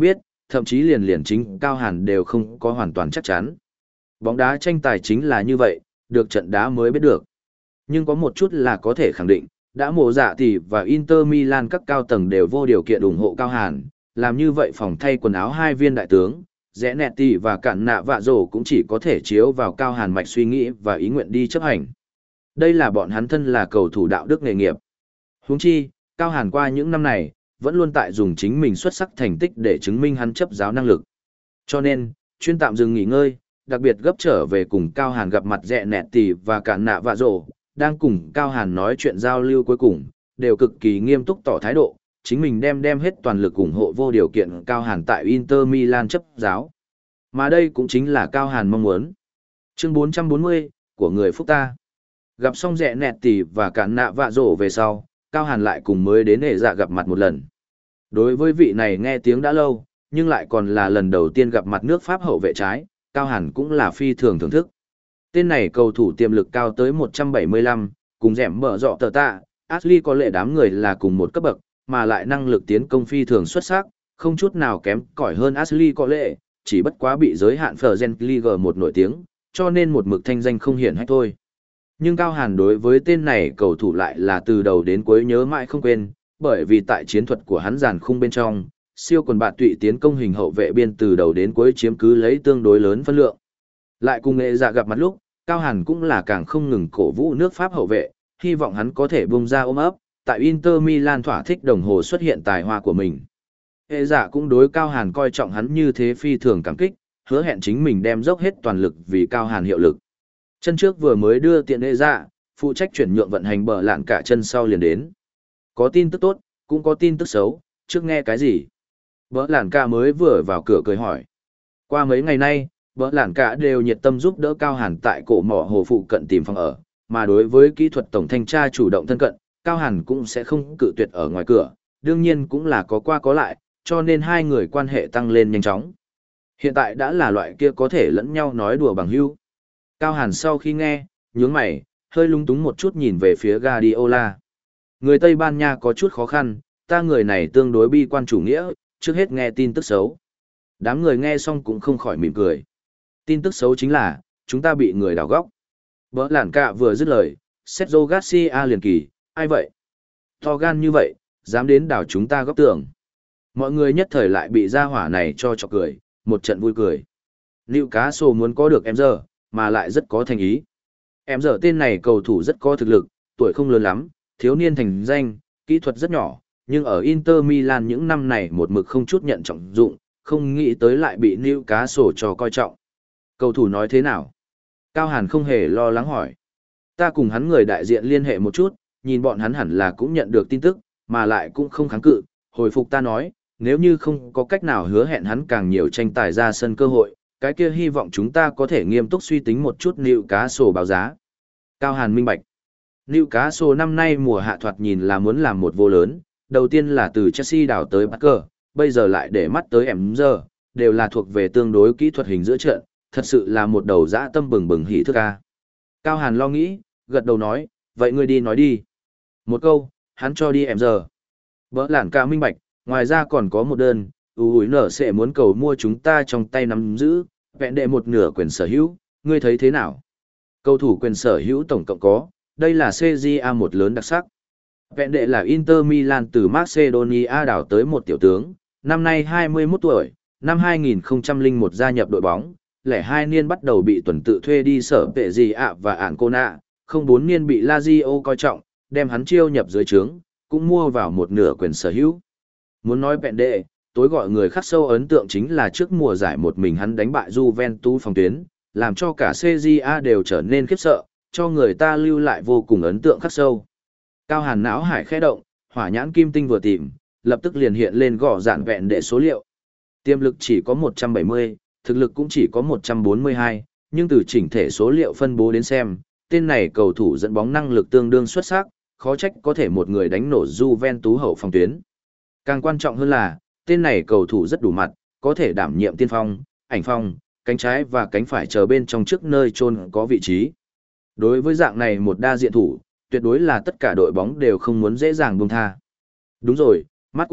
thậm chí liền liền chính Cao Hàn đều không có hoàn toàn chắc chắn. Bóng đá tranh tài chính là như vậy, được trận đá mới biết được. Nhưng có một chút là có thể khẳng định, đã mùa dạ tỷ và Inter Milan các cao tầng đều vô điều kiện ủng hộ Cao Hàn, làm như vậy phòng thay quần áo hai viên đại tướng, rẽ nẹt tỷ và cản nạ vạ rổ cũng chỉ có thể chiếu vào Cao Hàn mạch suy nghĩ và ý nguyện đi chấp hành. Đây là bọn hắn thân là cầu thủ đạo đức nghề nghiệp. Huống chi, Cao Hàn qua những năm này, vẫn luôn tại dùng chính mình xuất sắc thành tích để chứng minh hắn chấp giáo năng lực. Cho nên, chuyên tạm dừng nghỉ ngơi, đặc biệt gấp trở về cùng Cao Hàn gặp mặt rẽ nẹt tỷ và cản nạ vạ rổ, đang cùng Cao Hàn nói chuyện giao lưu cuối cùng, đều cực kỳ nghiêm túc tỏ thái độ, chính mình đem đem hết toàn lực ủng hộ vô điều kiện Cao Hàn tại Inter Milan chấp giáo. Mà đây cũng chính là Cao Hàn mong muốn. Chương bốn trăm bốn mươi, của người phúc ta. Gặp xong rẽ nẹt tỷ và cản nạ vạ rổ về sau, Cao Hàn lại cùng mới đến hệ dạ gặp mặt một lần. Đối với vị này nghe tiếng đã lâu, nhưng lại còn là lần đầu tiên gặp mặt nước Pháp hậu vệ trái, Cao Hàn cũng là phi thường thưởng thức. Tên này cầu thủ tiềm lực cao tới một trăm bảy mươi lăm, cùng rẻm mở rọ tờ tạ, Ashley có lệ đám người là cùng một cấp bậc, mà lại năng lực tiến công phi thường xuất sắc, không chút nào kém cỏi hơn Ashley có lệ, chỉ bất quá bị giới hạn Fergen League một nổi tiếng, cho nên một mực thanh danh không hiển hách thôi. Nhưng Cao Hàn đối với tên này cầu thủ lại là từ đầu đến cuối nhớ mãi không quên, bởi vì tại chiến thuật của hắn giàn khung bên trong, siêu quần bạt tụy tiến công hình hậu vệ biên từ đầu đến cuối chiếm cứ lấy tương đối lớn phân lượng. Lại cùng nghệ dạ gặp mặt lúc, Cao Hàn cũng là càng không ngừng cổ vũ nước Pháp hậu vệ, hy vọng hắn có thể bung ra ôm ấp, tại Inter Milan thỏa thích đồng hồ xuất hiện tài hoa của mình. Nghệ dạ cũng đối Cao Hàn coi trọng hắn như thế phi thường cảm kích, hứa hẹn chính mình đem dốc hết toàn lực vì Cao Hàn hiệu lực. Chân trước vừa mới đưa tiện nghệ dạ, phụ trách chuyển nhượng vận hành bờ lạn cả chân sau liền đến. Có tin tức tốt, cũng có tin tức xấu, trước nghe cái gì? Bờ lạn cả mới vừa vào cửa cười hỏi. Qua mấy ngày nay, Bỡ lản cả đều nhiệt tâm giúp đỡ Cao Hàn tại cổ mỏ hồ phụ cận tìm phòng ở, mà đối với kỹ thuật tổng thanh tra chủ động thân cận, Cao Hàn cũng sẽ không cự tuyệt ở ngoài cửa, đương nhiên cũng là có qua có lại, cho nên hai người quan hệ tăng lên nhanh chóng. Hiện tại đã là loại kia có thể lẫn nhau nói đùa bằng hữu. Cao Hàn sau khi nghe, nhướng mày, hơi lung túng một chút nhìn về phía Guardiola. Người Tây Ban Nha có chút khó khăn, ta người này tương đối bi quan chủ nghĩa, trước hết nghe tin tức xấu. Đám người nghe xong cũng không khỏi mỉm cười. Tin tức xấu chính là, chúng ta bị người đào góc. Bỡ lản cả vừa dứt lời, Sergio Garcia liền kỳ, ai vậy? To gan như vậy, dám đến đào chúng ta góc tường. Mọi người nhất thời lại bị gia hỏa này cho chọc cười, một trận vui cười. Newcastle muốn có được em giờ, mà lại rất có thành ý. Em giờ tên này cầu thủ rất có thực lực, tuổi không lớn lắm, thiếu niên thành danh, kỹ thuật rất nhỏ, nhưng ở Inter Milan những năm này một mực không chút nhận trọng dụng, không nghĩ tới lại bị Newcastle cho coi trọng. Cầu thủ nói thế nào? Cao Hàn không hề lo lắng hỏi. Ta cùng hắn người đại diện liên hệ một chút, nhìn bọn hắn hẳn là cũng nhận được tin tức, mà lại cũng không kháng cự. Hồi phục ta nói, nếu như không có cách nào hứa hẹn hắn càng nhiều tranh tài ra sân cơ hội, cái kia hy vọng chúng ta có thể nghiêm túc suy tính một chút Newcastle báo giá. Cao Hàn minh bạch. Newcastle năm nay mùa hạ thoạt nhìn là muốn làm một vô lớn, đầu tiên là từ Chelsea đảo tới Barker, bây giờ lại để mắt tới em giờ, đều là thuộc về tương đối kỹ thuật hình giữa trận, thật sự là một đầu dã tâm bừng bừng hỉ thức ca. Cao Hàn lo nghĩ, gật đầu nói, vậy ngươi đi nói đi. Một câu, hắn cho đi em giờ. Bỡ lản ca minh bạch, ngoài ra còn có một đơn, ưu hủi nở sẽ muốn cầu mua chúng ta trong tay nắm giữ, vẹn đệ một nửa quyền sở hữu, ngươi thấy thế nào? Cầu thủ quyền sở hữu tổng cộng có, đây là xê giê a một lớn đặc sắc. Vẹn đệ là Inter Milan từ Macedonia đảo tới một tiểu tướng, năm nay hai mươi mốt tuổi, năm hai nghìn không trăm lẻ một gia nhập đội bóng, lẻ hai niên bắt đầu bị tuần tự thuê đi sở vệ gì ạ và ản cô nạ, không bốn niên bị Lazio coi trọng, đem hắn chiêu nhập dưới trướng, cũng mua vào một nửa quyền sở hữu. Muốn nói vẹn đệ, tối gọi người khắc sâu ấn tượng chính là trước mùa giải một mình hắn đánh bại Juventus phòng tuyến, làm cho cả xê giê a đều trở nên khiếp sợ, cho người ta lưu lại vô cùng ấn tượng khắc sâu. Cao Hàn não hải khẽ động, hỏa nhãn kim tinh vừa tìm, lập tức liền hiện lên gõ dạn vẹn đệ số liệu. Tiềm lực chỉ có một trăm bảy mươi, thực lực cũng chỉ có một trăm bốn mươi hai, nhưng từ chỉnh thể số liệu phân bố đến xem, tên này cầu thủ dẫn bóng năng lực tương đương xuất sắc, khó trách có thể một người đánh nổ Juventus hậu phòng tuyến. Càng quan trọng hơn là, tên này cầu thủ rất đủ mặt, có thể đảm nhiệm tiên phong, ảnh phong, cánh trái và cánh phải chờ bên trong trước nơi chôn có vị trí. Đối với dạng này một đa diện thủ, tuyệt đối là tất cả đội bóng đều không muốn dễ dàng buông tha. Đúng rồi, Marco,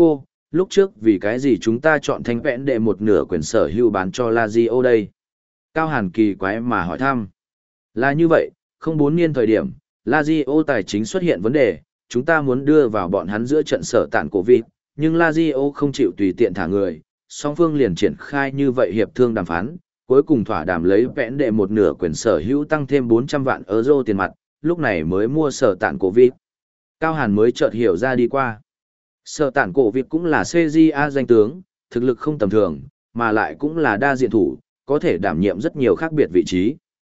lúc trước vì cái gì chúng ta chọn thanh vẽn để một nửa quyền sở hữu bán cho Lazio đây? Cao Hàn kỳ quái mà hỏi thăm. Là như vậy, không bốn niên thời điểm, Lazio tài chính xuất hiện vấn đề, chúng ta muốn đưa vào bọn hắn giữa trận sở tạn cổ vịt, nhưng Lazio không chịu tùy tiện thả người, song phương liền triển khai như vậy hiệp thương đàm phán, cuối cùng thỏa đàm lấy vẽn đệ một nửa quyền sở hữu tăng thêm bốn trăm vạn euro tiền mặt, lúc này mới mua sở tạn cổ vịt. Cao Hàn mới chợt hiểu ra đi qua. Sở tạn cổ vịt cũng là xê giê a danh tướng, thực lực không tầm thường, mà lại cũng là đa diện thủ, có thể đảm nhiệm rất nhiều khác biệt vị trí.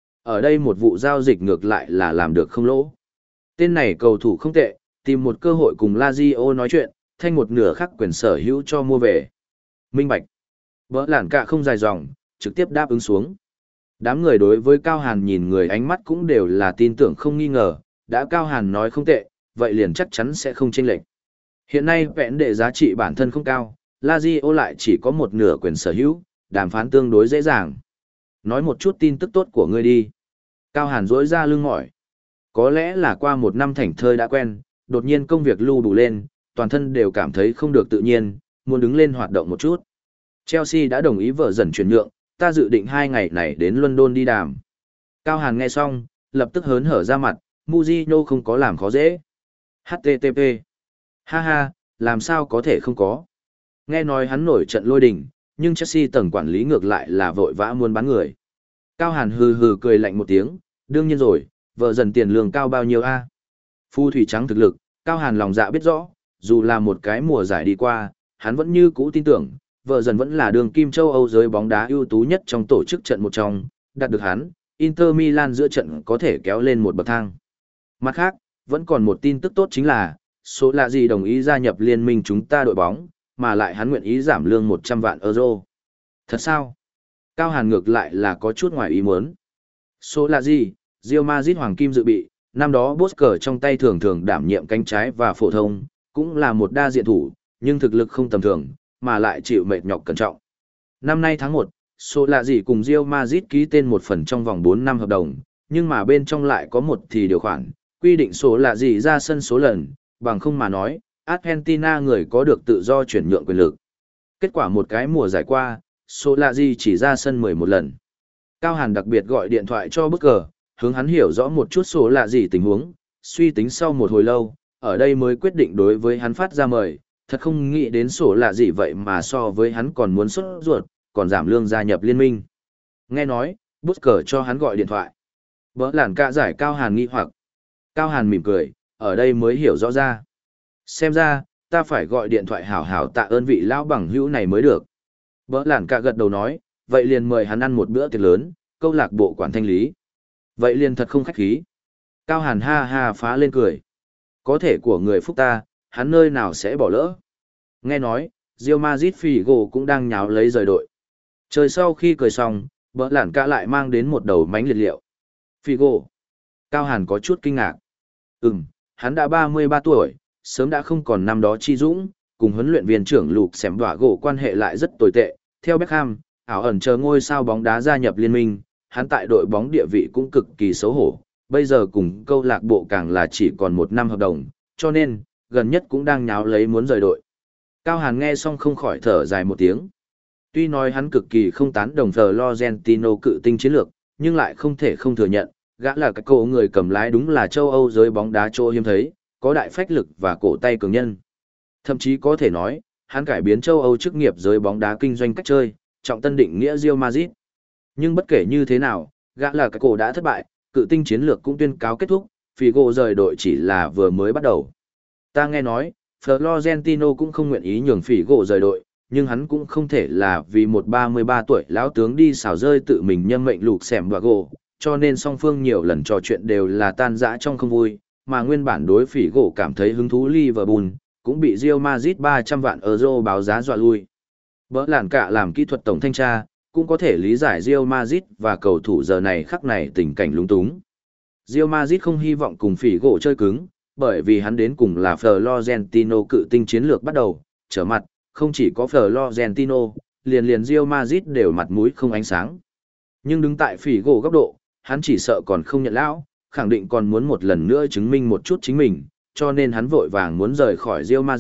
Ở đây một vụ giao dịch ngược lại là làm được không lỗ. Tên này cầu thủ không tệ, tìm một cơ hội cùng Lazio nói chuyện, thanh một nửa khác quyền sở hữu cho mua về. Minh bạch. Bỡ lản cả không dài dòng, trực tiếp đáp ứng xuống. Đám người đối với Cao Hàn nhìn người ánh mắt cũng đều là tin tưởng không nghi ngờ, đã Cao Hàn nói không tệ, vậy liền chắc chắn sẽ không chênh lệch. Hiện nay vẽn đệ giá trị bản thân không cao, Lazio lại chỉ có một nửa quyền sở hữu, đàm phán tương đối dễ dàng. Nói một chút tin tức tốt của ngươi đi. Cao Hàn rỗi ra lưng mỏi. Có lẽ là qua một năm thảnh thơi đã quen, đột nhiên công việc lưu đủ lên, toàn thân đều cảm thấy không được tự nhiên, muốn đứng lên hoạt động một chút. Chelsea đã đồng ý vợ dần chuyển nhượng, ta dự định hai ngày này đến London đi đàm. Cao Hàn nghe xong, lập tức hớn hở ra mặt, Mourinho không có làm khó dễ. hát tê tê pê. Ha ha, làm sao có thể không có. Nghe nói hắn nổi trận lôi đình, nhưng Chelsea tầng quản lý ngược lại là vội vã muốn bán người. Cao Hàn hừ hừ cười lạnh một tiếng, đương nhiên rồi, vợ dần tiền lương cao bao nhiêu a? Phu thủy trắng thực lực, Cao Hàn lòng dạ biết rõ, dù là một cái mùa giải đi qua, hắn vẫn như cũ tin tưởng, vợ dần vẫn là đường kim châu Âu giới bóng đá ưu tú nhất trong tổ chức trận một trong, đạt được hắn, Inter Milan giữa trận có thể kéo lên một bậc thang. Mặt khác, vẫn còn một tin tức tốt chính là, số lạ gì đồng ý gia nhập liên minh chúng ta đội bóng, mà lại hắn nguyện ý giảm lương một trăm vạn euro. Thật sao? Cao Hàn ngược lại là có chút ngoài ý muốn. Số lạ gì, Real Madrid hoàng kim dự bị, năm đó Bosker trong tay thường thường đảm nhiệm cánh trái và phổ thông, cũng là một đa diện thủ, nhưng thực lực không tầm thường, mà lại chịu mệt nhọc cẩn trọng. Năm nay tháng một, số lạ gì cùng Real Madrid ký tên một phần trong vòng bốn năm hợp đồng, nhưng mà bên trong lại có một thì điều khoản, quy định số lạ gì ra sân số lần, bằng không mà nói, Argentina người có được tự do chuyển nhượng quyền lực. Kết quả một cái mùa giải qua, số lạ gì chỉ ra sân mười một lần. Cao Hàn đặc biệt gọi điện thoại cho Bosker, hướng hắn hiểu rõ một chút số lạ gì tình huống, suy tính sau một hồi lâu, ở đây mới quyết định đối với hắn phát ra mời, thật không nghĩ đến sổ lạ gì vậy mà so với hắn còn muốn xuất ruột, còn giảm lương gia nhập liên minh. Nghe nói, Bosker cho hắn gọi điện thoại. Bỡ lản cả giải Cao Hàn nghi hoặc. Cao Hàn mỉm cười, ở đây mới hiểu rõ ra. Xem ra, ta phải gọi điện thoại hảo hảo tạ ơn vị lão bằng hữu này mới được. Bỡ lản cả gật đầu nói, vậy liền mời hắn ăn một bữa tiệc lớn, câu lạc bộ quản thanh lý. Vậy liền thật không khách khí. Cao Hàn ha ha phá lên cười. Có thể của người phúc ta, hắn nơi nào sẽ bỏ lỡ. Nghe nói, Real Madrid Figo cũng đang nháo lấy rời đội. Trời sau khi cười xong, bỡ lản cả lại mang đến một đầu mánh liệt liệu. Figo. Cao Hàn có chút kinh ngạc. Ừm, hắn đã ba mươi ba tuổi, sớm đã không còn năm đó chi dũng, cùng huấn luyện viên trưởng Lục Xẻm Đỏa Gỗ quan hệ lại rất tồi tệ. Theo Beckham, ảo ẩn chờ ngôi sao bóng đá gia nhập liên minh, hắn tại đội bóng địa vị cũng cực kỳ xấu hổ. Bây giờ cùng câu lạc bộ càng là chỉ còn một năm hợp đồng, cho nên, gần nhất cũng đang nháo lấy muốn rời đội. Cao Hàn nghe xong không khỏi thở dài một tiếng. Tuy nói hắn cực kỳ không tán đồng Florentino cự tinh chiến lược, nhưng lại không thể không thừa nhận, gã là cái cổ người cầm lái đúng là châu Âu giới bóng đá chỗ hiếm thấy, có đại phách lực và cổ tay cường nhân. Thậm chí có thể nói, hắn cải biến châu Âu chức nghiệp giới bóng đá kinh doanh cách chơi, trọng tân định nghĩa Real Madrid. Nhưng bất kể như thế nào, gã là cái cổ đã thất bại, cự tinh chiến lược cũng tuyên cáo kết thúc, Figo rời đội chỉ là vừa mới bắt đầu. Ta nghe nói, Florentino cũng không nguyện ý nhường Figo rời đội, nhưng hắn cũng không thể là vì một ba mươi ba tuổi lão tướng đi xảo rơi tự mình nhân mệnh Lục Xẻm Đỏa Gỗ, cho nên song phương nhiều lần trò chuyện đều là tan rã trong không vui, mà nguyên bản đối Figo cảm thấy hứng thú Liverpool, cũng bị Real Madrid ba trăm vạn euro báo giá dọa lui. Bỡ lản cả làm kỹ thuật tổng thanh tra, cũng có thể lý giải Real Madrid và cầu thủ giờ này khắc này tình cảnh lúng túng. Real Madrid không hy vọng cùng Figo chơi cứng, bởi vì hắn đến cùng là Florentino cự tinh chiến lược bắt đầu, trở mặt, không chỉ có Florentino, liền liền Real Madrid đều mặt mũi không ánh sáng. Nhưng đứng tại Figo góc độ, hắn chỉ sợ còn không nhận lão, khẳng định còn muốn một lần nữa chứng minh một chút chính mình, cho nên hắn vội vàng muốn rời khỏi Real Madrid,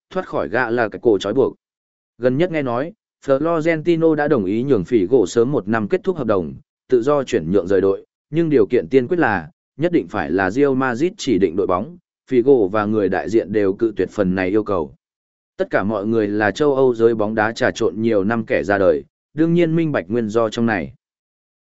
thoát khỏi gã là cái cổ trói buộc. Gần nhất nghe nói, Florentino đã đồng ý nhường Figo sớm một năm kết thúc hợp đồng, tự do chuyển nhượng rời đội, nhưng điều kiện tiên quyết là, nhất định phải là Real Madrid chỉ định đội bóng, Figo và người đại diện đều cự tuyệt phần này yêu cầu. Tất cả mọi người là châu Âu giới bóng đá trà trộn nhiều năm kẻ ra đời, đương nhiên minh bạch nguyên do trong này.